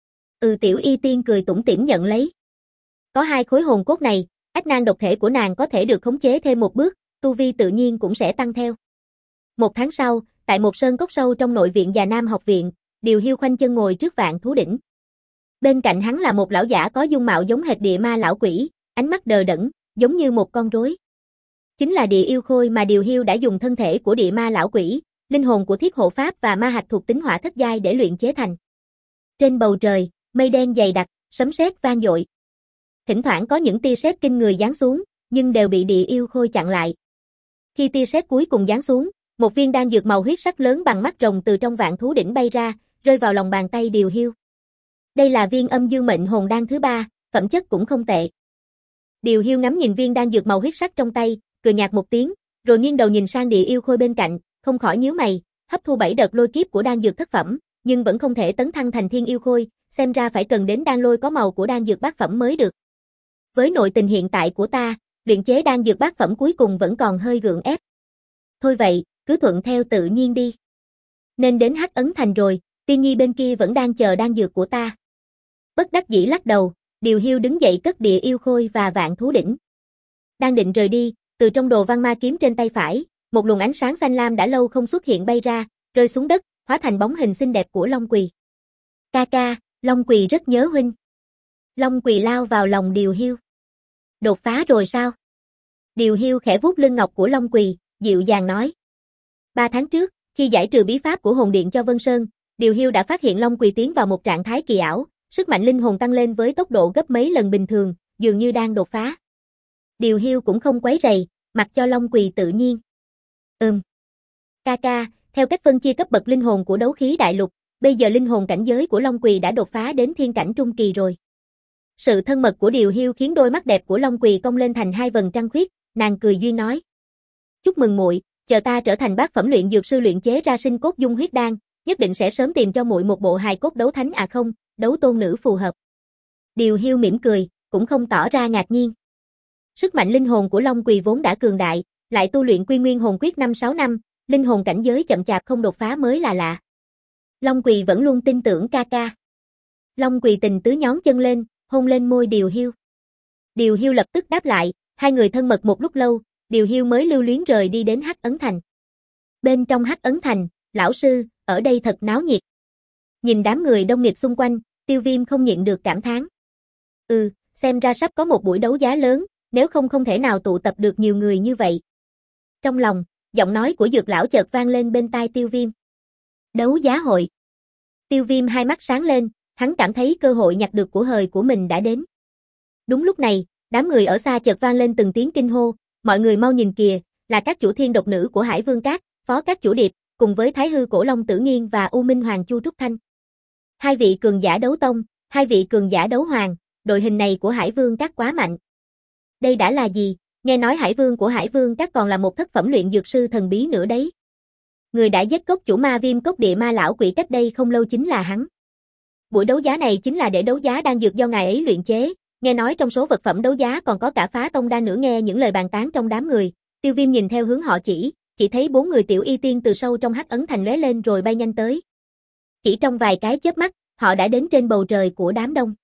Ừ, Tiểu Y Tiên cười tủm tỉm nhận lấy. Có hai khối hồn cốt này, ách nan độc thể của nàng có thể được khống chế thêm một bước, tu vi tự nhiên cũng sẽ tăng theo. Một tháng sau, tại một sơn cốc sâu trong nội viện Già Nam học viện, Điều Hiu khoanh chân ngồi trước Vạn Thú Đỉnh. Bên cạnh hắn là một lão giả có dung mạo giống hệt địa ma lão quỷ, ánh mắt đờ đẫn, giống như một con rối. Chính là địa yêu khôi mà Điều Hiu đã dùng thân thể của địa ma lão quỷ, linh hồn của thiết hộ pháp và ma hạch thuộc tính hỏa thất giai để luyện chế thành. Trên bầu trời, mây đen dày đặc, sấm sét vang dội. Thỉnh thoảng có những tia sét kinh người giáng xuống, nhưng đều bị địa yêu khôi chặn lại. Khi tia sét cuối cùng giáng xuống, một viên đan dược màu huyết sắc lớn bằng mắt rồng từ trong Vạn Thú Đỉnh bay ra, rơi vào lòng bàn tay Điều Hiu. Đây là viên âm dương mệnh hồn đan thứ ba, phẩm chất cũng không tệ. Điều Hiu ngắm nhìn viên đan dược màu huyết sắc trong tay, cười nhạt một tiếng, rồi nghiêng đầu nhìn sang địa yêu khôi bên cạnh, không khỏi nhíu mày, hấp thu bảy đợt lôi kiếp của đan dược thất phẩm, nhưng vẫn không thể tấn thăng thành thiên yêu khôi, xem ra phải cần đến đan lôi có màu của đan dược bát phẩm mới được. Với nội tình hiện tại của ta, luyện chế đan dược bát phẩm cuối cùng vẫn còn hơi gượng ép. Thôi vậy, cứ thuận theo tự nhiên đi. Nên đến Hắc Ấn Thành rồi, Tiên Nhi bên kia vẫn đang chờ đan dược của ta. Bất đắc dĩ lắc đầu, Điều Hiu đứng dậy cất địa yêu khôi và Vạn Thú Đỉnh. Đang định rời đi, từ trong đồ văn ma kiếm trên tay phải, một luồng ánh sáng xanh lam đã lâu không xuất hiện bay ra, rơi xuống đất, hóa thành bóng hình xinh đẹp của Long Quỳ. Ca ca, Long Quỳ rất nhớ huynh. Long Quỳ lao vào lòng Điều Hiu. Đột phá rồi sao? Điều Hiu khẽ vuốt lưng ngọc của Long Quỳ, dịu dàng nói. Ba tháng trước, khi giải trừ bí pháp của hồn điện cho Vân Sơn, Điều Hiu đã phát hiện Long Quỳ tiến vào một trạng thái kỳ ảo, sức mạnh linh hồn tăng lên với tốc độ gấp mấy lần bình thường, dường như đang đột phá. Điều Hiu cũng không quấy rầy, mặc cho Long Quỳ tự nhiên. Ừm. Ca ca, theo cách phân chia cấp bậc linh hồn của đấu khí đại lục, bây giờ linh hồn cảnh giới của Long Quỳ đã đột phá đến thiên cảnh trung kỳ rồi. Sự thân mật của Điều Hiu khiến đôi mắt đẹp của Long Quỳ cong lên thành hai vầng trăng khuyết, nàng cười duyên nói. Chúc mừng muội, chờ ta trở thành bát phẩm luyện dược sư luyện chế ra sinh cốt dung huyết đan, nhất định sẽ sớm tìm cho muội một bộ hài cốt đấu thánh à không, đấu tôn nữ phù hợp. Điều Hiu mỉm cười, cũng không tỏ ra ngạc nhiên. Sức mạnh linh hồn của Long Quỳ vốn đã cường đại, lại tu luyện Quy Nguyên hồn quyết năm sáu năm, linh hồn cảnh giới chậm chạp không đột phá mới là lạ. Long Quỳ vẫn luôn tin tưởng ca ca. Long Quỳ tình tứ nhón chân lên, hôn lên môi Điều Hiu. Điều Hiu lập tức đáp lại, hai người thân mật một lúc lâu, Điều Hiu mới lưu luyến rời đi đến Hắc Ấn Thành. Bên trong Hắc Ấn Thành, lão sư, ở đây thật náo nhiệt. Nhìn đám người đông nghịt xung quanh, Tiêu Viêm không nhịn được cảm thán. Ừ, xem ra sắp có một buổi đấu giá lớn, nếu không không thể nào tụ tập được nhiều người như vậy. Trong lòng, giọng nói của Dược lão chợt vang lên bên tai Tiêu Viêm. Đấu giá hội. Tiêu Viêm hai mắt sáng lên, hắn cảm thấy cơ hội nhặt được của hời của mình đã đến. Đúng lúc này, đám người ở xa chợt vang lên từng tiếng kinh hô, Mọi người mau nhìn kìa, là các chủ thiên độc nữ của Hải Vương Các, phó các chủ Điệp, cùng với Thái Hư Cổ Long Tử Nghiên và U Minh Hoàng Chu Trúc Thanh. Hai vị cường giả đấu tông, hai vị cường giả đấu hoàng, đội hình này của Hải Vương Các quá mạnh. Đây đã là gì? Nghe nói Hải Vương của Hải Vương Các còn là một thất phẩm luyện dược sư thần bí nữa đấy. Người đã giết cốc chủ ma viêm cốc địa ma lão quỷ cách đây không lâu chính là hắn. Buổi đấu giá này chính là để đấu giá đan dược do ngài ấy luyện chế, nghe nói trong số vật phẩm đấu giá còn có cả phá tông đan nữa. Nghe những lời bàn tán trong đám người, Tiêu Viêm nhìn theo hướng họ chỉ, chỉ thấy bốn người tiểu y tiên từ sâu trong hắc ấn thành lóe lên rồi bay nhanh tới. Chỉ trong vài cái chớp mắt, họ đã đến trên bầu trời của đám đông.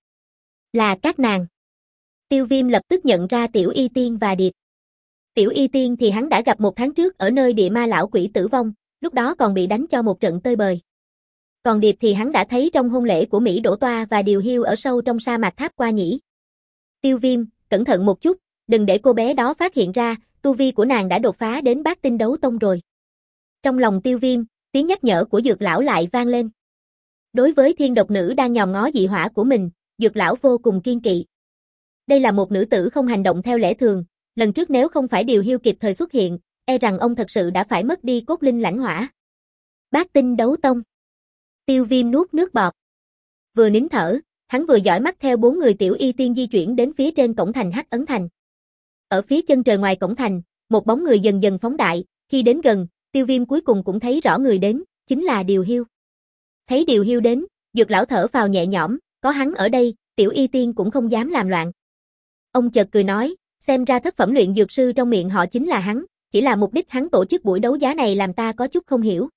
Là các nàng. Tiêu Viêm lập tức nhận ra tiểu y tiên và Điệp. Tiểu y tiên thì hắn đã gặp một tháng trước ở nơi địa ma lão quỷ tử vong, lúc đó còn bị đánh cho một trận tơi bời. Còn Điệp thì hắn đã thấy trong hôn lễ của Mỹ Đỗ Toa và Điều Hiêu ở sâu trong sa mạc Tháp Qua Nhĩ. Tiêu Viêm, cẩn thận một chút, đừng để cô bé đó phát hiện ra, tu vi của nàng đã đột phá đến bát tinh đấu tông rồi. Trong lòng Tiêu Viêm, tiếng nhắc nhở của Dược lão lại vang lên. Đối với thiên độc nữ đang nhòm ngó dị hỏa của mình, Dược lão vô cùng kiên kỵ. Đây là một nữ tử không hành động theo lẽ thường, lần trước nếu không phải Điều Hiêu kịp thời xuất hiện, e rằng ông thật sự đã phải mất đi cốt linh lãnh hỏa. Bát tinh đấu tông. Tiêu Viêm nuốt nước bọt. Vừa nín thở, hắn vừa dõi mắt theo bốn người tiểu y tiên di chuyển đến phía trên cổng thành Hắc Ấn Thành. Ở phía chân trời ngoài cổng thành, một bóng người dần dần phóng đại, khi đến gần, Tiêu Viêm cuối cùng cũng thấy rõ người đến, chính là Điều Hiêu. Thấy Điều Hiêu đến, Dược lão thở phào nhẹ nhõm, có hắn ở đây, tiểu y tiên cũng không dám làm loạn. Ông chợt cười nói, xem ra thất phẩm luyện dược sư trong miệng họ chính là hắn, chỉ là mục đích hắn tổ chức buổi đấu giá này làm ta có chút không hiểu.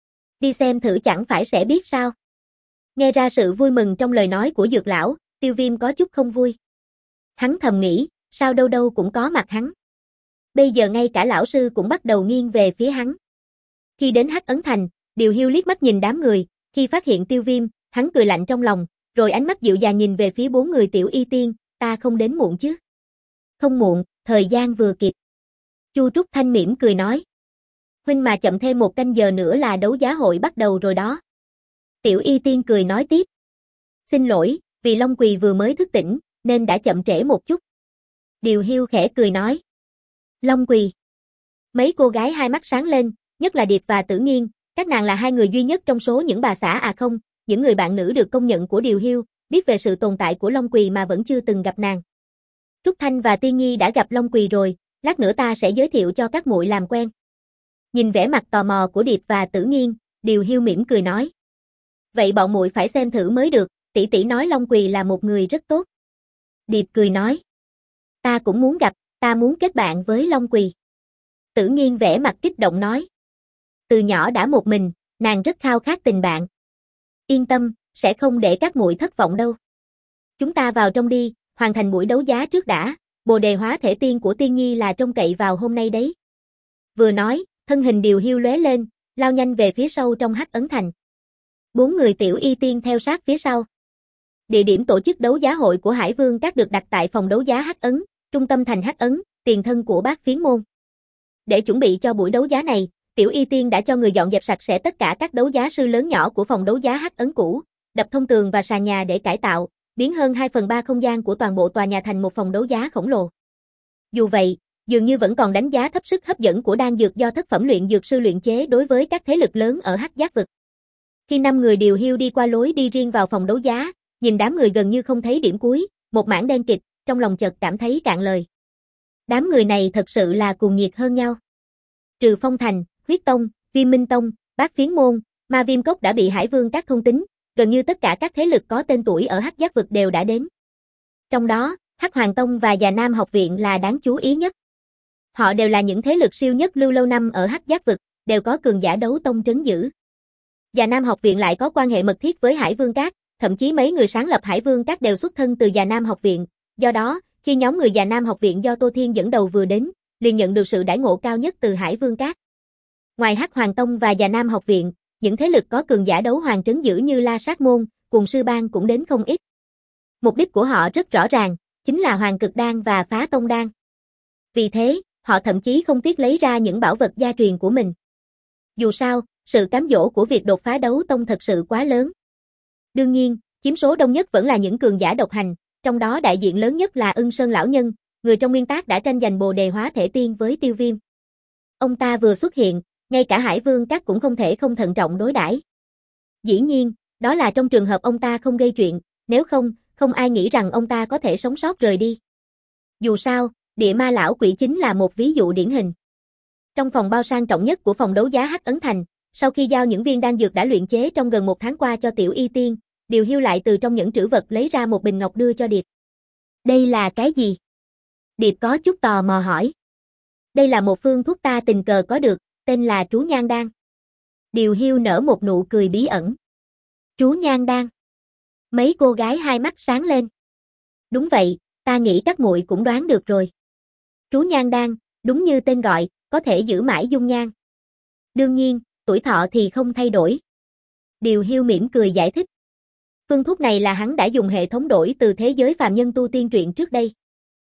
Đi xem thử chẳng phải sẽ biết sao. Nghe ra sự vui mừng trong lời nói của Dược lão, Tiêu Viêm có chút không vui. Hắn thầm nghĩ, sao đâu đâu cũng có mặt hắn. Bây giờ ngay cả lão sư cũng bắt đầu nghiêng về phía hắn. Khi đến Hắc Ấn Thành, Điều Hiêu liếc mắt nhìn đám người, khi phát hiện Tiêu Viêm, hắn cười lạnh trong lòng, rồi ánh mắt dịu dàng nhìn về phía bốn người tiểu y tiên, ta không đến muộn chứ? Không muộn, thời gian vừa kịp. Chu Trúc Thanh mỉm cười nói. Huynh mà chậm thêm một canh giờ nữa là đấu giá hội bắt đầu rồi đó. Tiểu y tiên cười nói tiếp. Xin lỗi, vì Long Quỳ vừa mới thức tỉnh, nên đã chậm trễ một chút. Điều Hiêu khẽ cười nói. Long Quỳ. Mấy cô gái hai mắt sáng lên, nhất là Điệp và Tử Nghiên, các nàng là hai người duy nhất trong số những bà xã à không, những người bạn nữ được công nhận của Điều Hiêu, biết về sự tồn tại của Long Quỳ mà vẫn chưa từng gặp nàng. Trúc Thanh và Tiên Nhi đã gặp Long Quỳ rồi, lát nữa ta sẽ giới thiệu cho các muội làm quen. Nhìn vẻ mặt tò mò của Điệp và Tử Nghiên, Điều Hiêu mỉm cười nói. Vậy bọn muội phải xem thử mới được, tỷ tỷ nói Long Quỳ là một người rất tốt. Điệp cười nói. Ta cũng muốn gặp, ta muốn kết bạn với Long Quỳ. Tử Nghiên vẻ mặt kích động nói. Từ nhỏ đã một mình, nàng rất khao khát tình bạn. Yên tâm, sẽ không để các muội thất vọng đâu. Chúng ta vào trong đi, hoàn thành buổi đấu giá trước đã, bồ đề hóa thể tiên của Tiên Nhi là trông cậy vào hôm nay đấy. Vừa nói, thân hình Điều Hiêu lóe lên, lao nhanh về phía sau trong Hắc Ấn Thành. Bốn người tiểu y tiên theo sát phía sau. Địa điểm tổ chức đấu giá hội của Hải Vương Các được đặt tại phòng đấu giá Hắc Ấn, trung tâm thành Hắc Ấn, tiền thân của Bát Phiến Môn. Để chuẩn bị cho buổi đấu giá này, tiểu y tiên đã cho người dọn dẹp sạch sẽ tất cả các đấu giá sư lớn nhỏ của phòng đấu giá Hắc Ấn cũ, đập thông tường và sàn nhà để cải tạo, biến hơn hai phần ba không gian của toàn bộ tòa nhà thành một phòng đấu giá khổng lồ. Dù vậy, dường như vẫn còn đánh giá thấp sức hấp dẫn của đan dược do thất phẩm luyện dược sư luyện chế đối với các thế lực lớn ở Hắc Giác vực. Khi năm người Điều Hiêu đi qua lối đi riêng vào phòng đấu giá, nhìn đám người gần như không thấy điểm cuối, một mảng đen kịt, trong lòng chợt cảm thấy cạn lời. Đám người này thật sự là cuồng nhiệt hơn nhau. Trừ Phong Thành, Huyết Tông, Viêm Minh Tông, Bát Phiến Môn, Ma Viêm Cốc đã bị Hải Vương Các thôn tính, gần như tất cả các thế lực có tên tuổi ở Hắc Giác vực đều đã đến. Trong đó, Hắc Hoàng Tông và Già Nam học viện là đáng chú ý nhất. Họ đều là những thế lực siêu nhất lưu lâu năm ở Hắc Giác vực, đều có cường giả đấu tông trấn giữ. Già Nam học viện lại có quan hệ mật thiết với Hải Vương Các, thậm chí mấy người sáng lập Hải Vương Các đều xuất thân từ Già Nam học viện, do đó, khi nhóm người Già Nam học viện do Tô Thiên dẫn đầu vừa đến, liền nhận được sự đãi ngộ cao nhất từ Hải Vương Các. Ngoài Hắc Hoàng Tông và Già Nam học viện, những thế lực có cường giả đấu hoàng trấn giữ như La Sát Môn, cùng Sư Bang cũng đến không ít. Mục đích của họ rất rõ ràng, chính là Hoàng Cực Đan và Phá Tông Đan. Vì thế, họ thậm chí không tiếc lấy ra những bảo vật gia truyền của mình. Dù sao, sự cám dỗ của việc đột phá đấu tông thật sự quá lớn. Đương nhiên, chiếm số đông nhất vẫn là những cường giả độc hành, trong đó đại diện lớn nhất là Ưng Sơn lão nhân, người trong nguyên tác đã tranh giành bồ đề hóa thể tiên với Tiêu Viêm. Ông ta vừa xuất hiện, ngay cả Hải Vương Các cũng không thể không thận trọng đối đãi. Dĩ nhiên, đó là trong trường hợp ông ta không gây chuyện, nếu không, không ai nghĩ rằng ông ta có thể sống sót rời đi. Dù sao, địa ma lão quỷ chính là một ví dụ điển hình. Trong phòng bao sang trọng nhất của phòng đấu giá Hắc Ấn Thành, sau khi giao những viên đan dược đã luyện chế trong gần một tháng qua cho Tiểu Y Tiên, Điều Hiu lại từ trong nhẫn trữ vật lấy ra một bình ngọc đưa cho Điệp. Đây là cái gì? Điệp có chút tò mò hỏi. Đây là một phương thuốc ta tình cờ có được, tên là Trú Nhan Đan. Điều Hiu nở một nụ cười bí ẩn. Trú Nhan Đan. Mấy cô gái hai mắt sáng lên. Đúng vậy, ta nghĩ các muội cũng đoán được rồi. Trú Nhan Đan, đúng như tên gọi, có thể giữ mãi dung nhan. Đương nhiên, tuổi thọ thì không thay đổi. Điều Hiu mỉm cười giải thích. Phương thuốc này là hắn đã dùng hệ thống đổi từ thế giới phàm nhân tu tiên truyện trước đây.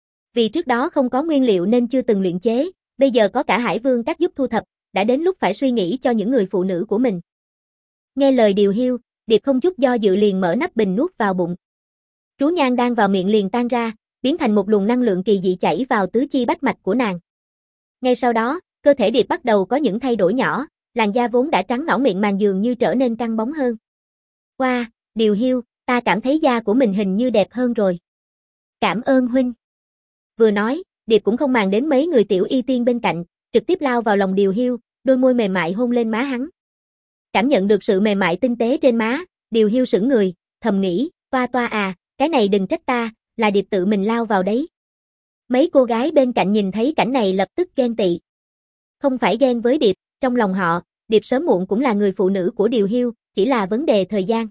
Vì trước đó không có nguyên liệu nên chưa từng luyện chế, bây giờ có cả Hải Vương Các giúp thu thập, đã đến lúc phải suy nghĩ cho những người phụ nữ của mình. Nghe lời Điều Hiu, Điệp không chút do dự liền mở nắp bình nuốt vào bụng. Trú Nhan đang vào miệng liền tan ra, biến thành một luồng năng lượng kỳ dị chảy vào tứ chi bách mạch của nàng. Ngay sau đó, cơ thể Điệp bắt đầu có những thay đổi nhỏ, làn da vốn đã trắng nõn miệng màng dường như trở nên căng bóng hơn. Wow, Điều Hiu, ta cảm thấy da của mình hình như đẹp hơn rồi. Cảm ơn huynh. Vừa nói, Điệp cũng không màng đến mấy người Tiểu Y Tiên bên cạnh, trực tiếp lao vào lòng Điều Hiu, đôi môi mềm mại hôn lên má hắn. Cảm nhận được sự mềm mại tinh tế trên má, Điều Hiu sững người, thầm nghĩ, toa toa à, cái này đừng trách ta, là Điệp tự mình lao vào đấy. Mấy cô gái bên cạnh nhìn thấy cảnh này lập tức ghen tị. Không phải ghen với Điệp, trong lòng họ, Điệp sớm muộn cũng là người phụ nữ của Điều Hiu, chỉ là vấn đề thời gian.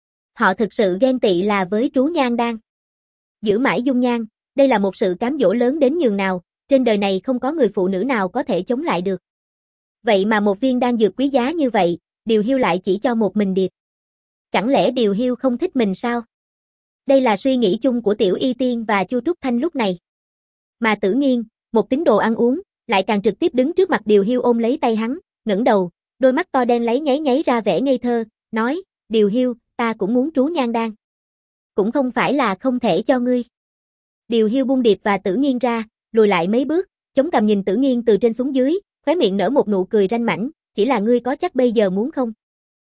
Họ thực sự ghen tị là với Trú Nhan Đan. Giữ mãi dung nhan, đây là một sự cám dỗ lớn đến nhường nào, trên đời này không có người phụ nữ nào có thể chống lại được. Vậy mà một viên đan dược quý giá như vậy, Điều Hiu lại chỉ cho một mình Điệp. Chẳng lẽ Điều Hiu không thích mình sao? Đây là suy nghĩ chung của Tiểu Y Tiên và Chu Trúc Thanh lúc này. Mà Tử Nghiên, một tín đồ ăn uống, lại càng trực tiếp đứng trước mặt Điều Hiu ôm lấy tay hắn, ngẩng đầu, đôi mắt to đen lấy nháy nháy ra vẻ ngây thơ, nói, Điều Hiu, ta cũng muốn Trú Nhan Đan. Cũng không phải là không thể cho ngươi. Điều Hiu buông Điệp và Tử Nghiên ra, lùi lại mấy bước, chống cằm nhìn Tử Nghiên từ trên xuống dưới, khóe miệng nở một nụ cười ranh mãnh, chỉ là ngươi có chắc bây giờ muốn không?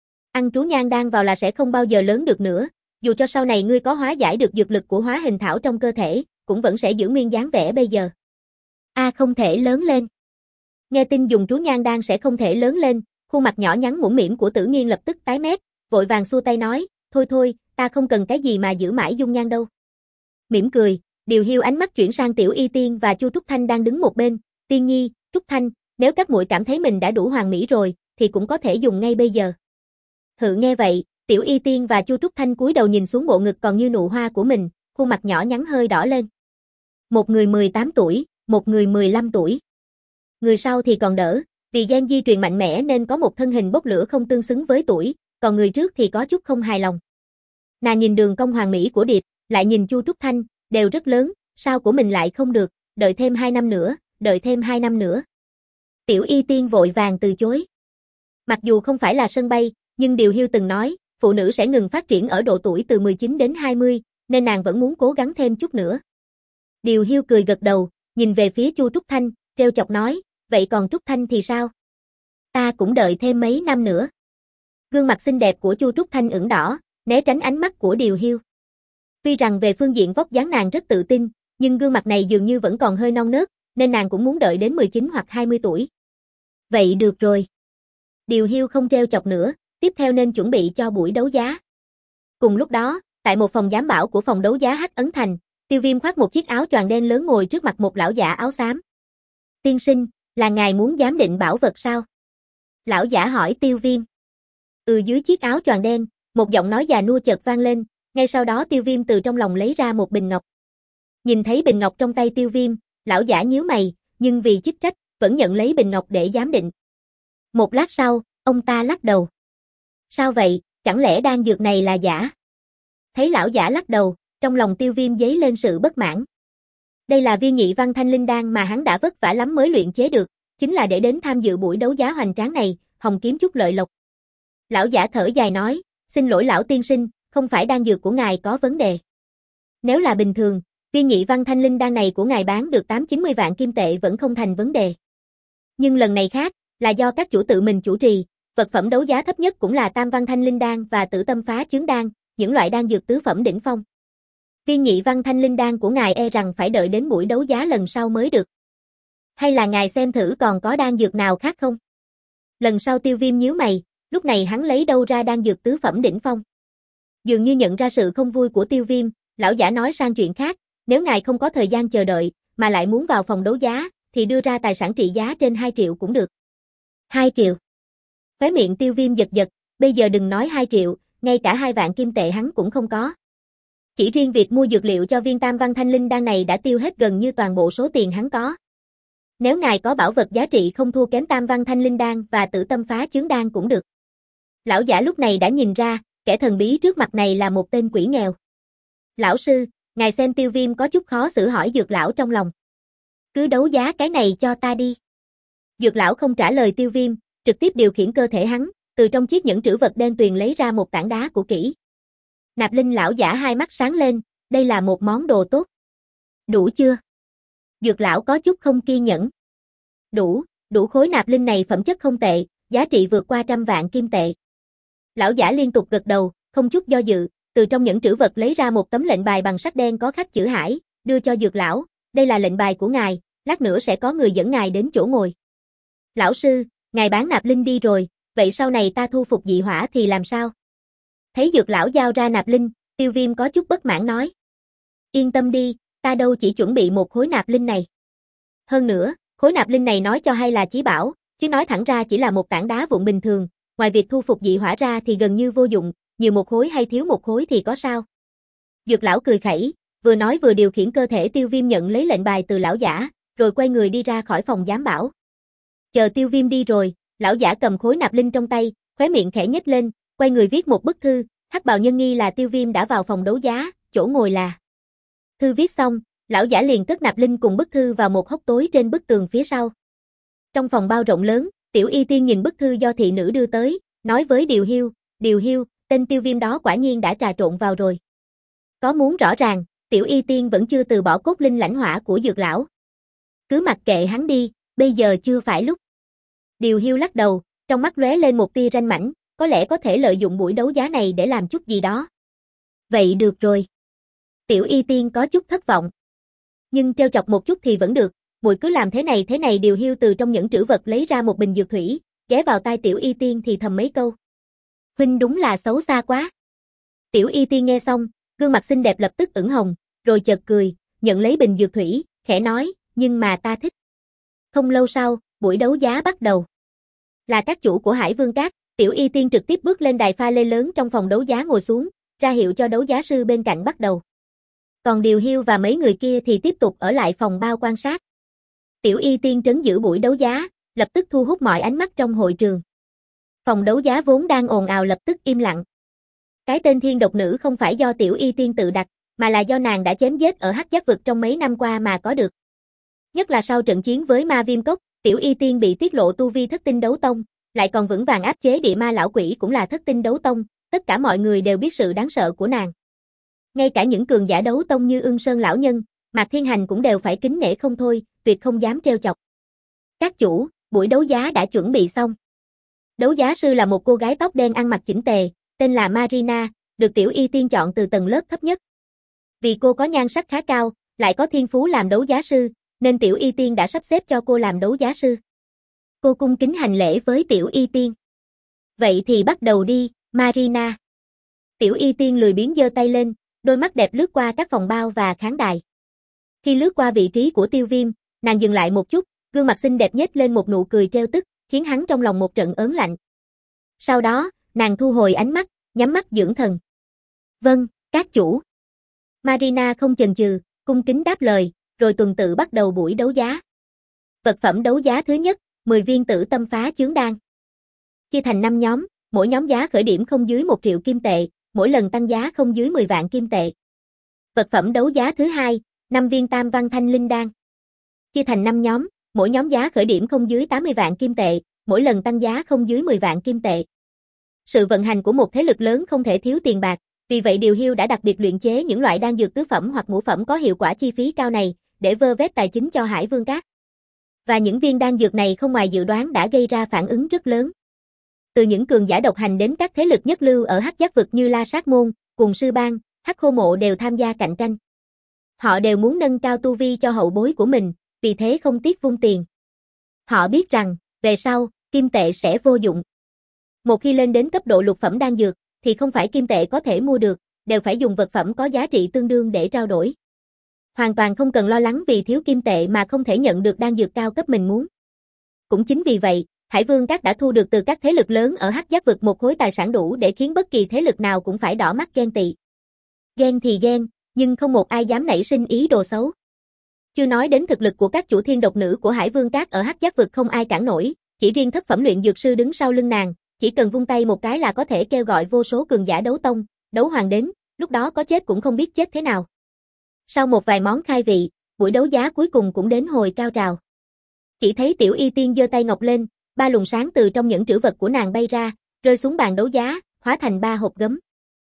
Ăn Trú Nhan Đan vào là sẽ không bao giờ lớn được nữa, dù cho sau này ngươi có hóa giải được dược lực của hóa hình thảo trong cơ thể, cũng vẫn sẽ giữ nguyên dáng vẻ bây giờ. A à, không thể lớn lên. Nghe tin dùng Trú Nhan Đan sẽ không thể lớn lên, khuôn mặt nhỏ nhắn mũm mĩm của Tử Nghiên lập tức tái mét, vội vàng xua tay nói, thôi thôi, ta không cần cái gì mà giữ mãi dung nhan đâu. Mỉm cười, Điều Hiu ánh mắt chuyển sang Tiểu Y Tiên và Chu Trúc Thanh đang đứng một bên, Tiên Nhi, Trúc Thanh, nếu các muội cảm thấy mình đã đủ hoàn mỹ rồi, thì cũng có thể dùng ngay bây giờ. Hự nghe vậy, Tiểu Y Tiên và Chu Trúc Thanh cúi đầu nhìn xuống bộ ngực còn như nụ hoa của mình, khuôn mặt nhỏ nhắn hơi đỏ lên. Một người mười tám tuổi, một người mười lăm tuổi. Người sau thì còn đỡ, vì gen di truyền mạnh mẽ nên có một thân hình bốc lửa không tương xứng với tuổi, còn người trước thì có chút không hài lòng. Nàng nhìn đường cong hoàn mỹ của Điệp, lại nhìn Chu Trúc Thanh, đều rất lớn, sao của mình lại không được, đợi thêm hai năm nữa, đợi thêm hai năm nữa. Tiểu Y Tiên vội vàng từ chối. Mặc dù không phải là sân bay, nhưng Điều Hiu từng nói, phụ nữ sẽ ngừng phát triển ở độ tuổi từ mười chín đến hai mươi, nên nàng vẫn muốn cố gắng thêm chút nữa. Điều Hiu cười gật đầu, nhìn về phía Chu Trúc Thanh, trêu chọc nói, vậy còn Trúc Thanh thì sao? Ta cũng đợi thêm mấy năm nữa. Gương mặt xinh đẹp của Chu Trúc Thanh ửng đỏ, né tránh ánh mắt của Điều Hiu. Tuy rằng về phương diện vóc dáng nàng rất tự tin, nhưng gương mặt này dường như vẫn còn hơi non nớt, nên nàng cũng muốn đợi đến mười chín hoặc hai mươi tuổi. Vậy được rồi. Điều Hiu không trêu chọc nữa, tiếp theo nên chuẩn bị cho buổi đấu giá. Cùng lúc đó, tại một phòng giám bảo của phòng đấu giá Hắc Ấn Thành, Tiêu Viêm khoác một chiếc áo choàng đen lớn ngồi trước mặt một lão giả áo xám. Tiên sinh, là ngài muốn giám định bảo vật sao? Lão giả hỏi Tiêu Viêm. Ừ, dưới chiếc áo choàng đen, một giọng nói già nua chợt vang lên, ngay sau đó Tiêu Viêm từ trong lòng lấy ra một bình ngọc. Nhìn thấy bình ngọc trong tay Tiêu Viêm, lão giả nhíu mày, nhưng vì chức trách, vẫn nhận lấy bình ngọc để giám định. Một lát sau, ông ta lắc đầu. Sao vậy, chẳng lẽ đan dược này là giả? Thấy lão giả lắc đầu, trong lòng Tiêu Viêm dấy lên sự bất mãn. Đây là viên nhị văn thanh linh đan mà hắn đã vất vả lắm mới luyện chế được, chính là để đến tham dự buổi đấu giá hoành tráng này, hòng kiếm chút lợi lộc. Lão giả thở dài nói, xin lỗi lão tiên sinh, không phải đan dược của ngài có vấn đề. Nếu là bình thường, Viên nhị văn thanh linh đan này của ngài bán được tám chín mươi vạn kim tệ vẫn không thành vấn đề. Nhưng lần này khác, là do các chủ tự mình chủ trì, vật phẩm đấu giá thấp nhất cũng là tam văn thanh linh đan và tử tâm phá chướng đan, những loại đan dược tứ phẩm đỉnh phong. Viên nhị văn thanh linh đan của ngài e rằng phải đợi đến buổi đấu giá lần sau mới được. Hay là ngài xem thử còn có đan dược nào khác không? Lần sau Tiêu Viêm nhíu mày, lúc này hắn lấy đâu ra đan dược tứ phẩm đỉnh phong. Dường như nhận ra sự không vui của Tiêu Viêm, lão giả nói sang chuyện khác, nếu ngài không có thời gian chờ đợi, mà lại muốn vào phòng đấu giá, thì đưa ra tài sản trị giá trên hai triệu cũng được. hai triệu. Khóe miệng Tiêu Viêm giật giật, bây giờ đừng nói hai triệu, ngay cả hai vạn kim tệ hắn cũng không có. Chỉ riêng việc mua dược liệu cho viên tam văn thanh linh đan này đã tiêu hết gần như toàn bộ số tiền hắn có. Nếu ngài có bảo vật giá trị không thua kém tam văn thanh linh đan và tử tâm phá chướng đan cũng được. Lão giả lúc này đã nhìn ra, kẻ thần bí trước mặt này là một tên quỷ nghèo. Lão sư, ngài xem Tiêu Viêm có chút khó xử hỏi dược lão trong lòng. Cứ đấu giá cái này cho ta đi. Dược lão không trả lời Tiêu Viêm, trực tiếp điều khiển cơ thể hắn, từ trong chiếc nhẫn trữ vật đen tuyền lấy ra một tảng đá của kỹ. Nạp Linh lão giả hai mắt sáng lên, đây là một món đồ tốt. Đủ chưa? Dược lão có chút không kiên nhẫn. Đủ, đủ khối nạp linh này phẩm chất không tệ, giá trị vượt qua trăm vạn kim tệ. Lão giả liên tục gật đầu, không chút do dự, từ trong nhẫn trữ vật lấy ra một tấm lệnh bài bằng sắt đen có khắc chữ Hải, đưa cho dược lão, đây là lệnh bài của ngài, lát nữa sẽ có người dẫn ngài đến chỗ ngồi. Lão sư, ngài bán nạp linh đi rồi, vậy sau này ta thu phục dị hỏa thì làm sao? Thấy dược lão giao ra nạp linh, Tiêu Viêm có chút bất mãn nói. Yên tâm đi, ta đâu chỉ chuẩn bị một khối nạp linh này. Hơn nữa, khối nạp linh này nói cho hay là chí bảo, chứ nói thẳng ra chỉ là một tảng đá vụn bình thường, ngoài việc thu phục dị hỏa ra thì gần như vô dụng, nhiều một khối hay thiếu một khối thì có sao. Dược lão cười khẩy, vừa nói vừa điều khiển cơ thể Tiêu Viêm nhận lấy lệnh bài từ lão giả, rồi quay người đi ra khỏi phòng giám bảo. Chờ Tiêu Viêm đi rồi, lão giả cầm khối nạp linh trong tay, khóe miệng khẽ nhếch lên, quay người viết một bức thư, hắc bào nhân nghi là Tiêu Viêm đã vào phòng đấu giá, chỗ ngồi là. Thư viết xong, lão giả liền cất nạp linh cùng bức thư vào một hốc tối trên bức tường phía sau. Trong phòng bao rộng lớn, Tiểu Y Tiên nhìn bức thư do thị nữ đưa tới, nói với Điều Hiu, Điều Hiu, tên Tiêu Viêm đó quả nhiên đã trà trộn vào rồi. Có muốn rõ ràng, Tiểu Y Tiên vẫn chưa từ bỏ cốt linh lãnh hỏa của dược lão. Cứ mặc kệ hắn đi, bây giờ chưa phải lúc. Điều Hiu lắc đầu, trong mắt lóe lên một tia ranh mãnh, có lẽ có thể lợi dụng buổi đấu giá này để làm chút gì đó. Vậy được rồi. Tiểu Y Tiên có chút thất vọng. Nhưng trêu chọc một chút thì vẫn được, muội cứ làm thế này thế này. Điều Hiu từ trong nhẫn trữ vật lấy ra một bình dược thủy, ghé vào tai Tiểu Y Tiên thì thầm mấy câu. Huynh đúng là xấu xa quá. Tiểu Y Tiên nghe xong, gương mặt xinh đẹp lập tức ửng hồng, rồi chợt cười, nhận lấy bình dược thủy, khẽ nói, nhưng mà ta thích. Không lâu sau, buổi đấu giá bắt đầu. Là các chủ của Hải Vương Các, Tiểu Y Tiên trực tiếp bước lên đài pha lê lớn trong phòng đấu giá ngồi xuống, ra hiệu cho đấu giá sư bên cạnh bắt đầu. Còn Điều Hiu và mấy người kia thì tiếp tục ở lại phòng bao quan sát. Tiểu Y Tiên trấn giữ buổi đấu giá, lập tức thu hút mọi ánh mắt trong hội trường. Phòng đấu giá vốn đang ồn ào lập tức im lặng. Cái tên Thiên Độc Nữ không phải do Tiểu Y Tiên tự đặt, mà là do nàng đã chém giết ở Hắc Giác Vực trong mấy năm qua mà có được. Nhất là sau trận chiến với Ma Viêm Cốc, Tiểu Y Tiên bị tiết lộ tu vi thất tinh đấu tông, lại còn vững vàng áp chế địa ma lão quỷ cũng là thất tinh đấu tông, tất cả mọi người đều biết sự đáng sợ của nàng. Ngay cả những cường giả đấu tông như Ưng Sơn lão nhân, Mạc Thiên Hành cũng đều phải kính nể không thôi, tuyệt không dám trêu chọc. Các chủ, buổi đấu giá đã chuẩn bị xong. Đấu giá sư là một cô gái tóc đen ăn mặc chỉnh tề, tên là Marina, được Tiểu Y Tiên chọn từ tầng lớp thấp nhất. Vì cô có nhan sắc khá cao, lại có thiên phú làm đấu giá sư, nên Tiểu Y Tiên đã sắp xếp cho cô làm đấu giá sư. Cô cung kính hành lễ với Tiểu Y Tiên. Vậy thì bắt đầu đi, Marina. Tiểu Y Tiên lười biếng giơ tay lên, đôi mắt đẹp lướt qua các phòng bao và khán đài. Khi lướt qua vị trí của Tiêu Viêm, nàng dừng lại một chút, gương mặt xinh đẹp nhếch lên một nụ cười trêu tức, khiến hắn trong lòng một trận ớn lạnh. Sau đó, nàng thu hồi ánh mắt, nhắm mắt dưỡng thần. Vâng, các chủ. Marina không chần chừ, cung kính đáp lời, rồi tuần tự bắt đầu buổi đấu giá. Vật phẩm đấu giá thứ nhất, mười viên tử tâm phá chướng đan. Chia thành năm nhóm, mỗi nhóm giá khởi điểm không dưới một triệu kim tệ, mỗi lần tăng giá không dưới mười vạn kim tệ. Vật phẩm đấu giá thứ hai, năm viên tam văn thanh linh đan. Chia thành năm nhóm, mỗi nhóm giá khởi điểm không dưới tám mươi vạn kim tệ, mỗi lần tăng giá không dưới mười vạn kim tệ. Sự vận hành của một thế lực lớn không thể thiếu tiền bạc, Vì vậy Điều Hiêu đã đặc biệt luyện chế những loại đan dược tứ phẩm hoặc ngũ phẩm có hiệu quả chi phí cao này, để vơ vét tài chính cho Hải Vương Các. Và những viên đan dược này không ngoài dự đoán đã gây ra phản ứng rất lớn. Từ những cường giả độc hành đến các thế lực nhất lưu ở Hắc Giác vực như La Sát Môn, Cùng Sư Bang, Hắc Khô Mộ đều tham gia cạnh tranh. Họ đều muốn nâng cao tu vi cho hậu bối của mình, vì thế không tiếc vung tiền. Họ biết rằng, về sau, kim tệ sẽ vô dụng. Một khi lên đến cấp độ lục phẩm đan dược, thì không phải kim tệ có thể mua được, đều phải dùng vật phẩm có giá trị tương đương để trao đổi. Hoàn toàn không cần lo lắng vì thiếu kim tệ mà không thể nhận được đan dược cao cấp mình muốn. Cũng chính vì vậy, Hải Vương Các đã thu được từ các thế lực lớn ở Hắc Giác vực một khối tài sản đủ để khiến bất kỳ thế lực nào cũng phải đỏ mắt ghen tị. Ghen thì ghen, nhưng không một ai dám nảy sinh ý đồ xấu. Chưa nói đến thực lực của các chủ thiên độc nữ của Hải Vương Các ở Hắc Giác vực không ai cản nổi, chỉ riêng thất phẩm luyện dược sư đứng sau lưng nàng, chỉ cần vung tay một cái là có thể kêu gọi vô số cường giả đấu tông, đấu hoàng đến, lúc đó có chết cũng không biết chết thế nào. Sau một vài món khai vị, buổi đấu giá cuối cùng cũng đến hồi cao trào. Chỉ thấy Tiểu Y Tiên giơ tay ngọc lên, ba luồng sáng từ trong những trữ vật của nàng bay ra, rơi xuống bàn đấu giá, hóa thành ba hộp gấm.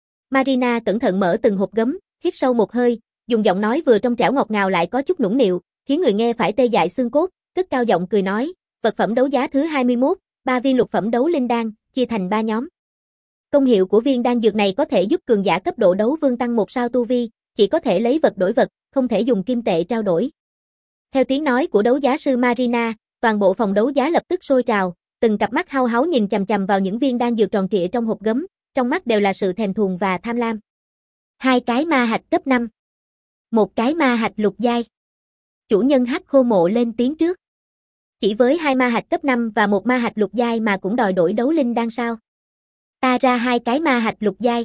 Marina cẩn thận mở từng hộp gấm, hít sâu một hơi, dùng giọng nói vừa trong trẻo ngọt ngào lại có chút nũng nịu, khiến người nghe phải tê dại xương cốt, cất cao giọng cười nói, vật phẩm đấu giá thứ hai mươi mốt, ba viên lục phẩm đấu linh đan, chia thành ba nhóm. Công hiệu của viên đan dược này có thể giúp cường giả cấp độ đấu vương tăng một sao tu vi, chỉ có thể lấy vật đổi vật, không thể dùng kim tệ trao đổi. Theo tiếng nói của đấu giá sư Marina, toàn bộ phòng đấu giá lập tức sôi trào, từng cặp mắt hau háu nhìn chằm chằm vào những viên đan dược tròn trịa trong hộp gấm, trong mắt đều là sự thèm thuồng và tham lam. Hai cái ma hạch cấp năm. Một cái ma hạch lục giai. Chủ nhân Hắc Khô Mộ lên tiếng trước. Chỉ với hai ma hạch cấp năm và một ma hạch lục giai mà cũng đòi đổi đấu linh đan sao? Ta ra hai cái ma hạch lục giai.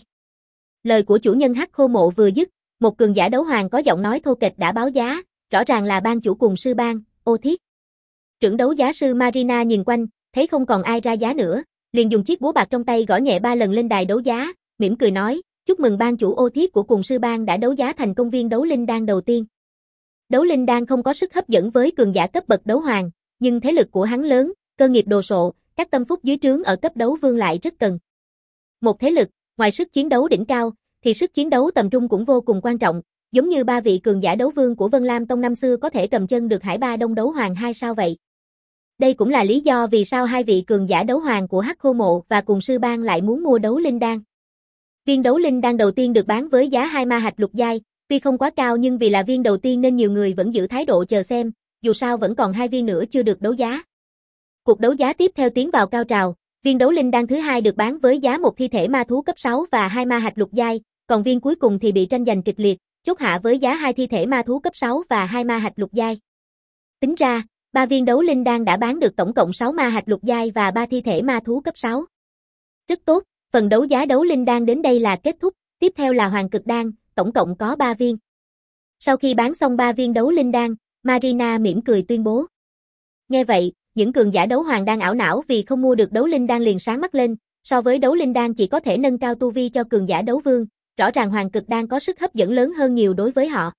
Lời của chủ nhân Hắc Khô Mộ vừa dứt, một cường giả đấu hoàng có giọng nói thô kệch đã báo giá, rõ ràng là ban chủ Cùng Sư Bang, Ô Thiết. Trưởng đấu giá sư Marina nhìn quanh, thấy không còn ai ra giá nữa, liền dùng chiếc búa bạc trong tay gõ nhẹ ba lần lên đài đấu giá, mỉm cười nói, chúc mừng ban chủ Ô Thiết của Cùng Sư Bang đã đấu giá thành công viên đấu linh đan đầu tiên. Đấu linh đan không có sức hấp dẫn với cường giả cấp bậc đấu hoàng, nhưng thế lực của hắn lớn, cơ nghiệp đồ sộ, các tâm phúc dưới trướng ở cấp đấu vương lại rất cần. Một thế lực, ngoài sức chiến đấu đỉnh cao, thì sức chiến đấu tầm trung cũng vô cùng quan trọng, giống như ba vị cường giả đấu vương của Vân Lam Tông năm xưa có thể cầm chân được Hải Ba Đông đấu hoàng hai sao vậy. Đây cũng là lý do vì sao hai vị cường giả đấu hoàng của Hắc Khô Mộ và Cùng Sư Bang lại muốn mua đấu linh đan. Viên đấu linh đan đầu tiên được bán với giá hai ma hạch lục giai, tuy không quá cao nhưng vì là viên đầu tiên nên nhiều người vẫn giữ thái độ chờ xem, dù sao vẫn còn hai viên nữa chưa được đấu giá. Cuộc đấu giá tiếp theo tiến vào cao trào, viên đấu linh đan thứ hai được bán với giá một thi thể ma thú cấp sáu và hai ma hạch lục giai, còn viên cuối cùng thì bị tranh giành kịch liệt, chốt hạ với giá hai thi thể ma thú cấp sáu và hai ma hạch lục giai. Tính ra, ba viên đấu linh đan đã bán được tổng cộng sáu ma hạch lục giai và ba thi thể ma thú cấp sáu. Rất tốt, phần đấu giá đấu linh đan đến đây là kết thúc, tiếp theo là Hoàng Cực Đan, tổng cộng có ba viên. Sau khi bán xong ba viên đấu linh đan, Marina mỉm cười tuyên bố. Nghe vậy, những cường giả đấu hoàng đang ảo não vì không mua được đấu linh đan liền sáng mắt lên, so với đấu linh đan chỉ có thể nâng cao tu vi cho cường giả đấu vương, rõ ràng Hoàng Cực Đan có sức hấp dẫn lớn hơn nhiều đối với họ.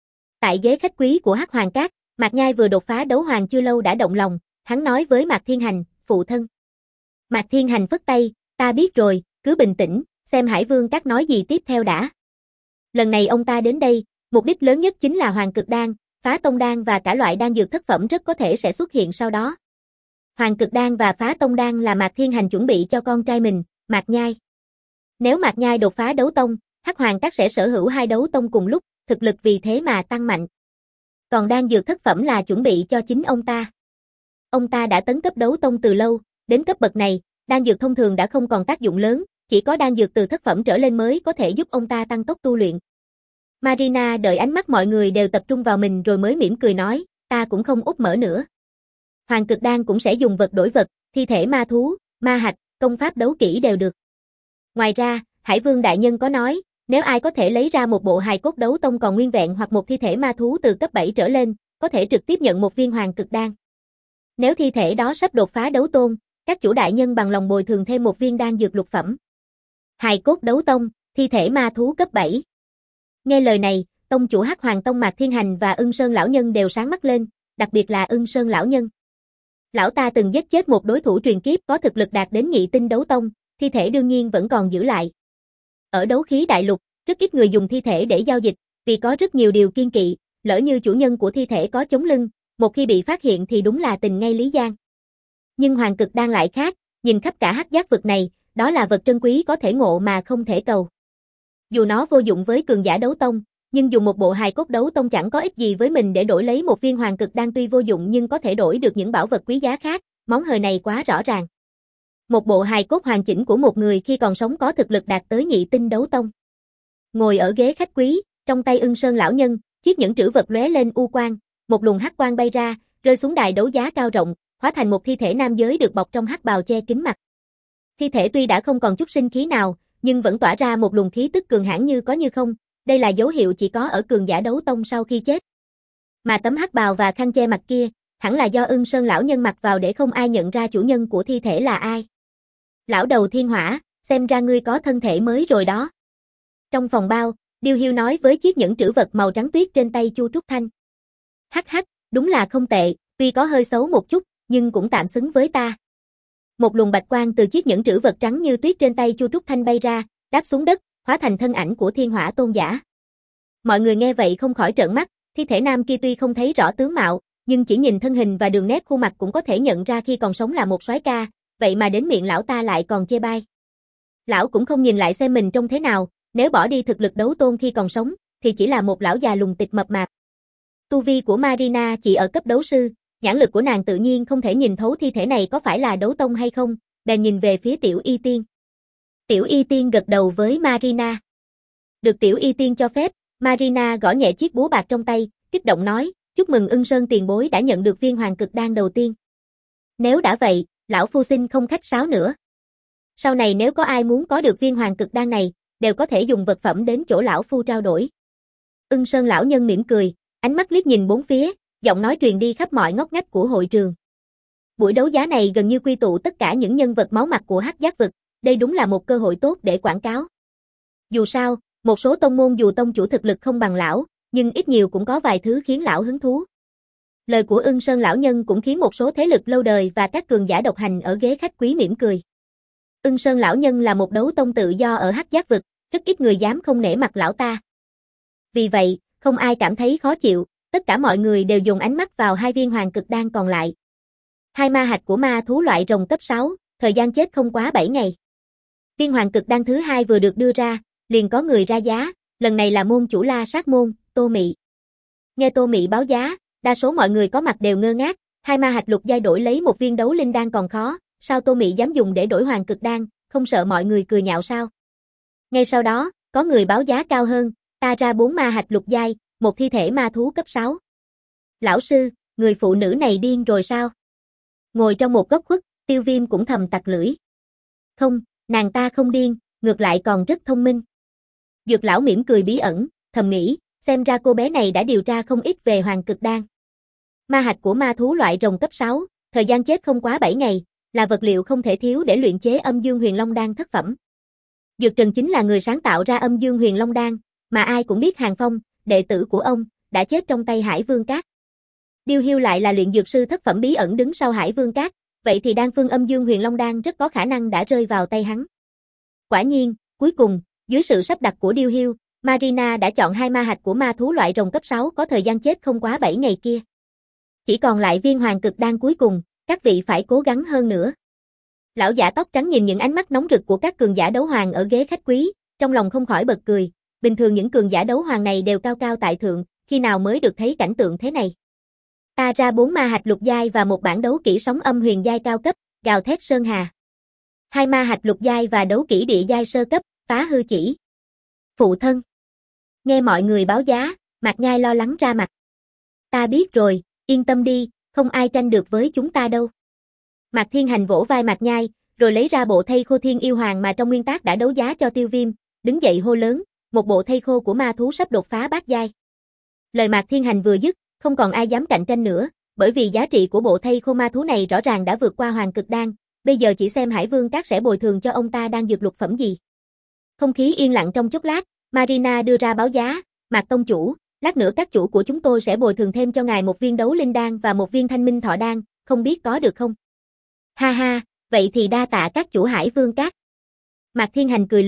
Tại ghế khách quý của Hắc Hoàng Các, Mạc Nhai vừa đột phá đấu hoàng chưa lâu đã động lòng, hắn nói với Mạc Thiên Hành, phụ thân. Mạc Thiên Hành phất tay, ta biết rồi, cứ bình tĩnh, xem Hải Vương Các nói gì tiếp theo đã. Lần này ông ta đến đây, mục đích lớn nhất chính là Hoàng Cực Đan, Phá Tông Đan và cả loại đan dược thất phẩm rất có thể sẽ xuất hiện sau đó. Hoàng Cực Đan và Phá Tông Đan là Mạc Thiên Hành chuẩn bị cho con trai mình, Mạc Nhai. Nếu Mạc Nhai đột phá đấu tông, Hắc Hoàng Các sẽ sở hữu hai đấu tông cùng lúc, thực lực vì thế mà tăng mạnh. Còn đan dược thất phẩm là chuẩn bị cho chính ông ta. Ông ta đã tấn cấp đấu tông từ lâu, đến cấp bậc này, đan dược thông thường đã không còn tác dụng lớn, chỉ có đan dược từ thất phẩm trở lên mới có thể giúp ông ta tăng tốc tu luyện. Marina đợi ánh mắt mọi người đều tập trung vào mình rồi mới mỉm cười nói, ta cũng không úp mở nữa. Hoàng Cực Đan cũng sẽ dùng vật đổi vật, thi thể ma thú, ma hạch, công pháp đấu kỹ đều được. Ngoài ra, Hải Vương Đại Nhân có nói, nếu ai có thể lấy ra một bộ hài cốt đấu tông còn nguyên vẹn hoặc một thi thể ma thú từ cấp bảy trở lên, có thể trực tiếp nhận một viên Hoàng Cực Đan. Nếu thi thể đó sắp đột phá đấu tôn, các chủ đại nhân bằng lòng bồi thường thêm một viên đan dược lục phẩm. Hài cốt đấu tông, thi thể ma thú cấp bảy. Nghe lời này, tông chủ Hắc Hoàng Tông Mạc Thiên Hành và Ưng Sơn lão nhân đều sáng mắt lên, đặc biệt là Ưng Sơn lão nhân. Lão ta từng giết chết một đối thủ truyền kiếp có thực lực đạt đến nhị tinh đấu tông, thi thể đương nhiên vẫn còn giữ lại. Ở đấu khí đại lục, rất ít người dùng thi thể để giao dịch, vì có rất nhiều điều kiêng kỵ, lỡ như chủ nhân của thi thể có chống lưng, một khi bị phát hiện thì đúng là tình ngay lý giang. Nhưng Hoàng Cực Đan lại khác, nhìn khắp cả hắc giác vực này, đó là vật trân quý có thể ngộ mà không thể cầu. Dù nó vô dụng với cường giả đấu tông, nhưng dùng một bộ hài cốt đấu tông chẳng có ích gì với mình để đổi lấy một viên Hoàng Cực Đan tuy vô dụng nhưng có thể đổi được những bảo vật quý giá khác, món hời này quá rõ ràng. Một bộ hài cốt hoàn chỉnh của một người khi còn sống có thực lực đạt tới nhị tinh đấu tông. Ngồi ở ghế khách quý, trong tay Ưng Sơn lão nhân, chiếc nhẫn trữ vật lóe lên u quang, một luồng hắc quang bay ra, rơi xuống đài đấu giá cao rộng, hóa thành một thi thể nam giới được bọc trong hắc bào che kín mặt. Thi thể tuy đã không còn chút sinh khí nào, nhưng vẫn tỏa ra một luồng khí tức cường hãn như có như không, đây là dấu hiệu chỉ có ở cường giả đấu tông sau khi chết. Mà tấm hắc bào và khăn che mặt kia, hẳn là do Ưng Sơn lão nhân mặc vào để không ai nhận ra chủ nhân của thi thể là ai. Lão đầu thiên hỏa, xem ra ngươi có thân thể mới rồi đó. Trong phòng bao, Điêu Hiêu nói với chiếc nhẫn trữ vật màu trắng tuyết trên tay Chu Trúc Thanh. Hắc hắc, đúng là không tệ, tuy có hơi xấu một chút, nhưng cũng tạm xứng với ta. Một luồng bạch quang từ chiếc nhẫn trữ vật trắng như tuyết trên tay Chu Trúc Thanh bay ra, đáp xuống đất, hóa thành thân ảnh của thiên hỏa tôn giả. Mọi người nghe vậy không khỏi trợn mắt, thi thể nam kia tuy không thấy rõ tướng mạo, nhưng chỉ nhìn thân hình và đường nét khuôn mặt cũng có thể nhận ra khi còn sống là một soái ca, vậy mà đến miệng lão ta lại còn chê bai. Lão cũng không nhìn lại xem mình trông thế nào, nếu bỏ đi thực lực đấu tôn khi còn sống, thì chỉ là một lão già lùng tịch mập mạp. Tu vi của Marina chỉ ở cấp đấu sư, nhãn lực của nàng tự nhiên không thể nhìn thấu thi thể này có phải là đấu tông hay không, bèn nhìn về phía Tiểu Y Tiên. Tiểu Y Tiên gật đầu với Marina. Được Tiểu Y Tiên cho phép, Marina gõ nhẹ chiếc búa bạc trong tay, kích động nói, chúc mừng Ưng Sơn tiền bối đã nhận được viên Hoàng Cực Đan đầu tiên. Nếu đã vậy, lão phu xin không khách sáo nữa. Sau này nếu có ai muốn có được viên Hoàng Cực Đan này, đều có thể dùng vật phẩm đến chỗ lão phu trao đổi. Ưng Sơn lão nhân mỉm cười, ánh mắt liếc nhìn bốn phía, giọng nói truyền đi khắp mọi ngóc ngách của hội trường. Buổi đấu giá này gần như quy tụ tất cả những nhân vật máu mặt của hắc giác vực, đây đúng là một cơ hội tốt để quảng cáo. Dù sao, một số tông môn dù tông chủ thực lực không bằng lão, nhưng ít nhiều cũng có vài thứ khiến lão hứng thú. Lời của Ưng Sơn lão nhân cũng khiến một số thế lực lâu đời và các cường giả độc hành ở ghế khách quý mỉm cười. Ưng Sơn lão nhân là một đấu tông tự do ở hắc giác vực, rất ít người dám không nể mặt lão ta. Vì vậy, không ai cảm thấy khó chịu, tất cả mọi người đều dùng ánh mắt vào hai viên Hoàng Cực Đan còn lại. Hai ma hạch của ma thú loại rồng cấp sáu, thời gian chết không quá bảy ngày. Viên Hoàng Cực Đan thứ hai vừa được đưa ra, liền có người ra giá, lần này là môn chủ La Sát môn, Tô Mị. Nghe Tô Mị báo giá, đa số mọi người có mặt đều ngơ ngác, hai ma hạch lục giai đổi lấy một viên đấu linh đan còn khó, sao Tô Mị dám dùng để đổi Hoàng Cực Đan, không sợ mọi người cười nhạo sao? Ngay sau đó, có người báo giá cao hơn, ta ra bốn ma hạch lục giai, một thi thể ma thú cấp sáu. Lão sư, người phụ nữ này điên rồi sao? Ngồi trong một góc khuất, Tiêu Viêm cũng thầm tặc lưỡi. Không, nàng ta không điên, ngược lại còn rất thông minh. Dược lão mỉm cười bí ẩn, thầm nghĩ, xem ra cô bé này đã điều tra không ít về Hoàng Cực Đan. Ma hạch của ma thú loại rồng cấp sáu, thời gian chết không quá bảy ngày, là vật liệu không thể thiếu để luyện chế Âm Dương Huyền Long Đan thất phẩm. Dược Trần chính là người sáng tạo ra Âm Dương Huyền Long Đan, mà ai cũng biết Hàng Phong, đệ tử của ông, đã chết trong tay Hải Vương Cát. Điêu Hiêu lại là luyện dược sư thất phẩm bí ẩn đứng sau Hải Vương Cát, vậy thì đan phương Âm Dương Huyền Long Đan rất có khả năng đã rơi vào tay hắn. Quả nhiên, cuối cùng, dưới sự sắp đặt của Điêu Hiêu, Marina đã chọn hai ma hạch của ma thú loại rồng cấp sáu có thời gian chết không quá bảy ngày kia. Chỉ còn lại viên Hoàng Cực Đan cuối cùng, các vị phải cố gắng hơn nữa. Lão giả tóc trắng nhìn những ánh mắt nóng rực của các cường giả đấu hoàng ở ghế khách quý, trong lòng không khỏi bật cười, bình thường những cường giả đấu hoàng này đều cao cao tại thượng, khi nào mới được thấy cảnh tượng thế này. Ta ra bốn ma hạch lục giai và một bản đấu kỹ sóng âm huyền giai cao cấp, gào thét sơn hà. Hai ma hạch lục giai và đấu kỹ địa giai sơ cấp, phá hư chỉ. Phụ thân. Nghe mọi người báo giá, Mạc Nhai lo lắng ra mặt. Ta biết rồi, yên tâm đi, không ai tranh được với chúng ta đâu. Mạc Thiên Hành vỗ vai Mạc Nhai, rồi lấy ra bộ thây khô thiên yêu hoàng mà trong nguyên tác đã đấu giá cho Tiêu Viêm, đứng dậy hô lớn, một bộ thây khô của ma thú sắp đột phá bát giai. Lời Mạc Thiên Hành vừa dứt, không còn ai dám cạnh tranh nữa, bởi vì giá trị của bộ thây khô ma thú này rõ ràng đã vượt qua Hoàng Cực Đan, bây giờ chỉ xem Hải Vương Cát sẽ bồi thường cho ông ta đang dược lục phẩm gì. Không khí yên lặng trong chốc lát, Marina đưa ra báo giá, Mạc tông chủ, lát nữa các chủ của chúng tôi sẽ bồi thường thêm cho ngài một viên đấu linh đan và một viên thanh minh thọ đan, không biết có được không? Ha ha, vậy thì đa tạ các chủ Hải Vương Cát. Mạc Thiên Hành cười lớn,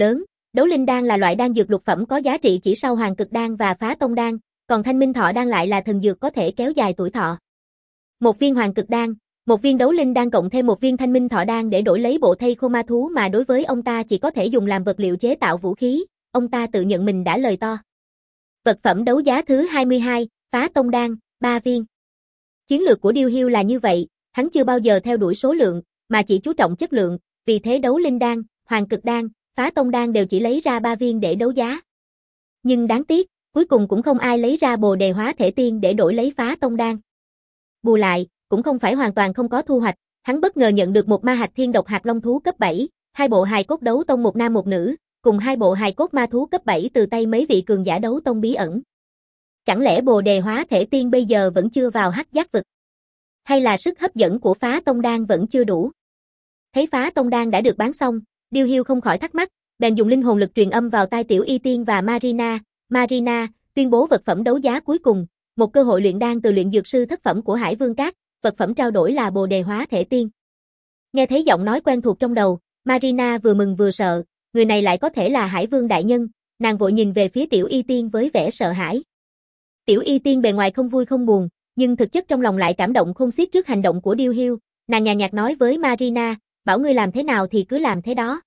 Đấu linh đan là loại đan dược lục phẩm có giá trị chỉ sau hoàng cực đan và phá tông đan, còn thanh minh thọ đan lại là thần dược có thể kéo dài tuổi thọ. Một viên hoàng cực đan, một viên đấu linh đan cộng thêm một viên thanh minh thọ đan để đổi lấy bộ thây khô ma thú mà đối với ông ta chỉ có thể dùng làm vật liệu chế tạo vũ khí, ông ta tự nhận mình đã lời to. Vật phẩm đấu giá thứ hai mươi hai, phá tông đan, ba viên. Chiến lược của Điêu Hiêu là như vậy, hắn chưa bao giờ theo đuổi số lượng, mà chỉ chú trọng chất lượng, vì thế đấu linh đan, hoàng cực đan, phá tông đan đều chỉ lấy ra ba viên để đấu giá. Nhưng đáng tiếc, cuối cùng cũng không ai lấy ra bồ đề hóa thể tiên để đổi lấy phá tông đan. Bù lại, cũng không phải hoàn toàn không có thu hoạch, hắn bất ngờ nhận được một ma hạch thiên độc hạt long thú cấp bảy, hai bộ hài cốt đấu tông một nam một nữ, cùng hai bộ hài cốt ma thú cấp bảy từ tay mấy vị cường giả đấu tông bí ẩn. Chẳng lẽ bồ đề hóa thể tiên bây giờ vẫn chưa vào hắc giác vực? Hay là sức hấp dẫn của phá tông đan vẫn chưa đủ? Thấy phá tông đan đã được bán xong, Điêu Hiêu không khỏi thắc mắc, bèn dùng linh hồn lực truyền âm vào tai Tiểu Y Tiên và Marina, Marina, tuyên bố vật phẩm đấu giá cuối cùng, một cơ hội luyện đan từ luyện dược sư thất phẩm của Hải Vương Các, vật phẩm trao đổi là bồ đề hóa thể tiên. Nghe thấy giọng nói quen thuộc trong đầu, Marina vừa mừng vừa sợ, người này lại có thể là Hải Vương đại nhân, nàng vội nhìn về phía Tiểu Y Tiên với vẻ sợ hãi. Tiểu Y Tiên bề ngoài không vui không buồn, nhưng thực chất trong lòng lại cảm động khôn xiết trước hành động của Điêu Hiêu, nàng nhàn nhạt nói với Marina, bảo ngươi làm thế nào thì cứ làm thế đó.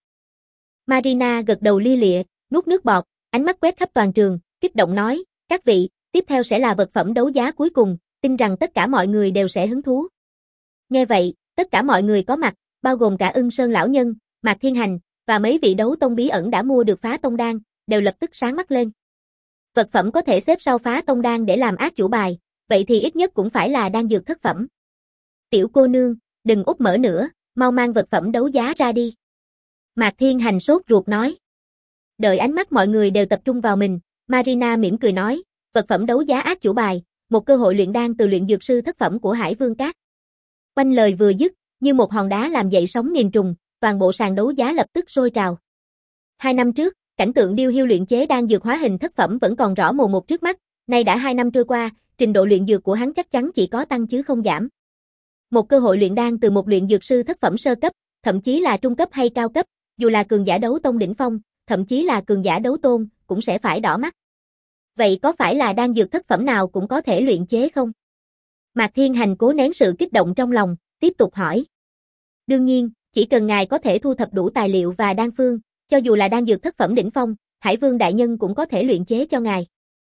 Marina gật đầu lia lịa, nuốt nước bọt, ánh mắt quét khắp toàn trường, kích động nói, các vị, tiếp theo sẽ là vật phẩm đấu giá cuối cùng, tin rằng tất cả mọi người đều sẽ hứng thú. Nghe vậy, tất cả mọi người có mặt, bao gồm cả Ưng Sơn lão nhân, Mạc Thiên Hành, và mấy vị đấu tông bí ẩn đã mua được phá tông đan, đều lập tức sáng mắt lên. Vật phẩm có thể xếp sau phá tông đan để làm át chủ bài, vậy thì ít nhất cũng phải là đan dược thất phẩm. Tiểu cô nương, đừng úp mở nữa, mau mang vật phẩm đấu giá ra đi. Mạc Thiên Hành sốt ruột nói. Đợi ánh mắt mọi người đều tập trung vào mình, Marina mỉm cười nói, vật phẩm đấu giá át chủ bài, một cơ hội luyện đan từ luyện dược sư thất phẩm của Hải Vương Các. Quanh lời vừa dứt, như một hòn đá làm dậy sóng nghìn trùng, toàn bộ sàn đấu giá lập tức sôi trào. Hai năm trước, cảnh tượng Điêu Hiêu luyện chế đan dược hóa hình thất phẩm vẫn còn rõ mồn một trước mắt, nay đã hai năm trôi qua, trình độ luyện dược của hắn chắc chắn chỉ có tăng chứ không giảm. Một cơ hội luyện đan từ một luyện dược sư thất phẩm sơ cấp, thậm chí là trung cấp hay cao cấp, dù là cường giả đấu tông đỉnh phong, thậm chí là cường giả đấu tôn, cũng sẽ phải đỏ mắt. Vậy có phải là đan dược thất phẩm nào cũng có thể luyện chế không? Mạc Thiên Hành cố nén sự kích động trong lòng, tiếp tục hỏi. Đương nhiên, chỉ cần ngài có thể thu thập đủ tài liệu và đan phương, cho dù là đan dược thất phẩm đỉnh phong, Hải Vương đại nhân cũng có thể luyện chế cho ngài.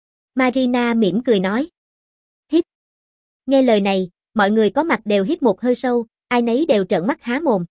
Marina mỉm cười nói. Hít. Nghe lời này, mọi người có mặt đều hít một hơi sâu, ai nấy đều trợn mắt há mồm.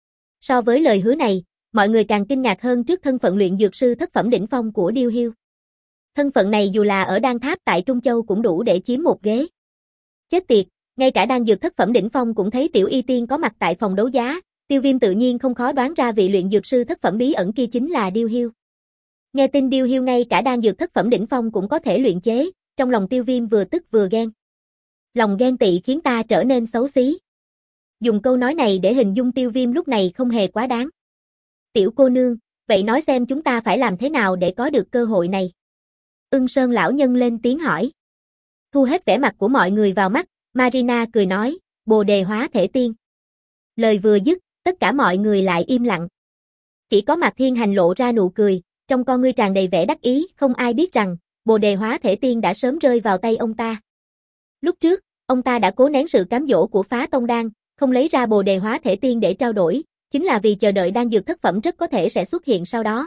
So với lời hứa này, mọi người càng kinh ngạc hơn trước thân phận luyện dược sư thất phẩm đỉnh phong của Điêu Hiêu. Thân phận này dù là ở đan tháp tại Trung Châu cũng đủ để chiếm một ghế. Chết tiệt, ngay cả đan dược thất phẩm đỉnh phong cũng thấy Tiểu Y Tiên có mặt tại phòng đấu giá, Tiêu Viêm tự nhiên không khó đoán ra vị luyện dược sư thất phẩm bí ẩn kia chính là Điêu Hiêu. Nghe tin Điêu Hiêu ngay cả đan dược thất phẩm đỉnh phong cũng có thể luyện chế, trong lòng Tiêu Viêm vừa tức vừa ghen. Lòng ghen tị khiến ta trở nên xấu xí. Dùng câu nói này để hình dung Tiêu Viêm lúc này không hề quá đáng. Tiểu cô nương, vậy nói xem chúng ta phải làm thế nào để có được cơ hội này? Ưng Sơn lão nhân lên tiếng hỏi. Thu hết vẻ mặt của mọi người vào mắt, Marina cười nói, bồ đề hóa thể tiên. Lời vừa dứt, tất cả mọi người lại im lặng. Chỉ có Mạc Thiên Hành lộ ra nụ cười, trong con ngươi tràn đầy vẻ đắc ý, không ai biết rằng, bồ đề hóa thể tiên đã sớm rơi vào tay ông ta. Lúc trước, ông ta đã cố nén sự cám dỗ của phá tông đan, không lấy ra bồ đề hóa thể tiên để trao đổi, chính là vì chờ đợi đan dược thất phẩm rất có thể sẽ xuất hiện sau đó.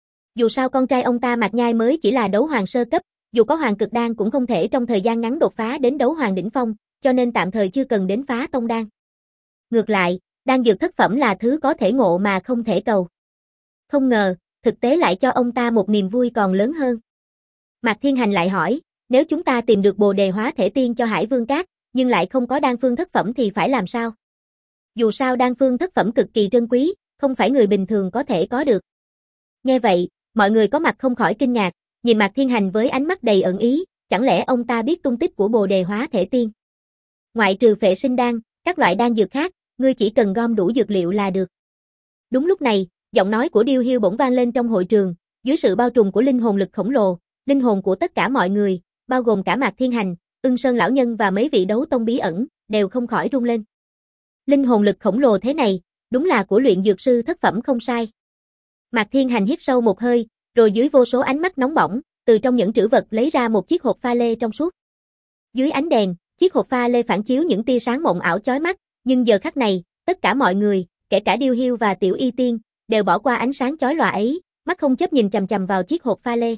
Dù sao con trai ông ta Mạc Nhai mới chỉ là đấu hoàng sơ cấp, dù có hoàng cực đan cũng không thể trong thời gian ngắn đột phá đến đấu hoàng đỉnh phong, cho nên tạm thời chưa cần đến phá tông đan. Ngược lại, đan dược thất phẩm là thứ có thể ngộ mà không thể cầu. Không ngờ, thực tế lại cho ông ta một niềm vui còn lớn hơn. Mạc Thiên Hành lại hỏi, nếu chúng ta tìm được bồ đề hóa thể tiên cho Hải Vương Các, nhưng lại không có đan phương thất phẩm thì phải làm sao? Dù sao đan phương thất phẩm cực kỳ trân quý, không phải người bình thường có thể có được. Nghe vậy, mọi người có mặt không khỏi kinh ngạc, nhìn Mạc Thiên Hành với ánh mắt đầy ẩn ý, chẳng lẽ ông ta biết tung tích của bồ đề hóa thể tiên? Ngoại trừ phệ sinh đan, các loại đan dược khác, ngươi chỉ cần gom đủ dược liệu là được. Đúng lúc này, giọng nói của Điêu Hiêu bỗng vang lên trong hội trường, dưới sự bao trùm của linh hồn lực khổng lồ, linh hồn của tất cả mọi người, bao gồm cả Mạc Thiên Hành, Ưng Sơn lão nhân và mấy vị đấu tông bí ẩn, đều không khỏi rung lên. Linh hồn lực khổng lồ thế này, đúng là của luyện dược sư thất phẩm không sai. Mạc Thiên Hành hít sâu một hơi, rồi dưới vô số ánh mắt nóng bỏng, từ trong những trữ vật lấy ra một chiếc hộp pha lê trong suốt. Dưới ánh đèn, chiếc hộp pha lê phản chiếu những tia sáng mộng ảo chói mắt, nhưng giờ khắc này, tất cả mọi người, kể cả Điêu Hiu và Tiểu Y Tiên, đều bỏ qua ánh sáng chói lòa ấy, mắt không chớp nhìn chằm chằm vào chiếc hộp pha lê.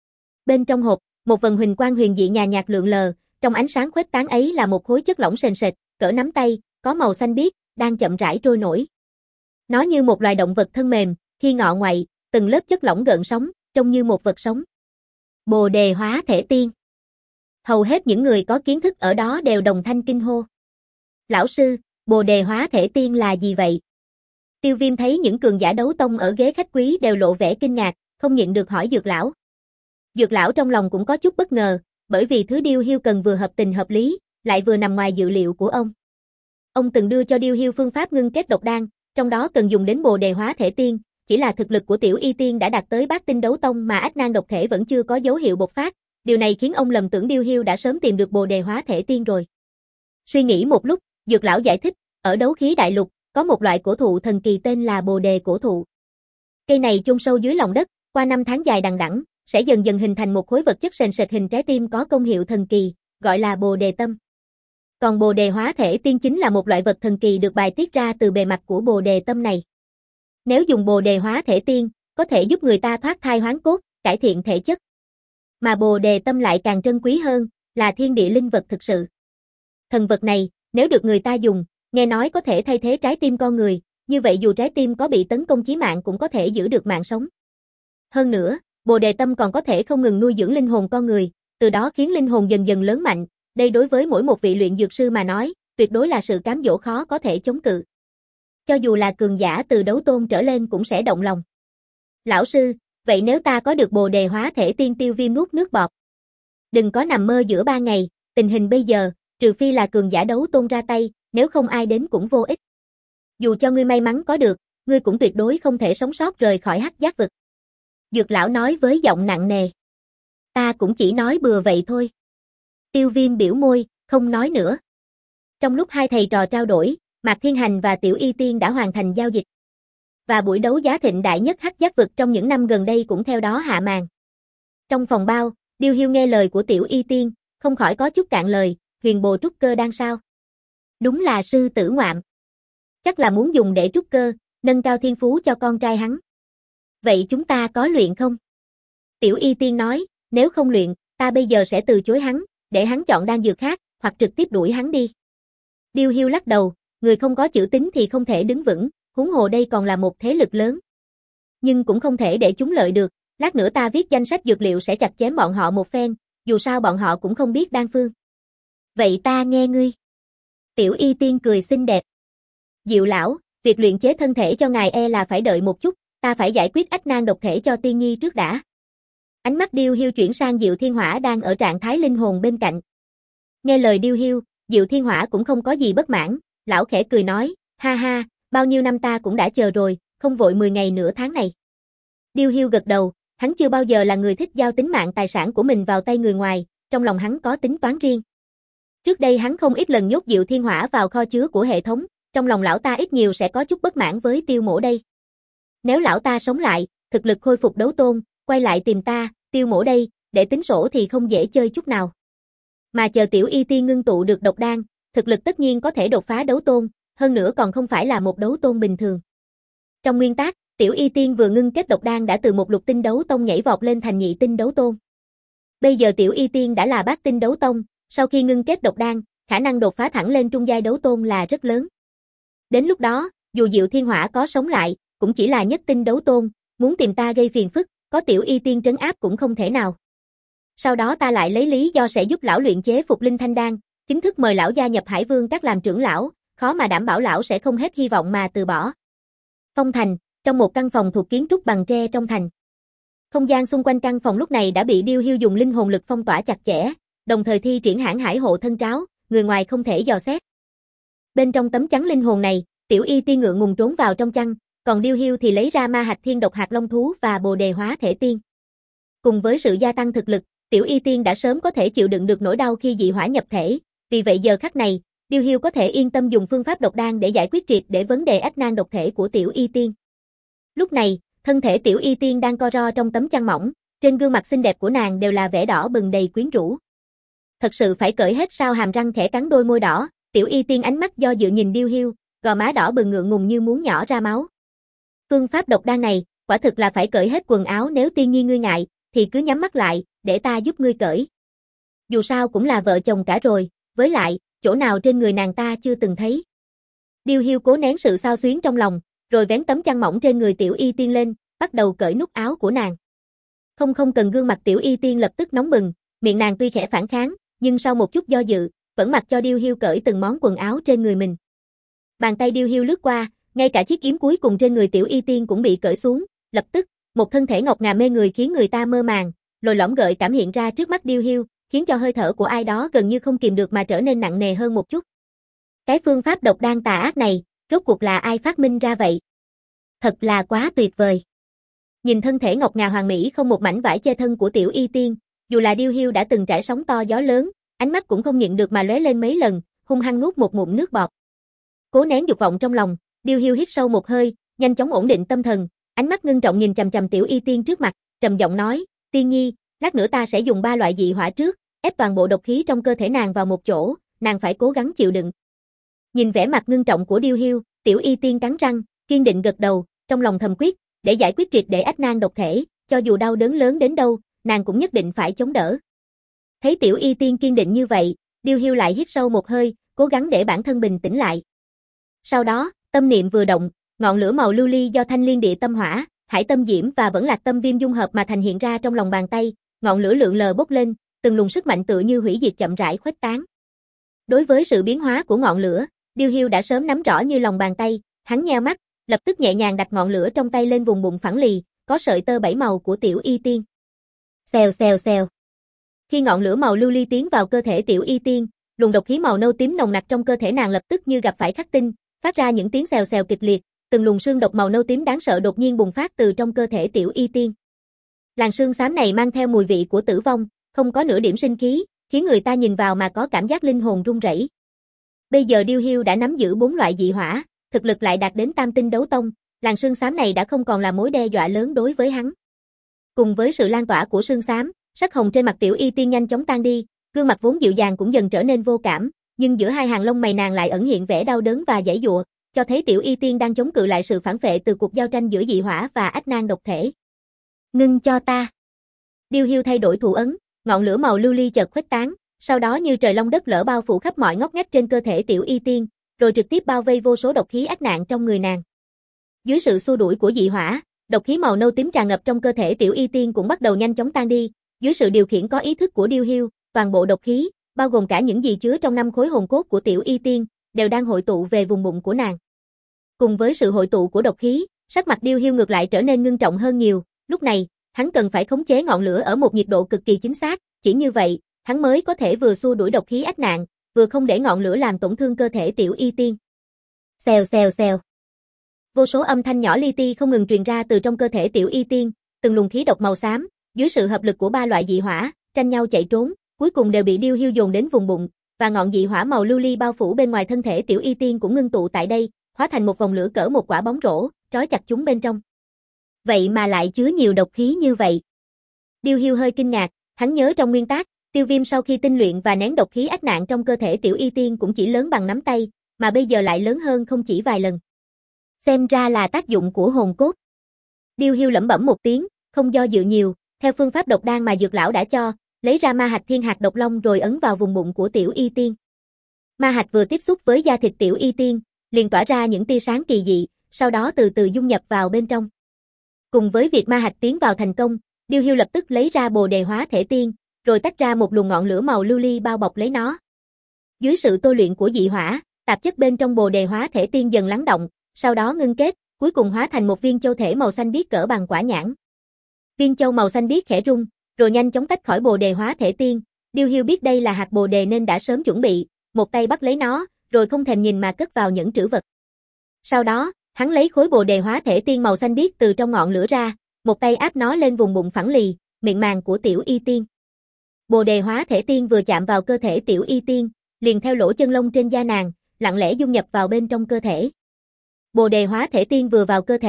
Bên trong hộp, một vần huỳnh quang huyền dị nhàn nhạt lượn lờ, trong ánh sáng khuếch tán ấy là một khối chất lỏng sền sệt, cỡ nắm tay, có màu xanh biếc, đang chậm rãi trôi nổi. Nó như một loài động vật thân mềm, khi ngọ ngoại, từng lớp chất lỏng gợn sóng, trông như một vật sống. Bồ đề hóa thể tiên. Hầu hết những người có kiến thức ở đó đều đồng thanh kinh hô. Lão sư, bồ đề hóa thể tiên là gì vậy? Tiêu Viêm thấy những cường giả đấu tông ở ghế khách quý đều lộ vẻ kinh ngạc, không nhịn được hỏi Dược lão. Dược lão trong lòng cũng có chút bất ngờ, bởi vì thứ Điêu Hiu cần vừa hợp tình hợp lý, lại vừa nằm ngoài dự liệu của ông. Ông từng đưa cho Điêu Hiu phương pháp ngưng kết độc đan, trong đó cần dùng đến bồ đề hóa thể tiên, chỉ là thực lực của Tiểu Y Tiên đã đạt tới bát tinh đấu tông mà ách nan độc thể vẫn chưa có dấu hiệu bộc phát, điều này khiến ông lầm tưởng Điêu Hiu đã sớm tìm được bồ đề hóa thể tiên rồi. Suy nghĩ một lúc, Dược lão giải thích, ở đấu khí đại lục, có một loại cổ thụ thần kỳ tên là bồ đề cổ thụ. Cây này chôn sâu dưới lòng đất, qua năm tháng dài đằng đẵng, sẽ dần dần hình thành một khối vật chất sền sệt hình trái tim có công hiệu thần kỳ, gọi là bồ đề tâm. Còn bồ đề hóa thể tiên chính là một loại vật thần kỳ được bài tiết ra từ bề mặt của bồ đề tâm này. Nếu dùng bồ đề hóa thể tiên, có thể giúp người ta thoát thai hoán cốt, cải thiện thể chất. Mà bồ đề tâm lại càng trân quý hơn, là thiên địa linh vật thực sự. Thần vật này, nếu được người ta dùng, nghe nói có thể thay thế trái tim con người, như vậy dù trái tim có bị tấn công chí mạng cũng có thể giữ được mạng sống. Hơn nữa, bồ đề tâm còn có thể không ngừng nuôi dưỡng linh hồn con người, từ đó khiến linh hồn dần dần lớn mạnh, đây đối với mỗi một vị luyện dược sư mà nói, tuyệt đối là sự cám dỗ khó có thể chống cự. Cho dù là cường giả từ đấu tôn trở lên cũng sẽ động lòng. Lão sư, vậy nếu ta có được bồ đề hóa thể tiên? Tiêu Viêm nuốt nước bọt. Đừng có nằm mơ giữa ba ngày, tình hình bây giờ, trừ phi là cường giả đấu tôn ra tay, nếu không ai đến cũng vô ích. Dù cho ngươi may mắn có được, ngươi cũng tuyệt đối không thể sống sót rời khỏi hắc giác vực. Dược lão nói với giọng nặng nề. Ta cũng chỉ nói bừa vậy thôi. Tiêu Viêm biểu môi, không nói nữa. Trong lúc hai thầy trò trao đổi, Mạc Thiên Hành và Tiểu Y Tiên đã hoàn thành giao dịch. Và buổi đấu giá thịnh đại nhất hắc giác vực trong những năm gần đây cũng theo đó hạ màn. Trong phòng bao, Điêu Hiu nghe lời của Tiểu Y Tiên, không khỏi có chút cạn lời, huyền bồ trúc cơ đang sao? Đúng là sư tử ngoạm. Chắc là muốn dùng để trúc cơ, nâng cao thiên phú cho con trai hắn. Vậy chúng ta có luyện không? Tiểu Y Tiên nói, nếu không luyện, ta bây giờ sẽ từ chối hắn, để hắn chọn đan dược khác, hoặc trực tiếp đuổi hắn đi. Điêu Hiu lắc đầu, người không có chữ tín thì không thể đứng vững, huống hồ đây còn là một thế lực lớn. Nhưng cũng không thể để chúng lợi được, lát nữa ta viết danh sách dược liệu sẽ chặt chém bọn họ một phen, dù sao bọn họ cũng không biết đan phương. Vậy ta nghe ngươi. Tiểu Y Tiên cười xinh đẹp. Diệu lão, việc luyện chế thân thể cho ngài e là phải đợi một chút, ta phải giải quyết ách nan độc thể cho Tiên Nhi trước đã. Ánh mắt Điêu Hiu chuyển sang Diệu Thiên Hỏa đang ở trạng thái linh hồn bên cạnh. Nghe lời Điêu Hiu, Diệu Thiên Hỏa cũng không có gì bất mãn, lão khẽ cười nói, ha ha, bao nhiêu năm ta cũng đã chờ rồi, không vội mười ngày nửa tháng này. Điêu Hiu gật đầu, hắn chưa bao giờ là người thích giao tính mạng tài sản của mình vào tay người ngoài, trong lòng hắn có tính toán riêng. Trước đây hắn không ít lần nhốt Diệu Thiên Hỏa vào kho chứa của hệ thống, trong lòng lão ta ít nhiều sẽ có chút bất mãn với Tiêu Mỗ đây. Nếu lão ta sống lại, thực lực khôi phục đấu tôn, quay lại tìm ta, Tiêu Mỗ đây, để tính sổ thì không dễ chơi chút nào. Mà chờ Tiểu Y Tiên ngưng tụ được độc đan, thực lực tất nhiên có thể đột phá đấu tôn, hơn nữa còn không phải là một đấu tôn bình thường. Trong nguyên tắc, Tiểu Y Tiên vừa ngưng kết độc đan đã từ một lục tinh đấu tông nhảy vọt lên thành nhị tinh đấu tôn. Bây giờ Tiểu Y Tiên đã là bát tinh đấu tông, sau khi ngưng kết độc đan, khả năng đột phá thẳng lên trung giai đấu tôn là rất lớn. Đến lúc đó, dù Diệu Thiên Hỏa có sống lại, cũng chỉ là nhất tinh đấu tôn, muốn tìm ta gây phiền phức, có Tiểu Y Tiên trấn áp cũng không thể nào. Sau đó ta lại lấy lý do sẽ giúp lão luyện chế phục linh thanh đan, chính thức mời lão gia nhập Hải Vương các làm trưởng lão, khó mà đảm bảo lão sẽ không hết hy vọng mà từ bỏ. Phong thành, trong một căn phòng thuộc kiến trúc bằng tre trong thành. Không gian xung quanh căn phòng lúc này đã bị Điêu Hiu dùng linh hồn lực phong tỏa chặt chẽ, đồng thời thi triển hãn hải hộ thân tráo, người ngoài không thể dò xét. Bên trong tấm chắn linh hồn này, Tiểu Y Tiên ngượng ngùng trốn vào trong chăn, còn Điêu Hiu thì lấy ra ma hạch thiên độc hạt long thú và bồ đề hóa thể tiên. Cùng với sự gia tăng thực lực, Tiểu Y Tiên đã sớm có thể chịu đựng được nỗi đau khi dị hỏa nhập thể, vì vậy giờ khắc này, Điêu Hiu có thể yên tâm dùng phương pháp độc đan để giải quyết triệt để vấn đề ách nan độc thể của Tiểu Y Tiên. Lúc này, Thân thể Tiểu Y Tiên đang co ro trong tấm chăn mỏng, trên gương mặt xinh đẹp của nàng đều là vẻ đỏ bừng đầy quyến rũ. Thật sự phải cởi hết sao? Hàm răng khẽ cắn đôi môi đỏ, Tiểu Y Tiên ánh mắt do dự nhìn Điêu Hiu, gò má đỏ bừng ngượng ngùng như muốn nhỏ ra máu. Phương pháp độc đan này, quả thực là phải cởi hết quần áo, nếu Tiên Nhi ngươi ngại, thì cứ nhắm mắt lại, để ta giúp ngươi cởi. Dù sao cũng là vợ chồng cả rồi, với lại, chỗ nào trên người nàng ta chưa từng thấy. Điêu Hiu cố nén sự xao xuyến trong lòng, rồi vén tấm chăn mỏng trên người Tiểu Y Tiên lên, bắt đầu cởi nút áo của nàng. Không không cần, gương mặt Tiểu Y Tiên lập tức nóng bừng, miệng nàng tuy khẽ phản kháng, nhưng sau một chút do dự, vẫn mặc cho Điêu Hiu cởi từng món quần áo trên người mình. Bàn tay Điêu Hiu lướt qua, ngay cả chiếc yếm cuối cùng trên người Tiểu Y Tiên cũng bị cởi xuống, lập tức, một thân thể ngọc ngà mê người khiến người ta mơ màng, lồi lõm gợi cảm hiện ra trước mắt Điêu Hiu, khiến cho hơi thở của ai đó gần như không kìm được mà trở nên nặng nề hơn một chút. Cái phương pháp độc đan tà ác này, rốt cuộc là ai phát minh ra vậy? Thật là quá tuyệt vời. Nhìn thân thể ngọc ngà hoàn mỹ không một mảnh vải che thân của Tiểu Y Tiên, dù là Điêu Hiu đã từng trải sóng to gió lớn, ánh mắt cũng không nhịn được mà lóe lên mấy lần, hung hăng nuốt một ngụm nước bọt. Cố nén dục vọng trong lòng, Điêu Hiu hít sâu một hơi, nhanh chóng ổn định tâm thần, ánh mắt ngưng trọng nhìn chằm chằm Tiểu Y Tiên trước mặt, trầm giọng nói, Tiên Nhi, lát nữa ta sẽ dùng ba loại dị hỏa trước, ép toàn bộ độc khí trong cơ thể nàng vào một chỗ, nàng phải cố gắng chịu đựng. Nhìn vẻ mặt ngưng trọng của Điêu Hiu, Tiểu Y Tiên cắn răng, kiên định gật đầu, trong lòng thầm quyết, để giải quyết triệt để ách nan độc thể, cho dù đau đớn lớn đến đâu, nàng cũng nhất định phải chống đỡ. Thấy Tiểu Y Tiên kiên định như vậy, Điêu Hiu lại hít sâu một hơi, cố gắng để bản thân bình tĩnh lại. Sau đó, tâm niệm vừa động, ngọn lửa màu lưu ly do Thanh Liên Địa Tâm Hỏa, Hải Tâm Diễm và Vẫn Lạc Tâm Viêm dung hợp mà thành hiện ra trong lòng bàn tay, ngọn lửa lượn lờ bốc lên, từng luồng sức mạnh tựa như hủy diệt chậm rãi khuếch tán. Đối với sự biến hóa của ngọn lửa, Điêu Hiu đã sớm nắm rõ như lòng bàn tay, hắn nheo mắt, lập tức nhẹ nhàng đặt ngọn lửa trong tay lên vùng bụng phẳng lì, có sợi tơ bảy màu của Tiểu Y Tiên. Xèo xèo xèo. Khi ngọn lửa màu lưu ly tiến vào cơ thể Tiểu Y Tiên, luồng độc khí màu nâu tím nồng nặc trong cơ thể nàng lập tức như gặp phải khắc tinh, phát ra những tiếng xèo xèo kịch liệt, từng luồng xương độc màu nâu tím đáng sợ đột nhiên bùng phát từ trong cơ thể Tiểu Y Tiên. Làn xương xám này mang theo mùi vị của tử vong, không có nửa điểm sinh khí, khiến người ta nhìn vào mà có cảm giác linh hồn run rẩy. Bây giờ Điêu Hiu đã nắm giữ bốn loại dị hỏa, thực lực lại đạt đến tam tinh đấu tông, làn xương xám này đã không còn là mối đe dọa lớn đối với hắn. Cùng với sự lan tỏa của xương xám, sắc hồng trên mặt Tiểu Y Tiên nhanh chóng tan đi, gương mặt vốn dịu dàng cũng dần trở nên vô cảm, nhưng giữa hai hàng lông mày nàng lại ẩn hiện vẻ đau đớn và giãy giụa, cho thấy Tiểu Y Tiên đang chống cự lại sự phản phệ từ cuộc giao tranh giữa dị hỏa và ách nan độc thể. Ngưng cho ta. Điêu Hiu thay đổi thủ ấn, ngọn lửa màu lưu ly chợt khuếch tán, sau đó như trời long đất lở bao phủ khắp mọi ngóc ngách trên cơ thể Tiểu Y Tiên, rồi trực tiếp bao vây vô số độc khí ách nạn trong người nàng. Dưới sự xua đuổi của dị hỏa, độc khí màu nâu tím tràn ngập trong cơ thể Tiểu Y Tiên cũng bắt đầu nhanh chóng tan đi, dưới sự điều khiển có ý thức của Điêu Hiu, toàn bộ độc khí, bao gồm cả những gì chứa trong năm khối hồn cốt của Tiểu Y Tiên, đều đang hội tụ về vùng bụng của nàng. Cùng với sự hội tụ của độc khí, sắc mặt Điêu Hiu ngược lại trở nên ngưng trọng hơn nhiều, lúc này, hắn cần phải khống chế ngọn lửa ở một nhiệt độ cực kỳ chính xác, chỉ như vậy, hắn mới có thể vừa xua đuổi độc khí ách nạn, vừa không để ngọn lửa làm tổn thương cơ thể Tiểu Y Tiên. Xèo xèo xèo. Vô số âm thanh nhỏ li ti không ngừng truyền ra từ trong cơ thể Tiểu Y Tiên, từng luồng khí độc màu xám, dưới sự hợp lực của ba loại dị hỏa, tranh nhau chạy trốn, cuối cùng đều bị Điêu Hiu dồn đến vùng bụng, và ngọn dị hỏa màu lưu ly bao phủ bên ngoài thân thể Tiểu Y Tiên cũng ngưng tụ tại đây, hóa thành một vòng lửa cỡ một quả bóng rổ, trói chặt chúng bên trong. Vậy mà lại chứa nhiều độc khí như vậy. Điêu Hiu hơi kinh ngạc, hắn nhớ trong nguyên tắc, Tiêu Viêm sau khi tinh luyện và nén độc khí ách nạn trong cơ thể Tiểu Y Tiên cũng chỉ lớn bằng nắm tay, mà bây giờ lại lớn hơn không chỉ vài lần. Xem ra là tác dụng của hồn cốt. Điêu Hiu lẩm bẩm một tiếng, không do dự nhiều, theo phương pháp độc đan mà dược lão đã cho, lấy ra ma hạch thiên hạt độc long rồi ấn vào vùng bụng của Tiểu Y Tiên. Ma hạch vừa tiếp xúc với da thịt Tiểu Y Tiên, liền tỏa ra những tia sáng kỳ dị, sau đó từ từ dung nhập vào bên trong. Cùng với việc ma hạch tiến vào thành công, Điêu Hiu lập tức lấy ra Bồ Đề Hóa Thể Tiên, rồi tách ra một luồng ngọn lửa màu lưu ly bao bọc lấy nó. Dưới sự tôi luyện của dị hỏa, tạp chất bên trong Bồ Đề Hóa Thể Tiên dần lắng động, sau đó ngưng kết, cuối cùng hóa thành một viên châu thể màu xanh biếc cỡ bằng quả nhãn. Viên châu màu xanh biếc khẽ rung, rồi nhanh chóng tách khỏi Bồ Đề Hóa Thể Tiên. Điêu Hiu biết đây là hạt bồ đề nên đã sớm chuẩn bị, một tay bắt lấy nó, rồi không thèm nhìn mà cất vào nhẫn trữ vật. Sau đó, hắn lấy khối Bồ Đề Hóa Thể Tiên màu xanh biếc từ trong ngọn lửa ra, một tay áp nó lên vùng bụng phẳng lì, miệng màng của Tiểu Y Tiên. Bồ Đề Hóa Thể Tiên vừa chạm vào cơ thể Tiểu Y Tiên, liền theo lỗ chân lông trên da nàng, lặng lẽ dung nhập vào bên trong cơ thể. Bồ Đề Hóa Thể Tiên vừa vào cơ thể,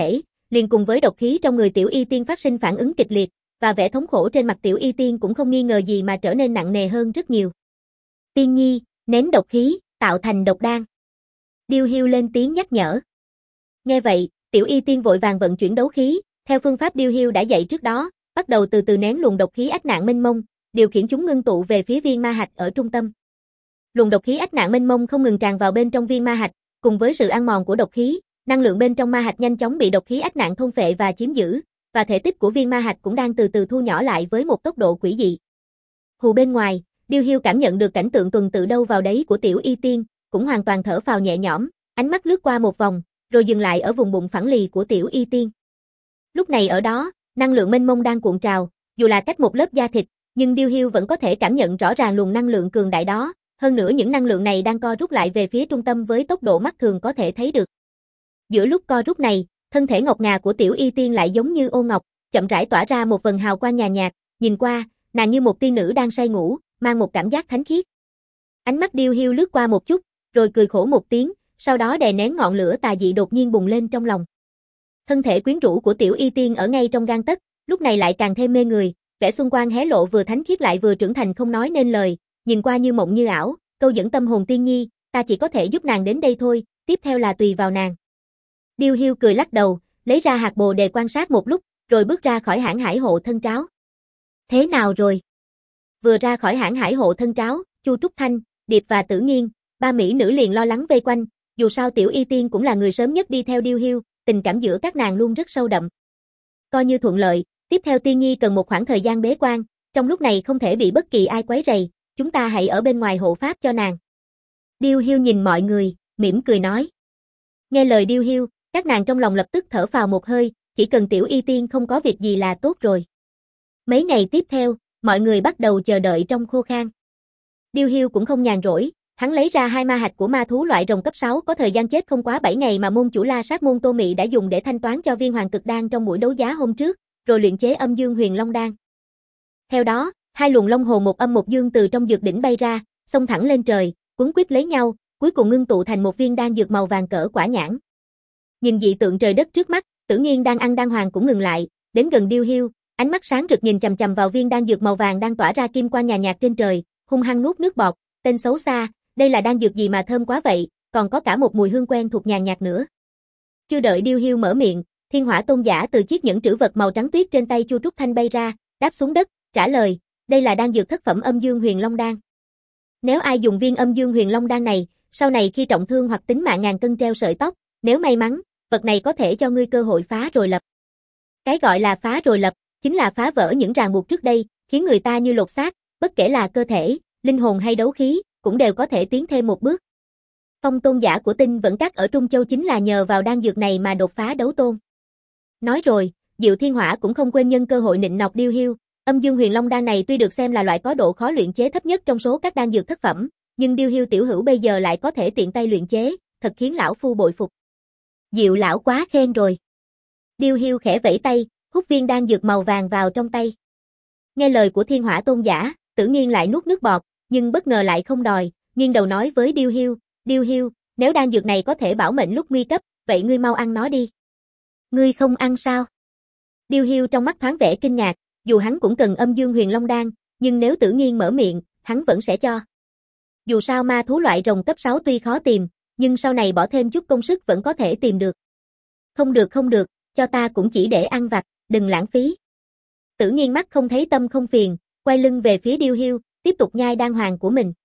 liền cùng với độc khí trong người Tiểu Y Tiên phát sinh phản ứng kịch liệt, và vẻ thống khổ trên mặt Tiểu Y Tiên cũng không nghi ngờ gì mà trở nên nặng nề hơn rất nhiều. Tiên nhi, nén độc khí, tạo thành độc đan. Điêu Hiu lên tiếng nhắc nhở. Nghe vậy, Tiểu Y Tiên vội vàng vận chuyển đấu khí, theo phương pháp Điêu Hiu đã dạy trước đó, bắt đầu từ từ nén luồng độc khí ách nạn mênh mông, điều khiển chúng ngưng tụ về phía viên ma hạch ở trung tâm. Luồng độc khí ách nạn mênh mông không ngừng tràn vào bên trong viên ma hạch, cùng với sự ăn mòn của độc khí, năng lượng bên trong ma hạch nhanh chóng bị độc khí ách nạn thôn phệ và chiếm giữ, và thể tích của viên ma hạch cũng đang từ từ thu nhỏ lại với một tốc độ quỷ dị. Hù bên ngoài, Điêu Hiu cảm nhận được cảnh tượng tuần tự đâu vào đấy của Tiểu Y Tiên, cũng hoàn toàn thở phào nhẹ nhõm, ánh mắt lướt qua một vòng, rồi dừng lại ở vùng bụng phẳng lì của Tiểu Y Tiên. Lúc này ở đó, năng lượng mênh mông đang cuộn trào, dù là cách một lớp da thịt, nhưng Điêu Hiu vẫn có thể cảm nhận rõ ràng luồng năng lượng cường đại đó, hơn nữa những năng lượng này đang co rút lại về phía trung tâm với tốc độ mắt thường có thể thấy được. Giữa lúc co rút này, thân thể ngọc ngà của Tiểu Y Tiên lại giống như ô ngọc, chậm rãi tỏa ra một vầng hào quang nhàn nhạt, nhìn qua, nàng như một tiên nữ đang say ngủ, mang một cảm giác thánh khiết. Ánh mắt Điêu Hiu lướt qua một chút, rồi cười khổ một tiếng, sau đó đè nén ngọn lửa tà dị đột nhiên bùng lên trong lòng. Thân thể quyến rũ của Tiểu Y Tiên ở ngay trong gang tấc, lúc này lại càng thêm mê người, vẻ xuân quang hé lộ vừa thánh khiết lại vừa trưởng thành không nói nên lời, nhìn qua như mộng như ảo, câu dẫn tâm hồn tiên nhi, ta chỉ có thể giúp nàng đến đây thôi, tiếp theo là tùy vào nàng. Điêu Hiu cười lắc đầu, lấy ra hạt bồ đề quan sát một lúc, rồi bước ra khỏi hãng hải hộ thân tráo. Thế nào rồi? Vừa ra khỏi hãng hải hộ thân tráo, Chu Trúc Thanh, Điệp và Tử Nghiên, ba mỹ nữ liền lo lắng vây quanh, dù sao Tiểu Y Tiên cũng là người sớm nhất đi theo Điêu Hiu, tình cảm giữa các nàng luôn rất sâu đậm. Coi như thuận lợi, tiếp theo tiên nhi cần một khoảng thời gian bế quan, trong lúc này không thể bị bất kỳ ai quấy rầy, chúng ta hãy ở bên ngoài hộ pháp cho nàng. Điêu Hiu nhìn mọi người, mỉm cười nói. Nghe lời Điêu Hiu, các nàng trong lòng lập tức thở phào một hơi, chỉ cần Tiểu Y Tiên không có việc gì là tốt rồi. Mấy ngày tiếp theo, mọi người bắt đầu chờ đợi trong khô khan. Điêu Hiu cũng không nhàn rỗi, hắn lấy ra hai ma hạch của ma thú loại rồng cấp sáu có thời gian chết không quá bảy ngày mà môn chủ La Sát môn Tô Mị đã dùng để thanh toán cho viên hoàng cực đan trong buổi đấu giá hôm trước, rồi luyện chế âm dương huyền long đan. Theo đó, hai luồng long hồn một âm một dương từ trong dược đỉnh bay ra, xông thẳng lên trời, quấn quýt lấy nhau, cuối cùng ngưng tụ thành một viên đan dược màu vàng cỡ quả nhãn. Nhìn dị tượng trời đất trước mắt, Tử Nghiên đang ăn đan hoàng cũng ngừng lại, đến gần Điêu Hiu, ánh mắt sáng rực nhìn chằm chằm vào viên đan dược màu vàng đang tỏa ra kim quang nhàn nhạt trên trời, hung hăng nuốt nước bọt, tên xấu xa, đây là đan dược gì mà thơm quá vậy, còn có cả một mùi hương quen thuộc nhàn nhạt nữa. Chưa đợi Điêu Hiu mở miệng, Thiên Hỏa Tôn giả từ chiếc nhẫn trữ vật màu trắng tuyết trên tay Chu Trúc Thanh bay ra, đáp xuống đất, trả lời, đây là đan dược thất phẩm âm dương huyền long đan. Nếu ai dùng viên âm dương huyền long đan này, sau này khi trọng thương hoặc tính mạng ngàn cân treo sợi tóc, nếu may mắn, vật này có thể cho ngươi cơ hội phá rồi lập. Cái gọi là phá rồi lập, chính là phá vỡ những ràng buộc trước đây, khiến người ta như lột xác, bất kể là cơ thể, linh hồn hay đấu khí, cũng đều có thể tiến thêm một bước. Phong tôn giả của Tinh Vẫn Các ở Trung Châu chính là nhờ vào đan dược này mà đột phá đấu tôn. Nói rồi, Diệu Thiên Hỏa cũng không quên nhân cơ hội nịnh nọt Điêu Hiu, âm dương huyền long đan này tuy được xem là loại có độ khó luyện chế thấp nhất trong số các đan dược thất phẩm, nhưng Điêu Hiu tiểu hữu bây giờ lại có thể tiện tay luyện chế, thật khiến lão phu bội phục. Diệu lão quá khen rồi. Điêu Hiu khẽ vẫy tay, hút viên đan dược màu vàng vào trong tay. Nghe lời của Thiên Hỏa Tôn giả, Tử Nghiên lại nuốt nước bọt, nhưng bất ngờ lại không đòi, nghiêng đầu nói với Điêu Hiu, Điêu Hiu, nếu đan dược này có thể bảo mệnh lúc nguy cấp, vậy ngươi mau ăn nó đi. Ngươi không ăn sao? Điêu Hiu trong mắt thoáng vẻ kinh ngạc, dù hắn cũng cần âm dương huyền long đan, nhưng nếu Tử Nghiên mở miệng, hắn vẫn sẽ cho. Dù sao ma thú loại rồng cấp sáu tuy khó tìm, nhưng sau này bỏ thêm chút công sức vẫn có thể tìm được. Không được không được, cho ta cũng chỉ để ăn vặt, đừng lãng phí. Tử Nghiên mắt không thấy tâm không phiền, quay lưng về phía Điêu Hiu, tiếp tục nhai đan hoàng của mình.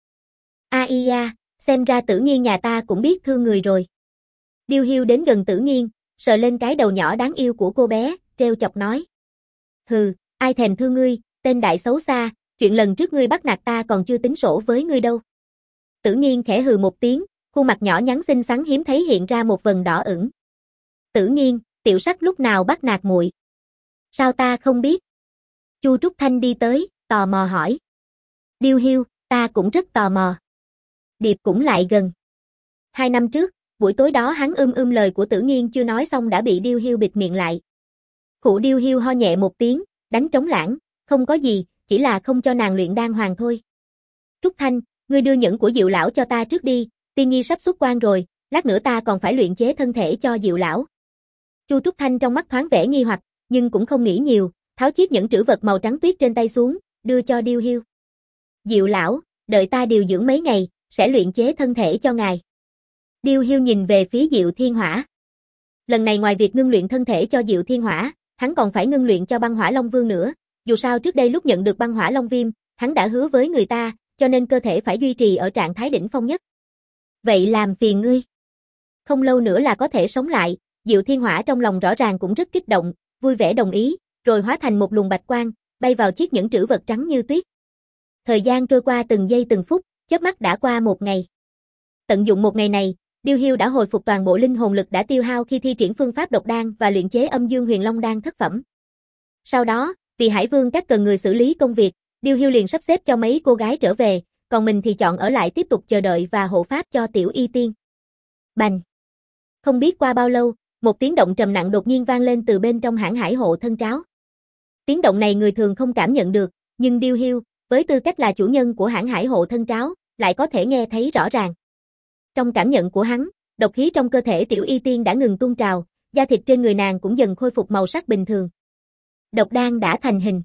A i a, xem ra Tử Nghiên nhà ta cũng biết thương người rồi. Điêu Hiu đến gần Tử Nghiên, sờ lên cái đầu nhỏ đáng yêu của cô bé, trêu chọc nói. Hừ, ai thèm thương ngươi, tên đại xấu xa, chuyện lần trước ngươi bắt nạt ta còn chưa tính sổ với ngươi đâu. Tử Nghiên khẽ hừ một tiếng, khuôn mặt nhỏ nhắn xinh xắn hiếm thấy hiện ra một vầng đỏ ửng. Tử Nghiên, tiểu sắc lúc nào bắt nạt muội? Sao ta không biết? Chu Trúc Thanh đi tới, tò mò hỏi. Điêu Hiu, ta cũng rất tò mò. Điệp cũng lại gần. Hai năm trước, buổi tối đó hắn ưm ưm lời của Tử Nghiên chưa nói xong đã bị Điêu Hiu bịt miệng lại. Khụ Điêu Hiu ho nhẹ một tiếng, đánh trống lãng, không có gì, chỉ là không cho nàng luyện đan hoàng thôi. Trúc Thanh, ngươi đưa nhẫn của Diệu lão cho ta trước đi, tiên nhi sắp xuất quan rồi, lát nữa ta còn phải luyện chế thân thể cho Diệu lão. Chu Trúc Thanh trong mắt thoáng vẻ nghi hoặc, nhưng cũng không nghĩ nhiều, tháo chiếc nhẫn trữ vật màu trắng tuyết trên tay xuống, đưa cho Điêu Hiu. Diệu lão, đợi ta điều dưỡng mấy ngày, sẽ luyện chế thân thể cho ngài. Điêu Hiu nhìn về phía Diệu Thiên Hỏa. Lần này ngoài việc ngưng luyện thân thể cho Diệu Thiên Hỏa, hắn còn phải ngưng luyện cho Băng Hỏa Long Vương nữa, dù sao trước đây lúc nhận được Băng Hỏa Long Viêm, hắn đã hứa với người ta, cho nên cơ thể phải duy trì ở trạng thái đỉnh phong nhất. Vậy làm phiền ngươi. Không lâu nữa là có thể sống lại, Diệu Thiên Hỏa trong lòng rõ ràng cũng rất kích động, vui vẻ đồng ý, rồi hóa thành một luồng bạch quang, bay vào chiếc nhẫn trữ vật trắng như tuyết. Thời gian trôi qua từng giây từng phút, chớp mắt đã qua một ngày. Tận dụng một ngày này, Điêu Hiu đã hồi phục toàn bộ linh hồn lực đã tiêu hao khi thi triển phương pháp độc đan và luyện chế Âm Dương Huyền Long đan thất phẩm. Sau đó, vì Hải Vương các cần người xử lý công việc, Điêu Hiu liền sắp xếp cho mấy cô gái trở về, còn mình thì chọn ở lại tiếp tục chờ đợi và hộ pháp cho Tiểu Y Tiên. Bành! Không biết qua bao lâu, một tiếng động trầm nặng đột nhiên vang lên từ bên trong hãng hải hộ thân tráo. Tiếng động này người thường không cảm nhận được, nhưng Điêu Hiu, với tư cách là chủ nhân của hãng hải hộ thân tráo, lại có thể nghe thấy rõ ràng. Trong cảm nhận của hắn, độc khí trong cơ thể Tiểu Y Tiên đã ngừng tuôn trào, da thịt trên người nàng cũng dần khôi phục màu sắc bình thường. Độc đan đã thành hình.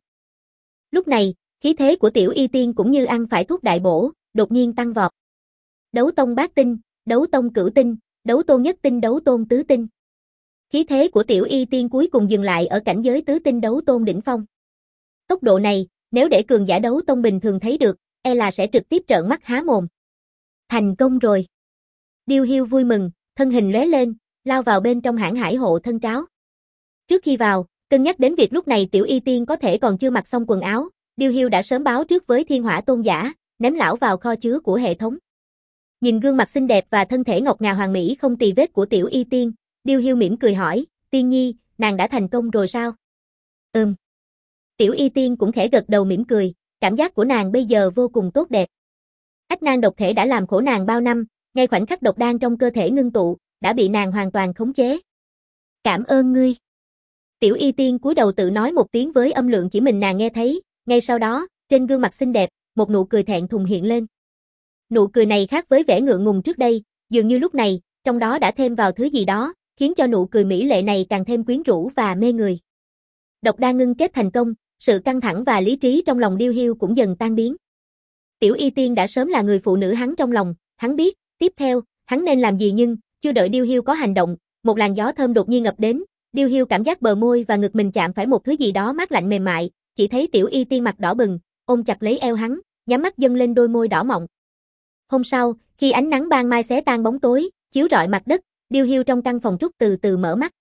Lúc này, khí thế của Tiểu Y Tiên cũng như ăn phải thuốc đại bổ, đột nhiên tăng vọt. Đấu tông bát tinh, đấu tông cửu tinh, đấu tôn nhất tinh, đấu tôn tứ tinh. Khí thế của Tiểu Y Tiên cuối cùng dừng lại ở cảnh giới tứ tinh đấu tôn đỉnh phong. Tốc độ này, nếu để cường giả đấu tông bình thường thấy được, e là sẽ trực tiếp trợn mắt há mồm. Thành công rồi. Điêu Hiu vui mừng, thân hình lóe lên, lao vào bên trong hãng hải hộ thân tráo. Trước khi vào, cân nhắc đến việc lúc này Tiểu Y Tiên có thể còn chưa mặc xong quần áo, Điêu Hiu đã sớm báo trước với Thiên Hỏa Tôn giả, ném lão vào kho chứa của hệ thống. Nhìn gương mặt xinh đẹp và thân thể ngọc ngà hoàn mỹ không tì vết của Tiểu Y Tiên, Điêu Hiu mỉm cười hỏi, Tiên Nhi, nàng đã thành công rồi sao? Ừm. Tiểu Y Tiên cũng khẽ gật đầu mỉm cười, cảm giác của nàng bây giờ vô cùng tốt đẹp. Ách nan độc thể đã làm khổ nàng bao năm, ngay khoảnh khắc độc đan trong cơ thể ngưng tụ, đã bị nàng hoàn toàn khống chế. Cảm ơn ngươi. Tiểu Y Tiên cúi đầu tự nói một tiếng với âm lượng chỉ mình nàng nghe thấy, ngay sau đó, trên gương mặt xinh đẹp, một nụ cười thẹn thùng hiện lên. Nụ cười này khác với vẻ ngượng ngùng trước đây, dường như lúc này, trong đó đã thêm vào thứ gì đó, khiến cho nụ cười mỹ lệ này càng thêm quyến rũ và mê người. Độc đan ngưng kết thành công, sự căng thẳng và lý trí trong lòng Điêu Hiu cũng dần tan biến. Tiểu Y Tiên đã sớm là người phụ nữ hắn trong lòng, hắn biết, tiếp theo, hắn nên làm gì nhưng, chưa đợi Điêu Hiu có hành động, một làn gió thơm đột nhiên ập đến, Điêu Hiu cảm giác bờ môi và ngực mình chạm phải một thứ gì đó mát lạnh mềm mại, chỉ thấy Tiểu Y Tiên mặt đỏ bừng, ôm chặt lấy eo hắn, nhắm mắt dâng lên đôi môi đỏ mọng. Hôm sau, khi ánh nắng ban mai xé tan bóng tối, chiếu rọi mặt đất, Điêu Hiu trong căn phòng trúc từ từ mở mắt.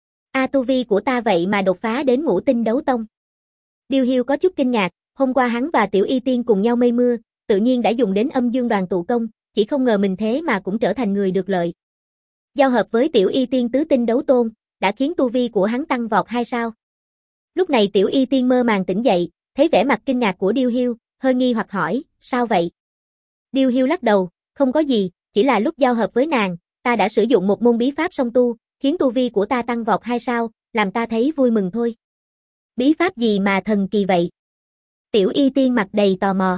A tu vi của ta vậy mà đột phá đến ngũ tinh đấu tông. Điêu Hiu có chút kinh ngạc, hôm qua hắn và Tiểu Y Tiên cùng nhau mây mưa, tự nhiên đã dùng đến Âm Dương Đoàn tụ công, chỉ không ngờ mình thế mà cũng trở thành người được lợi. Giao hợp với Tiểu Y Tiên tứ tinh đấu tôn, đã khiến tu vi của hắn tăng vọt hai sao. Lúc này Tiểu Y Tiên mơ màng tỉnh dậy, thấy vẻ mặt kinh ngạc của Điêu Hiu, hơi nghi hoặc hỏi, sao vậy? Điêu Hiu lắc đầu, không có gì, chỉ là lúc giao hợp với nàng, ta đã sử dụng một môn bí pháp song tu, khiến tu vi của ta tăng vọt hai sao, làm ta thấy vui mừng thôi. Bí pháp gì mà thần kỳ vậy? Tiểu Y Tiên mặt đầy tò mò.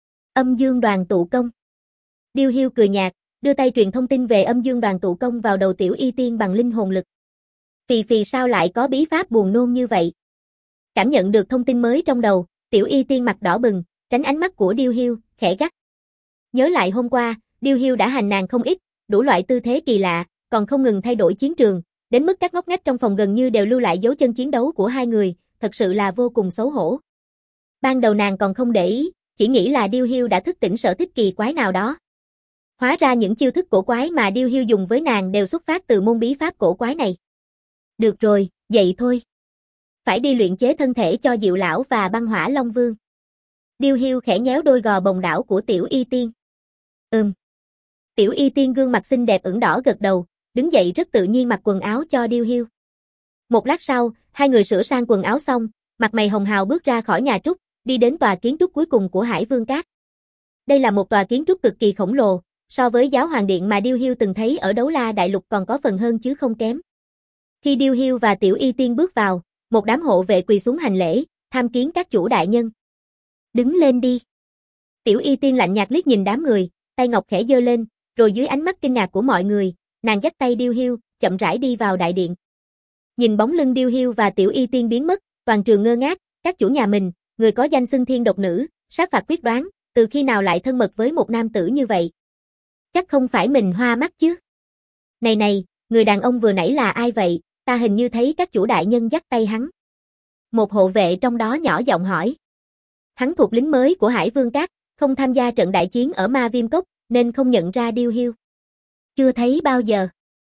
Âm Dương Đoàn tụ công. Điêu Hiu cười nhạt, đưa tay truyền thông tin về Âm Dương Đoàn tụ công vào đầu Tiểu Y Tiên bằng linh hồn lực. Phì phì sao lại có bí pháp buồn nôn như vậy? Cảm nhận được thông tin mới trong đầu, Tiểu Y Tiên mặt đỏ bừng, tránh ánh mắt của Điêu Hiu, khẽ gắt. Nhớ lại hôm qua, Điêu Hiu đã hành nàng không ít, đủ loại tư thế kỳ lạ, còn không ngừng thay đổi chiến trường, đến mức các ngóc ngách trong phòng gần như đều lưu lại dấu chân chiến đấu của hai người, thật sự là vô cùng xấu hổ. Ban đầu nàng còn không để ý, chỉ nghĩ là Điêu Hiu đã thức tỉnh sở thích kỳ quái nào đó. Hóa ra những chiêu thức cổ quái mà Điêu Hiu dùng với nàng đều xuất phát từ môn bí pháp cổ quái này. Được rồi, vậy thôi. Phải đi luyện chế thân thể cho Diệu lão và Băng Hỏa Long Vương. Điêu Hiu khẽ nhéo đôi gò bồng đảo của Tiểu Y Tiên. Ừm. Tiểu Y Tiên gương mặt xinh đẹp ửng đỏ gật đầu, đứng dậy rất tự nhiên mặc quần áo cho Điêu Hiu. Một lát sau, hai người sửa sang quần áo xong, mặt mày hồng hào bước ra khỏi nhà trúc, đi đến tòa kiến trúc cuối cùng của Hải Vương Các. Đây là một tòa kiến trúc cực kỳ khổng lồ, so với Giáo Hoàng Điện mà Điêu Hiu từng thấy ở Đấu La Đại Lục còn có phần hơn chứ không kém. Khi Điêu Hiu và Tiểu Y Tiên bước vào, một đám hộ vệ quỳ xuống hành lễ, tham kiến các chủ đại nhân. Đứng lên đi. Tiểu Y Tiên lạnh nhạt liếc nhìn đám người, tay ngọc khẽ giơ lên, rồi dưới ánh mắt kinh ngạc của mọi người, nàng dắt tay Điêu Hiu, chậm rãi đi vào đại điện. Nhìn bóng lưng Điêu Hiu và Tiểu Y Tiên biến mất, toàn trường ngơ ngác, các chủ nhà mình, người có danh xưng thiên độc nữ, sát phạt quyết đoán, từ khi nào lại thân mật với một nam tử như vậy? Chắc không phải mình hoa mắt chứ? Này này, người đàn ông vừa nãy là ai vậy? Ta hình như thấy các chủ đại nhân dắt tay hắn. Một hộ vệ trong đó nhỏ giọng hỏi. Hắn thuộc lính mới của Hải Vương Các, không tham gia trận đại chiến ở Ma Viêm Cốc, nên không nhận ra Điêu Hiu. Chưa thấy bao giờ.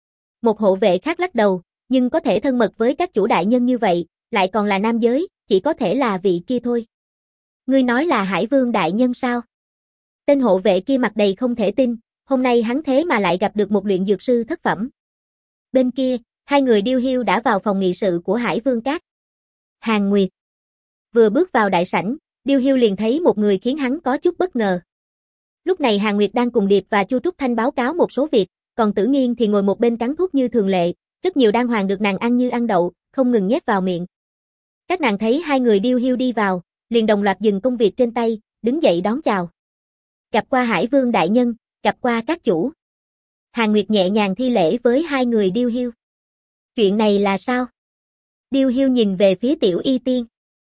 Một hộ vệ khác lắc đầu, nhưng có thể thân mật với các chủ đại nhân như vậy, lại còn là nam giới, chỉ có thể là vị kia thôi. Ngươi nói là Hải Vương đại nhân sao? Tên hộ vệ kia mặt đầy không thể tin, hôm nay hắn thế mà lại gặp được một luyện dược sư thất phẩm. Bên kia, hai người Điêu Hiu đã vào phòng nghị sự của Hải Vương Các. Hàn Nguyệt. Vừa bước vào đại sảnh, Điêu Hiu liền thấy một người khiến hắn có chút bất ngờ. Lúc này Hàn Nguyệt đang cùng Điệp và Chu Trúc Thanh báo cáo một số việc, còn Tử Nghiên thì ngồi một bên cắn thuốc như thường lệ, rất nhiều đan hoàng được nàng ăn như ăn đậu, không ngừng nhét vào miệng. Các nàng thấy hai người Điêu Hiu đi vào, liền đồng loạt dừng công việc trên tay, đứng dậy đón chào. Gặp qua Hải Vương đại nhân, gặp qua các chủ. Hàn Nguyệt nhẹ nhàng thi lễ với hai người Điêu Hiu. Chuyện này là sao? Điêu Hiu nhìn về phía Tiểu Y Tiên.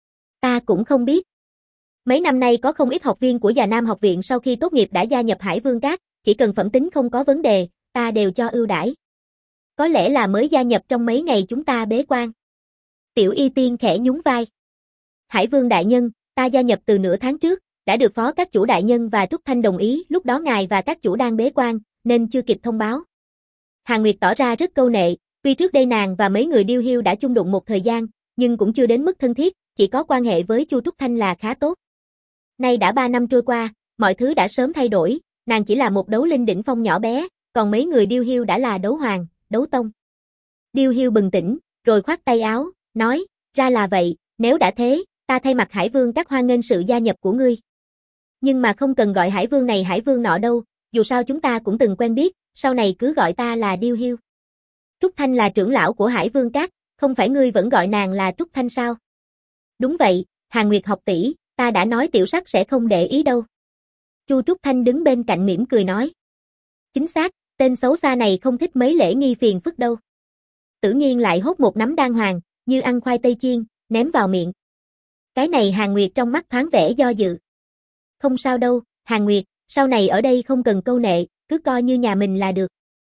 Ta cũng không biết. Mấy năm nay có không ít học viên của Già Nam học viện sau khi tốt nghiệp đã gia nhập Hải Vương Các, chỉ cần phẩm tính không có vấn đề, ta đều cho ưu đãi. Có lẽ là mới gia nhập trong mấy ngày chúng ta bế quan. Tiểu Y Tiên khẽ nhún vai. Hải Vương đại nhân, ta gia nhập từ nửa tháng trước, đã được phó các chủ đại nhân và Trúc Thanh đồng ý, lúc đó ngài và các chủ đang bế quan, nên chưa kịp thông báo. Hàn Nguyệt tỏ ra rất câu nệ, tuy trước đây nàng và mấy người Điêu Hiu đã chung đụng một thời gian, nhưng cũng chưa đến mức thân thiết, chỉ có quan hệ với Chu Trúc Thanh là khá tốt. Nay đã ba năm trôi qua, mọi thứ đã sớm thay đổi, nàng chỉ là một đấu linh đỉnh phong nhỏ bé, còn mấy người Điêu Hiu đã là đấu hoàng, đấu tông. Điêu Hiu bừng tỉnh, rồi khoát tay áo, nói, ra là vậy, nếu đã thế, ta thay mặt Hải Vương Các hoan nghênh sự gia nhập của ngươi. Nhưng mà không cần gọi Hải Vương này Hải Vương nọ đâu, dù sao chúng ta cũng từng quen biết, sau này cứ gọi ta là Điêu Hiu. Trúc Thanh là trưởng lão của Hải Vương Các, không phải ngươi vẫn gọi nàng là Trúc Thanh sao? Đúng vậy, Hàn Nguyệt học tỷ, ta đã nói tiểu sắc sẽ không để ý đâu. Chu Trúc Thanh đứng bên cạnh mỉm cười nói. Chính xác, tên xấu xa này không thích mấy lễ nghi phiền phức đâu. Tử Nghiên lại hốt một nắm đan hoàng, như ăn khoai tây chiên, ném vào miệng. Cái này Hàn Nguyệt trong mắt thoáng vẻ do dự. Không sao đâu, Hàn Nguyệt, sau này ở đây không cần câu nệ, cứ coi như nhà mình là được.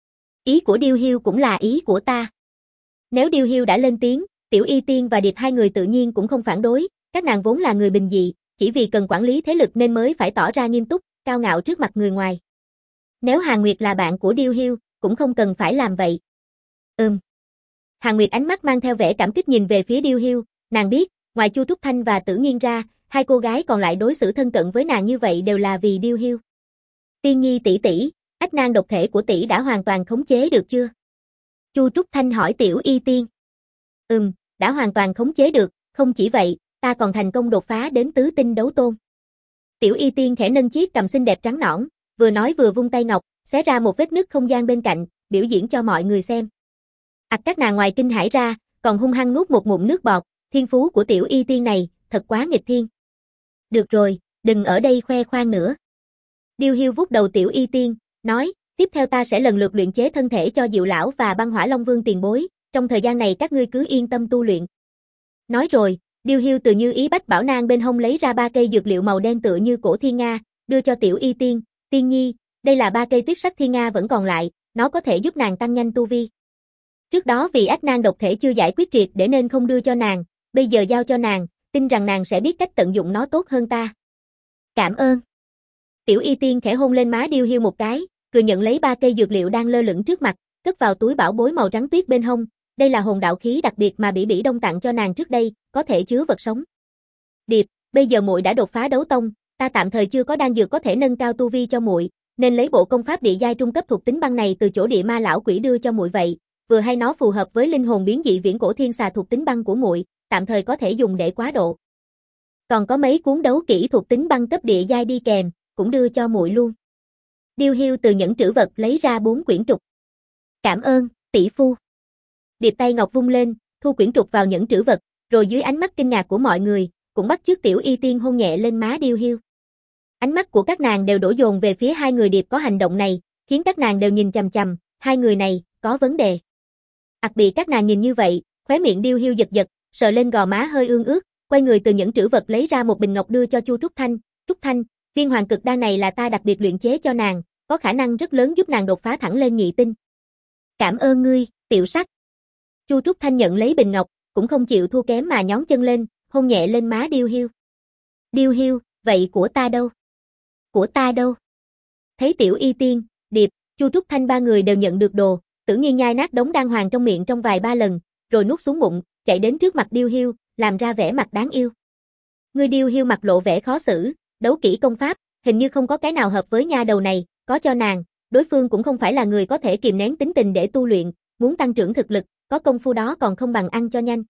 Ý của Điêu Hiu cũng là ý của ta. Nếu Điêu Hiu đã lên tiếng, Tiểu Y Tiên và Điệp hai người tự nhiên cũng không phản đối, các nàng vốn là người bình dị, chỉ vì cần quản lý thế lực nên mới phải tỏ ra nghiêm túc, cao ngạo trước mặt người ngoài. Nếu Hàn Nguyệt là bạn của Điêu Hiu, cũng không cần phải làm vậy. Ừm. Hàn Nguyệt ánh mắt mang theo vẻ cảm kích nhìn về phía Điêu Hiu, nàng biết, ngoài Chu Trúc Thanh và Tử Nghiên ra, hai cô gái còn lại đối xử thân cận với nàng như vậy đều là vì Điêu Hiu. Tiên Nhi tỷ tỷ, ách nan độc thể của tỷ đã hoàn toàn khống chế được chưa? Chu Trúc Thanh hỏi Tiểu Y Tiên. Ừm, đã hoàn toàn khống chế được, không chỉ vậy, ta còn thành công đột phá đến tứ tinh đấu tôn. Tiểu Y Tiên khẽ nâng chiếc cằm xinh đẹp trắng nõn, vừa nói vừa vung tay ngọc, xé ra một vết nứt không gian bên cạnh, biểu diễn cho mọi người xem. Ặc các nàng ngoài kinh hãi ra, còn hung hăng nuốt một ngụm nước bọt, thiên phú của Tiểu Y Tiên này, thật quá nghịch thiên. Được rồi, đừng ở đây khoe khoang nữa. Điêu Hiu vuốt đầu Tiểu Y Tiên, nói, tiếp theo ta sẽ lần lượt luyện chế thân thể cho Diệu lão và Băng Hỏa Long Vương tiền bối, trong thời gian này các ngươi cứ yên tâm tu luyện. Nói rồi, Điêu Hiu từ như ý bách bảo nang bên hông lấy ra ba cây dược liệu màu đen tựa như cổ thiên nga, đưa cho Tiểu Y Tiên, Tiên Nhi, đây là ba cây tuyết sắc thiên nga vẫn còn lại, nó có thể giúp nàng tăng nhanh tu vi. Trước đó vì ách nan độc thể chưa giải quyết triệt để nên không đưa cho nàng, bây giờ giao cho nàng, tin rằng nàng sẽ biết cách tận dụng nó tốt hơn ta. Cảm ơn. Tiểu Y Tiên khẽ hôn lên má Điêu Hiu một cái, cười nhận lấy ba cây dược liệu đang lơ lửng trước mặt, cất vào túi bảo bối màu trắng tuyết bên hông. Đây là hồn đạo khí đặc biệt mà Bỉ Bỉ Đông tặng cho nàng trước đây, có thể chứa vật sống. Điệp, bây giờ muội đã đột phá đấu tông, ta tạm thời chưa có đan dược có thể nâng cao tu vi cho muội, nên lấy bộ công pháp địa giai trung cấp thuộc tính băng này từ chỗ địa ma lão quỷ đưa cho muội vậy, vừa hay nó phù hợp với linh hồn biến dị viễn cổ thiên xà thuộc tính băng của muội, tạm thời có thể dùng để quá độ. Còn có mấy cuốn đấu kỹ thuộc tính băng cấp địa giai đi kèm, cũng đưa cho muội luôn. Điêu Hiu từ nhẫn trữ vật lấy ra bốn quyển trục. Cảm ơn, tỷ phu. Điệp tay ngọc vung lên, thu quyển trục vào nhẫn trữ vật, rồi dưới ánh mắt kinh ngạc của mọi người, cũng bắt chước Tiểu Y Tiên hôn nhẹ lên má Điêu Hiu. Ánh mắt của các nàng đều đổ dồn về phía hai người Điệp có hành động này, khiến các nàng đều nhìn chằm chằm, hai người này, có vấn đề. Ặc bị các nàng nhìn như vậy, Khóe miệng Điêu Hiu giật giật, sờ lên gò má hơi ương ướt, quay người từ những trữ vật lấy ra một bình ngọc đưa cho Chu Trúc Thanh. Trúc Thanh, viên hoàng cực đan này là ta đặc biệt luyện chế cho nàng, có khả năng rất lớn giúp nàng đột phá thẳng lên nhị tinh. Cảm ơn ngươi, tiểu sắc. Chu Trúc Thanh nhận lấy bình ngọc, cũng không chịu thua kém mà nhón chân lên, hôn nhẹ lên má Điêu Hiu. Điêu Hiu, vậy của ta đâu? Của ta đâu? Thấy Tiểu Y Tiên, Điệp, Chu Trúc Thanh ba người đều nhận được đồ, Tử Nghiên nhai nát đống đan hoàng trong miệng trong vài ba lần, rồi nuốt xuống bụng, chạy đến trước mặt Điêu Hiu, làm ra vẻ mặt đáng yêu. Ngươi Điêu Hiu mặt lộ vẻ khó xử, đấu kỹ công pháp, hình như không có cái nào hợp với nha đầu này, có cho nàng, đối phương cũng không phải là người có thể kìm nén tính tình để tu luyện, muốn tăng trưởng thực lực, có công phu đó còn không bằng ăn cho nhanh.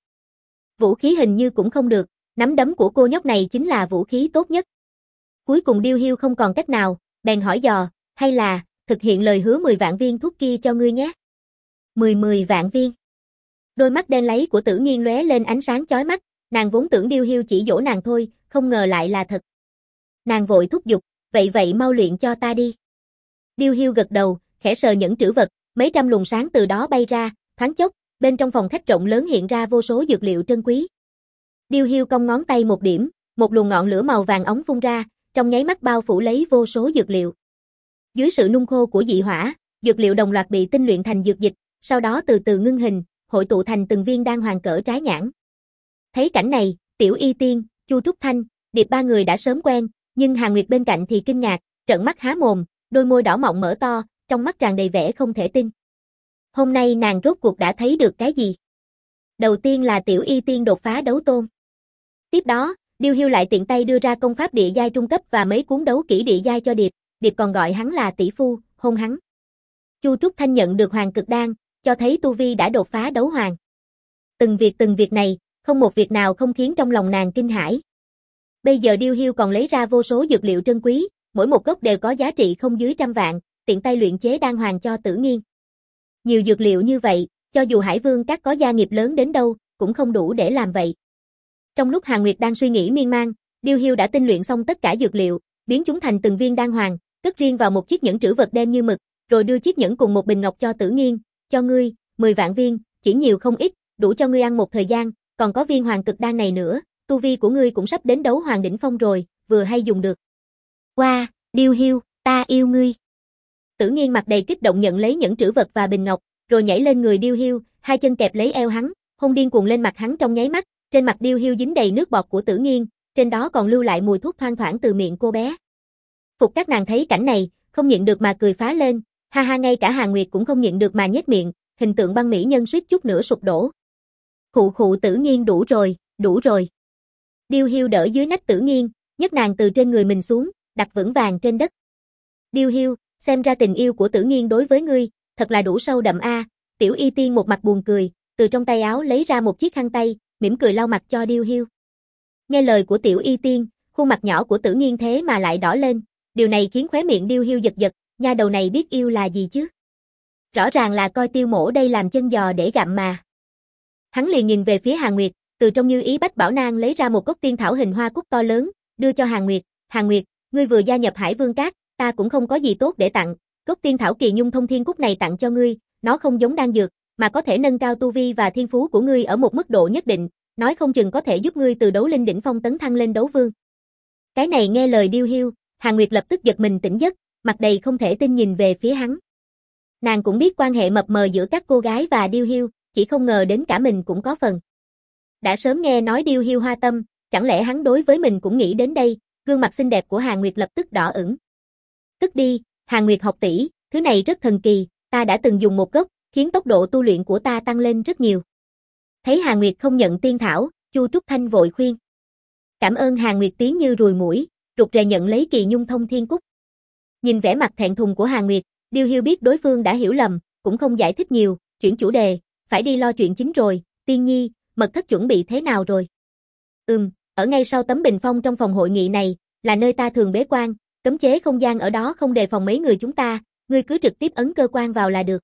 Vũ khí hình như cũng không được, nắm đấm của cô nhóc này chính là vũ khí tốt nhất. Cuối cùng Điêu Hiu không còn cách nào, bèn hỏi dò, hay là, thực hiện lời hứa mười vạn viên thuốc kia cho ngươi nhé. mười mười vạn viên. Đôi mắt đen láy của Tử Nghiên lóe lên ánh sáng chói mắt, nàng vốn tưởng Điêu Hiu chỉ dỗ nàng thôi, không ngờ lại là thật. Nàng vội thúc giục, vậy vậy mau luyện cho ta đi. Điêu Hiu gật đầu, khẽ sờ nhẫn trữ vật, mấy trăm luồng sáng từ đó bay ra, thoáng chốc, bên trong phòng khách rộng lớn hiện ra vô số dược liệu trân quý. Điêu Hiu cong ngón tay một điểm, một luồng ngọn lửa màu vàng óng phun ra, trong nháy mắt bao phủ lấy vô số dược liệu. Dưới sự nung khô của dị hỏa, dược liệu đồng loạt bị tinh luyện thành dược dịch, sau đó từ từ ngưng hình, hội tụ thành từng viên đan hoàng cỡ trái nhãn. Thấy cảnh này, Tiểu Y Tiên, Chu Trúc Thanh, Điệp ba người đã sớm quen, nhưng Hàn Nguyệt bên cạnh thì kinh ngạc, trợn mắt há mồm, đôi môi đỏ mọng mở to, trong mắt tràn đầy vẻ không thể tin. Hôm nay nàng rốt cuộc đã thấy được cái gì? Đầu tiên là Tiểu Y Tiên đột phá đấu tôn. Tiếp đó, Điêu Hiu lại tiện tay đưa ra công pháp địa giai trung cấp và mấy cuốn đấu kỹ địa giai cho Điệp, Điệp còn gọi hắn là tỷ phu, hôn hắn. Chu Trúc Thanh nhận được hoàng cực đan, cho thấy tu vi đã đột phá đấu hoàng. Từng việc từng việc này, không một việc nào không khiến trong lòng nàng kinh hãi. Bây giờ Điêu Hiu còn lấy ra vô số dược liệu trân quý, mỗi một gốc đều có giá trị không dưới trăm vạn, tiện tay luyện chế đan hoàng cho Tử Nghiên. Nhiều dược liệu như vậy, cho dù Hải Vương các có gia nghiệp lớn đến đâu, cũng không đủ để làm vậy. Trong lúc Hàn Nguyệt đang suy nghĩ miên man, Điêu Hiu đã tinh luyện xong tất cả dược liệu, biến chúng thành từng viên đan hoàng, cất riêng vào một chiếc nhẫn trữ vật đen như mực, rồi đưa chiếc nhẫn cùng một bình ngọc cho Tử Nghiên, cho ngươi, mười vạn viên, chỉ nhiều không ít, đủ cho ngươi ăn một thời gian, còn có viên hoàng cực đan này nữa, tu vi của ngươi cũng sắp đến đấu hoàng đỉnh phong rồi, vừa hay dùng được. Wow, Điêu Hiu, ta yêu ngươi. Tử Nghiên mặt đầy kích động nhận lấy nhẫn trữ vật và bình ngọc, rồi nhảy lên người Điêu Hiu, hai chân kẹp lấy eo hắn, hôn điên cuồng lên mặt hắn trong nháy mắt, trên mặt Điêu Hiu dính đầy nước bọt của Tử Nghiên, trên đó còn lưu lại mùi thuốc thoang thoảng từ miệng cô bé. Phục các nàng thấy cảnh này, không nhịn được mà cười phá lên, ha ha, ngay cả Hàn Nguyệt cũng không nhịn được mà nhếch miệng, hình tượng băng mỹ nhân suýt chút nữa sụp đổ. Khụ khụ, Tử Nghiên, đủ rồi, đủ rồi. Điêu Hiu đỡ dưới nách Tử Nghiên, nhấc nàng từ trên người mình xuống, đặt vững vàng trên đất. Điêu Hiu, xem ra tình yêu của Tử Nghiên đối với ngươi, thật là đủ sâu đậm a. À. Tiểu Y Tiên một mặt buồn cười, từ trong tay áo lấy ra một chiếc khăn tay, mỉm cười lau mặt cho Điêu Hiu. Nghe lời của Tiểu Y Tiên, khuôn mặt nhỏ của Tử Nghiên thế mà lại đỏ lên, điều này khiến khóe miệng Điêu Hiu giật giật, nha đầu này biết yêu là gì chứ? Rõ ràng là coi Tiêu Mỗ đây làm chân giò để gặm mà. Hắn liền nhìn về phía Hàn Nguyệt, từ trong như ý bách bảo nang lấy ra một gốc tiên thảo hình hoa cúc to lớn, đưa cho Hàn Nguyệt. Hàn Nguyệt, ngươi vừa gia nhập Hải Vương Các, ta cũng không có gì tốt để tặng, gốc tiên thảo kỳ nhung thông thiên cúc này tặng cho ngươi, nó không giống đan dược, mà có thể nâng cao tu vi và thiên phú của ngươi ở một mức độ nhất định, nói không chừng có thể giúp ngươi từ đấu linh đỉnh phong tấn thăng lên đấu vương. Cái này nghe lời Điêu Hiu, Hàn Nguyệt lập tức giật mình tỉnh giấc, mặt đầy không thể tin nhìn về phía hắn. Nàng cũng biết quan hệ mập mờ giữa các cô gái và Điêu Hiu, chỉ không ngờ đến cả mình cũng có phần. Đã sớm nghe nói Điêu Hiu hoa tâm, chẳng lẽ hắn đối với mình cũng nghĩ đến đây, gương mặt xinh đẹp của Hàn Nguyệt lập tức đỏ ửng. Tức đi, Hàn Nguyệt học tỷ, thứ này rất thần kỳ, ta đã từng dùng một gốc, khiến tốc độ tu luyện của ta tăng lên rất nhiều. Thấy Hàn Nguyệt không nhận tiên thảo, Chu Trúc Thanh vội khuyên. Cảm ơn. Hàn Nguyệt tiếng như ruồi muỗi, rụt rè nhận lấy kỳ nhung thông thiên cúc. Nhìn vẻ mặt thẹn thùng của Hàn Nguyệt, Điêu Hiu biết đối phương đã hiểu lầm, cũng không giải thích nhiều, chuyển chủ đề, phải đi lo chuyện chính rồi. Tiên nhi, mật thất chuẩn bị thế nào rồi? Ừm, ở ngay sau tấm bình phong trong phòng hội nghị này, là nơi ta thường bế quan, cấm chế không gian ở đó không đề phòng mấy người chúng ta, ngươi cứ trực tiếp ấn cơ quan vào là được.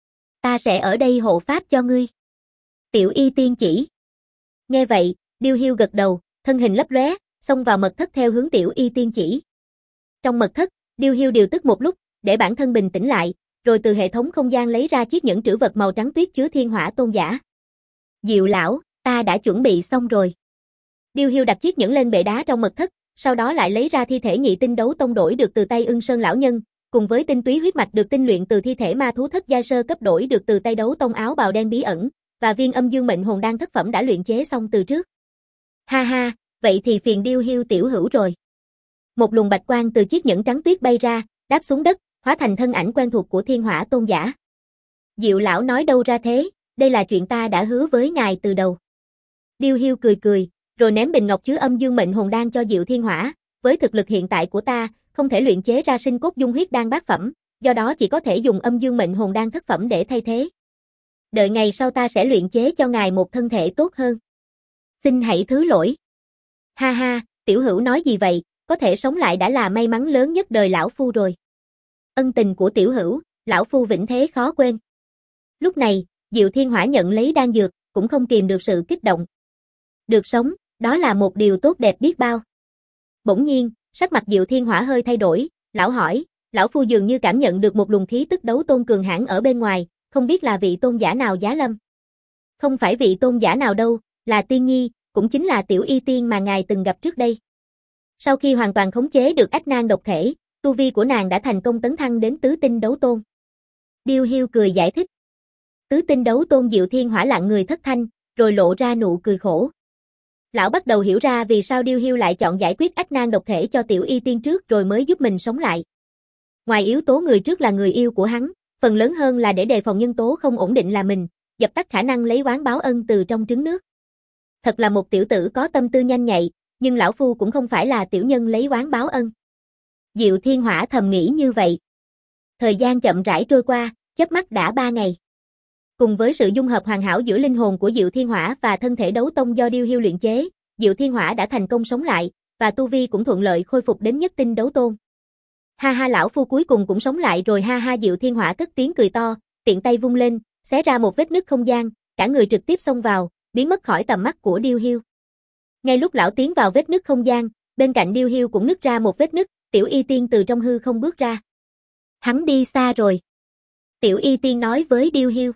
Ta sẽ ở đây hộ pháp cho ngươi. Tiểu Y Tiên chỉ. Nghe vậy, Điêu Hiu gật đầu, thân hình lấp lóe, xông vào mật thất theo hướng Tiểu Y Tiên chỉ. Trong mật thất, Điêu Hiu điều tức một lúc, để bản thân bình tĩnh lại, rồi từ hệ thống không gian lấy ra chiếc nhẫn trữ vật màu trắng tuyết chứa thiên hỏa tôn giả. Diệu lão, ta đã chuẩn bị xong rồi. Điêu Hiu đặt chiếc nhẫn lên bệ đá trong mật thất, sau đó lại lấy ra thi thể nhị tinh đấu tông đổi được từ tay Ưng Sơn lão nhân, cùng với tinh túy huyết mạch được tinh luyện từ thi thể ma thú thất giai sơ cấp đổi được từ tay đấu tông áo bào đen bí ẩn, và viên âm dương mệnh hồn đan thất phẩm đã luyện chế xong từ trước. Ha ha, vậy thì phiền Điêu Hiu tiểu hữu rồi. Một luồng bạch quang từ chiếc nhẫn trắng tuyết bay ra, đáp xuống đất, hóa thành thân ảnh quen thuộc của Thiên Hỏa tôn giả. Diệu lão nói đâu ra thế, đây là chuyện ta đã hứa với ngài từ đầu. Điêu Hiu cười cười, rồi ném bình ngọc chứa âm dương mệnh hồn đan cho Diệu Thiên Hỏa, với thực lực hiện tại của ta, không thể luyện chế ra sinh cốt dung huyết đan bát phẩm, do đó chỉ có thể dùng âm dương mệnh hồn đan thất phẩm để thay thế. Đợi ngày sau ta sẽ luyện chế cho ngài một thân thể tốt hơn. Xin hãy thứ lỗi. Ha ha, tiểu hữu nói gì vậy, có thể sống lại đã là may mắn lớn nhất đời lão phu rồi. Ân tình của tiểu hữu, lão phu vĩnh thế khó quên. Lúc này, Diệu Thiên Hỏa nhận lấy đan dược, cũng không kìm được sự kích động. Được sống, đó là một điều tốt đẹp biết bao. Bỗng nhiên, sắc mặt Diệu Thiên Hỏa hơi thay đổi, lão hỏi, lão phu dường như cảm nhận được một luồng khí tức đấu tôn cường hãn ở bên ngoài, không biết là vị tôn giả nào giá lâm. Không phải vị tôn giả nào đâu, là Tiên Nhi, cũng chính là tiểu y tiên mà ngài từng gặp trước đây. Sau khi hoàn toàn khống chế được ách nan độc thể, tu vi của nàng đã thành công tấn thăng đến tứ tinh đấu tôn. Điêu Hiu cười giải thích. Tứ tinh đấu tôn Diệu Thiên Hỏa lặng người thất thanh, rồi lộ ra nụ cười khổ. Lão bắt đầu hiểu ra vì sao Điêu Hiu lại chọn giải quyết ách nan độc thể cho tiểu y tiên trước rồi mới giúp mình sống lại. Ngoài yếu tố người trước là người yêu của hắn, phần lớn hơn là để đề phòng nhân tố không ổn định là mình, dập tắt khả năng lấy oán báo ân từ trong trứng nước. Thật là một tiểu tử có tâm tư nhanh nhạy, nhưng lão phu cũng không phải là tiểu nhân lấy oán báo ân. Diệu Thiên Hỏa thầm nghĩ như vậy. Thời gian chậm rãi trôi qua, chớp mắt đã ba ngày. Cùng với sự dung hợp hoàn hảo giữa linh hồn của Diệu Thiên Hỏa và thân thể đấu tông do Điêu Hiu luyện chế, Diệu Thiên Hỏa đã thành công sống lại, và tu vi cũng thuận lợi khôi phục đến nhất tinh đấu tôn. Ha ha, lão phu cuối cùng cũng sống lại rồi, ha ha. Diệu Thiên Hỏa cất tiếng cười to, tiện tay vung lên, xé ra một vết nứt không gian, cả người trực tiếp xông vào, biến mất khỏi tầm mắt của Điêu Hiu. Ngay lúc lão tiến vào vết nứt không gian, bên cạnh Điêu Hiu cũng nứt ra một vết nứt, tiểu y tiên từ trong hư không bước ra. Hắn đi xa rồi. Tiểu y tiên nói với Điêu Hiu.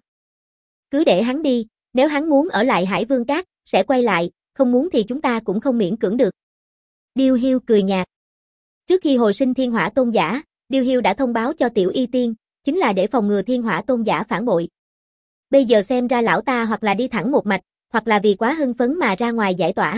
Cứ để hắn đi, nếu hắn muốn ở lại Hải Vương Cát, sẽ quay lại, không muốn thì chúng ta cũng không miễn cưỡng được. Điêu Hiu cười nhạt. Trước khi hồi sinh Thiên Hỏa tôn giả, Điêu Hiu đã thông báo cho tiểu y tiên, chính là để phòng ngừa Thiên Hỏa tôn giả phản bội. Bây giờ xem ra lão ta hoặc là đi thẳng một mạch, hoặc là vì quá hưng phấn mà ra ngoài giải tỏa.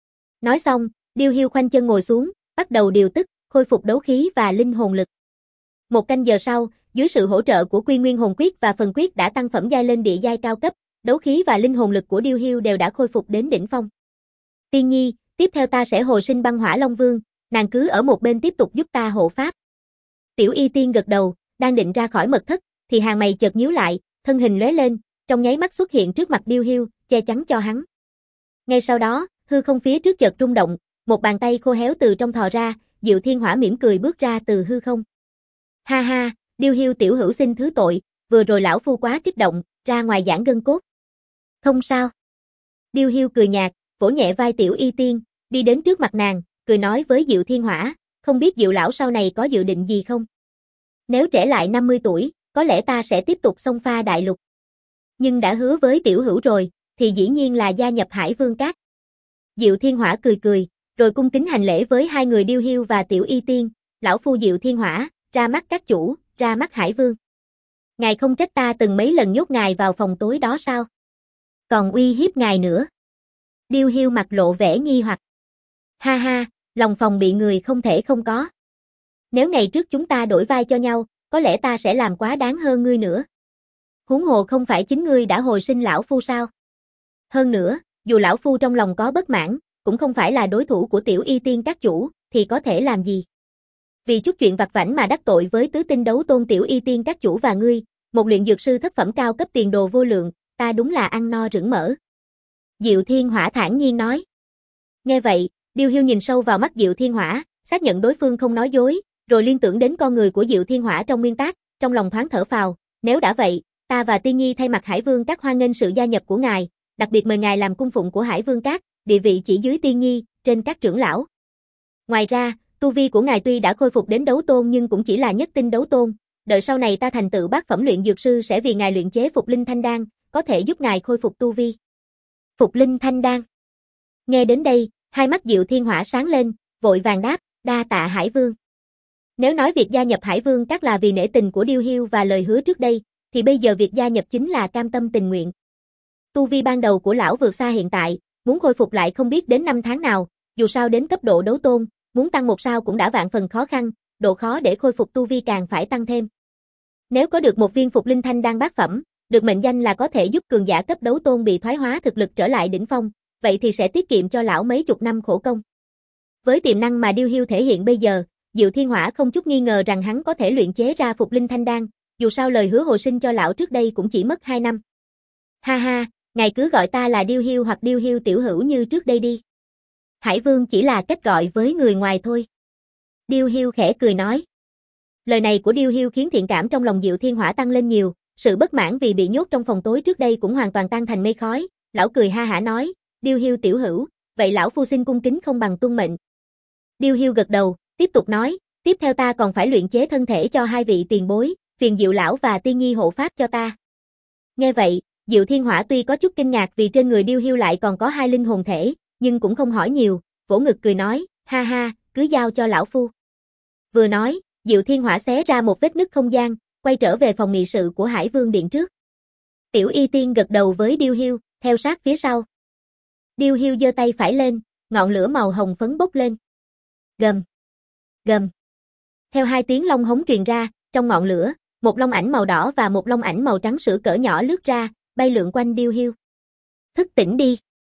Nói xong, Điêu Hiu khoanh chân ngồi xuống, bắt đầu điều tức, khôi phục đấu khí và linh hồn lực. Một canh giờ sau, dưới sự hỗ trợ của Quy Nguyên Hồn Quyết và Phần Quyết đã tăng phẩm giai lên địa giai cao cấp, đấu khí và linh hồn lực của Điêu Hiu đều đã khôi phục đến đỉnh phong. Tiên Nhi, tiếp theo ta sẽ hồi sinh Băng Hỏa Long Vương, nàng cứ ở một bên tiếp tục giúp ta hộ pháp. Tiểu y tiên gật đầu, đang định ra khỏi mật thất, thì hàng mày chợt nhíu lại, thân hình lóe lên, trong nháy mắt xuất hiện trước mặt Điêu Hiu, che chắn cho hắn. Ngay sau đó, hư không phía trước chợt rung động, một bàn tay khô héo từ trong thò ra, Diệu Thiên Hỏa mỉm cười bước ra từ hư không. Ha ha, Điêu Hiu tiểu hữu xin thứ tội, vừa rồi lão phu quá kích động, ra ngoài giãn gân cốt. Không sao. Điêu Hiu cười nhạt, vỗ nhẹ vai tiểu y tiên, đi đến trước mặt nàng, cười nói với Diệu Thiên Hỏa, không biết Diệu lão sau này có dự định gì không? Nếu trẻ lại năm mươi tuổi, có lẽ ta sẽ tiếp tục xông pha đại lục. Nhưng đã hứa với tiểu hữu rồi, thì dĩ nhiên là gia nhập Hải Vương Cát. Diệu Thiên Hỏa cười cười, rồi cung kính hành lễ với hai người Điêu Hiu và tiểu y tiên, lão phu Diệu Thiên Hỏa, ra mắt các chủ, ra mắt Hải Vương. Ngài không trách ta từng mấy lần nhốt ngài vào phòng tối đó sao? Còn uy hiếp ngài nữa. Điêu Hiu mặt lộ vẻ nghi hoặc. Ha ha, lòng phòng bị người không thể không có. Nếu ngày trước chúng ta đổi vai cho nhau, có lẽ ta sẽ làm quá đáng hơn ngươi nữa. Huống hồ không phải chính ngươi đã hồi sinh lão phu sao? Hơn nữa, dù lão phu trong lòng có bất mãn, cũng không phải là đối thủ của tiểu y tiên các chủ, thì có thể làm gì? Vì chút chuyện vặt vãnh mà đắc tội với tứ tinh đấu tôn tiểu y tiên các chủ và ngươi, một luyện dược sư thất phẩm cao cấp tiền đồ vô lượng, ta đúng là ăn no rửng mỡ. Diệu Thiên Hỏa thản nhiên nói. Nghe vậy, Điêu Hiu nhìn sâu vào mắt Diệu Thiên Hỏa, xác nhận đối phương không nói dối, rồi liên tưởng đến con người của Diệu Thiên Hỏa trong nguyên tác, trong lòng thoáng thở phào, nếu đã vậy, ta và Tiên Nhi thay mặt Hải Vương Các hoan nghênh sự gia nhập của ngài, đặc biệt mời ngài làm cung phụng của Hải Vương Các, địa vị chỉ dưới Tiên Nhi, trên các trưởng lão. Ngoài ra, tu vi của ngài tuy đã khôi phục đến đấu tôn nhưng cũng chỉ là nhất tinh đấu tôn, đợi sau này ta thành tựu bát phẩm luyện dược sư sẽ vì ngài luyện chế phục linh thanh đan, có thể giúp ngài khôi phục tu vi. Phục linh thanh đan. Nghe đến đây, hai mắt Diệu Thiên Hỏa sáng lên, vội vàng đáp, đa tạ Hải Vương. Nếu nói việc gia nhập Hải Vương Các là vì nể tình của Điêu Hiêu và lời hứa trước đây, thì bây giờ việc gia nhập chính là cam tâm tình nguyện. Tu vi ban đầu của lão vượt xa hiện tại, muốn khôi phục lại không biết đến năm tháng nào, dù sao đến cấp độ đấu tôn, muốn tăng một sao cũng đã vạn phần khó khăn, độ khó để khôi phục tu vi càng phải tăng thêm. Nếu có được một viên phục linh thanh đan bát phẩm, được mệnh danh là có thể giúp cường giả cấp đấu tôn bị thoái hóa thực lực trở lại đỉnh phong, vậy thì sẽ tiết kiệm cho lão mấy chục năm khổ công. Với tiềm năng mà Điêu Hiêu thể hiện bây giờ, Diệu Thiên Hỏa không chút nghi ngờ rằng hắn có thể luyện chế ra phục linh thanh đan, dù sao lời hứa hồi sinh cho lão trước đây cũng chỉ mất hai năm. Ha ha, ngài cứ gọi ta là Điêu Hiêu hoặc Điêu Hiêu tiểu hữu như trước đây đi. Hải Vương chỉ là cách gọi với người ngoài thôi. Điêu Hiêu khẽ cười nói. Lời này của Điêu Hiêu khiến thiện cảm trong lòng Diệu Thiên Hỏa tăng lên nhiều, sự bất mãn vì bị nhốt trong phòng tối trước đây cũng hoàn toàn tan thành mây khói, lão cười ha hả nói, Điêu Hiêu tiểu hữu, vậy lão phu xin cung kính không bằng tuân mệnh. Điêu Hiêu gật đầu, tiếp tục nói, tiếp theo ta còn phải luyện chế thân thể cho hai vị tiền bối, phiền Diệu lão và Tiên Nhi hộ pháp cho ta. Nghe vậy, Diệu Thiên Hỏa tuy có chút kinh ngạc vì trên người Điêu Hiêu lại còn có hai linh hồn thể, nhưng cũng không hỏi nhiều, vỗ ngực cười nói, ha ha, cứ giao cho lão phu. Vừa nói, Diệu Thiên Hỏa xé ra một vết nứt không gian, quay trở về phòng nghị sự của Hải Vương Điện trước. Tiểu Y Tiên gật đầu với Điêu Hiêu, theo sát phía sau. Điêu Hiêu giơ tay phải lên, ngọn lửa màu hồng phấn bốc lên. Gầm, gầm. Theo hai tiếng long hống truyền ra, trong ngọn lửa, một long ảnh màu đỏ và một long ảnh màu trắng sữa cỡ nhỏ lướt ra, bay lượn quanh Điêu Hiêu. Thức tỉnh đi.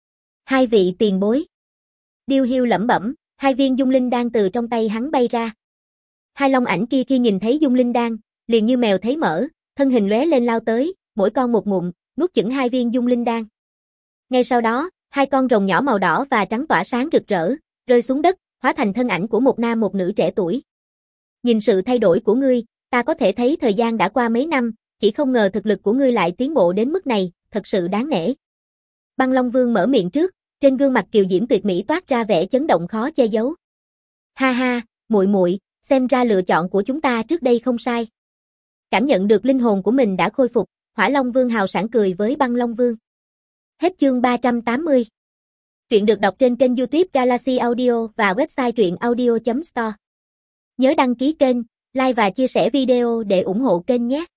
Hai vị tiền bối. Điêu Hiêu lẩm bẩm, hai viên dung linh đan từ trong tay hắn bay ra. Hai long ảnh kia khi nhìn thấy dung linh đan, liền như mèo thấy mỡ, thân hình lóe lên lao tới, mỗi con một ngụm, nuốt chửng hai viên dung linh đan. Ngay sau đó, hai con rồng nhỏ màu đỏ và trắng tỏa sáng rực rỡ, rơi xuống đất, hóa thành thân ảnh của một nam một nữ trẻ tuổi. Nhìn sự thay đổi của ngươi, ta có thể thấy thời gian đã qua mấy năm, chỉ không ngờ thực lực của ngươi lại tiến bộ đến mức này, thật sự đáng nể. Băng Long Vương mở miệng trước, trên gương mặt kiều diễm tuyệt mỹ toát ra vẻ chấn động khó che giấu. Ha ha, muội muội, xem ra lựa chọn của chúng ta trước đây không sai. Cảm nhận được linh hồn của mình đã khôi phục, Hỏa Long Vương hào sảng cười với Băng Long Vương. Hết chương ba trăm tám mươi. Truyện được đọc trên kênh YouTube Galaxy Audio và website truyện audio chấm store. Nhớ đăng ký kênh, like và chia sẻ video để ủng hộ kênh nhé.